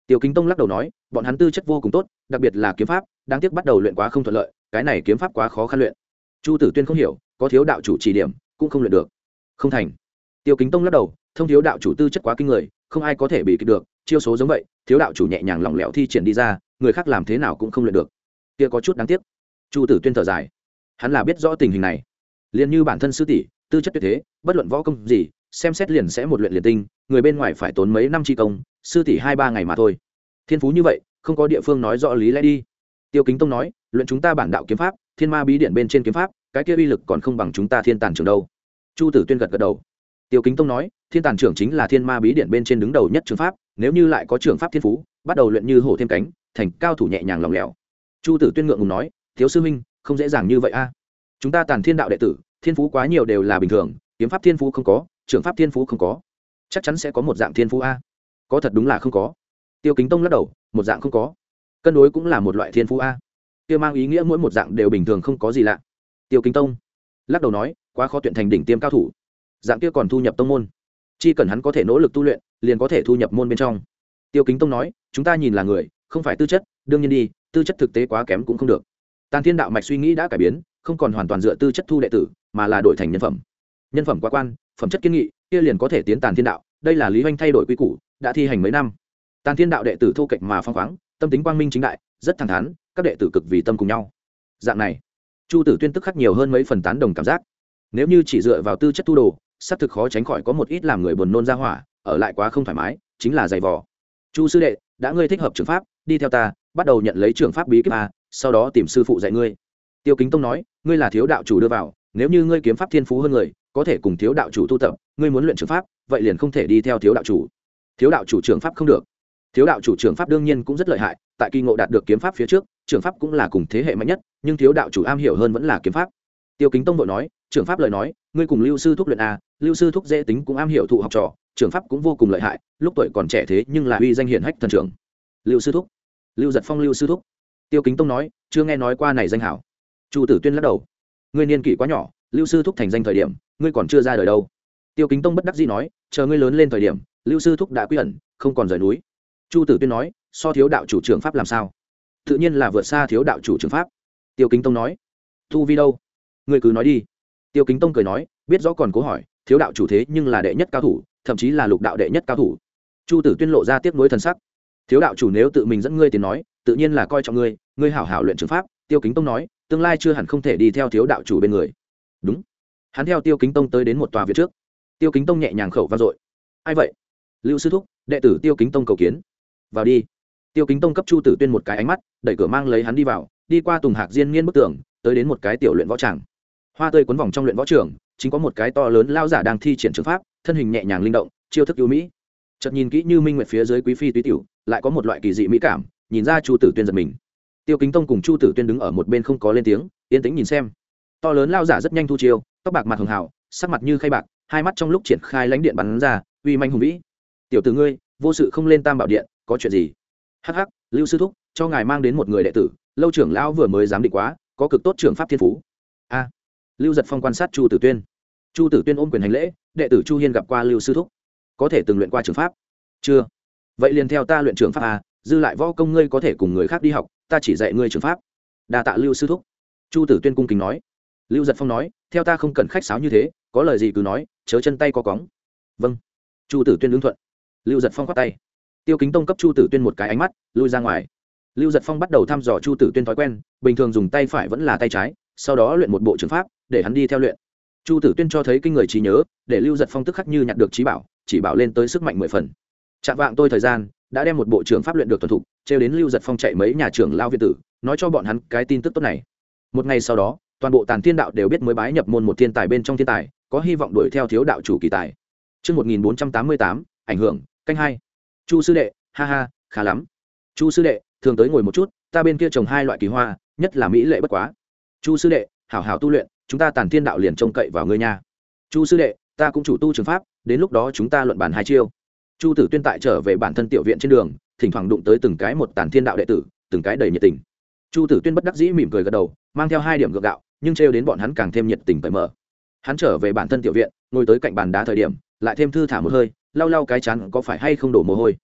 Tiêu Kính Tông lắc đầu nói, bọn hắn tư chất vô cùng tốt, đặc biệt là kiếm pháp, đáng tiếc bắt đầu luyện quá không thuận lợi, cái này kiếm pháp quá khó khăn luyện. Chu Tử Tuyên không hiểu, có thiếu đạo chủ chỉ điểm, cũng không luyện được. Không thành. Tiêu Kính Tông lắc đầu, thông thiếu đạo chủ tư chất quá kinh người, không ai có thể bị kịp được, chiêu số giống vậy, thiếu đạo chủ nhẹ nhàng lỏng lẻo thi triển đi ra, người khác làm thế nào cũng không luyện được. Kia có chút đáng tiếc. Chu Tử Tuyên thở dài, hắn là biết rõ tình hình này, liền như bản thân sư tỷ, tư chất tuyệt thế, bất luận võ công gì, xem xét liền sẽ một luyện liền tinh, người bên ngoài phải tốn mấy năm chi công, sư tỷ hai ba ngày mà thôi. Thiên phú như vậy, không có địa phương nói rõ lý lẽ đi. Tiêu Kính Tông nói, luyện chúng ta bản đạo kiếm pháp, thiên ma bí điển bên trên kiếm pháp, cái kia uy lực còn không bằng chúng ta thiên tàn trưởng đâu. Chu Tử Tuyên gật gật đầu. Tiêu Kính Tông nói, thiên tàn trưởng chính là thiên ma bí điển bên trên đứng đầu nhất trường pháp, nếu như lại có trường pháp thiên phú, bắt đầu luyện như hổ thêm cánh, thành cao thủ nhẹ nhàng lỏng lẻo. Chu Tử Tuyên ngượng ngùng nói, thiếu sư huynh, không dễ dàng như vậy a. Chúng ta Tàn Thiên đạo đệ tử, thiên phú quá nhiều đều là bình thường, kiếm pháp thiên phú không có, trường pháp thiên phú không có, chắc chắn sẽ có một dạng thiên phú a. Có thật đúng là không có. Tiêu Kính Tông lắc đầu, một dạng không có, cân đối cũng là một loại thiên phú a. Kia mang ý nghĩa mỗi một dạng đều bình thường không có gì lạ. Tiêu Kính Tông lắc đầu nói, quá khó tuyển thành đỉnh tiêm cao thủ, dạng kia còn thu nhập tông môn, chỉ cần hắn có thể nỗ lực tu luyện, liền có thể thu nhập môn bên trong. Tiêu Kính Tông nói, chúng ta nhìn là người, không phải tư chất, đương nhiên đi, tư chất thực tế quá kém cũng không được. Tàn Thiên đạo mạch suy nghĩ đã cải biến, không còn hoàn toàn dựa tư chất thu đệ tử, mà là đổi thành nhân phẩm. Nhân phẩm quá quan, phẩm chất kiên nghị, kia liền có thể tiến Tàn Thiên đạo, đây là Lý Hoành thay đổi quy củ, đã thi hành mấy năm. Tàn Thiên đạo đệ tử thô kệch mà phong khoáng, tâm tính quang minh chính đại, rất thẳng thắn, các đệ tử cực vì tâm cùng nhau. Dạng này, Chu Tử Tuyên tức khắc nhiều hơn mấy phần tán đồng cảm giác. Nếu như chỉ dựa vào tư chất tu đồ, xác thực khó tránh khỏi có một ít làm người buồn nôn ra hỏa, ở lại quá không thoải mái, chính là dày vò. Chu sư đệ, đã ngươi thích hợp trường pháp, đi theo ta, bắt đầu nhận lấy trường pháp bí kíp a, sau đó tìm sư phụ dạy ngươi. Tiêu Kính Tông nói, ngươi là thiếu đạo chủ đưa vào, nếu như ngươi kiếm pháp thiên phú hơn người, có thể cùng thiếu đạo chủ tu tập, ngươi muốn luyện trường pháp, vậy liền không thể đi theo thiếu đạo chủ. Thiếu đạo chủ trường pháp không được. Thiếu đạo chủ trường pháp đương nhiên cũng rất lợi hại, tại kỳ ngộ đạt được kiếm pháp phía trước, trường pháp cũng là cùng thế hệ mạnh nhất, nhưng thiếu đạo chủ am hiểu hơn vẫn là kiếm pháp. Tiêu Kính Tông vội nói, trường pháp lời nói, ngươi cùng Lưu sư thúc luyện a, Lưu sư thúc dễ tính cũng am hiểu thụ học trò, trường pháp cũng vô cùng lợi hại, lúc tuổi còn trẻ thế nhưng là uy danh hiển hách thần trưởng. Lưu sư thúc, Lưu Giật Phong Lưu sư thúc. Tiêu Kính Tông nói, chưa nghe nói qua này danh hảo. Chu Tử Tuyên lắc đầu, ngươi niên kỷ quá nhỏ, Lưu sư thúc thành danh thời điểm, ngươi còn chưa ra đời đâu. Tiêu Kính Tông bất đắc dĩ nói, chờ ngươi lớn lên thời điểm, Lưu sư thúc đã quy ẩn, không còn rời núi. Chu Tử Tuyên nói, so thiếu đạo chủ trưởng pháp làm sao? Tự nhiên là vượt xa thiếu đạo chủ trưởng pháp. Tiêu Kính Tông nói, tu vi đâu? Ngươi cứ nói đi. Tiêu Kính Tông cười nói, biết rõ còn cố hỏi, thiếu đạo chủ thế nhưng là đệ nhất cao thủ, thậm chí là lục đạo đệ nhất cao thủ. Chu Tử Tuyên lộ ra tiếc nuối thần sắc. Thiếu đạo chủ nếu tự mình dẫn ngươi tiến nói, tự nhiên là coi trọng ngươi, ngươi hảo hảo luyện trường pháp. Tiêu Kính Tông nói, tương lai chưa hẳn không thể đi theo thiếu đạo chủ bên người. Đúng. Hắn theo Tiêu Kính Tông tới đến một tòa viện trước. Tiêu Kính Tông nhẹ nhàng khẩu vang dội. Ai vậy? Lưu sư thúc, đệ tử Tiêu Kính Tông cầu kiến. Vào đi. Tiêu Kính Tông cấp Chu Tử Tuyên một cái ánh mắt, đẩy cửa mang lấy hắn đi vào, đi qua Tùng Hạc Diên nghiên bức tường, tới đến một cái tiểu luyện võ tràng. Hoa tươi quấn vòng trong luyện võ trường, chính có một cái to lớn lao giả đang thi triển trường pháp, thân hình nhẹ nhàng linh động, chiêu thức ưu mỹ. Chợt nhìn kỹ như minh nguyệt phía dưới quý phi túy tiểu, lại có một loại kỳ dị mỹ cảm, nhìn ra Chu Tử Tuyên giật mình. Tiêu Kính Tông cùng Chu Tử Tuyên đứng ở một bên không có lên tiếng, yên tĩnh nhìn xem. To lớn lao giả rất nhanh thu chiêu, tóc bạc mặt hường hào, sắc mặt như khay bạc, hai mắt trong lúc triển khai lãnh điện bắn ra, uy manh hùng vĩ. Tiểu tử ngươi, vô sự không lên Tam Bảo Điện, có chuyện gì? Hắc hắc, Lưu sư thúc, cho ngài mang đến một người đệ tử, Lâu trưởng lão vừa mới dám định quá, có cực tốt trường pháp thiên phú. A. Lưu Giật Phong quan sát Chu Tử Tuyên. Chu Tử Tuyên ôm quyền hành lễ, đệ tử Chu Hiên gặp qua Lưu sư thúc, có thể từng luyện qua trường pháp? Chưa. Vậy liền theo ta luyện trường pháp a, dư lại võ công ngươi có thể cùng người khác đi học, ta chỉ dạy ngươi trường pháp. Đa tạ Lưu sư thúc. Chu Tử Tuyên cung kính nói. Lưu Giật Phong nói, theo ta không cần khách sáo như thế, có lời gì cứ nói, chớ chân tay co cóng. Vâng. Chu Tử Tuyên ứng thuận. Lưu Giật Phong khoát tay. Tiêu Kính Tông cấp Chu Tử Tuyên một cái ánh mắt, lui ra ngoài. Lưu Giật Phong bắt đầu thăm dò Chu Tử Tuyên thói quen, bình thường dùng tay phải vẫn là tay trái, sau đó luyện một bộ trường pháp, để hắn đi theo luyện. Chu Tử Tuyên cho thấy kinh người trí nhớ, để Lưu Giật Phong tức khắc như nhặt được trí bảo, chỉ bảo lên tới sức mạnh mười phần. Chạm vạng tôi thời gian, đã đem một bộ trường pháp luyện được thuần thục, trêu đến Lưu Giật Phong chạy mấy nhà trưởng lao viện tử, nói cho bọn hắn cái tin tức tốt này. Một ngày sau đó, toàn bộ Tàn Thiên đạo đều biết mới bái nhập môn một thiên tài bên trong thiên tài, có hy vọng đuổi theo thiếu đạo chủ kỳ tài. Chương một nghìn bốn trăm tám mươi tám, ảnh hưởng, canh hai. Chu sư đệ, ha ha, khá lắm. Chu sư đệ, thường tới ngồi một chút, ta bên kia trồng hai loại kỳ hoa, nhất là mỹ lệ bất quá. Chu sư đệ, hảo hảo tu luyện, chúng ta Tàn Thiên đạo liền trông cậy vào ngươi nha. Chu sư đệ, ta cũng chủ tu trường pháp, đến lúc đó chúng ta luận bàn hai chiêu. Chu Tử Tuyên tại trở về bản thân tiểu viện trên đường, thỉnh thoảng đụng tới từng cái một Tàn Thiên đạo đệ tử, từng cái đầy nhiệt tình. Chu Tử Tuyên bất đắc dĩ mỉm cười gật đầu, mang theo hai điểm gượng gạo, nhưng trêu đến bọn hắn càng thêm nhiệt tình cởi mở. Hắn trở về bản thân tiểu viện, ngồi tới cạnh bàn đá thời điểm, lại thêm thư thả một hơi, lau lau cái chán có phải hay không đổ mồ hôi.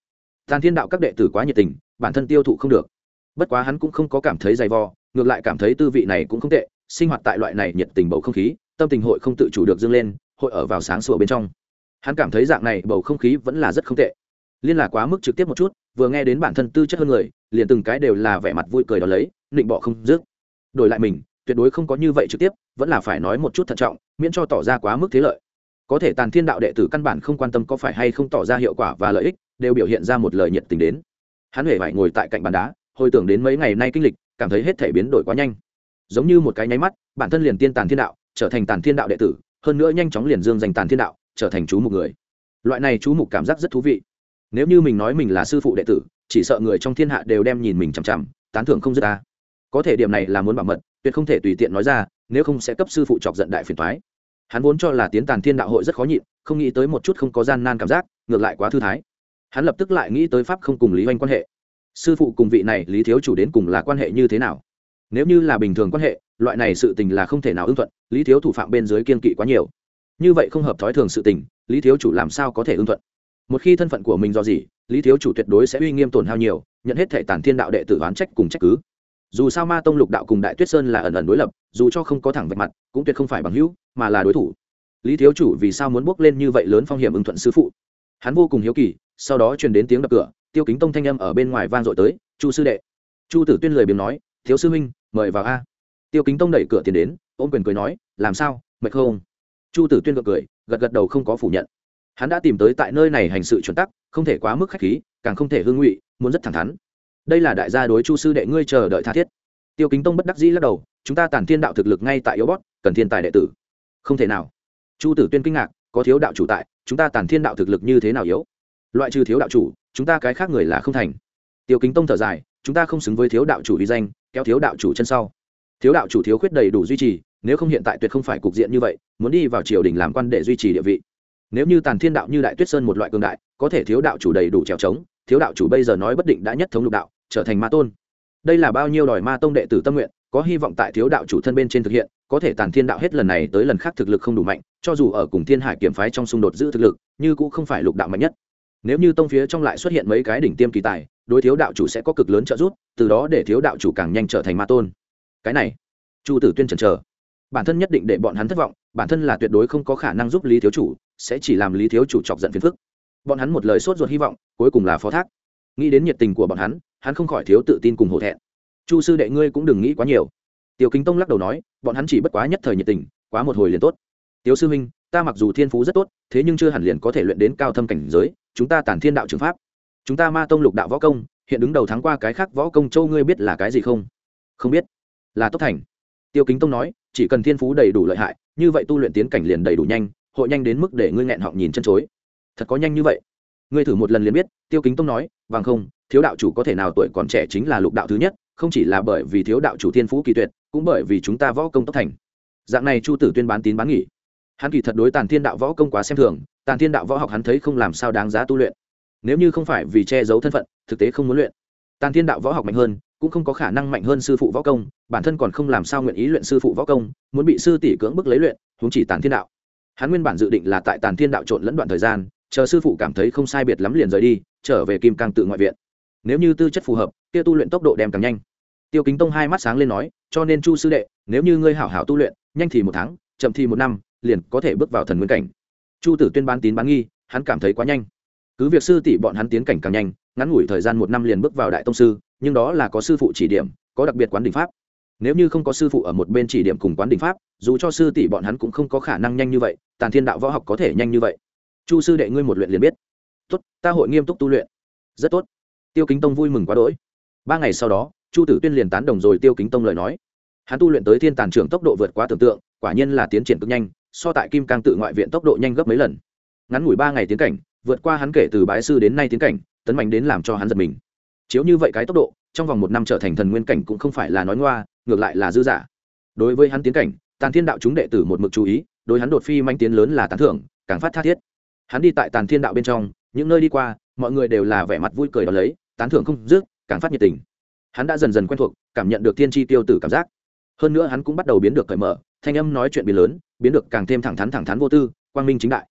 Tàn Thiên đạo các đệ tử quá nhiệt tình, bản thân tiêu thụ không được. Bất quá hắn cũng không có cảm thấy dày vò, ngược lại cảm thấy tư vị này cũng không tệ, sinh hoạt tại loại này nhiệt tình bầu không khí, tâm tình hội không tự chủ được dâng lên, hội ở vào sáng sủa bên trong. Hắn cảm thấy dạng này bầu không khí vẫn là rất không tệ. Liên là quá mức trực tiếp một chút, vừa nghe đến bản thân tư chất hơn người, liền từng cái đều là vẻ mặt vui cười đó lấy, nịnh bọ không dứt. Đổi lại mình, tuyệt đối không có như vậy trực tiếp, vẫn là phải nói một chút thận trọng, miễn cho tỏ ra quá mức thế lợi. Có thể Tàn Thiên đạo đệ tử căn bản không quan tâm có phải hay không tỏ ra hiệu quả và lợi ích, đều biểu hiện ra một lời nhiệt tình đến. Hắn hề phải ngồi tại cạnh bàn đá, hồi tưởng đến mấy ngày nay kinh lịch, cảm thấy hết thể biến đổi quá nhanh. Giống như một cái nháy mắt, bản thân liền tiên Tàn Thiên đạo, trở thành Tàn Thiên đạo đệ tử, hơn nữa nhanh chóng liền dương danh Tàn Thiên đạo, trở thành chú mục người. Loại này chú mục cảm giác rất thú vị. Nếu như mình nói mình là sư phụ đệ tử, chỉ sợ người trong thiên hạ đều đem nhìn mình chằm chằm, tán thưởng không dứt ta. Có thể điểm này là muốn bảo mật, tuyệt không thể tùy tiện nói ra, nếu không sẽ cấp sư phụ chọc giận đại phiền toái. Hắn vốn cho là tiến Tàn Thiên đạo hội rất khó nhịn, không nghĩ tới một chút không có gian nan cảm giác, ngược lại quá thư thái. Hắn lập tức lại nghĩ tới pháp không cùng Lý Hoành quan hệ. Sư phụ cùng vị này Lý thiếu chủ đến cùng là quan hệ như thế nào? Nếu như là bình thường quan hệ, loại này sự tình là không thể nào ưng thuận, Lý thiếu thủ phạm bên dưới kiên kỵ quá nhiều. Như vậy không hợp thói thường sự tình, Lý thiếu chủ làm sao có thể ưng thuận? Một khi thân phận của mình do gì, Lý thiếu chủ tuyệt đối sẽ uy nghiêm tổn hao nhiều, nhận hết thể Tàn Thiên đạo đệ tử oán trách cùng trách cứ. Dù sao Ma tông Lục đạo cùng Đại Tuyết Sơn là ẩn ẩn đối lập, dù cho không có thẳng vạch mặt, cũng tuyệt không phải bằng hữu, mà là đối thủ. Lý thiếu chủ vì sao muốn bước lên như vậy lớn phong hiểm ưng thuận sư phụ? Hắn vô cùng hiếu kỳ. Sau đó truyền đến tiếng đập cửa, Tiêu Kính Tông thanh âm ở bên ngoài vang dội tới, "Chu sư đệ." Chu Tử Tuyên lười biếng nói, "Thiếu sư huynh, mời vào a." Tiêu Kính Tông đẩy cửa tiến đến, ôm quyền cười nói, "Làm sao, mệt không?" Chu Tử Tuyên gật cười, gật gật đầu không có phủ nhận. Hắn đã tìm tới tại nơi này hành sự chuẩn tắc, không thể quá mức khách khí, càng không thể hương ngụy, muốn rất thẳng thắn. Đây là đại gia đối Chu sư đệ ngươi chờ đợi tha thiết. Tiêu Kính Tông bất đắc dĩ lắc đầu, "Chúng ta Tàn Thiên đạo thực lực ngay tại yếu bót, cần thiên tài đệ tử." "Không thể nào." Chu Tử Tuyên kinh ngạc, "Có thiếu đạo chủ tại, chúng ta Tàn Thiên đạo thực lực như thế nào yếu? Loại trừ thiếu đạo chủ, chúng ta cái khác người là không thành." Tiêu Kính Tông thở dài, "Chúng ta không xứng với thiếu đạo chủ uy danh, kéo thiếu đạo chủ chân sau. Thiếu đạo chủ thiếu khuyết đầy đủ duy trì, nếu không hiện tại tuyệt không phải cục diện như vậy, muốn đi vào triều đình làm quan để duy trì địa vị. Nếu như Tàn Thiên đạo như Đại Tuyết Sơn một loại cường đại, có thể thiếu đạo chủ đầy đủ trèo trống, thiếu đạo chủ bây giờ nói bất định đã nhất thống lục đạo, trở thành ma tôn. Đây là bao nhiêu đòi ma tông đệ tử tâm nguyện, có hy vọng tại thiếu đạo chủ thân bên trên thực hiện, có thể Tàn Thiên đạo hết lần này tới lần khác thực lực không đủ mạnh, cho dù ở cùng Thiên Hải kiếm phái trong xung đột giữ thực lực, như cũng không phải lục đạo mạnh nhất. Nếu như tông phía trong lại xuất hiện mấy cái đỉnh tiêm kỳ tài, đối thiếu đạo chủ sẽ có cực lớn trợ giúp, từ đó để thiếu đạo chủ càng nhanh trở thành ma tôn." Cái này, Chu Tử Tuyên chần chờ. Bản thân nhất định để bọn hắn thất vọng, bản thân là tuyệt đối không có khả năng giúp Lý thiếu chủ, sẽ chỉ làm Lý thiếu chủ chọc giận phiền phức. Bọn hắn một lời sốt ruột hy vọng, cuối cùng là phó thác. Nghĩ đến nhiệt tình của bọn hắn, hắn không khỏi thiếu tự tin cùng hổ thẹn. "Chu sư đệ ngươi cũng đừng nghĩ quá nhiều." Tiêu Kính Tông lắc đầu nói, "Bọn hắn chỉ bất quá nhất thời nhiệt tình, quá một hồi liền tốt. Tiếu sư huynh, ta mặc dù thiên phú rất tốt, thế nhưng chưa hẳn liền có thể luyện đến cao thâm cảnh giới, chúng ta Tàn Thiên đạo trường pháp, chúng ta Ma tông Lục đạo võ công, hiện đứng đầu thắng qua cái khác võ công châu, ngươi biết là cái gì không?" "Không biết." "Là Tốc Thành." Tiêu Kính Tông nói, "Chỉ cần thiên phú đầy đủ lợi hại, như vậy tu luyện tiến cảnh liền đầy đủ nhanh, hội nhanh đến mức để ngươi nghẹn họng nhìn chân chối." "Thật có nhanh như vậy?" "Ngươi thử một lần liền biết." Tiêu Kính Tông nói, "Vâng không, thiếu đạo chủ có thể nào tuổi còn trẻ chính là lục đạo thứ nhất, không chỉ là bởi vì thiếu đạo chủ thiên phú kỳ tuyệt, cũng bởi vì chúng ta võ công Tốc Thành." Dạng này Chu Tử Tuyên bán tín bán nghỉ. Hắn kỳ thật đối Tàn Thiên đạo võ công quá xem thường, Tàn Thiên đạo võ học hắn thấy không làm sao đáng giá tu luyện. Nếu như không phải vì che giấu thân phận, thực tế không muốn luyện. Tàn Thiên đạo võ học mạnh hơn, cũng không có khả năng mạnh hơn sư phụ võ công, bản thân còn không làm sao nguyện ý luyện sư phụ võ công, muốn bị sư tỷ cưỡng bức lấy luyện, huống chỉ Tàn Thiên đạo. Hắn nguyên bản dự định là tại Tàn Thiên đạo trộn lẫn đoạn thời gian, chờ sư phụ cảm thấy không sai biệt lắm liền rời đi, trở về Kim Cang tự ngoại viện. Nếu như tư chất phù hợp, kia tu luyện tốc độ đem càng nhanh. Tiêu Kính Tông hai mắt sáng lên nói, "Cho nên Chu sư đệ, nếu như ngươi hảo hảo tu luyện, nhanh thì một tháng, chậm thì một năm, liền có thể bước vào thần nguyên cảnh." Chu Tử Tuyên bán tín bán nghi, hắn cảm thấy quá nhanh. Cứ việc sư tỷ bọn hắn tiến cảnh càng nhanh, ngắn ngủi thời gian một năm liền bước vào đại tông sư, nhưng đó là có sư phụ chỉ điểm, có đặc biệt quán đỉnh pháp. Nếu như không có sư phụ ở một bên chỉ điểm cùng quán đỉnh pháp, dù cho sư tỷ bọn hắn cũng không có khả năng nhanh như vậy, Tàn Thiên đạo võ học có thể nhanh như vậy. Chu sư đệ ngươi một luyện liền biết. "Tốt, ta hội nghiêm túc tu luyện." "Rất tốt." Tiêu Kính Tông vui mừng quá đỗi. Ba ngày sau đó, Chu Tử Tuyên liền tán đồng rồi Tiêu Kính Tông lời nói. Hắn tu luyện tới Thiên Tàn trưởng tốc độ vượt quá tưởng tượng, quả nhiên là tiến triển cực nhanh, so tại Kim Cang tự ngoại viện tốc độ nhanh gấp mấy lần. Ngắn ngủi ba ngày tiến cảnh, vượt qua hắn kể từ bái sư đến nay tiến cảnh, tấn mạnh đến làm cho hắn giật mình. Chiếu như vậy cái tốc độ, trong vòng một năm trở thành thần nguyên cảnh cũng không phải là nói ngoa, ngược lại là dư giả. Đối với hắn tiến cảnh, Tàn Thiên đạo chúng đệ tử một mực chú ý, đối hắn đột phi manh tiến lớn là tán thưởng, càng phát tha thiết. Hắn đi tại Tàn Thiên đạo bên trong, những nơi đi qua, mọi người đều là vẻ mặt vui cười đón lấy, tán thưởng không dứt, càng phát nhiệt tình. Hắn đã dần dần quen thuộc, cảm nhận được tiên tri tiêu tử cảm giác. Hơn nữa hắn cũng bắt đầu biến được cởi mở, thanh âm nói chuyện biến lớn, biến được càng thêm thẳng thắn thẳng thắn vô tư, quang minh chính đại.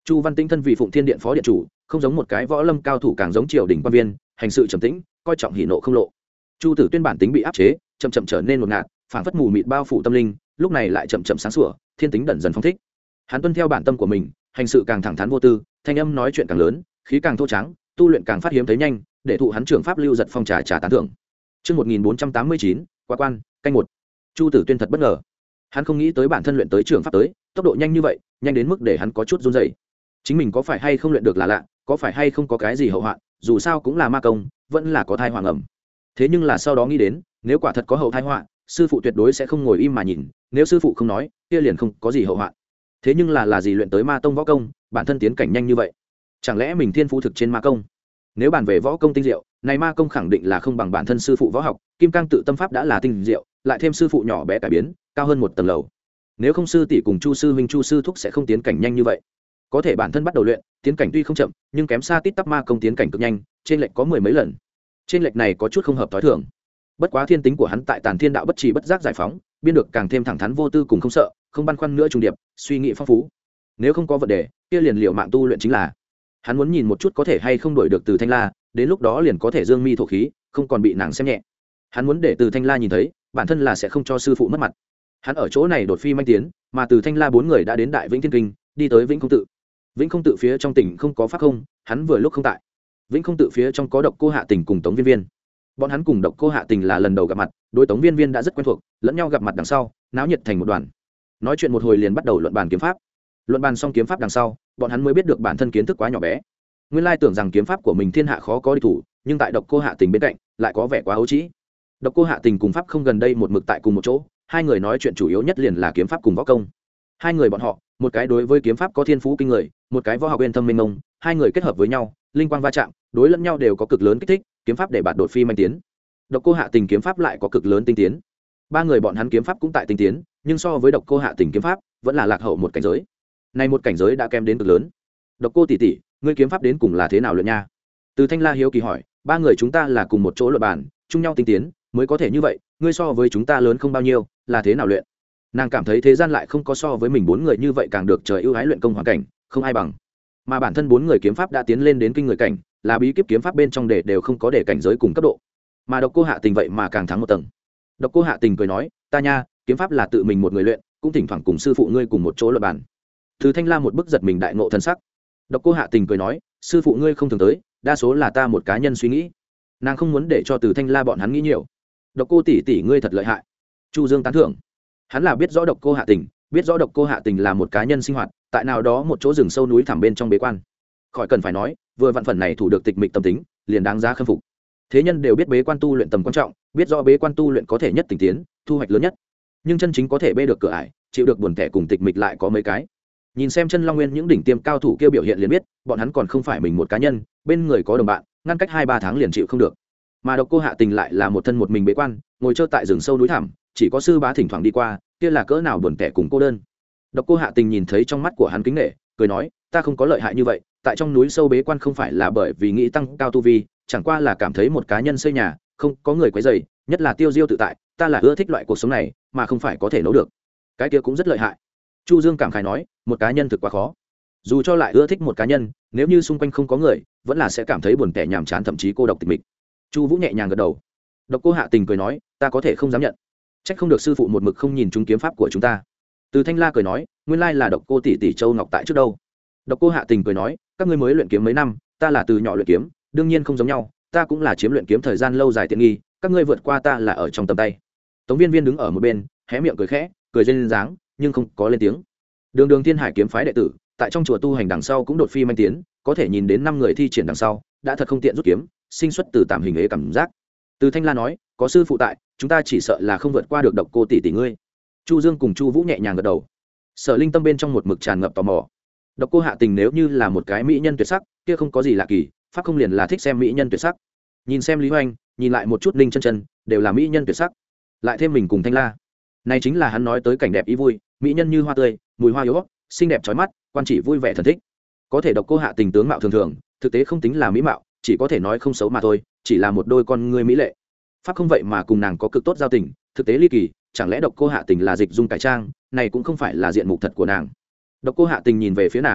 Chu Văn Tĩnh thân vì Phụng Thiên Điện phó điện chủ, không giống một cái võ lâm cao thủ, càng giống triều đình quan viên, hành sự trầm tĩnh, coi trọng hỉ nộ không lộ. Chu Tử Tuyên bản tính bị áp chế, chậm chậm trở nên ngột ngạt, phảng phất mù mịt bao phủ tâm linh, lúc này lại chậm chậm sáng sủa, thiên tính dần dần phong thích. Hắn tuân theo bản tâm của mình, hành sự càng thẳng thắn vô tư, thanh âm nói chuyện càng lớn, khí càng thô trắng, tu luyện càng phát hiếm thấy nhanh, để thụ hắn trưởng pháp lưu giật phong trà trà tán thưởng. Chương một nghìn bốn trăm tám mươi chín, quá quan, canh một. Chu Tử Tuyên thật bất ngờ. Hắn không nghĩ tới bản thân luyện tới trưởng pháp tới, tốc độ nhanh như vậy, nhanh đến mức để hắn có chút run rẩy. Chính mình có phải hay không luyện được là lạ, có phải hay không có cái gì hậu hoạn, dù sao cũng là ma công, vẫn là có thai hoàng ẩm. Thế nhưng là sau đó nghĩ đến, nếu quả thật có hậu thai họa, sư phụ tuyệt đối sẽ không ngồi im mà nhìn, nếu sư phụ không nói, kia liền không có gì hậu hoạn. Thế nhưng là là gì luyện tới ma tông võ công, bản thân tiến cảnh nhanh như vậy? Chẳng lẽ mình thiên phú thực trên ma công? Nếu bàn về võ công tinh diệu, này ma công khẳng định là không bằng bản thân sư phụ võ học, Kim Cang tự tâm pháp đã là tinh diệu, lại thêm sư phụ nhỏ bé cải biến, cao hơn một tầng lầu. Nếu không sư tỷ cùng Chu sư huynh Chu sư thúc sẽ không tiến cảnh nhanh như vậy. Có thể bản thân bắt đầu luyện, tiến cảnh tuy không chậm, nhưng kém xa tít tắp ma công tiến cảnh cực nhanh, trên lệch có mười mấy lần. Trên lệch này có chút không hợp thói thường. Bất quá thiên tính của hắn tại Tàn Thiên đạo bất trì bất giác giải phóng, biên được càng thêm thẳng thắn vô tư cùng không sợ, không băn khoăn nữa trùng điệp, suy nghĩ phong phú. Nếu không có vấn đề, kia liền liệu mạng tu luyện chính là. Hắn muốn nhìn một chút có thể hay không đổi được Từ Thanh La, đến lúc đó liền có thể dương mi thổ khí, không còn bị nàng xem nhẹ. Hắn muốn để Từ Thanh La nhìn thấy, bản thân là sẽ không cho sư phụ mất mặt. Hắn ở chỗ này đột phi manh tiến, mà Từ Thanh La bốn người đã đến Đại Vĩnh Thiên Kinh, đi tới Vĩnh Không tự. Vĩnh Không tự phía trong tỉnh không có pháp không, hắn vừa lúc không tại. Vĩnh Không tự phía trong có Độc Cô Hạ Tình cùng Tống Viên Viên. Bọn hắn cùng Độc Cô Hạ Tình là lần đầu gặp mặt, đối Tống Viên Viên đã rất quen thuộc, lẫn nhau gặp mặt đằng sau, náo nhiệt thành một đoàn. Nói chuyện một hồi liền bắt đầu luận bàn kiếm pháp. Luận bàn xong kiếm pháp đằng sau, bọn hắn mới biết được bản thân kiến thức quá nhỏ bé. Nguyên lai tưởng rằng kiếm pháp của mình thiên hạ khó có địch thủ, nhưng tại Độc Cô Hạ Tình bên cạnh, lại có vẻ quá ấu trĩ. Độc Cô Hạ Tình cùng pháp không gần đây một mực tại cùng một chỗ, hai người nói chuyện chủ yếu nhất liền là kiếm pháp cùng võ công. Hai người bọn họ, một cái đối với kiếm pháp có thiên phú kinh người, một cái võ học uyên thâm mênh mông, hai người kết hợp với nhau, linh quang va chạm, đối lẫn nhau đều có cực lớn kích thích, kiếm pháp để bạn đột phi manh tiến. Độc Cô Hạ Tình kiếm pháp lại có cực lớn tinh tiến. Ba người bọn hắn kiếm pháp cũng tại tinh tiến, nhưng so với Độc Cô Hạ Tình kiếm pháp, vẫn là lạc hậu một cảnh giới. Này một cảnh giới đã kém đến cực lớn. Độc Cô tỷ tỷ, ngươi kiếm pháp đến cùng là thế nào luyện nha? Từ Thanh La hiếu kỳ hỏi, ba người chúng ta là cùng một chỗ luận bàn, chung nhau tinh tiến, mới có thể như vậy, ngươi so với chúng ta lớn không bao nhiêu, là thế nào luyện? Nàng cảm thấy thế gian lại không có so với mình bốn người như vậy càng được trời ưu ái luyện công hoàn cảnh, không ai bằng. Mà bản thân bốn người kiếm pháp đã tiến lên đến kinh người cảnh, là bí kíp kiếm pháp bên trong để đều không có để cảnh giới cùng cấp độ. Mà Độc Cô Hạ Tình vậy mà càng thắng một tầng. Độc Cô Hạ Tình cười nói, ta nha, kiếm pháp là tự mình một người luyện, cũng thỉnh thoảng cùng sư phụ ngươi cùng một chỗ luận bàn. Từ Thanh La một bức giật mình đại ngộ thân sắc. Độc Cô Hạ Tình cười nói, sư phụ ngươi không thường tới, đa số là ta một cá nhân suy nghĩ. Nàng không muốn để cho Từ Thanh La bọn hắn nghĩ nhiều. Độc Cô tỷ tỷ ngươi thật lợi hại. Chu Dương tán thưởng. Hắn là biết rõ Độc Cô Hạ Tình, biết rõ Độc Cô Hạ Tình là một cá nhân sinh hoạt tại nào đó một chỗ rừng sâu núi thẳm bên trong bế quan. Khỏi cần phải nói, vừa vạn phần này thủ được tịch mịch tâm tính, liền đáng giá khâm phục. Thế nhân đều biết bế quan tu luyện tầm quan trọng, biết rõ bế quan tu luyện có thể nhất tình tiến, thu hoạch lớn nhất. Nhưng chân chính có thể bê được cửa ải, chịu được buồn tẻ cùng tịch mịch lại có mấy cái. Nhìn xem Chân Long Nguyên những đỉnh tiêm cao thủ kia biểu hiện liền biết, bọn hắn còn không phải mình một cá nhân, bên người có đồng bạn, ngăn cách hai ba tháng liền chịu không được. Mà Độc Cô Hạ Tình lại là một thân một mình bế quan, ngồi chơi tại rừng sâu núi thẳm, chỉ có sư bá thỉnh thoảng đi qua, kia là cỡ nào buồn tẻ cùng cô đơn. Độc Cô Hạ Tình nhìn thấy trong mắt của hắn kính nể, cười nói, ta không có lợi hại như vậy, tại trong núi sâu bế quan không phải là bởi vì nghĩ tăng cao tu vi, chẳng qua là cảm thấy một cá nhân xây nhà, không có người quấy rầy, nhất là tiêu diêu tự tại, ta là ưa thích loại cuộc sống này, mà không phải có thể nấu được. Cái kia cũng rất lợi hại. Chu Dương cảm khái nói, một cá nhân thực quá khó. Dù cho lại ưa thích một cá nhân, nếu như xung quanh không có người, vẫn là sẽ cảm thấy buồn tẻ nhàm chán, thậm chí cô độc tịch mịch. Chu Vũ nhẹ nhàng gật đầu. Độc Cô Hạ Tình cười nói, ta có thể không dám nhận. Trách không được sư phụ một mực không nhìn chúng kiếm pháp của chúng ta. Từ Thanh La cười nói, nguyên lai là Độc Cô tỷ tỷ Châu Ngọc tại trước đâu. Độc Cô Hạ Tình cười nói, các ngươi mới luyện kiếm mấy năm, ta là từ nhỏ luyện kiếm, đương nhiên không giống nhau, ta cũng là chiếm luyện kiếm thời gian lâu dài tiện nghi, các ngươi vượt qua ta là ở trong tầm tay. Tống Viên Viên đứng ở một bên, hé miệng cười khẽ, cười duyên dáng, nhưng không có lên tiếng. Đường Đường Thiên Hải kiếm phái đệ tử, tại trong chùa tu hành đằng sau cũng đột phi manh tiến, có thể nhìn đến năm người thi triển đằng sau, đã thật không tiện rút kiếm, sinh xuất từ tạm hình ế cảm giác. Từ Thanh La nói, có sư phụ tại, chúng ta chỉ sợ là không vượt qua được Độc Cô tỷ tỷ ngươi. Chu Dương cùng Chu Vũ nhẹ nhàng gật đầu. Sở Linh tâm bên trong một mực tràn ngập tò mò. Độc Cô Hạ Tình nếu như là một cái mỹ nhân tuyệt sắc, kia không có gì lạ kỳ, pháp không liền là thích xem mỹ nhân tuyệt sắc. Nhìn xem Lý Hoành, nhìn lại một chút Ninh Chân Chân, đều là mỹ nhân tuyệt sắc. Lại thêm mình cùng Thanh La, này chính là hắn nói tới cảnh đẹp ý vui, mỹ nhân như hoa tươi, mùi hoa yếu, xinh đẹp chói mắt, quan chỉ vui vẻ thần thích. Có thể Độc Cô Hạ Tình tướng mạo thường thường, thực tế không tính là mỹ mạo, chỉ có thể nói không xấu mà thôi, chỉ là một đôi con ngươi mỹ lệ. Pháp không vậy mà cùng nàng có cực tốt giao tình, thực tế ly kỳ, chẳng lẽ Độc Cô Hạ Tình là dịch dung cải trang, này cũng không phải là diện mục thật của nàng. Độc Cô Hạ Tình nhìn về phía nàng, cười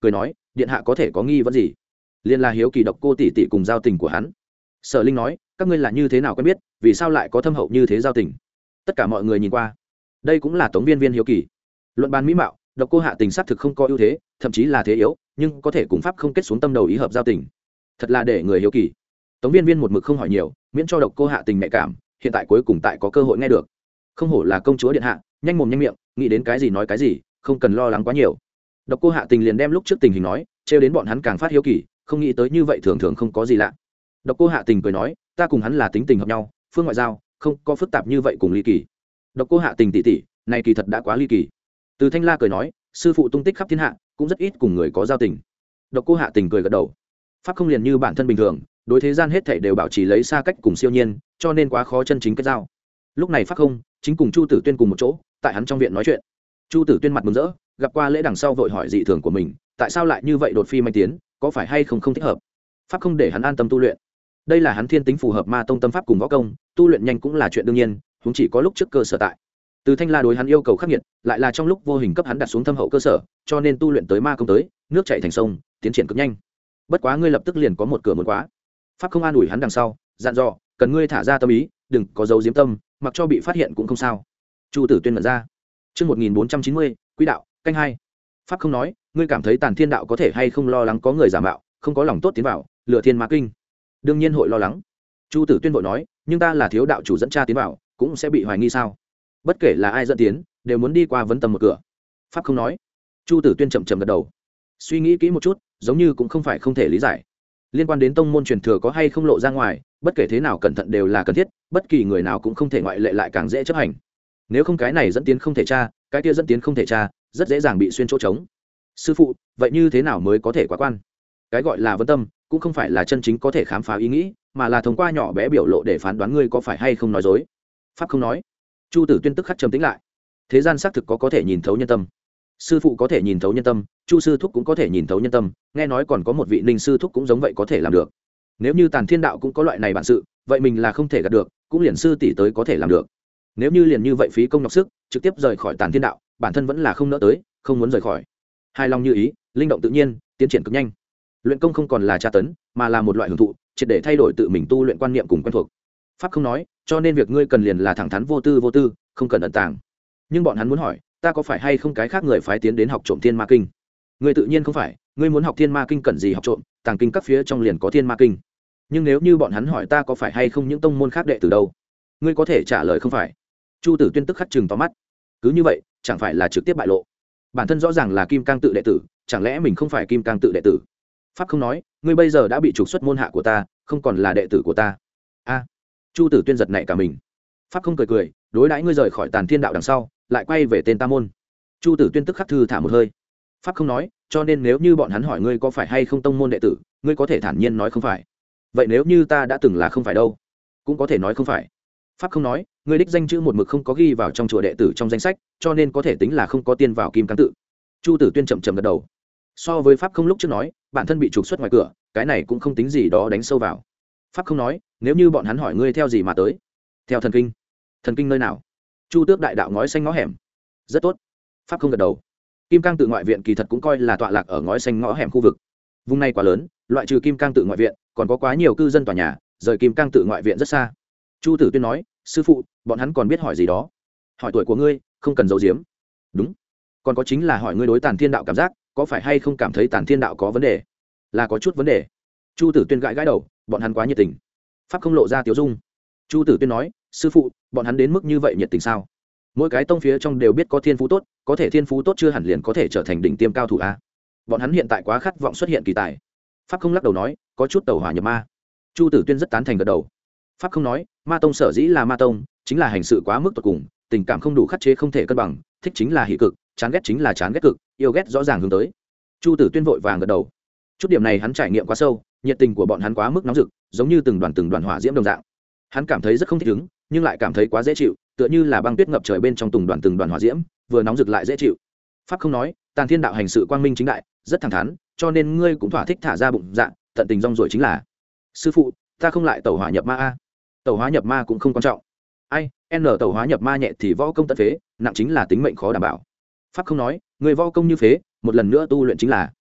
cười nói điện hạ có thể có nghi vấn gì? Liên là hiếu kỳ độc cô tỷ tỷ cùng giao tình của hắn. Sở Linh nói các ngươi là như thế nào quen biết, vì sao lại có thâm hậu như thế giao tình? Tất cả mọi người nhìn qua, đây cũng là Tống Viên Viên hiếu kỳ. Luận bàn mỹ mạo, độc cô Hạ Tình xác thực không có ưu thế, thậm chí là thế yếu, nhưng có thể cùng pháp không kết xuống tâm đầu ý hợp giao tình, thật là để người hiếu kỳ. Tống Viên Viên một mực không hỏi nhiều, miễn cho độc cô Hạ Tình nhạy cảm, hiện tại cuối cùng tại có cơ hội nghe được. Không hổ là công chúa điện hạ, nhanh mồm nhanh miệng, nghĩ đến cái gì nói cái gì, không cần lo lắng quá nhiều. Độc cô Hạ Tình liền đem lúc trước tình hình nói, trêu đến bọn hắn càng phát hiếu kỳ, không nghĩ tới như vậy thường thường không có gì lạ. Độc cô Hạ Tình cười nói ta cùng hắn là tính tình hợp nhau, phương ngoại giao không có phức tạp như vậy cùng ly kỳ. Độc cô Hạ Tình tỷ tỷ này kỳ thật đã quá ly kỳ. Từ Thanh La cười nói sư phụ tung tích khắp thiên hạ, cũng rất ít cùng người có giao tình. Độc cô Hạ Tình cười gật đầu. Pháp không liền như bản thân bình thường, đối thế gian hết thảy đều bảo trì lấy xa cách cùng siêu nhiên, cho nên quá khó chân chính kết giao. Lúc này Pháp không chính cùng Chu Tử Tuyên cùng một chỗ, tại hắn trong viện nói chuyện. Chu Tử Tuyên mặt mừng rỡ, gặp qua lễ đằng sau vội hỏi dị thường của mình, tại sao lại như vậy đột phi manh tiến, có phải hay không không thích hợp? Pháp không để hắn an tâm tu luyện. Đây là hắn thiên tính phù hợp ma tông tâm pháp cùng võ công, tu luyện nhanh cũng là chuyện đương nhiên, huống chỉ có lúc trước cơ sở tại. Từ Thanh La đối hắn yêu cầu khắc nghiệt, lại là trong lúc vô hình cấp hắn đặt xuống thâm hậu cơ sở, cho nên tu luyện tới ma công tới, nước chảy thành sông, tiến triển cực nhanh. Bất quá ngươi lập tức liền có một cửa muốn quá. Pháp không an ủi hắn đằng sau, dặn dò, cần ngươi thả ra tâm ý, đừng có dấu diếm tâm, mặc cho bị phát hiện cũng không sao. Chu Tử Tuyên mở ra. Chương một nghìn bốn trăm chín mươi, Quý đạo, canh hai. Pháp không nói, ngươi cảm thấy Tàn Thiên đạo có thể hay không lo lắng có người giả mạo, không có lòng tốt tiến vào, lừa thiên ma kinh. Đương nhiên hội lo lắng. Chu Tử Tuyên vội nói, nhưng ta là thiếu đạo chủ dẫn cha tiến vào, cũng sẽ bị hoài nghi sao? Bất kể là ai dẫn tiến, đều muốn đi qua vấn tầm một cửa. Pháp không nói. Chu Tử Tuyên chậm chậm gật đầu. Suy nghĩ kỹ một chút, giống như cũng không phải không thể lý giải. Liên quan đến tông môn truyền thừa có hay không lộ ra ngoài, bất kể thế nào cẩn thận đều là cần thiết, bất kỳ người nào cũng không thể ngoại lệ lại càng dễ chấp hành. Nếu không cái này dẫn tiến không thể tra, cái kia dẫn tiến không thể tra, rất dễ dàng bị xuyên chỗ trống. Sư phụ, vậy như thế nào mới có thể quá quan? Cái gọi là vấn tâm, cũng không phải là chân chính có thể khám phá ý nghĩ, mà là thông qua nhỏ bé biểu lộ để phán đoán ngươi có phải hay không nói dối. Pháp không nói. Chu Tử Tuyên tức khắc trầm tĩnh lại. Thế gian xác thực có có thể nhìn thấu nhân tâm. Sư phụ có thể nhìn thấu nhân tâm, Chu sư thúc cũng có thể nhìn thấu nhân tâm, nghe nói còn có một vị Ninh sư thúc cũng giống vậy có thể làm được. Nếu như Tàn Thiên đạo cũng có loại này bản sự, vậy mình là không thể gạt được, cũng liền sư tỷ tới có thể làm được. Nếu như liền như vậy phí công nhọc sức, trực tiếp rời khỏi Tàn Thiên đạo, bản thân vẫn là không nỡ tới, không muốn rời khỏi. Hai lòng như ý, linh động tự nhiên, tiến triển cực nhanh. Luyện công không còn là tra tấn, mà là một loại hưởng thụ, triệt để thay đổi tự mình tu luyện quan niệm cùng quen thuộc. Pháp không nói, cho nên việc ngươi cần liền là thẳng thắn vô tư vô tư, không cần ẩn tàng. Nhưng bọn hắn muốn hỏi, ta có phải hay không cái khác người phái tiến đến học trộm thiên ma kinh? Ngươi tự nhiên không phải, ngươi muốn học thiên ma kinh cần gì học trộm, tàng kinh các phía trong liền có thiên ma kinh. Nhưng nếu như bọn hắn hỏi ta có phải hay không những tông môn khác đệ tử đâu, ngươi có thể trả lời không phải. Chu Tử Tuyên tức khắc chừng to mắt. Cứ như vậy, chẳng phải là trực tiếp bại lộ? Bản thân rõ ràng là Kim Cang tự đệ tử, chẳng lẽ mình không phải Kim Cang tự đệ tử? Pháp không nói, ngươi bây giờ đã bị trục xuất môn hạ của ta, không còn là đệ tử của ta. A. Chu Tử Tuyên giật nảy cả mình. Pháp không cười cười, đối đãi ngươi rời khỏi Tàn Thiên đạo đằng sau, lại quay về tên ta môn. Chu Tử Tuyên tức khắc thư thả một hơi. Pháp không nói, cho nên nếu như bọn hắn hỏi ngươi có phải hay không tông môn đệ tử, ngươi có thể thản nhiên nói không phải. Vậy nếu như ta đã từng là không phải đâu, cũng có thể nói không phải. Pháp không nói, ngươi đích danh chữ một mực không có ghi vào trong chùa đệ tử trong danh sách, cho nên có thể tính là không có tiên vào Kim Cang tự. Chu Tử Tuyên chậm chậm gật đầu. So với Pháp không lúc trước nói, bản thân bị trục xuất ngoài cửa, cái này cũng không tính gì đó đánh sâu vào. Pháp không nói, nếu như bọn hắn hỏi ngươi theo gì mà tới, theo thần kinh. Thần kinh nơi nào? Chu Tước đại đạo ngói xanh ngõ hẻm. Rất tốt. Pháp không gật đầu. Kim Cang tự ngoại viện kỳ thật cũng coi là tọa lạc ở ngói xanh ngõ hẻm khu vực. Vùng này quá lớn, loại trừ Kim Cang tự ngoại viện, còn có quá nhiều cư dân tòa nhà, rời Kim Cang tự ngoại viện rất xa. Chu Tử Tuyên nói, sư phụ, bọn hắn còn biết hỏi gì đó? Hỏi tuổi của ngươi, không cần giấu giếm. Đúng. Còn có chính là hỏi ngươi đối Tàn Thiên đạo cảm giác, có phải hay không cảm thấy Tàn Thiên đạo có vấn đề? Là có chút vấn đề. Chu Tử Tuyên gãi gãi đầu, bọn hắn quá nhiệt tình. Pháp không lộ ra tiểu dung. Chu Tử Tuyên nói, sư phụ, bọn hắn đến mức như vậy nhiệt tình sao? Mỗi cái tông phía trong đều biết có thiên phú tốt, có thể thiên phú tốt chưa hẳn liền có thể trở thành đỉnh tiêm cao thủ a. Bọn hắn hiện tại quá khát vọng xuất hiện kỳ tài. Pháp không lắc đầu nói, có chút tẩu hỏa nhập ma. Chu Tử Tuyên rất tán thành gật đầu. Pháp không nói, ma tông sở dĩ là ma tông, chính là hành sự quá mức tột cùng, tình cảm không đủ khắc chế không thể cân bằng, thích chính là hỉ cực, chán ghét chính là chán ghét cực, yêu ghét rõ ràng hướng tới. Chu Tử Tuyên vội vàng gật đầu. Chút điểm này hắn trải nghiệm quá sâu, nhiệt tình của bọn hắn quá mức nóng rực, giống như từng đoàn từng đoàn hỏa diễm đồng dạng. Hắn cảm thấy rất không thích ứng, nhưng lại cảm thấy quá dễ chịu, tựa như là băng tuyết ngập trời bên trong từng đoàn từng đoàn hỏa diễm, vừa nóng rực lại dễ chịu. Pháp không nói, Tàn Thiên đạo hành sự quang minh chính đại, rất thẳng thắn, cho nên ngươi cũng thỏa thích thả ra bụng dạ, tận tình rong ruổi chính là. Sư phụ, ta không lại tẩu hỏa nhập ma a. Tẩu hỏa nhập ma cũng không quan trọng. Ai, n tẩu hỏa nhập ma nhẹ thì võ công tận phế, nặng chính là tính mệnh khó đảm bảo. Pháp không nói, người võ công như phế, một lần nữa tu luyện chính là.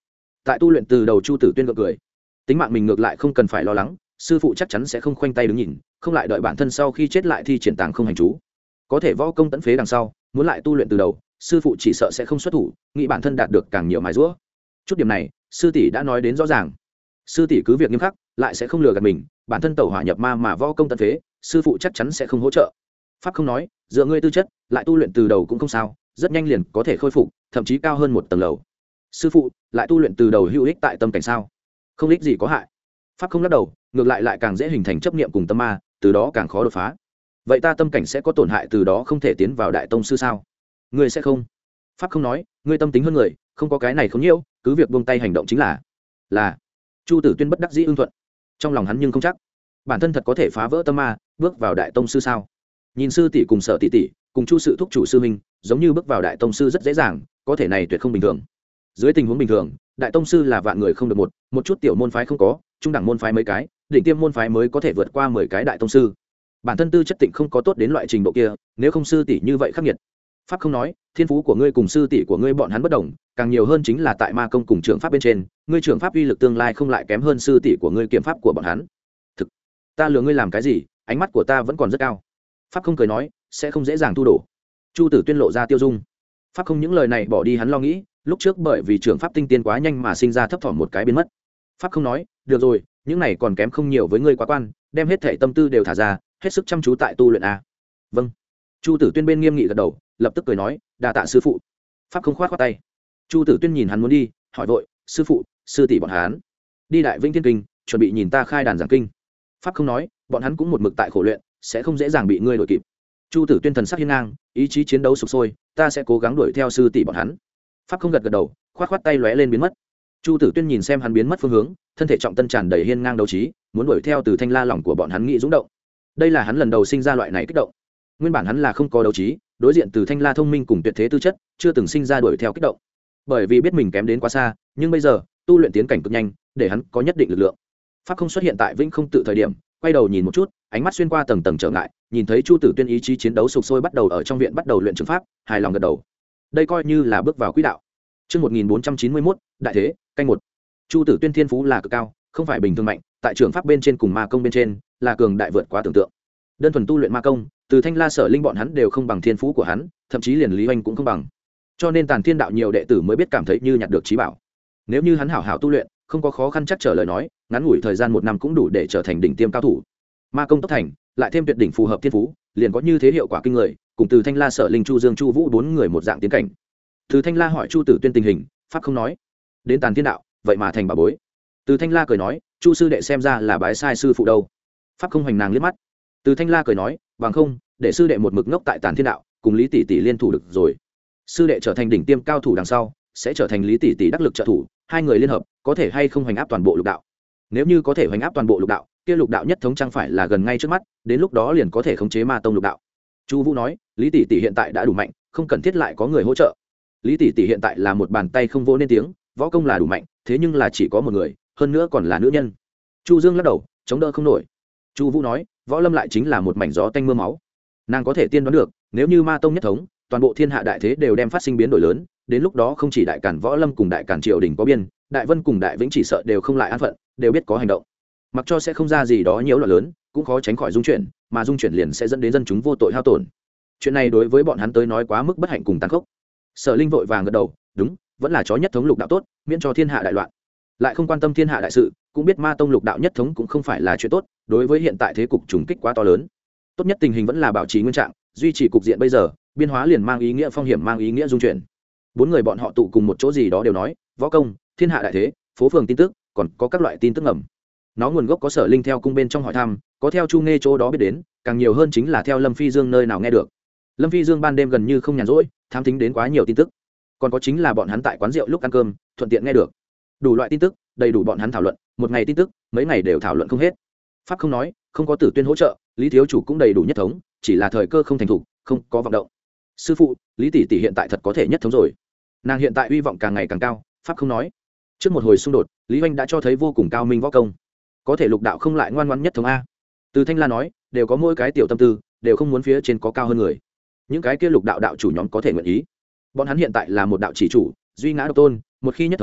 tại tu luyện từ đầu Chu Tử Tuyên gượng cười, tính mạng mình ngược lại không cần phải lo lắng, sư phụ chắc chắn sẽ không khoanh tay đứng nhìn, không lại đợi bản thân sau khi chết lại thi triển tàng không hành chú. Có thể võ công tận phế đằng sau, muốn lại tu luyện từ đầu, sư phụ chỉ sợ sẽ không xuất thủ, nghĩ bản thân đạt được càng nhiều mài giũa. Chút điểm này, sư tỷ đã nói đến rõ ràng. Sư tỷ cứ việc nghiêm khắc, lại sẽ không lừa gạt mình, bản thân tẩu hỏa nhập ma mà võ công tận phế, sư phụ chắc chắn sẽ không hỗ trợ. Pháp không nói, dựa ngươi tư chất, lại tu luyện từ đầu cũng không sao, rất nhanh liền có thể khôi phục, thậm chí cao hơn một tầng lầu. Sư phụ, lại tu luyện từ đầu hữu ích tại tâm cảnh sao? Không ích gì có hại. Pháp không lắc đầu, ngược lại lại càng dễ hình thành chấp niệm cùng tâm ma, từ đó càng khó đột phá. Vậy ta tâm cảnh sẽ có tổn hại, từ đó không thể tiến vào đại tông sư sao? Ngươi sẽ không. Pháp không nói, ngươi tâm tính hơn người, không có cái này không nhiễu, cứ việc buông tay hành động chính là. Là. Chu Tử Tuyên bất đắc dĩ ưng thuận. Trong lòng hắn nhưng không chắc, bản thân thật có thể phá vỡ tâm ma, bước vào đại tông sư sao? Nhìn sư tỷ cùng Sở tỷ tỷ, cùng Chu sự thúc chủ sư minh, giống như bước vào đại tông sư rất dễ dàng, có thể này tuyệt không bình thường. Dưới tình huống bình thường, đại tông sư là vạn người không được một, một chút tiểu môn phái không có, trung đẳng môn phái mấy cái, đỉnh tiêm môn phái mới có thể vượt qua mười cái đại tông sư. Bản thân tư chất tịnh không có tốt đến loại trình độ kia, nếu không sư tỷ như vậy khắc nghiệt. Pháp không nói, thiên phú của ngươi cùng sư tỷ của ngươi bọn hắn bất đồng, càng nhiều hơn chính là tại ma công cùng trưởng pháp bên trên, ngươi trưởng pháp uy lực tương lai không lại kém hơn sư tỷ của ngươi kiếm pháp của bọn hắn. Thực, ta lừa ngươi làm cái gì, ánh mắt của ta vẫn còn rất cao. Pháp không cười nói, sẽ không dễ dàng thu đổ. Chu Tử Tuyên lộ ra tiêu dung. Pháp không những lời này bỏ đi hắn lo nghĩ, lúc trước bởi vì trưởng pháp tinh tiên quá nhanh mà sinh ra thấp thỏm một cái biến mất. Pháp không nói, được rồi, những này còn kém không nhiều với ngươi quá quan, đem hết thể tâm tư đều thả ra, hết sức chăm chú tại tu luyện a. Vâng. Chu Tử Tuyên bên nghiêm nghị gật đầu, lập tức cười nói, đa tạ sư phụ. Pháp không khoát khoát tay. Chu Tử Tuyên nhìn hắn muốn đi, hỏi vội, sư phụ, sư tỷ bọn hắn đi Đại Vĩnh Thiên Kinh, chuẩn bị nhìn ta khai đàn giảng kinh. Pháp không nói, bọn hắn cũng một mực tại khổ luyện, sẽ không dễ dàng bị ngươi đuổi kịp. Chu Tử Tuyên thần sắc hiên ngang, ý chí chiến đấu sục sôi, ta sẽ cố gắng đuổi theo sư tỷ bọn hắn. Pháp không gật gật đầu, khoát khoát tay lóe lên biến mất. Chu Tử Tuyên nhìn xem hắn biến mất phương hướng, thân thể trọng tân tràn đầy hiên ngang đấu trí, muốn đuổi theo Từ Thanh La lòng của bọn hắn nghĩ dũng động. Đây là hắn lần đầu sinh ra loại này kích động. Nguyên bản hắn là không có đấu trí, đối diện Từ Thanh La thông minh cùng tuyệt thế tư chất, chưa từng sinh ra đuổi theo kích động. Bởi vì biết mình kém đến quá xa, nhưng bây giờ, tu luyện tiến cảnh cực nhanh, để hắn có nhất định lực lượng. Pháp không xuất hiện tại Vĩnh Không tự thời điểm, quay đầu nhìn một chút, ánh mắt xuyên qua tầng tầng trở ngại, nhìn thấy Chu Tử Tuyên ý chí chiến đấu sục sôi bắt đầu ở trong viện bắt đầu luyện trường pháp, hài lòng gật đầu. Đây coi như là bước vào quỹ đạo. Chương một nghìn bốn trăm chín mươi mốt, đại thế, canh một. Chu Tử Tuyên thiên phú là cực cao, không phải bình thường mạnh, tại trường pháp bên trên cùng ma công bên trên, là cường đại vượt quá tưởng tượng. Đơn thuần tu luyện ma công, Từ Thanh La Sở Linh bọn hắn đều không bằng thiên phú của hắn, thậm chí liền Lý Hoành cũng không bằng. Cho nên Tàn Thiên đạo nhiều đệ tử mới biết cảm thấy như nhặt được trí bảo. Nếu như hắn hảo hảo tu luyện, không có khó khăn chắc trở lời nói, ngắn ngủi thời gian một năm cũng đủ để trở thành đỉnh tiêm cao thủ. Ma công tốc thành, lại thêm tuyệt đỉnh phù hợp thiên phú, liền có như thế hiệu quả kinh người, cùng Từ Thanh La Sở Linh Chu Dương Chu Vũ bốn người một dạng tiến cảnh. Từ Thanh La hỏi Chu Tử Tuyên tình hình, pháp không nói. Đến Tàn Thiên đạo, vậy mà thành bà bối. Từ Thanh La cười nói, Chu sư đệ xem ra là bái sai sư phụ đâu. Pháp không hoành nàng liếc mắt. Từ Thanh La cười nói, bằng không, để sư đệ một mực ngốc tại Tàn Thiên đạo, cùng Lý tỷ tỷ liên thủ được rồi. Sư đệ trở thành đỉnh tiêm cao thủ đằng sau, sẽ trở thành Lý tỷ tỷ đắc lực trợ thủ, hai người liên hợp, có thể hay không hoành áp toàn bộ lục đạo. Nếu như có thể hoành áp toàn bộ lục đạo, kia lục đạo nhất thống chẳng phải là gần ngay trước mắt, đến lúc đó liền có thể khống chế ma tông lục đạo. Chu Vũ nói, Lý tỷ tỷ hiện tại đã đủ mạnh, không cần thiết lại có người hỗ trợ. Lý tỷ tỷ hiện tại là một bàn tay không vô nên tiếng, võ công là đủ mạnh, thế nhưng là chỉ có một người, hơn nữa còn là nữ nhân. Chu Dương lắc đầu, chống đỡ không nổi. Chu Vũ nói, võ lâm lại chính là một mảnh gió tanh mưa máu. Nàng có thể tiên đoán được, nếu như ma tông nhất thống, toàn bộ thiên hạ đại thế đều đem phát sinh biến đổi lớn, đến lúc đó không chỉ đại càn võ lâm cùng đại càn triều đình có biên, đại vân cùng đại vĩnh chỉ sợ đều không lại an phận, đều biết có hành động. Mặc cho sẽ không ra gì đó nhiễu loạn lớn, cũng khó tránh khỏi dung chuyển, mà dung chuyển liền sẽ dẫn đến dân chúng vô tội hao tổn. Chuyện này đối với bọn hắn tới nói quá mức bất hạnh cùng tàn khốc. Sở Linh vội vàng gật đầu, đúng, vẫn là chó nhất thống lục đạo tốt, miễn cho thiên hạ đại loạn. Lại không quan tâm thiên hạ đại sự, cũng biết ma tông lục đạo nhất thống cũng không phải là chuyện tốt, đối với hiện tại thế cục trùng kích quá to lớn. Tốt nhất tình hình vẫn là bảo trì nguyên trạng, duy trì cục diện bây giờ, biên hóa liền mang ý nghĩa phong hiểm, mang ý nghĩa dung chuyển. Bốn người bọn họ tụ cùng một chỗ gì đó đều nói, võ công, thiên hạ đại thế, phố phường tin tức, còn có các loại tin tức ngầm. Nó nguồn gốc có Sở Linh theo cung bên trong hỏi thăm, có theo Chu Nghe chỗ đó biết đến, càng nhiều hơn chính là theo Lâm Phi Dương nơi nào nghe được. Lâm Phi Dương ban đêm gần như không nhàn rỗi, thám thính đến quá nhiều tin tức. Còn có chính là bọn hắn tại quán rượu lúc ăn cơm, thuận tiện nghe được. Đủ loại tin tức, đầy đủ bọn hắn thảo luận, một ngày tin tức, mấy ngày đều thảo luận không hết. Pháp không nói, không có Tử Tuyên hỗ trợ, Lý thiếu chủ cũng đầy đủ nhất thống, chỉ là thời cơ không thành thủ, không có vọng động. Sư phụ, Lý tỷ tỷ hiện tại thật có thể nhất thống rồi. Nàng hiện tại uy vọng càng ngày càng cao. Pháp không nói. Trước một hồi xung đột, Lý Hoành đã cho thấy vô cùng cao minh võ công, có thể lục đạo không lại ngoan ngoãn nhất thống a. Từ Thanh La nói, đều có mỗi cái tiểu tâm tư, đều không muốn phía trên có cao hơn người. Những cái kia lục đạo đạo chủ nhóm có thể nguyện ý. Bọn hắn hiện tại là một đạo chỉ chủ, duy ngã độc tôn, một khi nhất thống,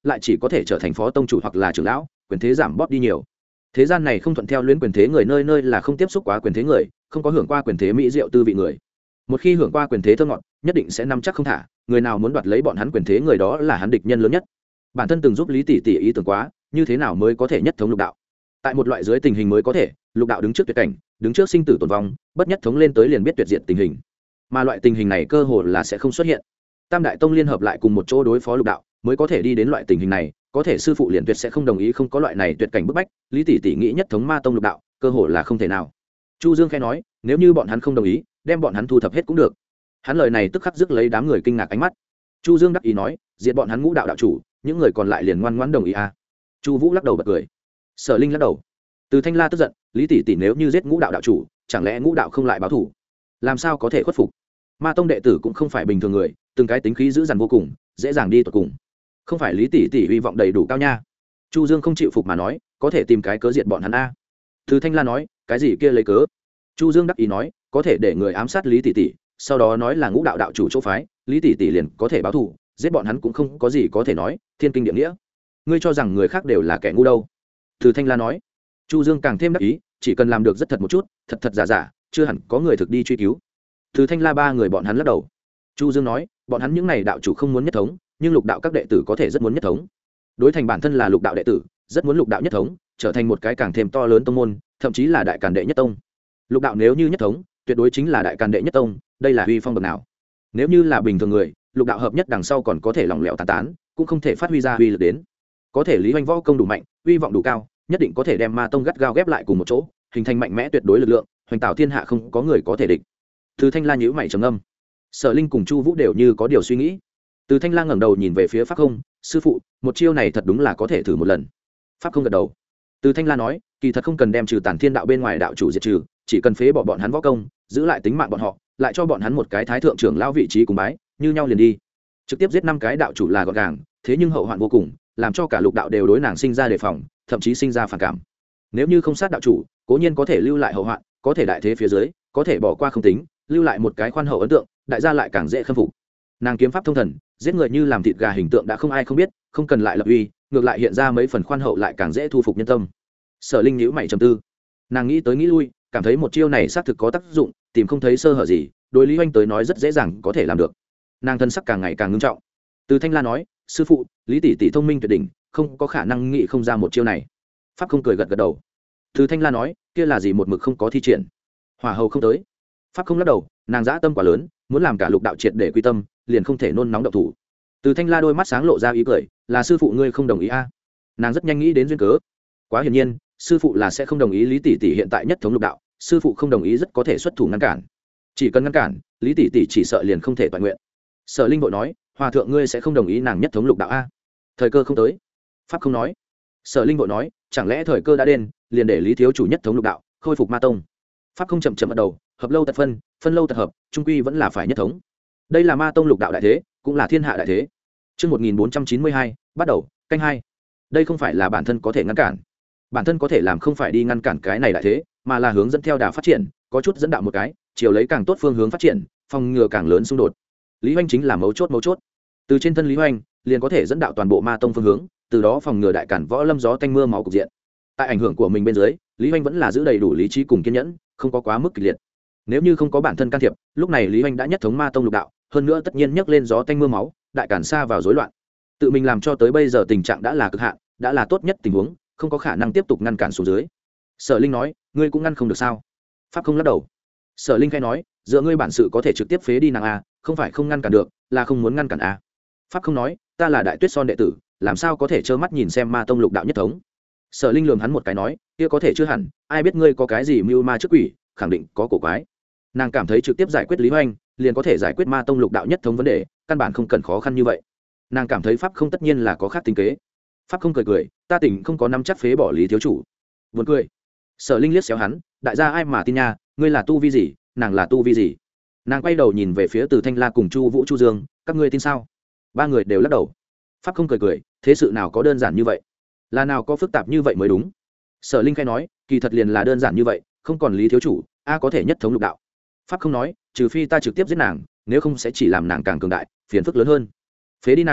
lại chỉ có thể trở thành phó tông chủ hoặc là trưởng lão, quyền thế giảm bóp đi nhiều. Thế gian này không thuận theo luyến quyền thế người, nơi nơi là không tiếp xúc quá quyền thế người, không có hưởng qua quyền thế mỹ diệu tư vị người. Một khi hưởng qua quyền thế thơ ngọt, nhất định sẽ nắm chắc không thả, người nào muốn đoạt lấy bọn hắn quyền thế người đó là hắn địch nhân lớn nhất. Bản thân từng giúp Lý tỷ tỷ ý tưởng quá, như thế nào mới có thể nhất thống lục đạo. Tại một loại dưới tình hình mới có thể, lục đạo đứng trước tuyệt cảnh, đứng trước sinh tử tồn vong, bất nhất thống lên tới liền biết tuyệt diệt tình hình. Mà loại tình hình này cơ hồ là sẽ không xuất hiện. Tam đại tông liên hợp lại cùng một chỗ đối phó lục đạo, mới có thể đi đến loại tình hình này, có thể sư phụ liền tuyệt sẽ không đồng ý, không có loại này tuyệt cảnh bức bách, Lý tỷ tỷ nghĩ nhất thống ma tông lục đạo, cơ hồ là không thể nào. Chu Dương khẽ nói, nếu như bọn hắn không đồng ý, đem bọn hắn thu thập hết cũng được. Hắn lời này tức khắc rước lấy đám người kinh ngạc ánh mắt. Chu Dương đắc ý nói, diệt bọn hắn ngũ đạo đạo chủ, những người còn lại liền ngoan ngoãn đồng ý à? Chu Vũ lắc đầu bật cười. Sở Linh lắc đầu. Từ Thanh La tức giận, Lý tỷ tỷ nếu như giết ngũ đạo đạo chủ, chẳng lẽ ngũ đạo không lại báo thù? Làm sao có thể khuất phục? Ma tông đệ tử cũng không phải bình thường người, từng cái tính khí dữ dằn vô cùng, dễ dàng đi tụt cùng. Không phải Lý tỷ tỷ hy vọng đầy đủ cao nha. Chu Dương không chịu phục mà nói, có thể tìm cái cớ diệt bọn hắn a. Từ Thanh La nói, cái gì kia lấy cớ? Chu Dương đắc ý nói, có thể để người ám sát Lý tỷ tỷ, sau đó nói là ngũ đạo đạo chủ chỗ phái, Lý tỷ tỷ liền có thể báo thù, giết bọn hắn cũng không có gì có thể nói, thiên kinh địa nghĩa. Ngươi cho rằng người khác đều là kẻ ngu đâu? Từ Thanh La nói. Chu Dương càng thêm đắc ý, chỉ cần làm được rất thật một chút, thật thật giả giả, chưa hẳn có người thực đi truy cứu. Từ Thanh La ba người bọn hắn lắc đầu. Chu Dương nói, bọn hắn những này đạo chủ không muốn nhất thống, nhưng lục đạo các đệ tử có thể rất muốn nhất thống. Đối thành bản thân là lục đạo đệ tử, rất muốn lục đạo nhất thống, trở thành một cái càng thêm to lớn tông môn, thậm chí là đại càn đệ nhất tông. Lục đạo nếu như nhất thống, tuyệt đối chính là đại càn đệ nhất tông, đây là uy phong bậc nào. Nếu như là bình thường người, lục đạo hợp nhất đằng sau còn có thể lỏng lẻo tán tán, cũng không thể phát huy ra uy lực đến. Có thể Lý Hoành võ công đủ mạnh, uy vọng đủ cao, nhất định có thể đem ma tông gắt gao ghép lại cùng một chỗ, hình thành mạnh mẽ tuyệt đối lực lượng, hoành tạo thiên hạ không có người có thể địch. Từ Thanh La nhíu mày trầm ngâm. Sở Linh cùng Chu Vũ đều như có điều suy nghĩ. Từ Thanh La ngẩng đầu nhìn về phía Pháp Không, sư phụ, một chiêu này thật đúng là có thể thử một lần. Pháp Không gật đầu. Từ Thanh La nói, kỳ thật không cần đem trừ Tản Thiên đạo bên ngoài đạo chủ diệt trừ, chỉ cần phế bỏ bọn hắn võ công, giữ lại tính mạng bọn họ, lại cho bọn hắn một cái thái thượng trưởng lão vị trí cùng bái, như nhau liền đi. Trực tiếp giết năm cái đạo chủ là gọn gàng, thế nhưng hậu hoạn vô cùng, làm cho cả lục đạo đều đối nàng sinh ra đề phòng, thậm chí sinh ra phản cảm. Nếu như không sát đạo chủ, cố nhiên có thể lưu lại hậu hoạn, có thể đại thế phía dưới, có thể bỏ qua không tính, lưu lại một cái khoan hậu ấn tượng, đại gia lại càng dễ khâm phục. Nàng kiếm pháp thông thần, giết người như làm thịt gà hình tượng đã không ai không biết, không cần lại lập uy, ngược lại hiện ra mấy phần khoan hậu lại càng dễ thu phục nhân tâm. Sở Linh nhíu mày trầm tư, nàng nghĩ tới nghĩ lui, cảm thấy một chiêu này xác thực có tác dụng, tìm không thấy sơ hở gì, đối Lý Hoành tới nói rất dễ dàng có thể làm được. Nàng thân sắc càng ngày càng ngưng trọng. Từ Thanh La nói, sư phụ, Lý tỷ tỷ thông minh tuyệt đỉnh, không có khả năng nghĩ không ra một chiêu này. Pháp Không cười gật gật đầu. Từ Thanh La nói, kia là gì một mực không có thi triển? Hỏa hầu không tới. Pháp Không lắc đầu, nàng dã tâm quá lớn, muốn làm cả lục đạo triệt để quy tâm, liền không thể nôn nóng động thủ. Từ Thanh La đôi mắt sáng lộ ra ý cười, là sư phụ ngươi không đồng ý a? À? Nàng rất nhanh nghĩ đến duyên cớ. Quá hiển nhiên, sư phụ là sẽ không đồng ý Lý tỷ tỷ hiện tại nhất thống lục đạo, sư phụ không đồng ý rất có thể xuất thủ ngăn cản. Chỉ cần ngăn cản, Lý tỷ tỷ chỉ sợ liền không thể toàn nguyện. Sở Linh vội nói, hòa thượng ngươi sẽ không đồng ý nàng nhất thống lục đạo a? Thời cơ không tới. Pháp Không nói. Sở Linh vội nói, chẳng lẽ thời cơ đã đến, liền để Lý thiếu chủ nhất thống lục đạo, khôi phục ma tông. Pháp Không chậm chậm bắt đầu, hợp lâu tật phân, phân lâu tật hợp, trung quy vẫn là phải nhất thống. Đây là ma tông lục đạo đại thế, cũng là thiên hạ đại thế. Chương một nghìn bốn trăm chín mươi hai, bắt đầu, canh hai. Đây không phải là bản thân có thể ngăn cản. Bản thân có thể làm không phải đi ngăn cản cái này đại thế, mà là hướng dẫn theo đà phát triển, có chút dẫn đạo một cái, chiều lấy càng tốt phương hướng phát triển, phòng ngừa càng lớn xung đột. Lý Hoành chính là mấu chốt mấu chốt. Từ trên thân Lý Hoành, liền có thể dẫn đạo toàn bộ ma tông phương hướng, từ đó phòng ngừa đại cản võ lâm gió tanh mưa máu cục diện. Tại ảnh hưởng của mình bên dưới, Lý Hoành vẫn là giữ đầy đủ lý trí cùng kiên nhẫn, không có quá mức kịch liệt. Nếu như không có bản thân can thiệp, lúc này Lý Hoành đã nhất thống ma tông lục đạo, hơn nữa tất nhiên nhấc lên gió tanh mưa máu, đại cản xa vào rối loạn. Tự mình làm cho tới bây giờ tình trạng đã là cực hạn, đã là tốt nhất tình huống, không có khả năng tiếp tục ngăn cản xuống dưới. Sở Linh nói, ngươi cũng ngăn không được sao? Pháp Không lắc đầu. Sở Linh khai nói, dựa ngươi bản sự có thể trực tiếp phế đi nàng a, không phải không ngăn cản được, là không muốn ngăn cản a. Pháp Không nói, ta là Đại Tuyết Son đệ tử, làm sao có thể trơ mắt nhìn xem ma tông lục đạo nhất thống? Sở Linh lườm hắn một cái nói, kia có thể chưa hẳn, ai biết ngươi có cái gì mưu ma trước quỷ, khẳng định có cổ quái. Nàng cảm thấy trực tiếp giải quyết Lý Hoành, liền có thể giải quyết ma tông lục đạo nhất thống vấn đề, căn bản không cần khó khăn như vậy. Nàng cảm thấy Pháp Không tất nhiên là có khác tính kế. Pháp Không cười cười, ta tỉnh không có nắm chắc phế bỏ Lý thiếu chủ. Buồn cười. Sở Linh liếc xéo hắn, đại gia ai mà tin nha, ngươi là tu vi gì, nàng là tu vi gì? Nàng quay đầu nhìn về phía Từ Thanh La cùng Chu Vũ Chu Dương, các ngươi tin sao? Ba người đều lắc đầu. Pháp Không cười cười, thế sự nào có đơn giản như vậy, là nào có phức tạp như vậy mới đúng. Sở Linh khai nói, kỳ thật liền là đơn giản như vậy, không còn Lý thiếu chủ, a có thể nhất thống lục đạo. Pháp Không nói, trừ phi ta trực tiếp giết nàng, nếu không sẽ chỉ làm nàng càng cường đại, phiền phức lớn hơn. Phế đi nàng,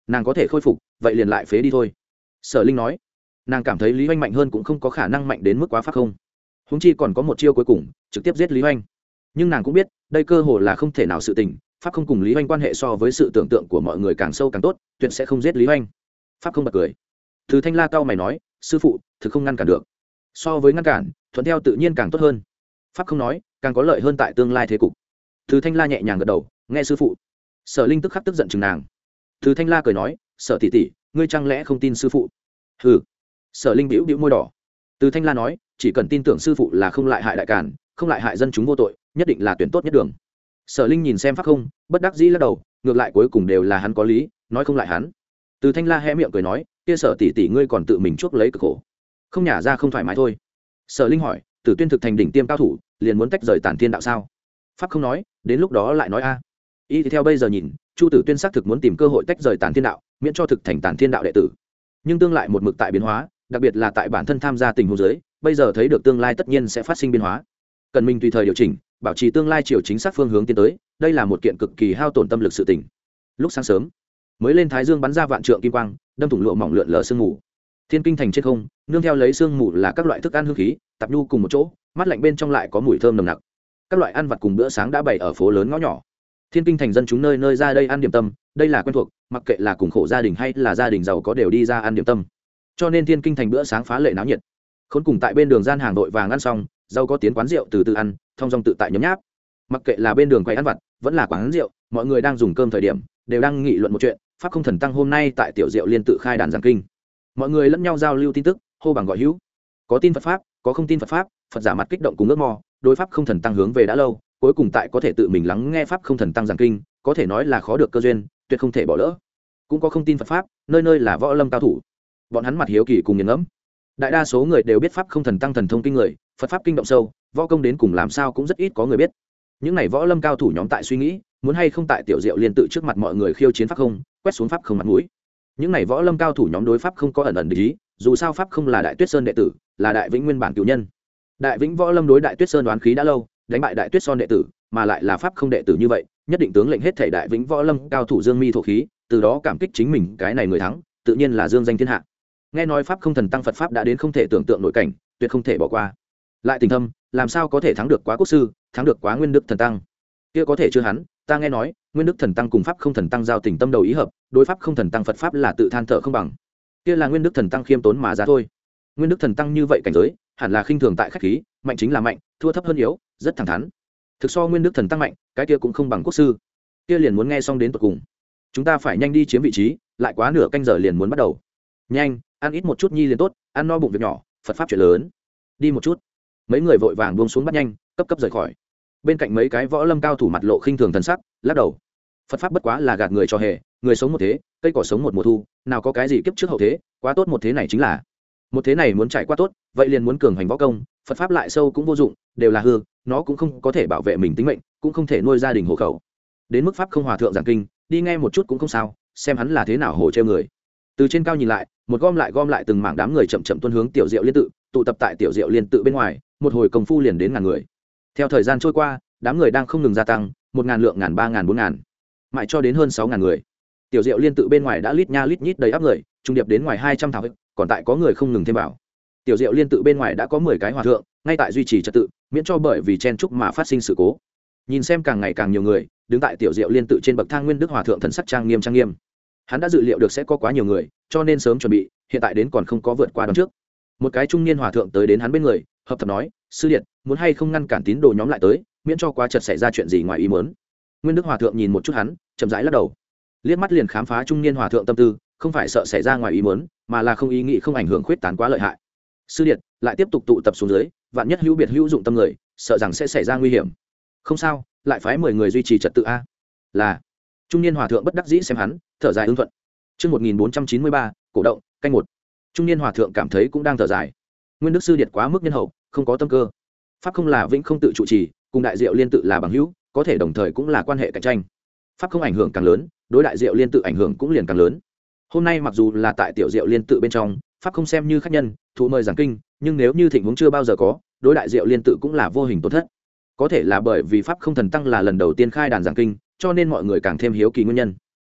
nàng có thể khôi phục vậy liền lại phế đi thôi. Sở Linh nói. Nàng cảm thấy Lý Hoành mạnh hơn cũng không có khả năng mạnh đến mức quá pháp không. Huống chi còn có một chiêu cuối cùng trực tiếp giết Lý Hoành. Nhưng nàng cũng biết đây cơ hồ là không thể nào sự tình, pháp không cùng Lý Hoành quan hệ so với sự tưởng tượng của mọi người càng sâu càng tốt, tuyệt sẽ không giết Lý Hoành. Pháp không bật cười. Từ Thanh La cao mày nói, sư phụ thực không ngăn cản được, so với ngăn cản thuận theo tự nhiên càng tốt hơn. Pháp không nói, càng có lợi hơn tại tương lai thế cục. Từ Thanh La nhẹ nhàng gật đầu, nghe sư phụ. Sở Linh tức khắc tức giận chừng nàng. Từ Thanh La cười nói, Sở tỷ tỷ, ngươi chẳng lẽ không tin sư phụ? Hừ. Sở Linh bĩu bĩu môi đỏ. Từ Thanh La nói, chỉ cần tin tưởng sư phụ là không lại hại đại cản, không lại hại dân chúng vô tội, nhất định là tuyển tốt nhất đường. Sở Linh nhìn xem Pháp không, bất đắc dĩ lắc đầu, ngược lại cuối cùng đều là hắn có lý, nói không lại hắn. Từ Thanh La hé miệng cười nói, kia Sở tỷ tỷ ngươi còn tự mình chuốc lấy cực khổ, không nhả ra không thoải mái thôi. Sở Linh hỏi, Tử Tuyên thực thành đỉnh tiêm cao thủ, liền muốn tách rời Tản Thiên đạo sao? Pháp không nói, đến lúc đó lại nói a. Y thì theo bây giờ nhìn, Chu Tử Tuyên xác thực muốn tìm cơ hội tách rời Tản Thiên đạo, miễn cho thực thành Tản Thiên đạo đệ tử. Nhưng tương lại một mực tại biến hóa, đặc biệt là tại bản thân tham gia tình huống dưới, bây giờ thấy được tương lai tất nhiên sẽ phát sinh biến hóa. Cần mình tùy thời điều chỉnh, bảo trì tương lai chiều chính xác phương hướng tiến tới, đây là một kiện cực kỳ hao tổn tâm lực sự tình. Lúc sáng sớm, mới lên thái dương bắn ra vạn trượng kim quang, đâm thủng lụa mỏng lượn lờ sương mù. Thiên Kinh thành trên không, nương theo lấy sương mù là các loại thức ăn hương khí, tập nhu cùng một chỗ, mát lạnh bên trong lại có mùi thơm nồng nặc. Các loại ăn vặt cùng bữa sáng đã bày ở phố lớn ngõ nhỏ. Thiên Kinh thành dân chúng nơi nơi ra đây ăn điểm tâm, đây là quen thuộc, mặc kệ là cùng khổ gia đình hay là gia đình giàu có đều đi ra ăn điểm tâm. Cho nên Thiên Kinh thành bữa sáng phá lệ náo nhiệt. Khốn cùng tại bên đường gian hàng đội vàng ăn xong, giàu có tiến quán rượu từ từ ăn, thong dong tự tại nhấm nháp. Mặc kệ là bên đường quầy ăn vặt, vẫn là quán rượu, mọi người đang dùng cơm thời điểm, đều đang nghị luận một chuyện, pháp không thần tăng hôm nay tại tiểu diệu liên tự khai đàn giảng kinh. Mọi người lẫn nhau giao lưu tin tức, hô bằng gọi hữu. Có tin Phật pháp, có không tin Phật pháp, Phật giả mặt kích động cùng ước mò, đối pháp không thần tăng hướng về đã lâu, cuối cùng tại có thể tự mình lắng nghe pháp không thần tăng giảng kinh, có thể nói là khó được cơ duyên, tuyệt không thể bỏ lỡ. Cũng có không tin Phật pháp, nơi nơi là võ lâm cao thủ. Bọn hắn mặt hiếu kỳ cùng nghiền ngẫm. Đại đa số người đều biết pháp không thần tăng thần thông kinh người, Phật pháp kinh động sâu, võ công đến cùng làm sao cũng rất ít có người biết. Những này võ lâm cao thủ nhóm tại suy nghĩ, muốn hay không tại tiểu diệu liên tự trước mặt mọi người khiêu chiến pháp không, quét xuống pháp không mặt mũi. Những này võ lâm cao thủ nhóm đối pháp không có ẩn ẩn địch ý, dù sao pháp không là Đại Tuyết Sơn đệ tử, là Đại Vĩnh nguyên bản cửu nhân. Đại Vĩnh võ lâm đối Đại Tuyết Sơn đoán khí đã lâu, đánh bại Đại Tuyết Sơn đệ tử, mà lại là pháp không đệ tử như vậy, nhất định tướng lệnh hết thảy Đại Vĩnh võ lâm cao thủ dương mi thổ khí, từ đó cảm kích chính mình cái này người thắng, tự nhiên là dương danh thiên hạ. Nghe nói pháp không thần tăng Phật pháp đã đến không thể tưởng tượng nổi cảnh, tuyệt không thể bỏ qua. Lại tình thâm, làm sao có thể thắng được quá quốc sư, thắng được quá nguyên đức thần tăng? Kia có thể chưa hắn, ta nghe nói, nguyên đức thần tăng cùng pháp không thần tăng giao tình tâm đầu ý hợp, đối pháp không thần tăng Phật pháp là tự than thở không bằng. Kia là nguyên đức thần tăng khiêm tốn mà ra thôi. Nguyên đức thần tăng như vậy cảnh giới, hẳn là khinh thường tại khách khí, mạnh chính là mạnh, thua thấp hơn yếu, rất thẳng thắn. Thực so nguyên đức thần tăng mạnh, cái kia cũng không bằng quốc sư. Kia liền muốn nghe xong đến tận cùng. Chúng ta phải nhanh đi chiếm vị trí, lại quá nửa canh giờ liền muốn bắt đầu. Nhanh, ăn ít một chút nhi liền tốt, ăn no bụng việc nhỏ, Phật pháp chuyện lớn. Đi một chút. Mấy người vội vàng buông xuống bắt nhanh, cấp cấp rời khỏi. Bên cạnh mấy cái võ lâm cao thủ mặt lộ khinh thường thần sắc, lắc đầu. Phật pháp bất quá là gạt người cho hề, người sống một thế, cây cỏ sống một mùa thu, nào có cái gì kiếp trước hậu thế, quá tốt một thế này chính là. Một thế này muốn trải qua tốt, vậy liền muốn cường hành võ công, Phật pháp lại sâu cũng vô dụng, đều là hư, nó cũng không có thể bảo vệ mình tính mệnh, cũng không thể nuôi gia đình hộ khẩu. Đến mức pháp không hòa thượng giảng kinh, đi nghe một chút cũng không sao, xem hắn là thế nào hổ trêu người. Từ trên cao nhìn lại, một gom lại gom lại từng mảng đám người chậm chậm tuôn hướng tiểu diệu liên tự, tụ tập tại tiểu diệu liên tự bên ngoài, một hồi công phu liền đến ngàn người. Theo thời gian trôi qua, đám người đang không ngừng gia tăng, một ngàn lượng ngàn ba ngàn bốn ngàn, mãi cho đến hơn sáu ngàn người. Tiểu diệu liên tự bên ngoài đã lít nha lít nhít đầy áp người, trung điệp đến ngoài hai trăm thảo, còn tại có người không ngừng thêm vào. Tiểu diệu liên tự bên ngoài đã có mười cái hòa thượng, ngay tại duy trì trật tự, miễn cho bởi vì chen chúc mà phát sinh sự cố. Nhìn xem càng ngày càng nhiều người, đứng tại tiểu diệu liên tự trên bậc thang nguyên đức hòa thượng thần sắc trang nghiêm trang nghiêm. Hắn đã dự liệu được sẽ có quá nhiều người, cho nên sớm chuẩn bị, hiện tại đến còn không có vượt qua đón trước. Một cái trung niên hòa thượng tới đến hắn bên người, hợp thập nói, sư điện, muốn hay không ngăn cản tín đồ nhóm lại tới, miễn cho quá chật xảy ra chuyện gì ngoài ý muốn. Nguyên đức hòa thượng nhìn một chút hắn, chậm rãi lắc đầu, liếc mắt liền khám phá trung niên hòa thượng tâm tư, không phải sợ xảy ra ngoài ý muốn, mà là không ý nghĩ không ảnh hưởng khuyết tán quá lợi hại. Sư điện lại tiếp tục tụ tập xuống dưới, vạn nhất hữu biệt hữu dụng tâm người, sợ rằng sẽ xảy ra nguy hiểm. Không sao, lại phái mười người duy trì trật tự a. Là. Trung niên hòa thượng bất đắc dĩ xem hắn, thở dài ứng thuận. Chương một nghìn bốn trăm chín mươi ba, cổ động, canh một. Trung niên hòa thượng cảm thấy cũng đang thở dài. Nguyên đức sư điệt quá mức nhân hậu, không có tâm cơ. Pháp không là vĩnh không tự trụ trì, cùng đại diệu liên tự là bằng hữu, có thể đồng thời cũng là quan hệ cạnh tranh. Pháp không ảnh hưởng càng lớn, đối đại diệu liên tự ảnh hưởng cũng liền càng lớn. Hôm nay mặc dù là tại tiểu diệu liên tự bên trong, pháp không xem như khách nhân, thụ mời giảng kinh, nhưng nếu như thịnh huống chưa bao giờ có, đối đại diệu liên tự cũng là vô hình tổn thất. Có thể là bởi vì pháp không thần tăng là lần đầu tiên khai đàn giảng kinh, cho nên mọi người càng thêm hiếu kỳ nguyên nhân.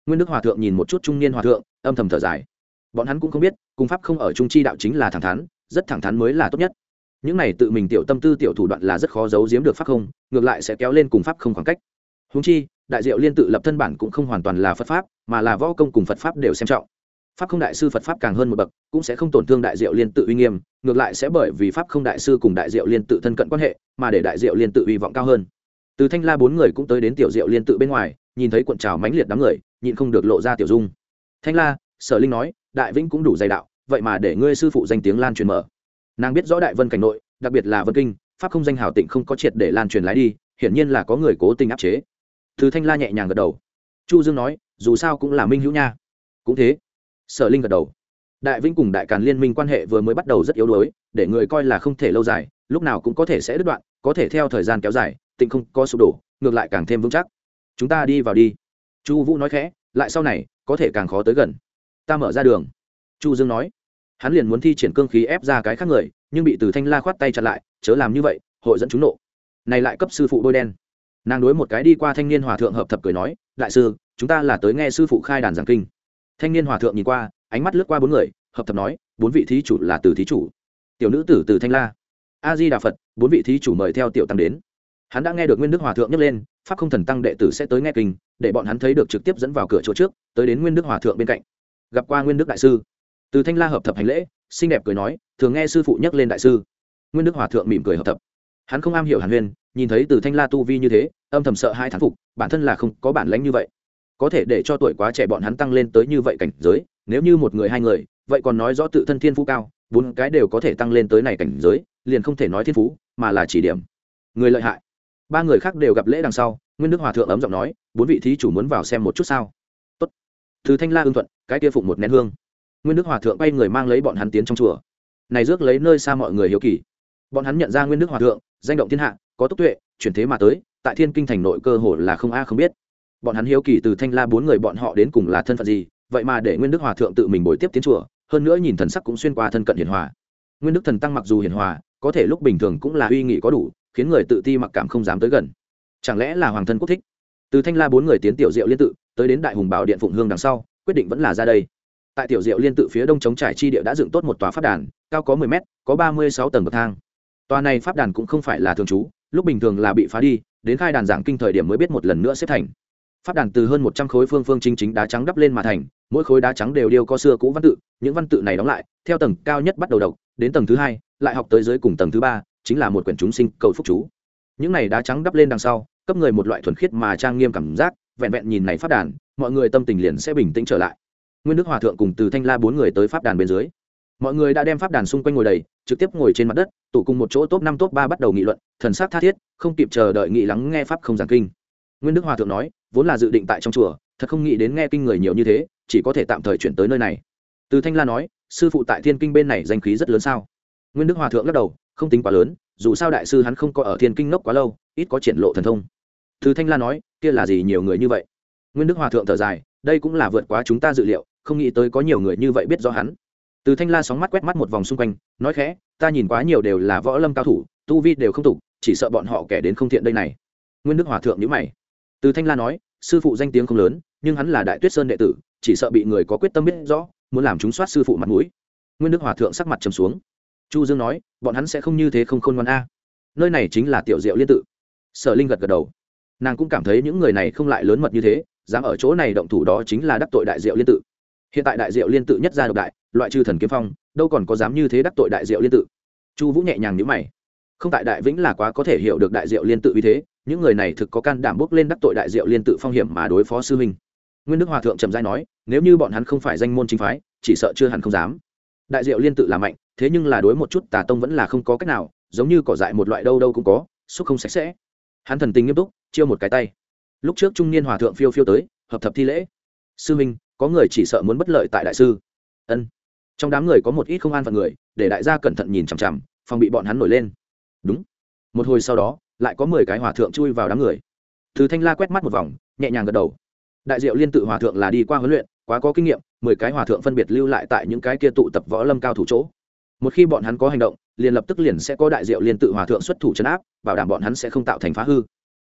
Nguyên Đức Hòa thượng nhìn một chút trung niên hòa thượng, âm thầm thở dài. Bọn hắn cũng không biết, cùng pháp không ở trung chi đạo chính là thẳng thắn, rất thẳng thắn mới là tốt nhất. Những này tự mình tiểu tâm tư tiểu thủ đoạn là rất khó giấu giếm được pháp không, ngược lại sẽ kéo lên cùng pháp không khoảng cách. Huống chi, đại diệu liên tự lập thân bản cũng không hoàn toàn là Phật pháp, mà là võ công cùng Phật pháp đều xem trọng. Pháp không đại sư Phật pháp càng hơn một bậc, cũng sẽ không tổn thương đại diệu liên tự uy nghiêm, ngược lại sẽ bởi vì pháp không đại sư cùng đại diệu liên tự thân cận quan hệ, mà để đại diệu liên tự uy vọng cao hơn. Từ Thanh La bốn người cũng tới đến tiểu diệu liên tự bên ngoài, nhìn thấy cuộn trào mãnh liệt đám người, nhịn không được lộ ra tiểu dung. Thanh La, Sở Linh nói, đại vĩnh cũng đủ dày đạo, vậy mà để ngươi sư phụ danh tiếng lan truyền mở. Nàng biết rõ đại vân cảnh nội, đặc biệt là vân kinh, pháp không danh hào tịnh không có triệt để lan truyền lái đi, hiển nhiên là có người cố tình áp chế. Từ Thanh La nhẹ nhàng gật đầu. Chu Dương nói, dù sao cũng là minh hữu nha. Cũng thế. Sở Linh gật đầu. Đại vĩnh cùng đại càn liên minh quan hệ vừa mới bắt đầu rất yếu đuối, để người coi là không thể lâu dài, lúc nào cũng có thể sẽ đứt đoạn, có thể theo thời gian kéo dài, tịnh không có sụp đổ, ngược lại càng thêm vững chắc. Chúng ta đi vào đi. Chu Vũ nói khẽ, lại sau này có thể càng khó tới gần. Ta mở ra đường. Chu Dương nói. Hắn liền muốn thi triển cương khí ép ra cái khác người, nhưng bị Từ Thanh La khoát tay chặn lại, chớ làm như vậy, hội dẫn chúng nộ. Này lại cấp sư phụ bôi đen. Nàng đối một cái đi qua thanh niên hòa thượng hợp thập cười nói, đại sư, chúng ta là tới nghe sư phụ khai đàn giảng kinh. Thanh niên hòa thượng nhìn qua, ánh mắt lướt qua bốn người, hợp thập nói, bốn vị thí chủ là Từ thí chủ. Tiểu nữ tử Từ Thanh La. A Di Đà Phật, bốn vị thí chủ mời theo tiểu tăng đến. Hắn đã nghe được Nguyên Đức Hòa thượng nhắc lên, pháp không thần tăng đệ tử sẽ tới nghe kinh, để bọn hắn thấy được trực tiếp dẫn vào cửa chỗ trước, tới đến Nguyên Đức Hòa thượng bên cạnh. Gặp qua Nguyên Đức đại sư. Từ Thanh La hợp thập hành lễ, xinh đẹp cười nói, thường nghe sư phụ nhắc lên đại sư. Nguyên Đức Hòa thượng mỉm cười hợp thập. Hắn không am hiểu Hàn Huyền, nhìn thấy Từ Thanh La tu vi như thế, âm thầm sợ hai thán phục, bản thân là không có bản lãnh như vậy, có thể để cho tuổi quá trẻ bọn hắn tăng lên tới như vậy cảnh giới, nếu như một người hai người, vậy còn nói rõ tự thân thiên phú cao, bốn cái đều có thể tăng lên tới này cảnh giới, liền không thể nói thiên phú, mà là chỉ điểm. Người lợi hại. Ba người khác đều gặp lễ đằng sau, Nguyên Đức Hòa thượng ấm giọng nói, bốn vị thí chủ muốn vào xem một chút sao? Tốt. Từ Thanh La ưng thuận, cái kia phụng một nén hương. Nguyên Đức Hòa thượng quay người mang lấy bọn hắn tiến trong chùa. Này rước lấy nơi xa mọi người hiếu kỳ. Bọn hắn nhận ra Nguyên Đức Hòa thượng, danh động thiên hạ, có túc tuệ, chuyển thế mà tới, tại Thiên Kinh thành nội cơ hồ là không a không biết. Bọn hắn hiếu kỳ Từ Thanh La bốn người bọn họ đến cùng là thân phận gì, vậy mà để Nguyên Đức Hòa thượng tự mình bồi tiếp tiến chùa, hơn nữa nhìn thần sắc cũng xuyên qua thân cận hiển hòa. Nguyên Đức thần tăng mặc dù hiển hòa, có thể lúc bình thường cũng là uy nghị có đủ, khiến người tự ti mặc cảm không dám tới gần. Chẳng lẽ là hoàng thân quốc thích? Từ Thanh La bốn người tiến tiểu diệu liên tự, tới đến đại hùng bảo điện phụng hương đằng sau, quyết định vẫn là ra đây. Tại tiểu diệu liên tự phía đông chống trải chi địa đã dựng tốt một tòa pháp đàn, cao có mười mét, có ba mươi sáu tầng bậc thang. Tòa này pháp đàn cũng không phải là thường trú, lúc bình thường là bị phá đi, đến khai đàn giảng kinh thời điểm mới biết một lần nữa xếp thành. Pháp đàn từ hơn một trăm khối phương phương chính chính đá trắng đắp lên mà thành, mỗi khối đá trắng đều điêu có xưa cũ văn tự, những văn tự này đóng lại, theo tầng cao nhất bắt đầu đọc, đến tầng thứ hai, lại học tới dưới cùng tầng thứ ba, chính là một quyển chúng sinh cầu phúc chú. Những này đá trắng đắp lên đằng sau, cấp người một loại thuần khiết mà trang nghiêm cảm giác, vẹn vẹn nhìn này pháp đàn, mọi người tâm tình liền sẽ bình tĩnh trở lại. Nguyên Đức Hòa thượng cùng Từ Thanh La bốn người tới pháp đàn bên dưới. Mọi người đã đem pháp đàn xung quanh ngồi đầy, trực tiếp ngồi trên mặt đất, tụ cùng một chỗ top năm top ba bắt đầu nghị luận, thần sắc tha thiết, không kịp chờ đợi nghị lắng nghe pháp không giảng kinh. Nguyên Đức Hòa thượng nói, vốn là dự định tại trong chùa, thật không nghĩ đến nghe kinh người nhiều như thế, chỉ có thể tạm thời chuyển tới nơi này. Từ Thanh La nói, sư phụ tại Thiên Kinh bên này danh khí rất lớn sao? Nguyên Đức Hòa thượng lắc đầu, không tính quá lớn, dù sao đại sư hắn không có ở Thiên Kinh ngốc quá lâu, ít có triển lộ thần thông. Từ Thanh La nói, kia là gì nhiều người như vậy? Nguyên Đức Hòa thượng thở dài, đây cũng là vượt quá chúng ta dự liệu, không nghĩ tới có nhiều người như vậy biết rõ hắn. Từ Thanh La sóng mắt quét mắt một vòng xung quanh, nói khẽ, ta nhìn quá nhiều đều là võ lâm cao thủ, tu vi đều không tục, chỉ sợ bọn họ kẻ đến không thiện đây này. Nguyên Đức Hòa thượng nhíu mày. Từ Thanh La nói, sư phụ danh tiếng không lớn, nhưng hắn là Đại Tuyết Sơn đệ tử, chỉ sợ bị người có quyết tâm biết rõ, muốn làm chúng soát sư phụ mặt mũi. Nguyên Đức Hòa thượng sắc mặt trầm xuống. Chu Dương nói, bọn hắn sẽ không như thế không khôn ngoan a. Nơi này chính là tiểu diệu liên tự. Sở Linh gật gật đầu. Nàng cũng cảm thấy những người này không lại lớn mật như thế, dám ở chỗ này động thủ đó chính là đắc tội đại diệu liên tự. Hiện tại đại diệu liên tự nhất gia độc đại, loại trừ thần kiếm phong, đâu còn có dám như thế đắc tội đại diệu liên tự. Chu Vũ nhẹ nhàng nhíu mày. Không tại đại vĩnh là quá có thể hiểu được đại diệu liên tự vì thế, những người này thực có can đảm bước lên đắc tội đại diệu liên tự phong hiểm mà đối phó sư huynh. Nguyên Đức Hòa thượng trầm rãi nói, nếu như bọn hắn không phải danh môn chính phái, chỉ sợ chưa hẳn không dám. Đại diệu liên tự là mạnh, thế nhưng là đối một chút tà tông vẫn là không có cách nào, giống như cỏ dại một loại đâu đâu cũng có, xúc không sạch sẽ. Hắn thần tình nghiêm túc, chiêu một cái tay. Lúc trước trung niên hòa thượng phiêu phiêu tới, hợp thập thi lễ. Sư huynh, có người chỉ sợ muốn bất lợi tại đại sư. Ân. Trong đám người có một ít không an phận người, để đại gia cẩn thận nhìn chằm chằm, phòng bị bọn hắn nổi lên. Đúng. Một hồi sau đó, lại có mười cái hòa thượng chui vào đám người. Từ Thanh La quét mắt một vòng, nhẹ nhàng gật đầu. Đại diệu liên tự hòa thượng là đi qua huấn luyện, quá có kinh nghiệm, mười cái hòa thượng phân biệt lưu lại tại những cái kia tụ tập võ lâm cao thủ chỗ. Một khi bọn hắn có hành động, liền lập tức liền sẽ có đại diệu liên tự hòa thượng xuất thủ trấn áp, bảo đảm bọn hắn sẽ không tạo thành phá hư.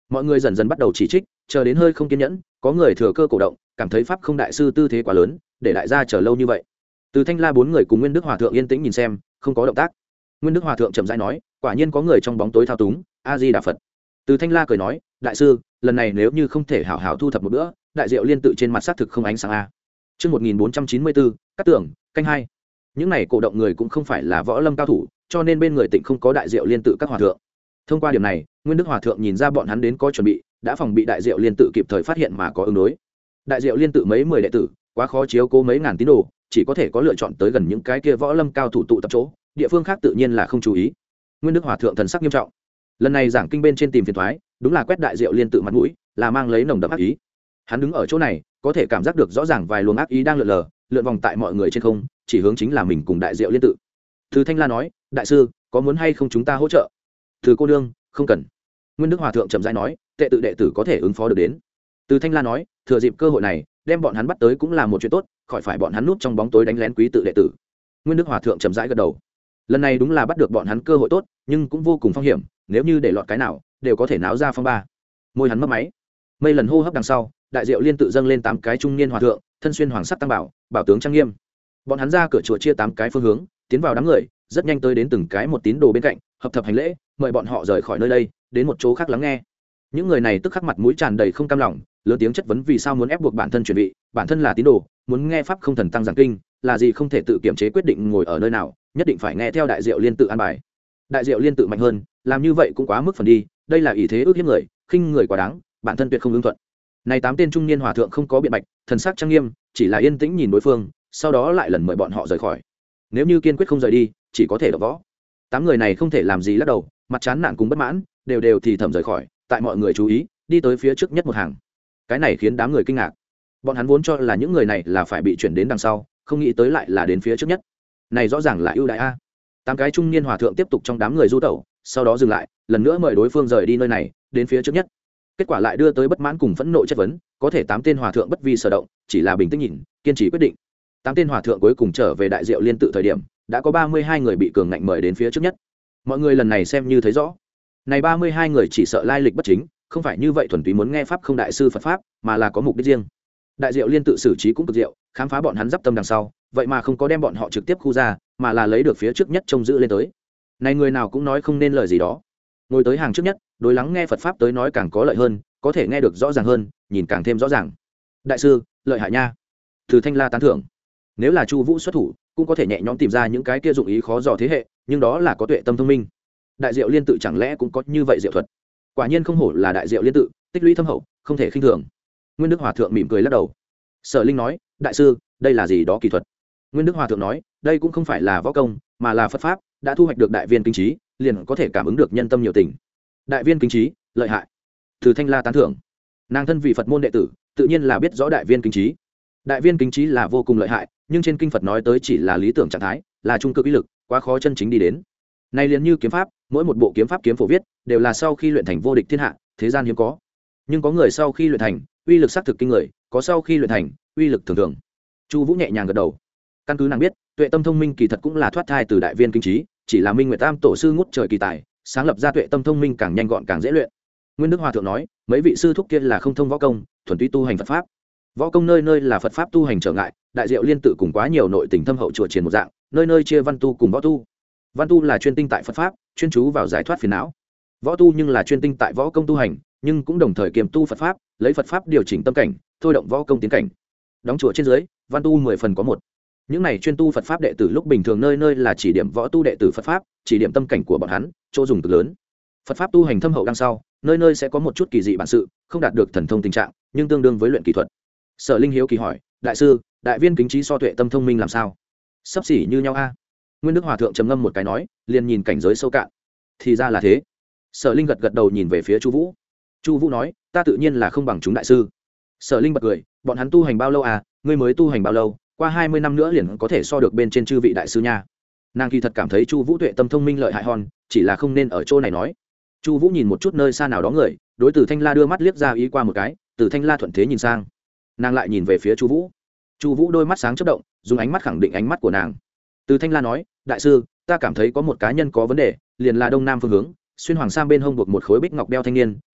mọi người dần dần bắt đầu chỉ trích, chờ đến hơi không kiên nhẫn, có người thừa cơ cổ động, cảm thấy pháp không đại sư tư thế quá lớn, để đại gia chờ lâu như vậy. Từ Thanh La bốn người cùng Nguyên Đức Hòa thượng yên tĩnh nhìn xem, không có động tác. Nguyên Đức Hòa thượng chậm rãi nói, quả nhiên có người trong bóng tối thao túng, a di đà Phật. Từ Thanh La cười nói, đại sư, lần này nếu như không thể hảo hảo thu thập một bữa, đại diệu liên tự trên mặt xác thực không ánh sáng a. Chương một nghìn bốn trăm chín mươi bốn, cắt tưởng, canh hai. Những này cổ động người cũng không phải là võ lâm cao thủ, cho nên bên người Tịnh không có đại diệu liên tự các hòa thượng. Thông qua điểm này, Nguyên Đức Hòa thượng nhìn ra bọn hắn đến có chuẩn bị, đã phòng bị đại diệu liên tự kịp thời phát hiện mà có ứng đối. Đại diệu liên tự mấy mười đệ tử, quá khó chiếu cố mấy ngàn tín đồ, chỉ có thể có lựa chọn tới gần những cái kia võ lâm cao thủ tụ tập chỗ, địa phương khác tự nhiên là không chú ý. Nguyên Đức Hòa thượng thần sắc nghiêm trọng. Lần này giảng kinh bên trên tìm phiền toái, đúng là quét đại diệu liên tự mặt mũi, là mang lấy nồng đậm ác ý. Hắn đứng ở chỗ này, có thể cảm giác được rõ ràng vài luồng ác ý đang lượn lờ, lượn vòng tại mọi người trên không, chỉ hướng chính là mình cùng đại diệu liên tự. Từ Thanh La nói, đại sư, có muốn hay không chúng ta hỗ trợ? Từ cô đương, không cần. Nguyên Đức Hòa thượng chậm rãi nói, tệ tự đệ tử có thể ứng phó được đến. Từ Thanh La nói, thừa dịp cơ hội này, đem bọn hắn bắt tới cũng là một chuyện tốt, khỏi phải bọn hắn núp trong bóng tối đánh lén quý tự đệ tử. Nguyên Đức Hòa thượng chậm rãi gật đầu. Lần này đúng là bắt được bọn hắn cơ hội tốt, nhưng cũng vô cùng phong hiểm, nếu như để lọt cái nào, đều có thể náo ra phong ba. Môi hắn mấp máy. Mây lần hô hấp đằng sau, đại diệu liên tự dâng lên tám cái trung niên hòa thượng, thân xuyên hoàng sắc tăng bảo, bảo tướng trang nghiêm. Bọn hắn ra cửa chùa chia tám cái phương hướng, tiến vào đám người, rất nhanh tới đến từng cái một tín đồ bên cạnh, hợp thập hành lễ, mời bọn họ rời khỏi nơi đây, đến một chỗ khác lắng nghe. Những người này tức khắc mặt mũi tràn đầy không cam lòng, lớn tiếng chất vấn vì sao muốn ép buộc bản thân chuẩn bị, bản thân là tín đồ, muốn nghe pháp không thần tăng giảng kinh, là gì không thể tự kiểm chế quyết định ngồi ở nơi nào, nhất định phải nghe theo đại diệu liên tự an bài. Đại diệu liên tự mạnh hơn, làm như vậy cũng quá mức phần đi, đây là ỷ thế ước hiếp người, khinh người quá đáng, bản thân tuyệt không ứng thuận. Này tám tên trung niên hòa thượng không có biện bạch, thần sắc trang nghiêm, chỉ là yên tĩnh nhìn đối phương, sau đó lại lần mời bọn họ rời khỏi. Nếu như kiên quyết không rời đi, chỉ có thể đập võ. Tám người này không thể làm gì lắc đầu, mặt chán nản cùng bất mãn, đều đều thì thầm rời khỏi, tại mọi người chú ý, đi tới phía trước nhất một hàng. Cái này khiến đám người kinh ngạc. Bọn hắn vốn cho là những người này là phải bị chuyển đến đằng sau, không nghĩ tới lại là đến phía trước nhất. Này rõ ràng là ưu đại a. Tám cái trung niên hòa thượng tiếp tục trong đám người du tẩu, sau đó dừng lại, lần nữa mời đối phương rời đi nơi này, đến phía trước nhất. Kết quả lại đưa tới bất mãn cùng phẫn nộ chất vấn, có thể tám tên hòa thượng bất vi sở động, chỉ là bình tĩnh nhìn, kiên trì quyết định. Tám tên hòa thượng cuối cùng trở về đại diệu liên tự thời điểm, đã có ba mươi hai người bị cường ngạnh mời đến phía trước nhất. Mọi người lần này xem như thấy rõ, này ba mươi hai người chỉ sợ lai lịch bất chính, không phải như vậy thuần túy muốn nghe pháp không đại sư Phật pháp, mà là có mục đích riêng. Đại diệu liên tự xử trí cũng cực diệu, khám phá bọn hắn giáp tâm đằng sau, vậy mà không có đem bọn họ trực tiếp khu ra, mà là lấy được phía trước nhất trông giữ lên tới. Này người nào cũng nói không nên lời gì đó, ngồi tới hàng trước nhất, đối lắng nghe Phật pháp tới nói càng có lợi hơn, có thể nghe được rõ ràng hơn, nhìn càng thêm rõ ràng. Đại sư, lợi hại nha. Từ Thanh La tán thưởng. Nếu là Chu Vũ xuất thủ, cũng có thể nhẹ nhõm tìm ra những cái kia dụng ý khó dò thế hệ, nhưng đó là có tuệ tâm thông minh. Đại diệu liên tự chẳng lẽ cũng có như vậy diệu thuật? Quả nhiên không hổ là đại diệu liên tự, tích lũy thâm hậu, không thể khinh thường. Nguyên Đức Hòa thượng mỉm cười lắc đầu. Sở Linh nói, đại sư, đây là gì đó kỳ thuật? Nguyên Đức Hòa thượng nói, đây cũng không phải là võ công, mà là Phật pháp, đã thu hoạch được đại viên kinh trí, liền có thể cảm ứng được nhân tâm nhiều tình. Đại viên kinh trí, lợi hại. Từ Thanh La tán thưởng. Nàng thân vì Phật môn đệ tử, tự nhiên là biết rõ đại viên kinh trí. Đại viên kinh trí là vô cùng lợi hại, nhưng trên kinh Phật nói tới chỉ là lý tưởng trạng thái, là trung cực ý lực, quá khó chân chính đi đến. Nay liền như kiếm pháp, mỗi một bộ kiếm pháp kiếm phổ viết, đều là sau khi luyện thành vô địch thiên hạ, thế gian hiếm có. Nhưng có người sau khi luyện thành, uy lực xác thực kinh người, có sau khi luyện thành, uy lực thường thường. Chu Vũ nhẹ nhàng gật đầu. Căn cứ nàng biết, tuệ tâm thông minh kỳ thật cũng là thoát thai từ đại viên kinh trí, chỉ là Minh Nguyệt Tam tổ sư ngút trời kỳ tài, sáng lập ra tuệ tâm thông minh càng nhanh gọn càng dễ luyện. Nguyên Đức Hòa thượng nói, mấy vị sư thúc kia là không thông võ công, thuần túy tu hành Phật pháp. Võ công nơi nơi là Phật pháp tu hành trở ngại, đại diệu liên tự cùng quá nhiều nội tình thâm hậu chùa triển một dạng, nơi nơi chia văn tu cùng võ tu. Văn tu là chuyên tinh tại Phật pháp, chuyên chú vào giải thoát phiền não. Võ tu nhưng là chuyên tinh tại võ công tu hành, nhưng cũng đồng thời kiềm tu Phật pháp, lấy Phật pháp điều chỉnh tâm cảnh, thôi động võ công tiến cảnh. Đóng chùa trên dưới, văn tu mười phần có một. Những này chuyên tu Phật pháp đệ tử lúc bình thường nơi nơi là chỉ điểm võ tu đệ tử Phật pháp, chỉ điểm tâm cảnh của bọn hắn, chỗ dùng cực lớn. Phật pháp tu hành thâm hậu đằng sau, nơi nơi sẽ có một chút kỳ dị bản sự, không đạt được thần thông tình trạng, nhưng tương đương với luyện kỹ thuật. Sở Linh hiếu kỳ hỏi, đại sư, đại viên kính trí so tuệ tâm thông minh làm sao? Sắp xỉ như nhau a? Nguyên Đức Hòa thượng trầm ngâm một cái nói, liền nhìn cảnh giới sâu cạn. Thì ra là thế. Sở Linh gật gật đầu nhìn về phía Chu Vũ. Chu Vũ nói, ta tự nhiên là không bằng chúng đại sư. Sở Linh bật cười, bọn hắn tu hành bao lâu à? Ngươi mới tu hành bao lâu? Qua hai mươi năm nữa liền có thể so được bên trên chư vị đại sư nha. Nàng kỳ thật cảm thấy Chu Vũ tuệ tâm thông minh lợi hại hòn, chỉ là không nên ở chỗ này nói. Chu Vũ nhìn một chút nơi xa nào đó người, đối Từ Thanh La đưa mắt liếc ra ý qua một cái, Từ Thanh La thuận thế nhìn sang. Nàng lại nhìn về phía Chu Vũ. Chu Vũ đôi mắt sáng chớp động, dùng ánh mắt khẳng định ánh mắt của nàng. Từ Thanh La nói, đại sư, ta cảm thấy có một cá nhân có vấn đề, liền là đông nam phương hướng, xuyên hoàng sam bên hông buộc một khối bích ngọc đeo thanh niên,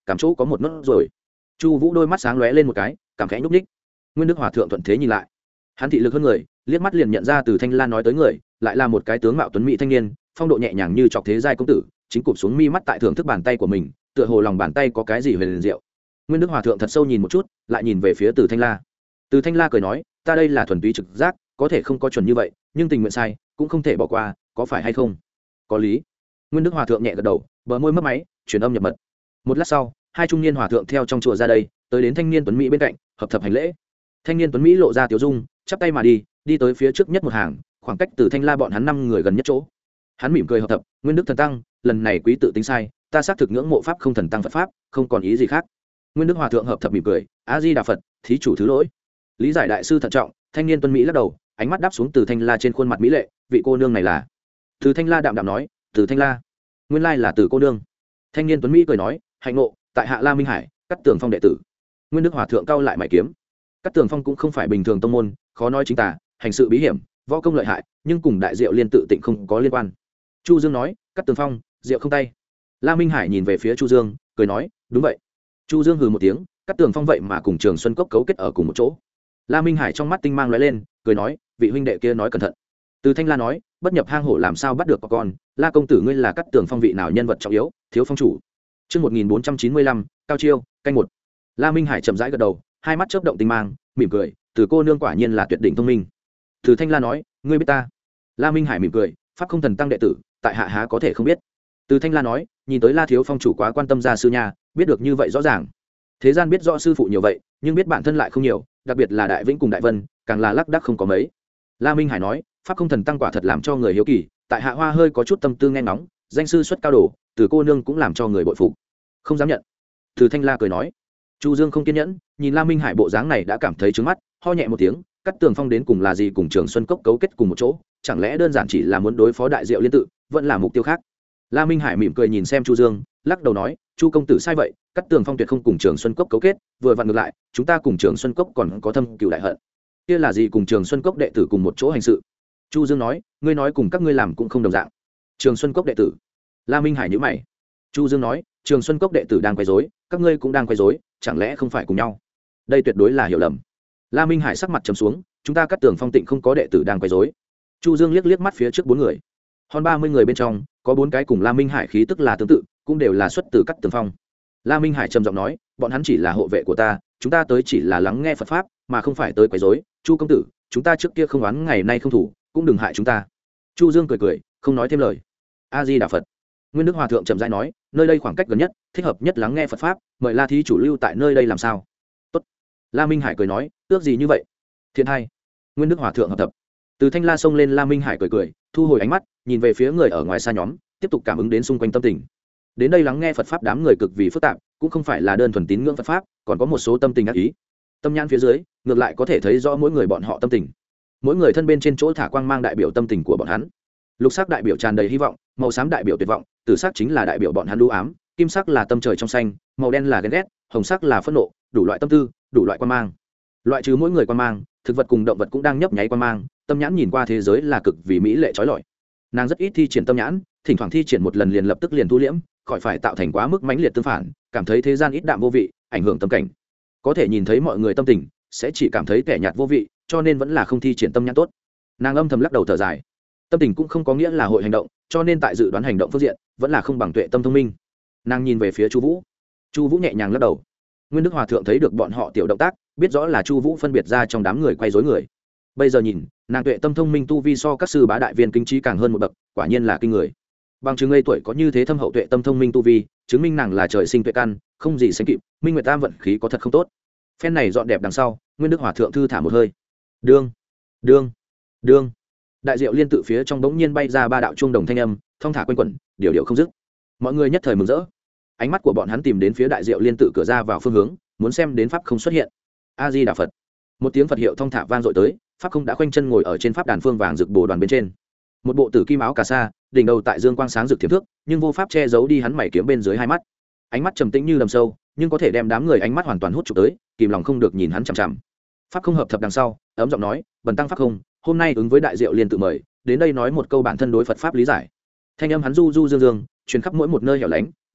cảm chỗ có một nốt rồi. Chu Vũ đôi mắt sáng lóe lên một cái, cảm khẽ nhúc nhích. Nguyên Đức Hòa thượng thuận thế nhìn lại, hắn thị lực hơn người, liếc mắt liền nhận ra từ Thanh La nói tới người, lại là một cái tướng mạo tuấn mỹ thanh niên, phong độ nhẹ nhàng như chọc thế giai công tử, chính cụp xuống mi mắt tại thưởng thức bàn tay của mình, tựa hồ lòng bàn tay có cái gì huyền diệu. Nguyên Đức Hòa thượng thật sâu nhìn một chút, lại nhìn về phía Từ Thanh La. Từ Thanh La cười nói, ta đây là thuần túy trực giác, có thể không có chuẩn như vậy, nhưng tình nguyện sai, cũng không thể bỏ qua, có phải hay không? Có lý. Nguyên Đức Hòa thượng nhẹ gật đầu, bờ môi mấp máy, truyền âm nhập mật. Một lát sau, hai trung niên hòa thượng theo trong chùa ra đây, tới đến thanh niên tuấn mỹ bên cạnh, hợp thập hành lễ. Thanh niên tuấn mỹ lộ ra tiểu dung, chắp tay mà đi, đi tới phía trước nhất một hàng, khoảng cách Từ Thanh La bọn hắn năm người gần nhất chỗ. Hắn mỉm cười hợp thập, Nguyên Đức thần tăng, lần này quý tự tính sai, ta xác thực ngưỡng mộ pháp không thần tăng Phật pháp, không còn ý gì khác. Nguyên Đức Hòa thượng hợp thập mỉm cười, A Di Đà Phật, thí chủ thứ lỗi. Lý giải đại sư thận trọng, thanh niên tuấn mỹ lắc đầu, ánh mắt đáp xuống Từ Thanh La trên khuôn mặt mỹ lệ, vị cô nương này là? Từ Thanh La đạm đạm nói, Từ Thanh La, nguyên lai là Từ cô nương. Thanh niên tuấn mỹ cười nói, hạnh ngộ, tại hạ La Minh Hải, Cát Tường Phong đệ tử. Nguyên Đức Hòa thượng cau lại mày kiếm. Cát Tường Phong cũng không phải bình thường tông môn, khó nói chính tà, hành sự bí hiểm, võ công lợi hại, nhưng cùng đại diệu liên tự tịnh không có liên quan. Chu Dương nói, Cát Tường Phong, diệu không tay. La Minh Hải nhìn về phía Chu Dương, cười nói, đúng vậy. Chu Dương hừ một tiếng, Cát Tường Phong vậy mà cùng Trường Xuân Cốc cấu kết ở cùng một chỗ. La Minh Hải trong mắt tinh mang lóe lên, cười nói, vị huynh đệ kia nói cẩn thận. Từ Thanh La nói, bất nhập hang hổ làm sao bắt được con, La công tử ngươi là Cát Tường Phong vị nào nhân vật trọng yếu, thiếu phong chủ. Chương một nghìn bốn trăm chín mươi lăm, cao chiêu, canh một. La Minh Hải chậm rãi gật đầu, hai mắt chớp động tinh mang, mỉm cười, Từ cô nương quả nhiên là tuyệt đỉnh thông minh. Từ Thanh La nói, ngươi biết ta? La Minh Hải mỉm cười, pháp không thần tăng đệ tử, tại hạ há có thể không biết. Từ Thanh La nói, nhìn tới La thiếu phong chủ quá quan tâm gia sư nhà, biết được như vậy rõ ràng. Thế gian biết rõ sư phụ nhiều vậy, nhưng biết bản thân lại không nhiều, đặc biệt là Đại Vĩnh cùng Đại Vân, càng là lác đác không có mấy. La Minh Hải nói, pháp không thần tăng quả thật làm cho người hiếu kỳ, tại hạ hoa hơi có chút tâm tư nghe ngóng, danh sư xuất cao đồ, Từ cô nương cũng làm cho người bội phục. Không dám nhận. Từ Thanh La cười nói. Chu Dương không kiên nhẫn, nhìn La Minh Hải bộ dáng này đã cảm thấy trướng mắt, ho nhẹ một tiếng, Cát Tường Phong đến cùng là gì cùng Trường Xuân Cốc cấu kết cùng một chỗ, chẳng lẽ đơn giản chỉ là muốn đối phó đại diệu liên tự, vẫn là mục tiêu khác. La Minh Hải mỉm cười nhìn xem Chu Dương, lắc đầu nói, Chu công tử sai vậy, Cát Tường Phong tuyệt không cùng Trường Xuân Cốc cấu kết, vừa vặn ngược lại, chúng ta cùng Trường Xuân Cốc còn có thâm cừu đại hận. Kia là gì cùng Trường Xuân Cốc đệ tử cùng một chỗ hành sự? Chu Dương nói, ngươi nói cùng các ngươi làm cũng không đồng dạng. Trường Xuân Cốc đệ tử? La Minh Hải nhíu mày. Chu Dương nói, Trường Xuân Cốc đệ tử đang quấy rối, các ngươi cũng đang quấy rối, chẳng lẽ không phải cùng nhau? Đây tuyệt đối là hiểu lầm. La Minh Hải sắc mặt trầm xuống, chúng ta Cát Tường Phong tịnh không có đệ tử đang quấy rối. Chu Dương liếc liếc mắt phía trước bốn người, hơn ba mươi người bên trong, có bốn cái cùng La Minh Hải khí tức là tương tự, cũng đều là xuất từ Cát Tường Phong. La Minh Hải trầm giọng nói, bọn hắn chỉ là hộ vệ của ta, chúng ta tới chỉ là lắng nghe Phật pháp, mà không phải tới quấy rối. Chu công tử, chúng ta trước kia không oán ngày nay không thủ, cũng đừng hại chúng ta. Chu Dương cười cười, không nói thêm lời. A Di Đà Phật. Nguyên Đức Hòa thượng chậm rãi nói, nơi đây khoảng cách gần nhất, thích hợp nhất lắng nghe Phật pháp, mời La thí chủ lưu tại nơi đây làm sao? Tốt. La Minh Hải cười nói, ước gì như vậy? Thiện hai. Nguyên Đức Hòa thượng hợp tập. Từ Thanh La xông lên, La Minh Hải cười cười, thu hồi ánh mắt, nhìn về phía người ở ngoài xa nhóm, tiếp tục cảm ứng đến xung quanh tâm tình. Đến đây lắng nghe Phật pháp đám người cực vì phức tạp, cũng không phải là đơn thuần tín ngưỡng Phật pháp, còn có một số tâm tình ác ý. Tâm nhãn phía dưới, ngược lại có thể thấy rõ mỗi người bọn họ tâm tình. Mỗi người thân bên trên chỗ thả quang mang đại biểu tâm tình của bọn hắn. Lục sắc đại biểu tràn đầy hy vọng, màu xám đại biểu tuyệt vọng, tử sắc chính là đại biểu bọn hắn u ám, kim sắc là tâm trời trong xanh, màu đen là ghen ghét, hồng sắc là phẫn nộ, đủ loại tâm tư, đủ loại quang mang. Loại trừ mỗi người quang mang, thực vật cùng động vật cũng đang nhấp nháy quang mang, tâm nhãn nhìn qua thế giới là cực vì mỹ lệ chói lọi. Nàng rất ít thi triển tâm nhãn, thỉnh thoảng thi triển một lần liền lập tức liền thu liễm, khỏi phải tạo thành quá mức mãnh liệt tương phản, cảm thấy thế gian ít đạm vô vị, ảnh hưởng tâm cảnh. Có thể nhìn thấy mọi người tâm tình, sẽ chỉ cảm thấy kẻ nhạt vô vị, cho nên vẫn là không thi triển tâm nhãn tốt. Nàng âm thầm lắc đầu thở dài. Tâm tình cũng không có nghĩa là hội hành động, cho nên tại dự đoán hành động phương diện, vẫn là không bằng tuệ tâm thông minh. Nàng nhìn về phía Chu Vũ. Chu Vũ nhẹ nhàng lắc đầu. Nguyên Đức Hòa thượng thấy được bọn họ tiểu động tác, biết rõ là Chu Vũ phân biệt ra trong đám người quay rối người. Bây giờ nhìn, nàng tuệ tâm thông minh tu vi so các sư bá đại viên kinh trí càng hơn một bậc, quả nhiên là kinh người. Bằng chứng ngây tuổi có như thế thâm hậu tuệ tâm thông minh tu vi, chứng minh nàng là trời sinh tuệ căn, không gì sánh kịp, Minh Nguyệt Tam vận khí có thật không tốt. Phen này dọn đẹp đằng sau, Nguyên Đức Hòa thượng thư thả một hơi. Đương, đương, đương. Đại diệu liên tự phía trong bỗng nhiên bay ra ba đạo chuông đồng thanh âm, thong thả quanh quẩn, điều điều không dứt. Mọi người nhất thời mừng rỡ. Ánh mắt của bọn hắn tìm đến phía đại diệu liên tự cửa ra vào phương hướng, muốn xem đến pháp không xuất hiện. A Di Đà Phật. Một tiếng Phật hiệu thong thả vang dội tới, pháp không đã khoanh chân ngồi ở trên pháp đàn phương vàng rực bồ đoàn bên trên. Một bộ tử kim áo cà sa, đỉnh đầu tại dương quang sáng rực thiểm thước, nhưng vô pháp che giấu đi hắn mày kiếm bên dưới hai mắt. Ánh mắt trầm tĩnh như đầm sâu, nhưng có thể đem đám người ánh mắt hoàn toàn hút chụp tới, kìm lòng không được nhìn hắn chằm chằm. Pháp không hợp thập đằng sau, ấm giọng nói, bần tăng pháp không, hôm nay ứng với đại diệu liên tự mời, đến đây nói một câu bản thân đối Phật pháp lý giải. Thanh âm hắn du du dương dương, truyền khắp mỗi một nơi hẻo lánh,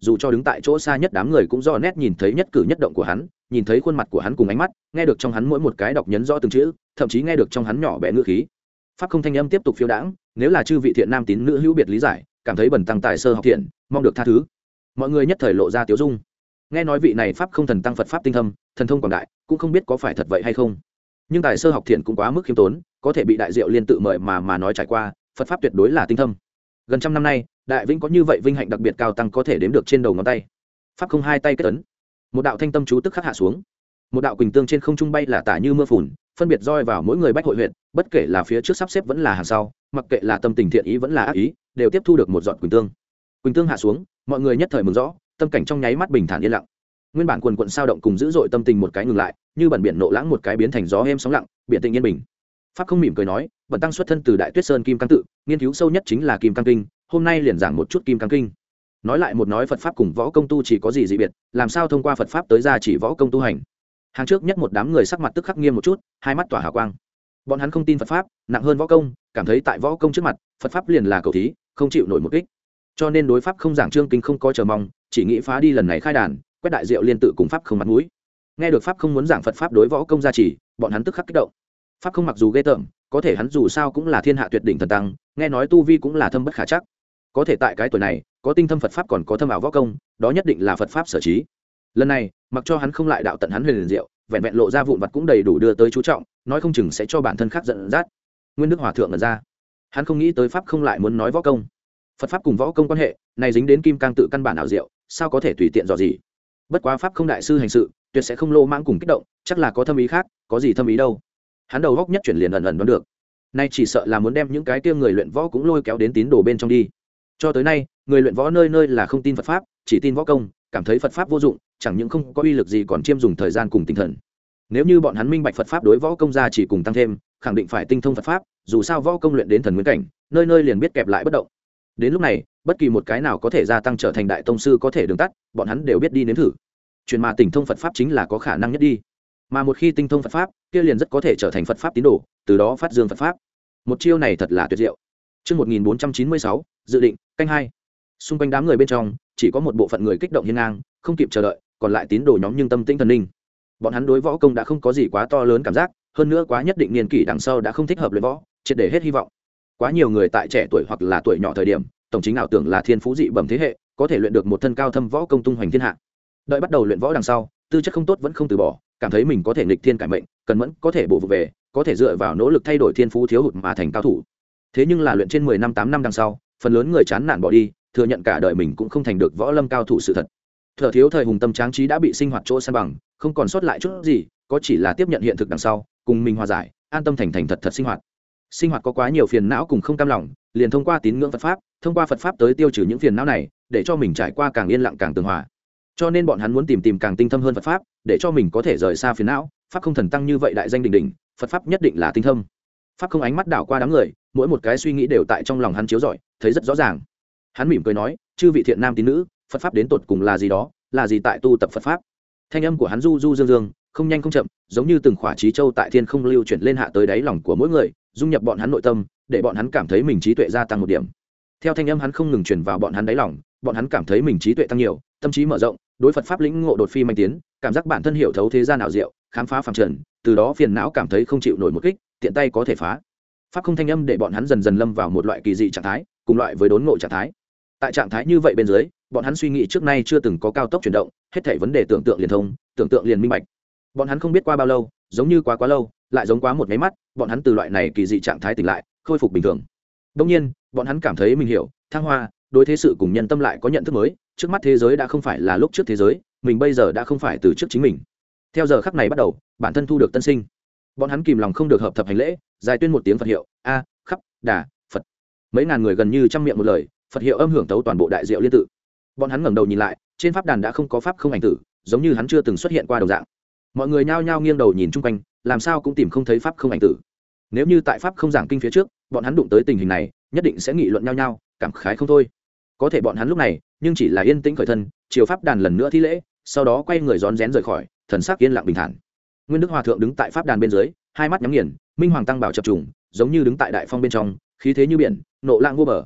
dù cho đứng tại chỗ xa nhất đám người cũng rõ nét nhìn thấy nhất cử nhất động của hắn, nhìn thấy khuôn mặt của hắn cùng ánh mắt, nghe được trong hắn mỗi một cái đọc nhấn rõ từng chữ, thậm chí nghe được trong hắn nhỏ bé ngữ khí. Pháp không thanh âm tiếp tục phiêu đãng, nếu là chư vị thiện nam tín nữ hữu biệt lý giải, cảm thấy bần tăng tài sơ học thiện, mong được tha thứ. Mọi người nhất thời lộ ra tiếu dung. Nghe nói vị này pháp không thần tăng Phật pháp tinh thâm, thần thông quảng đại, cũng không biết có phải thật vậy hay không. Nhưng tài sơ học thiện cũng quá mức khiêm tốn, có thể bị đại diệu liên tự mời mà mà nói trải qua, Phật pháp tuyệt đối là tinh thâm. Gần trăm năm nay, đại vĩnh có như vậy vinh hạnh đặc biệt cao tăng có thể đếm được trên đầu ngón tay. Pháp không hai tay kết ấn, một đạo thanh tâm chú tức khắc hạ xuống, một đạo quỳnh tương trên không trung bay là tả như mưa phùn, phân biệt roi vào mỗi người bách hội huyện, bất kể là phía trước sắp xếp vẫn là hàng sau, mặc kệ là tâm tình thiện ý vẫn là ác ý, đều tiếp thu được một giọt quỳnh tương. Quỳnh tương hạ xuống, mọi người nhất thời mừng rõ, tâm cảnh trong nháy mắt bình thản yên lặng. Nguyên bản quần quần sao động cùng dữ dội tâm tình một cái ngừng lại, như bẩn biển nộ lãng một cái biến thành gió êm sóng lặng, biển tĩnh yên bình. Pháp không mỉm cười nói, bần tăng xuất thân từ Đại Tuyết Sơn Kim Cang tự, nghiên cứu sâu nhất chính là Kim Cang kinh, hôm nay liền giảng một chút Kim Cang kinh. Nói lại một nói Phật pháp cùng võ công tu chỉ có gì dị biệt, làm sao thông qua Phật pháp tới ra chỉ võ công tu hành. Hàng trước nhất một đám người sắc mặt tức khắc nghiêm một chút, hai mắt tỏa hào quang. Bọn hắn không tin Phật pháp, nặng hơn võ công, cảm thấy tại võ công trước mặt, Phật pháp liền là cầu thí, không chịu nổi một kích. Cho nên đối pháp không giảng chương kinh không có chờ mong, chỉ nghĩ phá đi lần này khai đàn, quét đại diệu liên tự cùng pháp không mặt mũi. Nghe được pháp không muốn giảng Phật pháp đối võ công gia chỉ, bọn hắn tức khắc kích động. Pháp không mặc dù ghê tởm, có thể hắn dù sao cũng là thiên hạ tuyệt đỉnh thần tăng, nghe nói tu vi cũng là thâm bất khả chắc. Có thể tại cái tuổi này, có tinh thâm Phật pháp còn có thâm ảo võ công, đó nhất định là Phật pháp sở trí. Lần này, mặc cho hắn không lại đạo tận hắn huyền diệu, vẹn vẹn lộ ra vụn vặt cũng đầy đủ đưa tới chú trọng, nói không chừng sẽ cho bản thân khác giận dắt. Nguyên Đức Hòa thượng ngẩn ra, hắn không nghĩ tới pháp không lại muốn nói võ công. Phật pháp cùng võ công quan hệ này dính đến kim cang tự căn bản ảo diệu, sao có thể tùy tiện dò gì. Bất quá pháp không đại sư hành sự, tuyệt sẽ không lô mãng cùng kích động, chắc là có thâm ý khác, có gì thâm ý đâu. Hắn đầu góc nhất chuyển liền ẩn ẩn đoán được. Nay chỉ sợ là muốn đem những cái kia người luyện võ cũng lôi kéo đến tín đồ bên trong đi. Cho tới nay, người luyện võ nơi nơi là không tin Phật pháp, chỉ tin võ công, cảm thấy Phật pháp vô dụng, chẳng những không có uy lực gì còn chiêm dùng thời gian cùng tinh thần. Nếu như bọn hắn minh bạch Phật pháp đối võ công ra chỉ cùng tăng thêm, khẳng định phải tinh thông Phật pháp, dù sao võ công luyện đến thần nguyên cảnh, nơi nơi liền biết kẹp lại bất động. Đến lúc này, bất kỳ một cái nào có thể gia tăng trở thành đại tông sư có thể đường tắt, bọn hắn đều biết đi nếm thử. Chuyện mà tinh thông Phật pháp chính là có khả năng nhất đi. Mà một khi tinh thông Phật pháp, kia liền rất có thể trở thành Phật pháp tín đồ, từ đó phát dương Phật pháp. Một chiêu này thật là tuyệt diệu. Chương một nghìn bốn trăm chín mươi sáu, dự định, canh hai. Xung quanh đám người bên trong, chỉ có một bộ phận người kích động hiên ngang, không kịp chờ đợi, còn lại tín đồ nhóm nhưng tâm tĩnh thần ninh. Bọn hắn đối võ công đã không có gì quá to lớn cảm giác, hơn nữa quá nhất định niên kỷ đằng sau đã không thích hợp luyện võ, triệt để hết hy vọng. Quá nhiều người tại trẻ tuổi hoặc là tuổi nhỏ thời điểm, tổng chính ảo tưởng là thiên phú dị bẩm thế hệ, có thể luyện được một thân cao thâm võ công tung hoành thiên hạ. Đợi bắt đầu luyện võ đằng sau, tư chất không tốt vẫn không từ bỏ, cảm thấy mình có thể nghịch thiên cải mệnh, cần mẫn có thể bổ vụ về, có thể dựa vào nỗ lực thay đổi thiên phú thiếu hụt mà thành cao thủ. Thế nhưng là luyện trên mười năm tám năm đằng sau, phần lớn người chán nản bỏ đi, thừa nhận cả đời mình cũng không thành được võ lâm cao thủ sự thật. Thừa thiếu thời hùng tâm tráng trí đã bị sinh hoạt chỗ san bằng, không còn sót lại chút gì, có chỉ là tiếp nhận hiện thực đằng sau, cùng mình hòa giải, an tâm thành thành thật thật sinh hoạt. Sinh hoạt có quá nhiều phiền não cùng không cam lòng, liền thông qua tín ngưỡng Phật pháp, thông qua Phật pháp tới tiêu trừ những phiền não này, để cho mình trải qua càng yên lặng càng tường hòa. Cho nên bọn hắn muốn tìm tìm càng tinh thâm hơn Phật pháp, để cho mình có thể rời xa phiền não. Pháp không thần tăng như vậy đại danh đỉnh đỉnh, Phật pháp nhất định là tinh thâm. Pháp không ánh mắt đảo qua đám người, mỗi một cái suy nghĩ đều tại trong lòng hắn chiếu rọi, thấy rất rõ ràng. Hắn mỉm cười nói, chư vị thiện nam tín nữ, Phật pháp đến tột cùng là gì đó, là gì tại tu tập Phật pháp. Thanh âm của hắn du du dương dương, không nhanh không chậm, giống như từng khỏa trí châu tại thiên không lưu chuyển lên hạ tới đáy lòng của mỗi người, dung nhập bọn hắn nội tâm, để bọn hắn cảm thấy mình trí tuệ gia tăng một điểm. Theo thanh âm hắn không ngừng truyền vào bọn hắn đáy lòng, bọn hắn cảm thấy mình trí tuệ tăng nhiều, tâm trí mở rộng, đối Phật pháp lĩnh ngộ đột phi manh tiến, cảm giác bản thân hiểu thấu thế gian ảo diệu, khám phá phàm trần, từ đó phiền não cảm thấy không chịu nổi một kích, tiện tay có thể phá. Pháp không thanh âm để bọn hắn dần dần lâm vào một loại kỳ dị trạng thái, cùng loại với đốn ngộ trạng thái. Tại trạng thái như vậy bên dưới, bọn hắn suy nghĩ trước nay chưa từng có cao tốc chuyển động, hết thảy vấn đề tưởng tượng liền thông, tưởng tượng liền minh bạch. Bọn hắn không biết qua bao lâu, giống như quá quá lâu, lại giống quá một cái mắt, bọn hắn từ loại này kỳ dị trạng thái tỉnh lại, khôi phục bình thường. Đương nhiên, bọn hắn cảm thấy mình hiểu, thăng hoa, đối thế sự cùng nhân tâm lại có nhận thức mới, trước mắt thế giới đã không phải là lúc trước thế giới, mình bây giờ đã không phải từ trước chính mình. Theo giờ khắc này bắt đầu, bản thân thu được tân sinh. Bọn hắn kìm lòng không được hợp thập hành lễ, dài tuyên một tiếng Phật hiệu, a, khắp, đà, Phật. Mấy ngàn người gần như trăm miệng một lời, Phật hiệu âm hưởng tấu toàn bộ đại diệu liên tự. Bọn hắn ngẩng đầu nhìn lại, trên pháp đàn đã không có pháp không ảnh tử, giống như hắn chưa từng xuất hiện qua đồng dạng. Mọi người nhao nhao nghiêng đầu nhìn chung quanh, làm sao cũng tìm không thấy pháp không ảnh tử. Nếu như tại pháp không giảng kinh phía trước, bọn hắn đụng tới tình hình này, nhất định sẽ nghị luận nhao nhao, cảm khái không thôi. Có thể bọn hắn lúc này, nhưng chỉ là yên tĩnh khởi thân, chiều pháp đàn lần nữa thi lễ, sau đó quay người rón rén rời khỏi, thần sắc yên lặng bình thản. Nguyên Đức Hòa thượng đứng tại pháp đàn bên dưới, hai mắt nhắm nghiền, minh hoàng tăng bảo chập trùng, giống như đứng tại đại phong bên trong, khí thế như biển, nộ lãng vô bờ.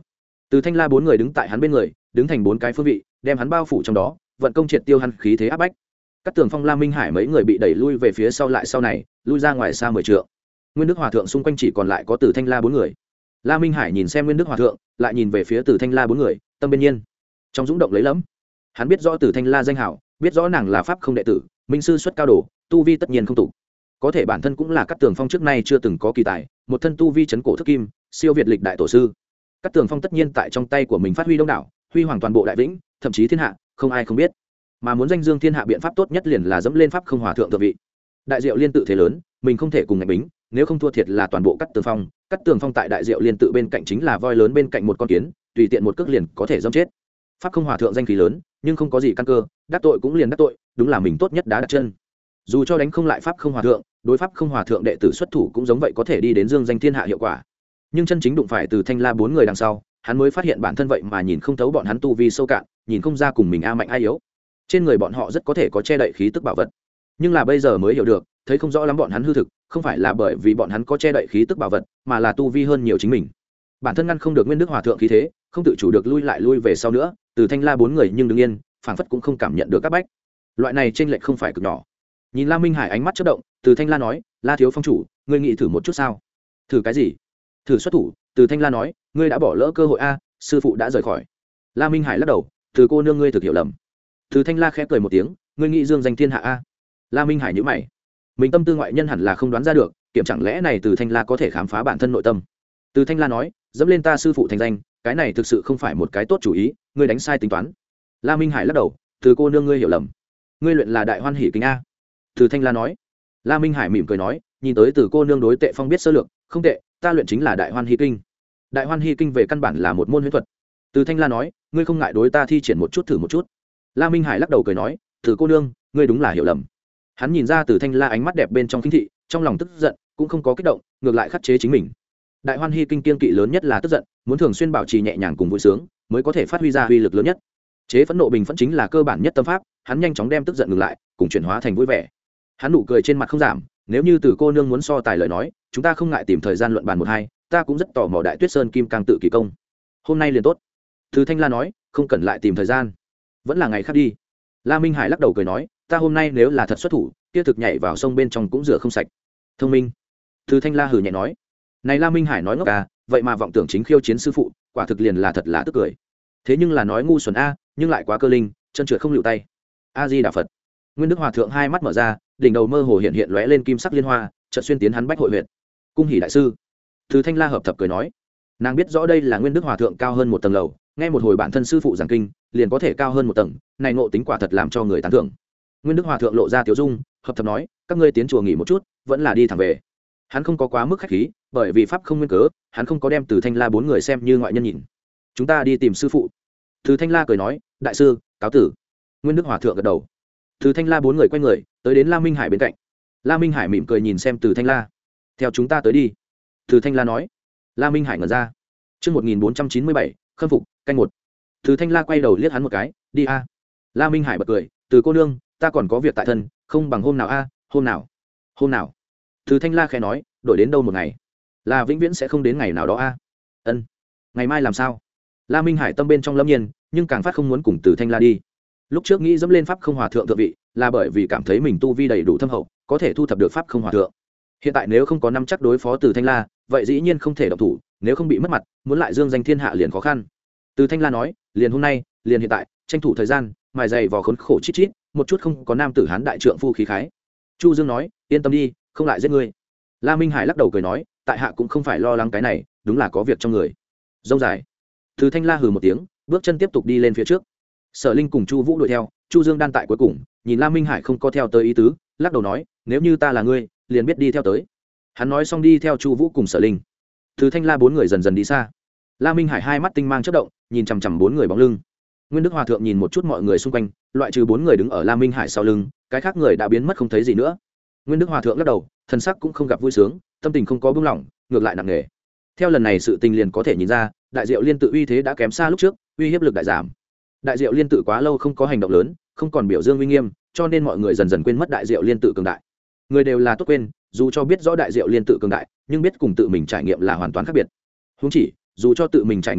Từ Thanh La bốn người đứng tại hắn bên người, đứng thành bốn cái phương vị, đem hắn bao phủ trong đó, vận công triệt tiêu hắn khí thế áp bách. Các Tường Phong, La Minh Hải mấy người bị đẩy lui về phía sau lại sau này, lui ra ngoài xa mười trượng. Nguyên Đức Hòa thượng xung quanh chỉ còn lại có Từ Thanh La bốn người. La Minh Hải nhìn xem Nguyên Đức Hòa thượng, lại nhìn về phía Từ Thanh La bốn người, tâm bên nhiên trong dũng động lấy lẫm. Hắn biết rõ Từ Thanh La danh hảo, biết rõ nàng là pháp không đệ tử, minh sư xuất cao đồ, tu vi tất nhiên không tụ. Có thể bản thân cũng là Các Tường Phong trước nay chưa từng có kỳ tài, một thân tu vi chấn cổ thức kim, siêu việt lịch đại tổ sư. Các Tường Phong tất nhiên tại trong tay của mình phát huy đông đảo, huy hoàng toàn bộ đại vĩnh, thậm chí thiên hạ, không ai không biết. Mà muốn danh dương thiên hạ biện pháp tốt nhất liền là dẫm lên pháp không hòa thượng thượng vị. Đại Diệu Liên tự thế lớn, mình không thể cùng ngạch bính, nếu không thua thiệt là toàn bộ Cắt Tường Phong. Cắt Tường Phong tại Đại Diệu Liên tự bên cạnh chính là voi lớn bên cạnh một con kiến, tùy tiện một cước liền có thể dẫm chết. Pháp không hòa thượng danh khí lớn, nhưng không có gì căn cơ, đắc tội cũng liền đắc tội, đúng là mình tốt nhất đá đặt chân. Dù cho đánh không lại pháp không hòa thượng, đối pháp không hòa thượng đệ tử xuất thủ cũng giống vậy có thể đi đến dương danh thiên hạ hiệu quả. Nhưng chân chính đụng phải Từ Thanh La bốn người đằng sau, hắn mới phát hiện bản thân vậy mà nhìn không thấu bọn hắn tu vi sâu cạn, nhìn không ra cùng mình a mạnh ai yếu. Trên người bọn họ rất có thể có che đậy khí tức bảo vật, nhưng là bây giờ mới hiểu được, thấy không rõ lắm bọn hắn hư thực, không phải là bởi vì bọn hắn có che đậy khí tức bảo vật, mà là tu vi hơn nhiều chính mình. Bản thân ngăn không được Nguyên Đức Hòa thượng khí thế, không tự chủ được lui lại lui về sau nữa. Từ Thanh La bốn người nhưng đứng yên, phảng phất cũng không cảm nhận được các bách. Loại này chênh lệch không phải cực nhỏ. Nhìn La Minh Hải ánh mắt chớp động, Từ Thanh La nói, La thiếu phong chủ, ngươi nghĩ thử một chút sao? Thử cái gì? Thử xuất thủ. Từ Thanh La nói, ngươi đã bỏ lỡ cơ hội a, sư phụ đã rời khỏi. La Minh Hải lắc đầu, từ cô nương ngươi thực hiểu lầm. Từ Thanh La khẽ cười một tiếng, ngươi nghĩ dương danh thiên hạ a? La Minh Hải nhíu mày, mình tâm tư ngoại nhân hẳn là không đoán ra được, kiểm chẳng lẽ này Từ Thanh La có thể khám phá bản thân nội tâm. Từ Thanh La nói, dẫm lên ta sư phụ thành danh, cái này thực sự không phải một cái tốt chủ ý, ngươi đánh sai tính toán. La Minh Hải lắc đầu, từ cô nương ngươi hiểu lầm, ngươi luyện là đại hoan hỷ kinh a. Từ Thanh La nói. La Minh Hải mỉm cười nói, nhìn tới từ cô nương đối Tệ Phong biết sơ lược, không tệ, ta luyện chính là đại hoan hỷ kinh. Đại hoan hỷ kinh về căn bản là một môn huyễn thuật. Từ Thanh La nói, ngươi không ngại đối ta thi triển một chút thử một chút. La Minh Hải lắc đầu cười nói, từ cô nương, ngươi đúng là hiểu lầm. Hắn nhìn ra Từ Thanh La ánh mắt đẹp bên trong khinh thị, trong lòng tức giận, cũng không có kích động, ngược lại khắc chế chính mình. Đại hoan hỷ kinh kiên kỵ lớn nhất là tức giận, muốn thường xuyên bảo trì nhẹ nhàng cùng vui sướng, mới có thể phát huy ra uy lực lớn nhất. Chế phẫn nộ bình phẫn chính là cơ bản nhất tâm pháp, hắn nhanh chóng đem tức giận ngừng lại, cùng chuyển hóa thành vui vẻ. Hắn nụ cười trên mặt không giảm, nếu như từ cô nương muốn so tài lời nói, chúng ta không ngại tìm thời gian luận bàn một hai, ta cũng rất tò mò Đại Tuyết Sơn Kim Cang tự kỳ công. Hôm nay liền tốt. Từ Thanh La nói, không cần lại tìm thời gian, vẫn là ngày khác đi. La Minh Hải lắc đầu cười nói, ta hôm nay nếu là thật xuất thủ, kia thực nhảy vào sông bên trong cũng rửa không sạch. Thông minh. Từ Thanh La hừ nhẹ nói, này La Minh Hải nói ngốc à, vậy mà vọng tưởng chính khiêu chiến sư phụ, quả thực liền là thật là tức cười. Thế nhưng là nói ngu xuẩn a, nhưng lại quá cơ linh, chân trượt không lựu tay. A Di Đà Phật. Nguyên Đức Hòa thượng hai mắt mở ra, đỉnh đầu mơ hồ hiện hiện lóe lên kim sắc liên hoa, chợt xuyên tiến hắn bách hội huyệt. Cung hỉ đại sư. Từ Thanh La hợp thập cười nói, nàng biết rõ đây là Nguyên Đức Hòa thượng cao hơn một tầng lầu, nghe một hồi bản thân sư phụ giảng kinh, liền có thể cao hơn một tầng, này ngộ tính quả thật làm cho người tán thưởng. Nguyên Đức Hòa thượng lộ ra tiểu dung, hợp thập nói, các ngươi tiến chùa nghỉ một chút, vẫn là đi thẳng về. Hắn không có quá mức khách khí, bởi vì pháp không nguyên cớ, hắn không có đem Từ Thanh La bốn người xem như ngoại nhân nhìn. Chúng ta đi tìm sư phụ. Từ Thanh La cười nói, đại sư, cáo tử. Nguyên Đức Hòa thượng gật đầu. Từ Thanh La bốn người quay người, tới đến La Minh Hải bên cạnh. La Minh Hải mỉm cười nhìn xem Từ Thanh La, theo chúng ta tới đi. Từ Thanh La nói. La Minh Hải ngẩn ra. Chương một nghìn bốn trăm chín mươi bảy, khâm phục, canh một. Từ Thanh La quay đầu liếc hắn một cái, đi a. La Minh Hải bật cười, từ cô nương, ta còn có việc tại thân, không bằng hôm nào a, hôm nào, hôm nào. Từ Thanh La khẽ nói, đổi đến đâu một ngày, là vĩnh viễn sẽ không đến ngày nào đó a. Ân, ngày mai làm sao? La Minh Hải tâm bên trong lâm nhiên, nhưng càng phát không muốn cùng Từ Thanh La đi. Lúc trước nghĩ dẫm lên pháp không hòa thượng thượng vị, là bởi vì cảm thấy mình tu vi đầy đủ thâm hậu, có thể thu thập được pháp không hòa thượng. Hiện tại nếu không có năm chắc đối phó Từ Thanh La, vậy dĩ nhiên không thể động thủ, nếu không bị mất mặt, muốn lại dương danh thiên hạ liền khó khăn. Từ Thanh La nói, liền hôm nay, liền hiện tại, tranh thủ thời gian, mài dày vò khốn khổ chít chít, một chút không có nam tử hán đại trượng phu khí khái. Chu Dương nói, yên tâm đi, không lại giết ngươi. La Minh Hải lắc đầu cười nói, tại hạ cũng không phải lo lắng cái này, đúng là có việc trong người. Dông dài. Từ Thanh La hừ một tiếng, bước chân tiếp tục đi lên phía trước. Sở Linh cùng Chu Vũ đuổi theo, Chu Dương đan tại cuối cùng, nhìn La Minh Hải không có theo tới ý tứ, lắc đầu nói, nếu như ta là ngươi, liền biết đi theo tới. Hắn nói xong đi theo Chu Vũ cùng Sở Linh. Từ Thanh La bốn người dần dần đi xa. La Minh Hải hai mắt tinh mang chớp động, nhìn chằm chằm bốn người bóng lưng. Nguyên Đức Hòa thượng nhìn một chút mọi người xung quanh, loại trừ bốn người đứng ở La Minh Hải sau lưng, cái khác người đã biến mất không thấy gì nữa. Nguyên Đức Hòa thượng lắc đầu, thần sắc cũng không gặp vui sướng, tâm tình không có buông lỏng, ngược lại nặng nề. Theo lần này sự tình liền có thể nhìn ra, Đại Diệu Liên tự uy thế đã kém xa lúc trước, uy hiếp lực đại giảm. Đại Diệu Liên tự quá lâu không có hành động lớn, không còn biểu dương uy nghiêm, cho nên mọi người dần dần quên mất Đại Diệu Liên tự cường đại. Người đều là tốt quên, dù cho biết rõ Đại Diệu Liên tự cường đại, nhưng biết cùng tự mình trải nghiệm là hoàn toàn khác biệt. Huống chỉ, dù cho tự mình trải nghiệm quá,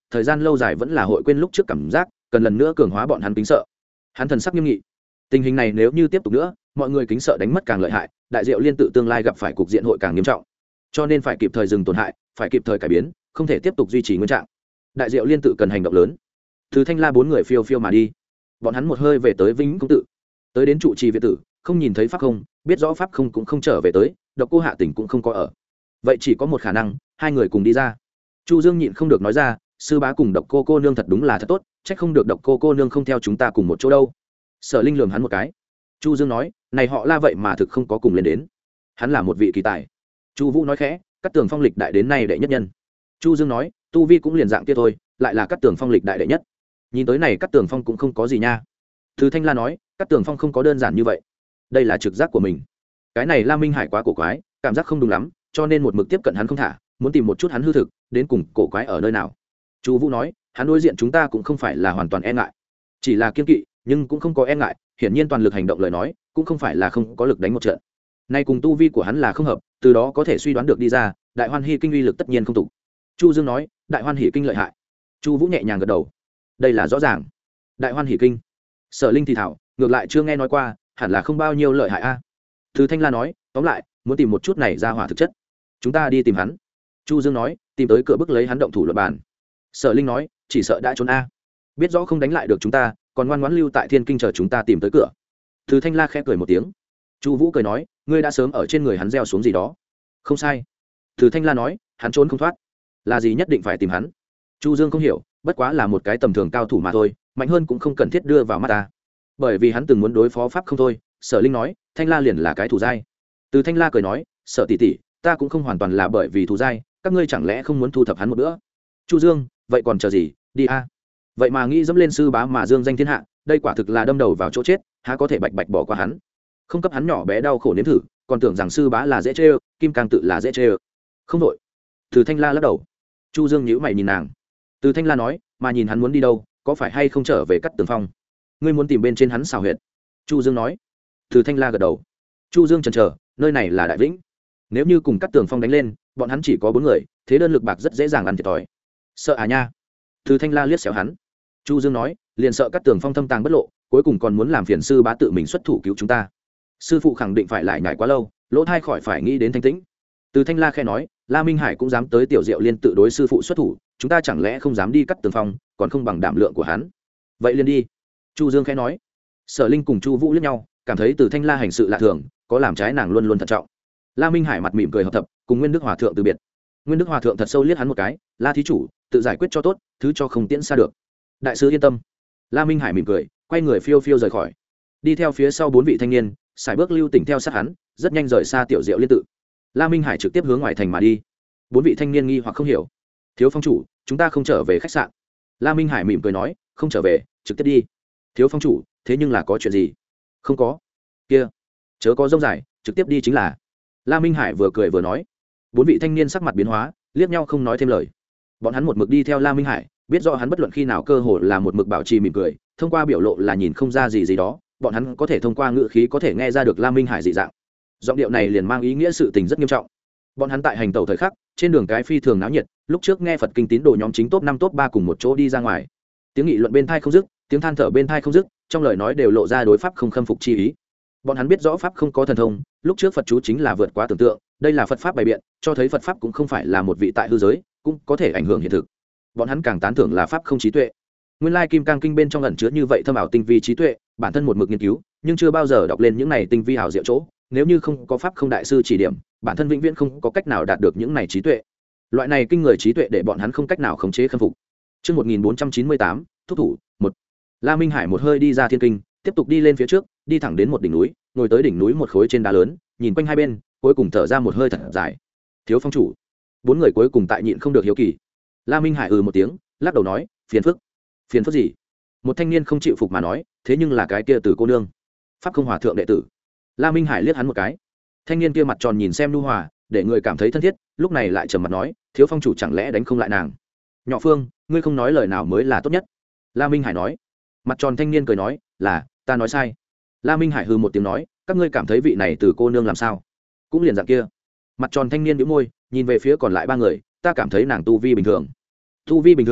thời gian lâu dài vẫn là hội quên lúc trước cảm giác, cần lần nữa cường hóa bọn hắn kính sợ. Hắn thần sắc nghiêm nghị. Tình hình này nếu như tiếp tục nữa, mọi người kính sợ đánh mất càng lợi hại, đại diệu liên tự tương lai gặp phải cục diện hội càng nghiêm trọng. Cho nên phải kịp thời dừng tổn hại, phải kịp thời cải biến, không thể tiếp tục duy trì nguyên trạng. Đại diệu liên tự cần hành động lớn. Từ Thanh La bốn người phiêu phiêu mà đi. Bọn hắn một hơi về tới Vĩnh Công tự, tới đến trụ trì viện tử, không nhìn thấy pháp không, biết rõ pháp không cũng không trở về tới, Độc Cô Hạ Tỉnh cũng không có ở. Vậy chỉ có một khả năng, hai người cùng đi ra. Chu Dương nhịn không được nói ra, sư bá cùng Độc Cô cô nương thật đúng là thật tốt, trách không được Độc Cô cô nương không theo chúng ta cùng một chỗ đâu. Sở Linh lườm hắn một cái. Chu Dương nói, này họ La vậy mà thực không có cùng lên đến. Hắn là một vị kỳ tài. Chu Vũ nói khẽ, Cát Tường Phong lịch đại đến nay đệ nhất nhân. Chu Dương nói, tu vi cũng liền dạng kia thôi, lại là Cát Tường Phong lịch đại đệ nhất. Nhìn tới này Cát Tường Phong cũng không có gì nha. Từ Thanh La nói, Cát Tường Phong không có đơn giản như vậy. Đây là trực giác của mình. Cái này La Minh Hải quá cổ quái, cảm giác không đúng lắm, cho nên một mực tiếp cận hắn không thả, muốn tìm một chút hắn hư thực, đến cùng cổ quái ở nơi nào. Chu Vũ nói, hắn đối diện chúng ta cũng không phải là hoàn toàn e ngại, chỉ là kiên kỵ, nhưng cũng không có e ngại, hiển nhiên toàn lực hành động lời nói, cũng không phải là không có lực đánh một trận. Nay cùng tu vi của hắn là không hợp, từ đó có thể suy đoán được đi ra, Đại Hoan Hỉ kinh uy lực tất nhiên không tụ. Chu Dương nói, Đại Hoan Hỉ kinh lợi hại. Chu Vũ nhẹ nhàng gật đầu. Đây là rõ ràng. Đại Hoan Hỉ kinh. Sở Linh thì thảo, ngược lại chưa nghe nói qua, hẳn là không bao nhiêu lợi hại a. Từ Thanh La nói, tóm lại, muốn tìm một chút này ra hỏa thực chất. Chúng ta đi tìm hắn. Chu Dương nói, tìm tới cửa bức lấy hắn động thủ luật bàn. Sở Linh nói, chỉ sợ đã trốn a. Biết rõ không đánh lại được chúng ta, còn ngoan ngoãn lưu tại Thiên Kinh chờ chúng ta tìm tới cửa. Từ Thanh La khẽ cười một tiếng. Chu Vũ cười nói, ngươi đã sớm ở trên người hắn gieo xuống gì đó. Không sai. Từ Thanh La nói, hắn trốn không thoát. Là gì nhất định phải tìm hắn. Chu Dương không hiểu, bất quá là một cái tầm thường cao thủ mà thôi, mạnh hơn cũng không cần thiết đưa vào mắt ta. Bởi vì hắn từng muốn đối phó pháp không thôi. Sở Linh nói, Thanh La liền là cái thủ giai. Từ Thanh La cười nói, Sở tỷ tỷ, ta cũng không hoàn toàn là bởi vì thủ giai, các ngươi chẳng lẽ không muốn thu thập hắn một bữa. Chu Dương, vậy còn chờ gì, đi a. Vậy mà nghĩ dẫm lên sư bá mà dương danh thiên hạ, đây quả thực là đâm đầu vào chỗ chết, há có thể bạch bạch bỏ qua hắn. Không cấp hắn nhỏ bé đau khổ nếm thử, còn tưởng rằng sư bá là dễ chơi, Kim Cang tự là dễ chơi. Không đội. Từ Thanh La lắc đầu. Chu Dương nhíu mày nhìn nàng. Từ Thanh La nói, mà nhìn hắn muốn đi đâu, có phải hay không trở về Cát Tường Phong? Ngươi muốn tìm bên trên hắn xào huyệt. Chu Dương nói. Từ Thanh La gật đầu. Chu Dương chần chờ, nơi này là Đại Vĩnh, nếu như cùng Cát Tường Phong đánh lên, bọn hắn chỉ có bốn người, thế đơn lực bạc rất dễ dàng ăn thiệt thòi. Sợ à nha. Từ Thanh La liếc xéo hắn. Chu Dương nói, liền sợ Cát Tường Phong thâm tàng bất lộ, cuối cùng còn muốn làm phiền sư bá tự mình xuất thủ cứu chúng ta. Sư phụ khẳng định phải lại nhảy quá lâu, lỗ thai khỏi phải nghĩ đến thanh tĩnh. Từ Thanh La khẽ nói, La Minh Hải cũng dám tới Tiểu Diệu Liên tự đối sư phụ xuất thủ, chúng ta chẳng lẽ không dám đi Cát Tường Phong, còn không bằng đảm lượng của hắn. Vậy liền đi. Chu Dương khẽ nói. Sở Linh cùng Chu Vũ liếc nhau, cảm thấy Từ Thanh La hành sự lạ thường, có làm trái nàng luôn luôn thận trọng. La Minh Hải mặt mỉm cười hợp thập, cùng Nguyên Đức Hòa thượng từ biệt. Nguyên Đức Hòa thượng thật sâu liếc hắn một cái, La thí chủ, tự giải quyết cho tốt, thứ cho không tiễn xa được. Đại sứ yên tâm. La Minh Hải mỉm cười, quay người phiêu phiêu rời khỏi. Đi theo phía sau bốn vị thanh niên, sải bước lưu tỉnh theo sát hắn, rất nhanh rời xa Tiểu Diệu Liên tự. La Minh Hải trực tiếp hướng ngoài thành mà đi. Bốn vị thanh niên nghi hoặc không hiểu. Thiếu phong chủ, chúng ta không trở về khách sạn. La Minh Hải mỉm cười nói, không trở về, trực tiếp đi. Thiếu phong chủ, thế nhưng là có chuyện gì? Không có. Kia, chớ có rông dài, trực tiếp đi chính là. La Minh Hải vừa cười vừa nói. Bốn vị thanh niên sắc mặt biến hóa, liếc nhau không nói thêm lời. Bọn hắn một mực đi theo La Minh Hải, biết rõ hắn bất luận khi nào cơ hồ là một mực bảo trì mỉm cười, thông qua biểu lộ là nhìn không ra gì gì đó, bọn hắn có thể thông qua ngữ khí có thể nghe ra được La Minh Hải dị dạng. Giọng điệu này liền mang ý nghĩa sự tình rất nghiêm trọng. Bọn hắn tại hành tẩu thời khắc, trên đường cái phi thường náo nhiệt, lúc trước nghe Phật kinh tín đồ nhóm chính top năm top ba cùng một chỗ đi ra ngoài. Tiếng nghị luận bên tai không dứt, tiếng than thở bên tai không dứt, trong lời nói đều lộ ra đối pháp không khâm phục chi ý. Bọn hắn biết rõ pháp không có thần thông, lúc trước Phật chú chính là vượt quá tưởng tượng, đây là Phật pháp bày biện, cho thấy Phật pháp cũng không phải là một vị tại hư giới, cũng có thể ảnh hưởng hiện thực. Bọn hắn càng tán thưởng là pháp không trí tuệ. Nguyên lai Kim Cang kinh bên trong ẩn chứa như vậy thâm ảo tinh vi trí tuệ, bản thân một mực nghiên cứu, nhưng chưa bao giờ đọc lên những này tinh vi hảo diệu chỗ, nếu như không có pháp không đại sư chỉ điểm, bản thân vĩnh viễn không có cách nào đạt được những này trí tuệ. Loại này kinh người trí tuệ để bọn hắn không cách nào khống chế khâm phục. Chương một nghìn bốn trăm chín mươi tám, thúc thủ, một. La Minh Hải một hơi đi ra thiên kinh, tiếp tục đi lên phía trước, đi thẳng đến một đỉnh núi, ngồi tới đỉnh núi một khối trên đá lớn, nhìn quanh hai bên, cuối cùng thở ra một hơi thật dài. Thiếu phong chủ. Bốn người cuối cùng tại nhịn không được hiếu kỳ. La Minh Hải ừ một tiếng, lắc đầu nói, phiền phức. Phiền phức gì? Một thanh niên không chịu phục mà nói, thế nhưng là cái kia Từ cô nương, pháp không hòa thượng đệ tử. La Minh Hải liếc hắn một cái. Thanh niên kia mặt tròn nhìn xem nhu hòa, để người cảm thấy thân thiết, lúc này lại trầm mặt nói, thiếu phong chủ chẳng lẽ đánh không lại nàng? Nhỏ Phương, ngươi không nói lời nào mới là tốt nhất. La Minh Hải nói. Mặt tròn thanh niên cười nói, là ta nói sai. La Minh Hải hừ một tiếng nói, các ngươi cảm thấy vị này Từ cô nương làm sao? Cũng liền dạng kia. Mặt tròn thanh niên bĩu môi, nhìn về phía còn lại ba người, ta cảm thấy nàng tu vi bình thường. Tu vi bình thường,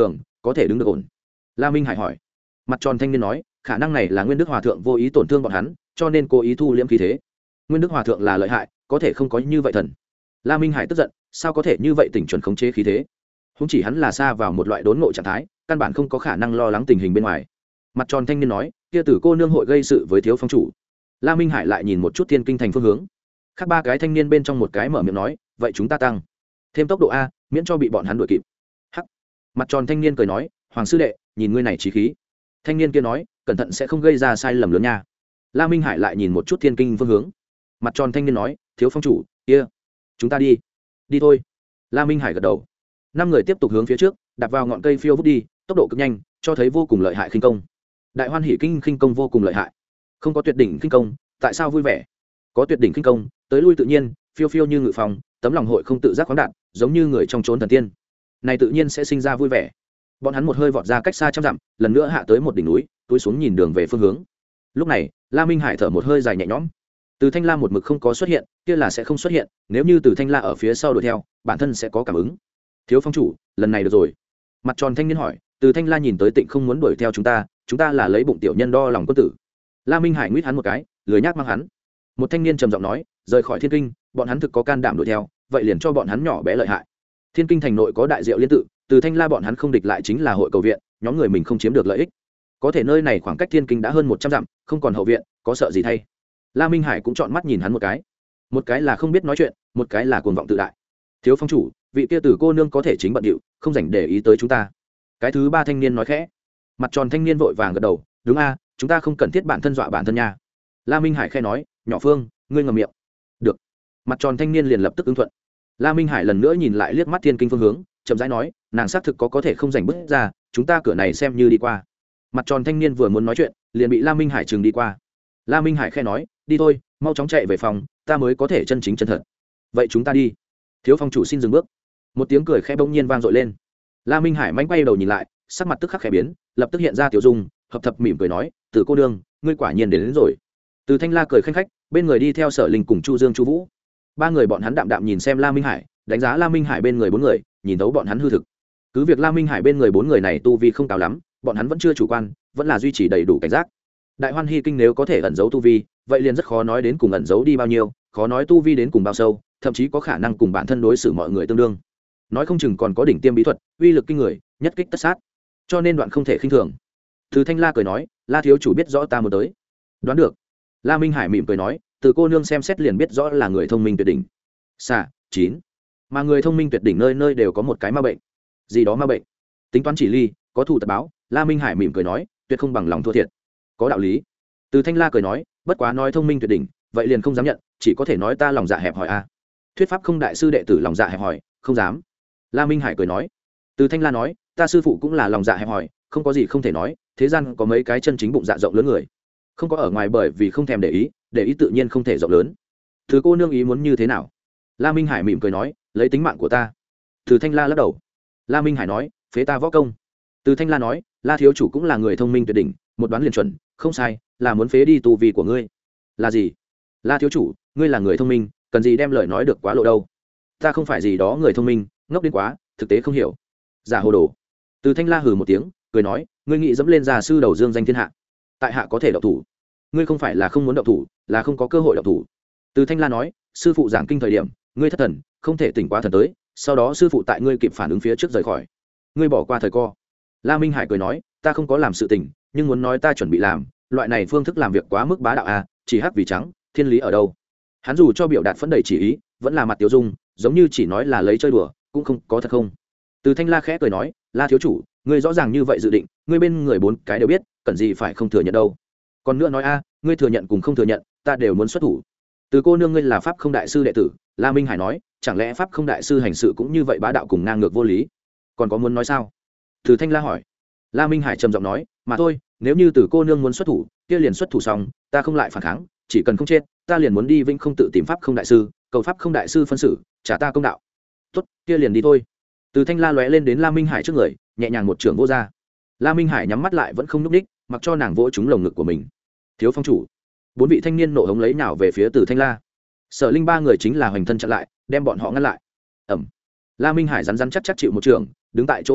có thể đứng được ổn? La Minh Hải hỏi. Mặt tròn thanh niên nói, khả năng này là Nguyên Đức Hòa thượng vô ý tổn thương bọn hắn, cho nên cố ý thu liễm khí thế. Nguyên Đức Hòa thượng là lợi hại, có thể không có như vậy thần. La Minh Hải tức giận, sao có thể như vậy tỉnh chuẩn khống chế khí thế? Húng chỉ hắn là xa vào một loại đốn ngộ trạng thái, căn bản không có khả năng lo lắng tình hình bên ngoài. Mặt tròn thanh niên nói, kia tử cô nương hội gây sự với thiếu phong chủ. La Minh Hải lại nhìn một chút Thiên Kinh thành phương hướng. Khác ba cái thanh niên bên trong một cái mở miệng nói, vậy chúng ta tăng thêm tốc độ a, miễn cho bị bọn hắn đuổi kịp. Hắc. Mặt tròn thanh niên cười nói, hoàng sư đệ, nhìn ngươi này trí khí. Thanh niên kia nói, cẩn thận sẽ không gây ra sai lầm lớn nha. La Minh Hải lại nhìn một chút Thiên Kinh phương hướng. Mặt tròn thanh niên nói, thiếu phong chủ, kia, chúng ta đi. Đi thôi. La Minh Hải gật đầu. Năm người tiếp tục hướng phía trước, đạp vào ngọn cây phiêu vút đi, tốc độ cực nhanh, cho thấy vô cùng lợi hại khinh công. Đại Hoan Hỷ Kinh khinh công vô cùng lợi hại. Không có tuyệt đỉnh khinh công, tại sao vui vẻ? Có tuyệt đỉnh khinh công, tới lui tự nhiên, phiêu phiêu như ngự phòng, tấm lòng hội không tự giác khoáng đạt, giống như người trong chốn thần tiên. Này tự nhiên sẽ sinh ra vui vẻ. Bọn hắn một hơi vọt ra cách xa trăm dặm, lần nữa hạ tới một đỉnh núi, túi xuống nhìn đường về phương hướng. Lúc này, La Minh Hải thở một hơi dài nhẹ nhõm. Từ Thanh La một mực không có xuất hiện, kia là sẽ không xuất hiện, nếu như Từ Thanh La ở phía sau đuổi theo, bản thân sẽ có cảm ứng. Thiếu phong chủ, lần này được rồi. Mặt tròn thanh niên hỏi, Từ Thanh La nhìn tới Tịnh không muốn đuổi theo chúng ta, chúng ta là lấy bụng tiểu nhân đo lòng quân tử. La Minh Hải nguyết hắn một cái, lười nhác mang hắn. Một thanh niên trầm giọng nói, rời khỏi Thiên Kinh, bọn hắn thực có can đảm đuổi theo, vậy liền cho bọn hắn nhỏ bé lợi hại. Thiên Kinh thành nội có đại diệu liên tự, Từ Thanh La bọn hắn không địch lại chính là hội cầu viện, nhóm người mình không chiếm được lợi ích. Có thể nơi này khoảng cách Thiên Kinh đã hơn một trăm dặm, không còn hậu viện, có sợ gì thay? La Minh Hải cũng chọn mắt nhìn hắn một cái. Một cái là không biết nói chuyện, một cái là cuồng vọng tự đại. Thiếu phong chủ, vị kia tử cô nương có thể chính bận điệu, không dành để ý tới chúng ta. Cái thứ ba thanh niên nói khẽ. Mặt tròn thanh niên vội vàng gật đầu, đúng a, chúng ta không cần thiết bản thân dọa bản thân nha. La Minh Hải khẽ nói, nhỏ Phương, ngươi ngậm miệng. Được. Mặt tròn thanh niên liền lập tức ứng thuận. La Minh Hải lần nữa nhìn lại liếc mắt Thiên Kinh phương hướng, chậm rãi nói, nàng xác thực có có thể không giành bước ra, chúng ta cửa này xem như đi qua. Mặt tròn thanh niên vừa muốn nói chuyện, liền bị La Minh Hải trừng đi qua. La Minh Hải khẽ nói, đi thôi, mau chóng chạy về phòng, ta mới có thể chân chính chân thật. Vậy chúng ta đi. Thiếu phong chủ xin dừng bước. Một tiếng cười khẽ bỗng nhiên vang dội lên. La Minh Hải manh quay đầu nhìn lại, sắc mặt tức khắc khẽ biến, lập tức hiện ra tiểu dung, hợp thập mỉm cười nói, Từ cô đương, ngươi quả nhiên đến, đến rồi. Từ Thanh La cười khanh khách, bên người đi theo Sở Linh cùng Chu Dương Chu Vũ. Ba người bọn hắn đạm đạm nhìn xem La Minh Hải, đánh giá La Minh Hải bên người bốn người, nhìn thấu bọn hắn hư thực. Cứ việc La Minh Hải bên người bốn người này tu vi không cao lắm, bọn hắn vẫn chưa chủ quan, vẫn là duy trì đầy đủ cảnh giác. Đại Hoan Hy Kinh nếu có thể ẩn giấu tu vi, vậy liền rất khó nói đến cùng ẩn giấu đi bao nhiêu, khó nói tu vi đến cùng bao sâu, thậm chí có khả năng cùng bản thân đối xử mọi người tương đương. Nói không chừng còn có đỉnh tiêm bí thuật, uy lực kinh người, nhất kích tất sát. Cho nên đoạn không thể khinh thường. Từ Thanh La cười nói, La thiếu chủ biết rõ ta muốn tới. Đoán được. La Minh Hải mỉm cười nói, từ cô nương xem xét liền biết rõ là người thông minh tuyệt đỉnh. Xà, chín. Mà người thông minh tuyệt đỉnh nơi nơi đều có một cái ma bệnh. Gì đó ma bệnh? Tính toán chỉ ly, có thù tật báo. La Minh Hải mỉm cười nói, tuyệt không bằng lòng thua thiệt. Có đạo lý. Từ Thanh La cười nói, bất quá nói thông minh tuyệt đỉnh, vậy liền không dám nhận, chỉ có thể nói ta lòng dạ hẹp hòi a. Thuyết pháp không đại sư đệ tử lòng dạ hẹp hòi, không dám. La Minh Hải cười nói. Từ Thanh La nói, ta sư phụ cũng là lòng dạ hẹp hòi, không có gì không thể nói, thế gian có mấy cái chân chính bụng dạ rộng lớn người, không có ở ngoài bởi vì không thèm để ý, để ý tự nhiên không thể rộng lớn. Thứ cô nương ý muốn như thế nào? La Minh Hải mỉm cười nói, lấy tính mạng của ta. Từ Thanh La lắc đầu. La Minh Hải nói, phế ta võ công. Từ Thanh La nói, La thiếu chủ cũng là người thông minh tuyệt đỉnh, một đoán liền chuẩn, không sai, là muốn phế đi tu vi của ngươi. Là gì? La thiếu chủ, ngươi là người thông minh, cần gì đem lời nói được quá lộ đâu? Ta không phải gì đó người thông minh, ngốc đến quá, thực tế không hiểu. Giả hồ đồ. Từ Thanh La hừ một tiếng, cười nói, ngươi nghĩ dẫm lên già sư đầu dương danh thiên hạ, tại hạ có thể động thủ. Ngươi không phải là không muốn động thủ, là không có cơ hội động thủ. Từ Thanh La nói, sư phụ giảng kinh thời điểm, ngươi thất thần, không thể tỉnh quá thần tới, sau đó sư phụ tại ngươi kịp phản ứng phía trước rời khỏi, ngươi bỏ qua thời co. La Minh Hải cười nói, ta không có làm sự tình, nhưng muốn nói ta chuẩn bị làm, loại này phương thức làm việc quá mức bá đạo a, chỉ hắc vì trắng, thiên lý ở đâu? Hắn dù cho biểu đạt phấn đầy chỉ ý, vẫn là mặt tiêu dung, giống như chỉ nói là lấy chơi đùa, cũng không có thật không. Từ Thanh La khẽ cười nói, La thiếu chủ, ngươi rõ ràng như vậy dự định, ngươi bên người bốn cái đều biết, cần gì phải không thừa nhận đâu. Còn nữa nói a, ngươi thừa nhận cùng không thừa nhận, ta đều muốn xuất thủ. Từ cô nương ngươi là pháp không đại sư đệ tử. La Minh Hải nói, chẳng lẽ pháp không đại sư hành sự cũng như vậy bá đạo cùng ngang ngược vô lý? Còn có muốn nói sao? Từ Thanh La hỏi. La Minh Hải trầm giọng nói, mà thôi, nếu như từ cô nương muốn xuất thủ, kia liền xuất thủ xong, ta không lại phản kháng, chỉ cần không chết, ta liền muốn đi vĩnh không tự tìm pháp không đại sư, cầu pháp không đại sư phân xử, trả ta công đạo. Tốt, kia liền đi thôi. Từ Thanh La lóe lên đến La Minh Hải trước người, nhẹ nhàng một trường vô ra. La Minh Hải nhắm mắt lại vẫn không nhúc nhích, mặc cho nàng vỗ trúng lồng ngực của mình. Thiếu phong chủ. Bốn vị thanh niên nộ hống lấy nào về phía Từ Thanh La. Sở Linh ba người chính là hoành thân chặn lại, đem bọn họ ngăn lại. Ẩm. La Minh Hải rắn rắn chắc chắc chịu một trường, đứng tại chỗ bất động,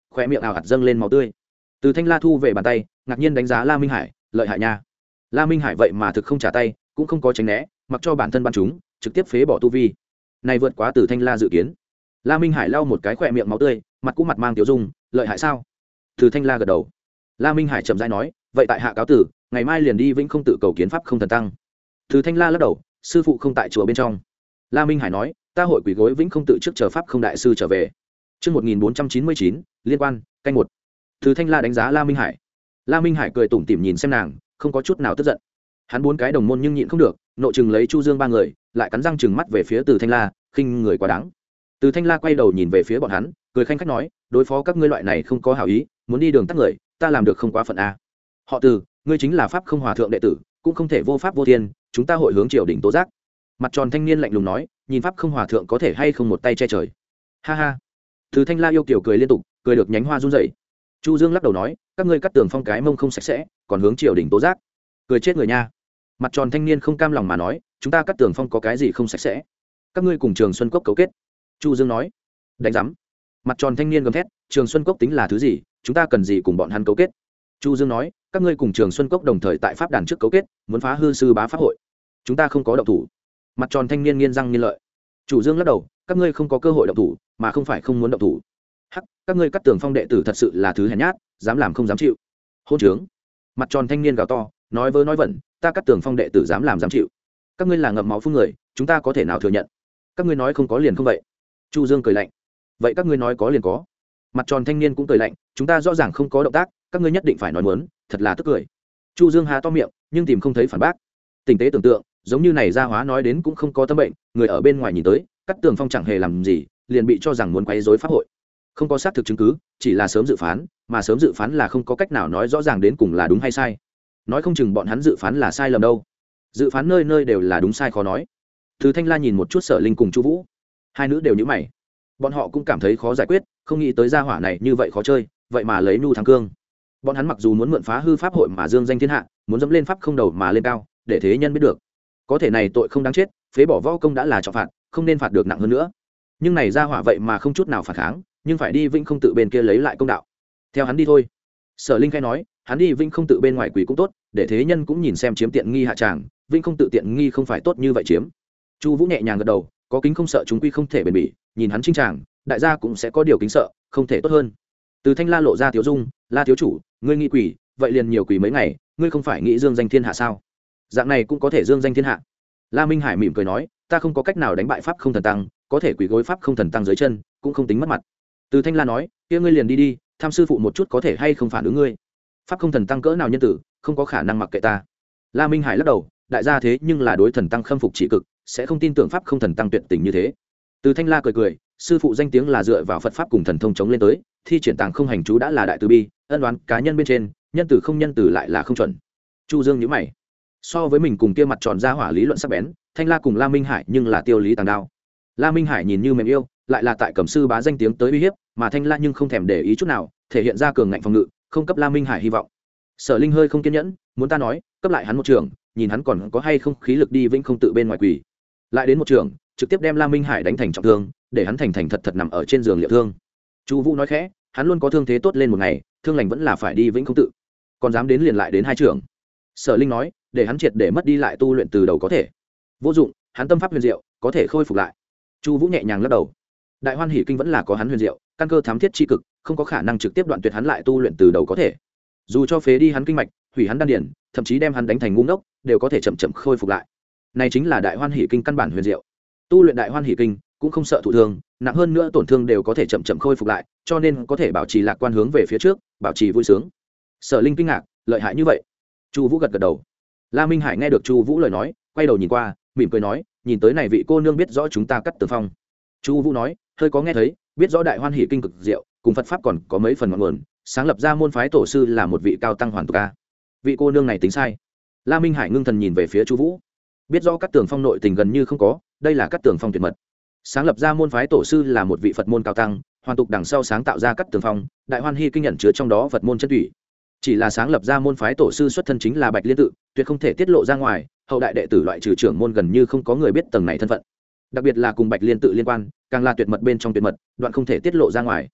khoe miệng ảo hạt dâng lên máu tươi. Từ Thanh La thu về bàn tay, ngạc nhiên đánh giá La Minh Hải, lợi hại nha. La Minh Hải vậy mà thực không trả tay, cũng không có tránh né, mặc cho bản thân bắn chúng, trực tiếp phế bỏ tu vi. Này vượt quá Từ Thanh La dự kiến. La Minh Hải lau một cái khoe miệng máu tươi, mặt cũng mặt mang tiểu dung, lợi hại sao? Từ Thanh La gật đầu. La Minh Hải chậm rãi nói, vậy tại hạ cáo tử, ngày mai liền đi Vĩnh Không tự cầu kiến pháp không thần tăng. Từ Thanh La lắc đầu, sư phụ không tại chùa bên trong. La Minh Hải nói, ta hội quỳ gối Vĩnh Không tự trước chờ pháp không đại sư trở về. Chương một nghìn bốn trăm chín mươi chín, liên quan, canh một. Từ Thanh La đánh giá La Minh Hải. La Minh Hải cười tủm tỉm nhìn xem nàng, không có chút nào tức giận. Hắn bốn cái đồng môn nhưng nhịn không được, nộ chừng lấy Chu Dương ba người, lại cắn răng chừng mắt về phía Từ Thanh La, khinh người quá đáng. Từ Thanh La quay đầu nhìn về phía bọn hắn, cười khanh khách nói, đối phó các ngươi loại này không có hảo ý, muốn đi đường tắt người, ta làm được không quá phận a. Họ Từ, ngươi chính là pháp không hòa thượng đệ tử, cũng không thể vô pháp vô thiên, chúng ta hội hướng triều đình tố giác. Mặt tròn thanh niên lạnh lùng nói, nhìn pháp không hòa thượng có thể hay không một tay che trời. Ha ha. Từ Thanh La yêu kiểu cười liên tục, cười được nhánh hoa run rẩy. Chu Dương lắc đầu nói, các ngươi cắt tường phong cái mông không sạch sẽ, còn hướng triều đình tố giác, cười chết người nha. Mặt tròn thanh niên không cam lòng mà nói, chúng ta cắt tường phong có cái gì không sạch sẽ? Các ngươi cùng Trường Xuân Cốc cấu kết. Chu Dương nói, đánh giám. Mặt tròn thanh niên gầm thét, Trường Xuân Cốc tính là thứ gì, chúng ta cần gì cùng bọn hắn cấu kết? Chu Dương nói, các ngươi cùng Trường Xuân Cốc đồng thời tại pháp đàn trước cấu kết, muốn phá hư sư bá pháp hội, chúng ta không có động thủ. Mặt tròn thanh niên nghiến răng nghiến lợi. Chủ Dương lắc đầu, các ngươi không có cơ hội động thủ, mà không phải không muốn động thủ. Hắc, các ngươi cắt tường phong đệ tử thật sự là thứ hèn nhát, dám làm không dám chịu. Hôn trướng. Mặt tròn thanh niên gào to, nói vớ nói vẩn, ta cắt tường phong đệ tử dám làm dám chịu. Các ngươi là ngậm máu phun người, chúng ta có thể nào thừa nhận? Các ngươi nói không có liền không vậy. Chu Dương cười lạnh, vậy các ngươi nói có liền có. Mặt tròn thanh niên cũng cười lạnh, chúng ta rõ ràng không có động tác, các ngươi nhất định phải nói muốn, thật là tức cười. Chu Dương há to miệng, nhưng tìm không thấy phản bác. Tình tế tưởng tượng, giống như này gia hóa nói đến cũng không có tâm bệnh, người ở bên ngoài nhìn tới, cắt tường phong chẳng hề làm gì, liền bị cho rằng muốn quấy rối pháp hội. Không có xác thực chứng cứ, chỉ là sớm dự phán, mà sớm dự phán là không có cách nào nói rõ ràng đến cùng là đúng hay sai. Nói không chừng bọn hắn dự phán là sai lầm đâu. Dự phán nơi nơi đều là đúng sai khó nói. Từ Thanh La nhìn một chút Sở Linh cùng Chu Vũ, hai nữ đều nhíu mày. Bọn họ cũng cảm thấy khó giải quyết, không nghĩ tới gia hỏa này như vậy khó chơi, vậy mà lấy nhu thắng cương. Bọn hắn mặc dù muốn mượn phá hư pháp hội mà dương danh thiên hạ, muốn dẫm lên pháp không đầu mà lên cao, để thế nhân biết được. Có thể này tội không đáng chết, phế bỏ võ công đã là trọng phạt, không nên phạt được nặng hơn nữa. Nhưng này gia hỏa vậy mà không chút nào phản kháng, nhưng phải đi Vĩnh Không tự bên kia lấy lại công đạo. Theo hắn đi thôi. Sở Linh khai nói, hắn đi Vĩnh Không tự bên ngoài quỷ cũng tốt, để thế nhân cũng nhìn xem chiếm tiện nghi hạ tràng, Vĩnh Không tự tiện nghi không phải tốt như vậy chiếm. Chu Vũ nhẹ nhàng gật đầu, có kính không sợ chúng quy không thể bền bỉ, nhìn hắn chinh tràng, đại gia cũng sẽ có điều kính sợ, không thể tốt hơn. Từ Thanh La lộ ra thiếu dung, La thiếu chủ, ngươi nghĩ quỷ, vậy liền nhiều quỷ mấy ngày, ngươi không phải nghĩ dương danh thiên hạ sao? Dạng này cũng có thể dương danh thiên hạ. La Minh Hải mỉm cười nói, ta không có cách nào đánh bại pháp không thần tăng, có thể quỷ gối pháp không thần tăng dưới chân, cũng không tính mất mặt. Từ Thanh La nói, kia ngươi liền đi đi, tham sư phụ một chút có thể hay không phản ứng ngươi. Pháp không thần tăng cỡ nào nhân tử, không có khả năng mặc kệ ta. La Minh Hải lắc đầu, đại gia thế nhưng là đối thần tăng khâm phục chỉ cực, sẽ không tin tưởng pháp không thần tăng tuyệt tình như thế. Từ Thanh La cười cười, sư phụ danh tiếng là dựa vào Phật pháp cùng thần thông chống lên tới, thi triển tàng không hành chú đã là đại từ bi, ân đoán cá nhân bên trên, nhân tử không nhân tử lại là không chuẩn. Chu Dương nhíu mày, so với mình cùng kia mặt tròn ra hỏa lý luận sắc bén, Thanh La cùng La Minh Hải nhưng là tiêu lý tàng đao. La Minh Hải nhìn như mềm yêu, lại là tại cẩm sư bá danh tiếng tới uy hiếp, mà Thanh La nhưng không thèm để ý chút nào, thể hiện ra cường ngạnh phòng ngự, không cấp La Minh Hải hy vọng. Sở Linh hơi không kiên nhẫn, muốn ta nói, cấp lại hắn một trường, nhìn hắn còn có hay không khí lực đi Vĩnh Không tự bên ngoài quỷ. Lại đến một trường, trực tiếp đem La Minh Hải đánh thành trọng thương, để hắn thành thành thật thật nằm ở trên giường liệu thương. Chu Vũ nói khẽ, hắn luôn có thương thế tốt lên một ngày, thương lành vẫn là phải đi Vĩnh Không tự. Còn dám đến liền lại đến hai trường. Sở Linh nói, để hắn triệt để mất đi lại tu luyện từ đầu có thể. Vô dụng, hắn tâm pháp huyền diệu, có thể khôi phục lại. Chu Vũ nhẹ nhàng lắc đầu. Đại Hoan Hỷ kinh vẫn là có hắn huyền diệu, căn cơ thám thiết chi cực, không có khả năng trực tiếp đoạn tuyệt hắn lại tu luyện từ đầu có thể. Dù cho phế đi hắn kinh mạch, hủy hắn đan điền, thậm chí đem hắn đánh thành ngu ngốc, đều có thể chậm chậm khôi phục lại. Này chính là Đại Hoan Hỷ kinh căn bản huyền diệu. Tu luyện Đại Hoan Hỷ kinh cũng không sợ thụ thương, nặng hơn nữa tổn thương đều có thể chậm chậm khôi phục lại, cho nên có thể bảo trì lạc quan hướng về phía trước, bảo trì vui sướng. Sở Linh kinh ngạc, lợi hại như vậy. Chu Vũ gật gật đầu. La Minh Hải nghe được Chu Vũ lời nói, quay đầu nhìn qua, mỉm cười nói, nhìn tới này vị cô nương biết rõ chúng ta cắt tường phong. Chu Vũ nói, hơi có nghe thấy, biết rõ Đại Hoan Hỷ kinh cực diệu, cùng Phật pháp còn có mấy phần ngọn nguồn, sáng lập ra môn phái tổ sư là một vị cao tăng hoàn tục a. Vị cô nương này tính sai. La Minh Hải ngưng thần nhìn về phía Chu Vũ, biết rõ cắt tường phong nội tình gần như không có, đây là cắt tường phong tuyệt mật. Sáng lập ra môn phái tổ sư là một vị Phật môn cao tăng, hoàn tục đằng sau sáng tạo ra cắt tường phong, Đại Hoan Hỷ kinh nhận chứa trong đó Phật môn chân thủy. Chỉ là sáng lập ra môn phái tổ sư xuất thân chính là Bạch Liên tự, tuyệt không thể tiết lộ ra ngoài, hậu đại đệ tử loại trừ trưởng môn gần như không có người biết tầng này thân phận. Đặc biệt là cùng Bạch Liên tự liên quan, càng là tuyệt mật bên trong tuyệt mật, đoạn không thể tiết lộ ra ngoài.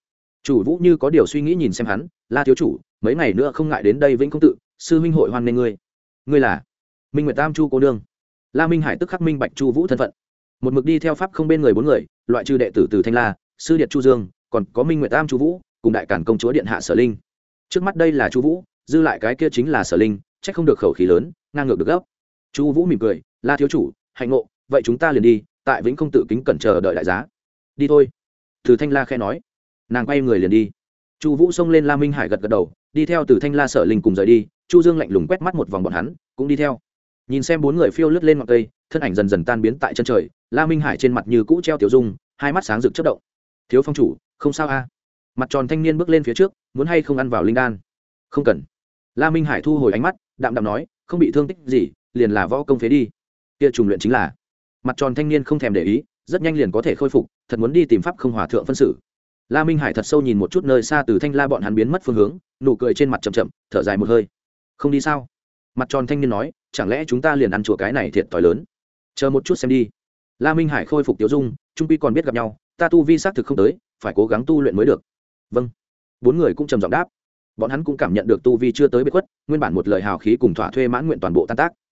Chủ Vũ như có điều suy nghĩ nhìn xem hắn, La thiếu chủ, mấy ngày nữa không ngại đến đây Vĩnh Công tự, sư huynh hội hoan nghênh ngươi. Ngươi là Minh Nguyệt Tam Chu cô đương. La Minh Hải tức khắc minh bạch Chu Vũ thân phận. Một mực đi theo pháp không bên người bốn người, loại trừ đệ tử từ Thanh La, sư điệt Chu Dương, còn có Minh Nguyệt Tam Chu Vũ, cùng đại cản công chúa điện hạ Sở Linh. Trước mắt đây là Chu Vũ, dư lại cái kia chính là Sở Linh, chắc không được khẩu khí lớn, ngang ngược được gấp. Chu Vũ mỉm cười, La thiếu chủ, hạnh ngộ, vậy chúng ta liền đi, tại Vĩnh Công tự kính cẩn chờ đợi đại giá. Đi thôi. Từ Thanh La khẽ nói. Nàng quay người liền đi. Chu Vũ xông lên La Minh Hải gật gật đầu, đi theo Từ Thanh La Sở Linh cùng rời đi. Chu Dương lạnh lùng quét mắt một vòng bọn hắn, cũng đi theo. Nhìn xem bốn người phiêu lướt lên ngọn cây, thân ảnh dần dần tan biến tại chân trời. La Minh Hải trên mặt như cũ treo tiểu dung, hai mắt sáng rực chớp động. Thiếu phong chủ, không sao a? Mặt tròn thanh niên bước lên phía trước, muốn hay không ăn vào linh đan? Không cần. La Minh Hải thu hồi ánh mắt, đạm đạm nói, không bị thương tích gì, liền là võ công phế đi. Kia trùng luyện chính là. Mặt tròn thanh niên không thèm để ý, rất nhanh liền có thể khôi phục, thật muốn đi tìm pháp không hòa thượng phân xử. La Minh Hải thật sâu nhìn một chút nơi xa Từ Thanh La bọn hắn biến mất phương hướng, nụ cười trên mặt chậm chậm, thở dài một hơi. Không đi sao? Mặt tròn thanh niên nói, chẳng lẽ chúng ta liền ăn chùa cái này thiệt thòi lớn? Chờ một chút xem đi. La Minh Hải khôi phục tiểu dung, trung quy còn biết gặp nhau, ta tu vi xác thực không tới, phải cố gắng tu luyện mới được. Vâng. Bốn người cũng trầm giọng đáp. Bọn hắn cũng cảm nhận được tu vi chưa tới biệt khuất, nguyên bản một lời hào khí cùng thỏa thuê mãn nguyện toàn bộ tan tác.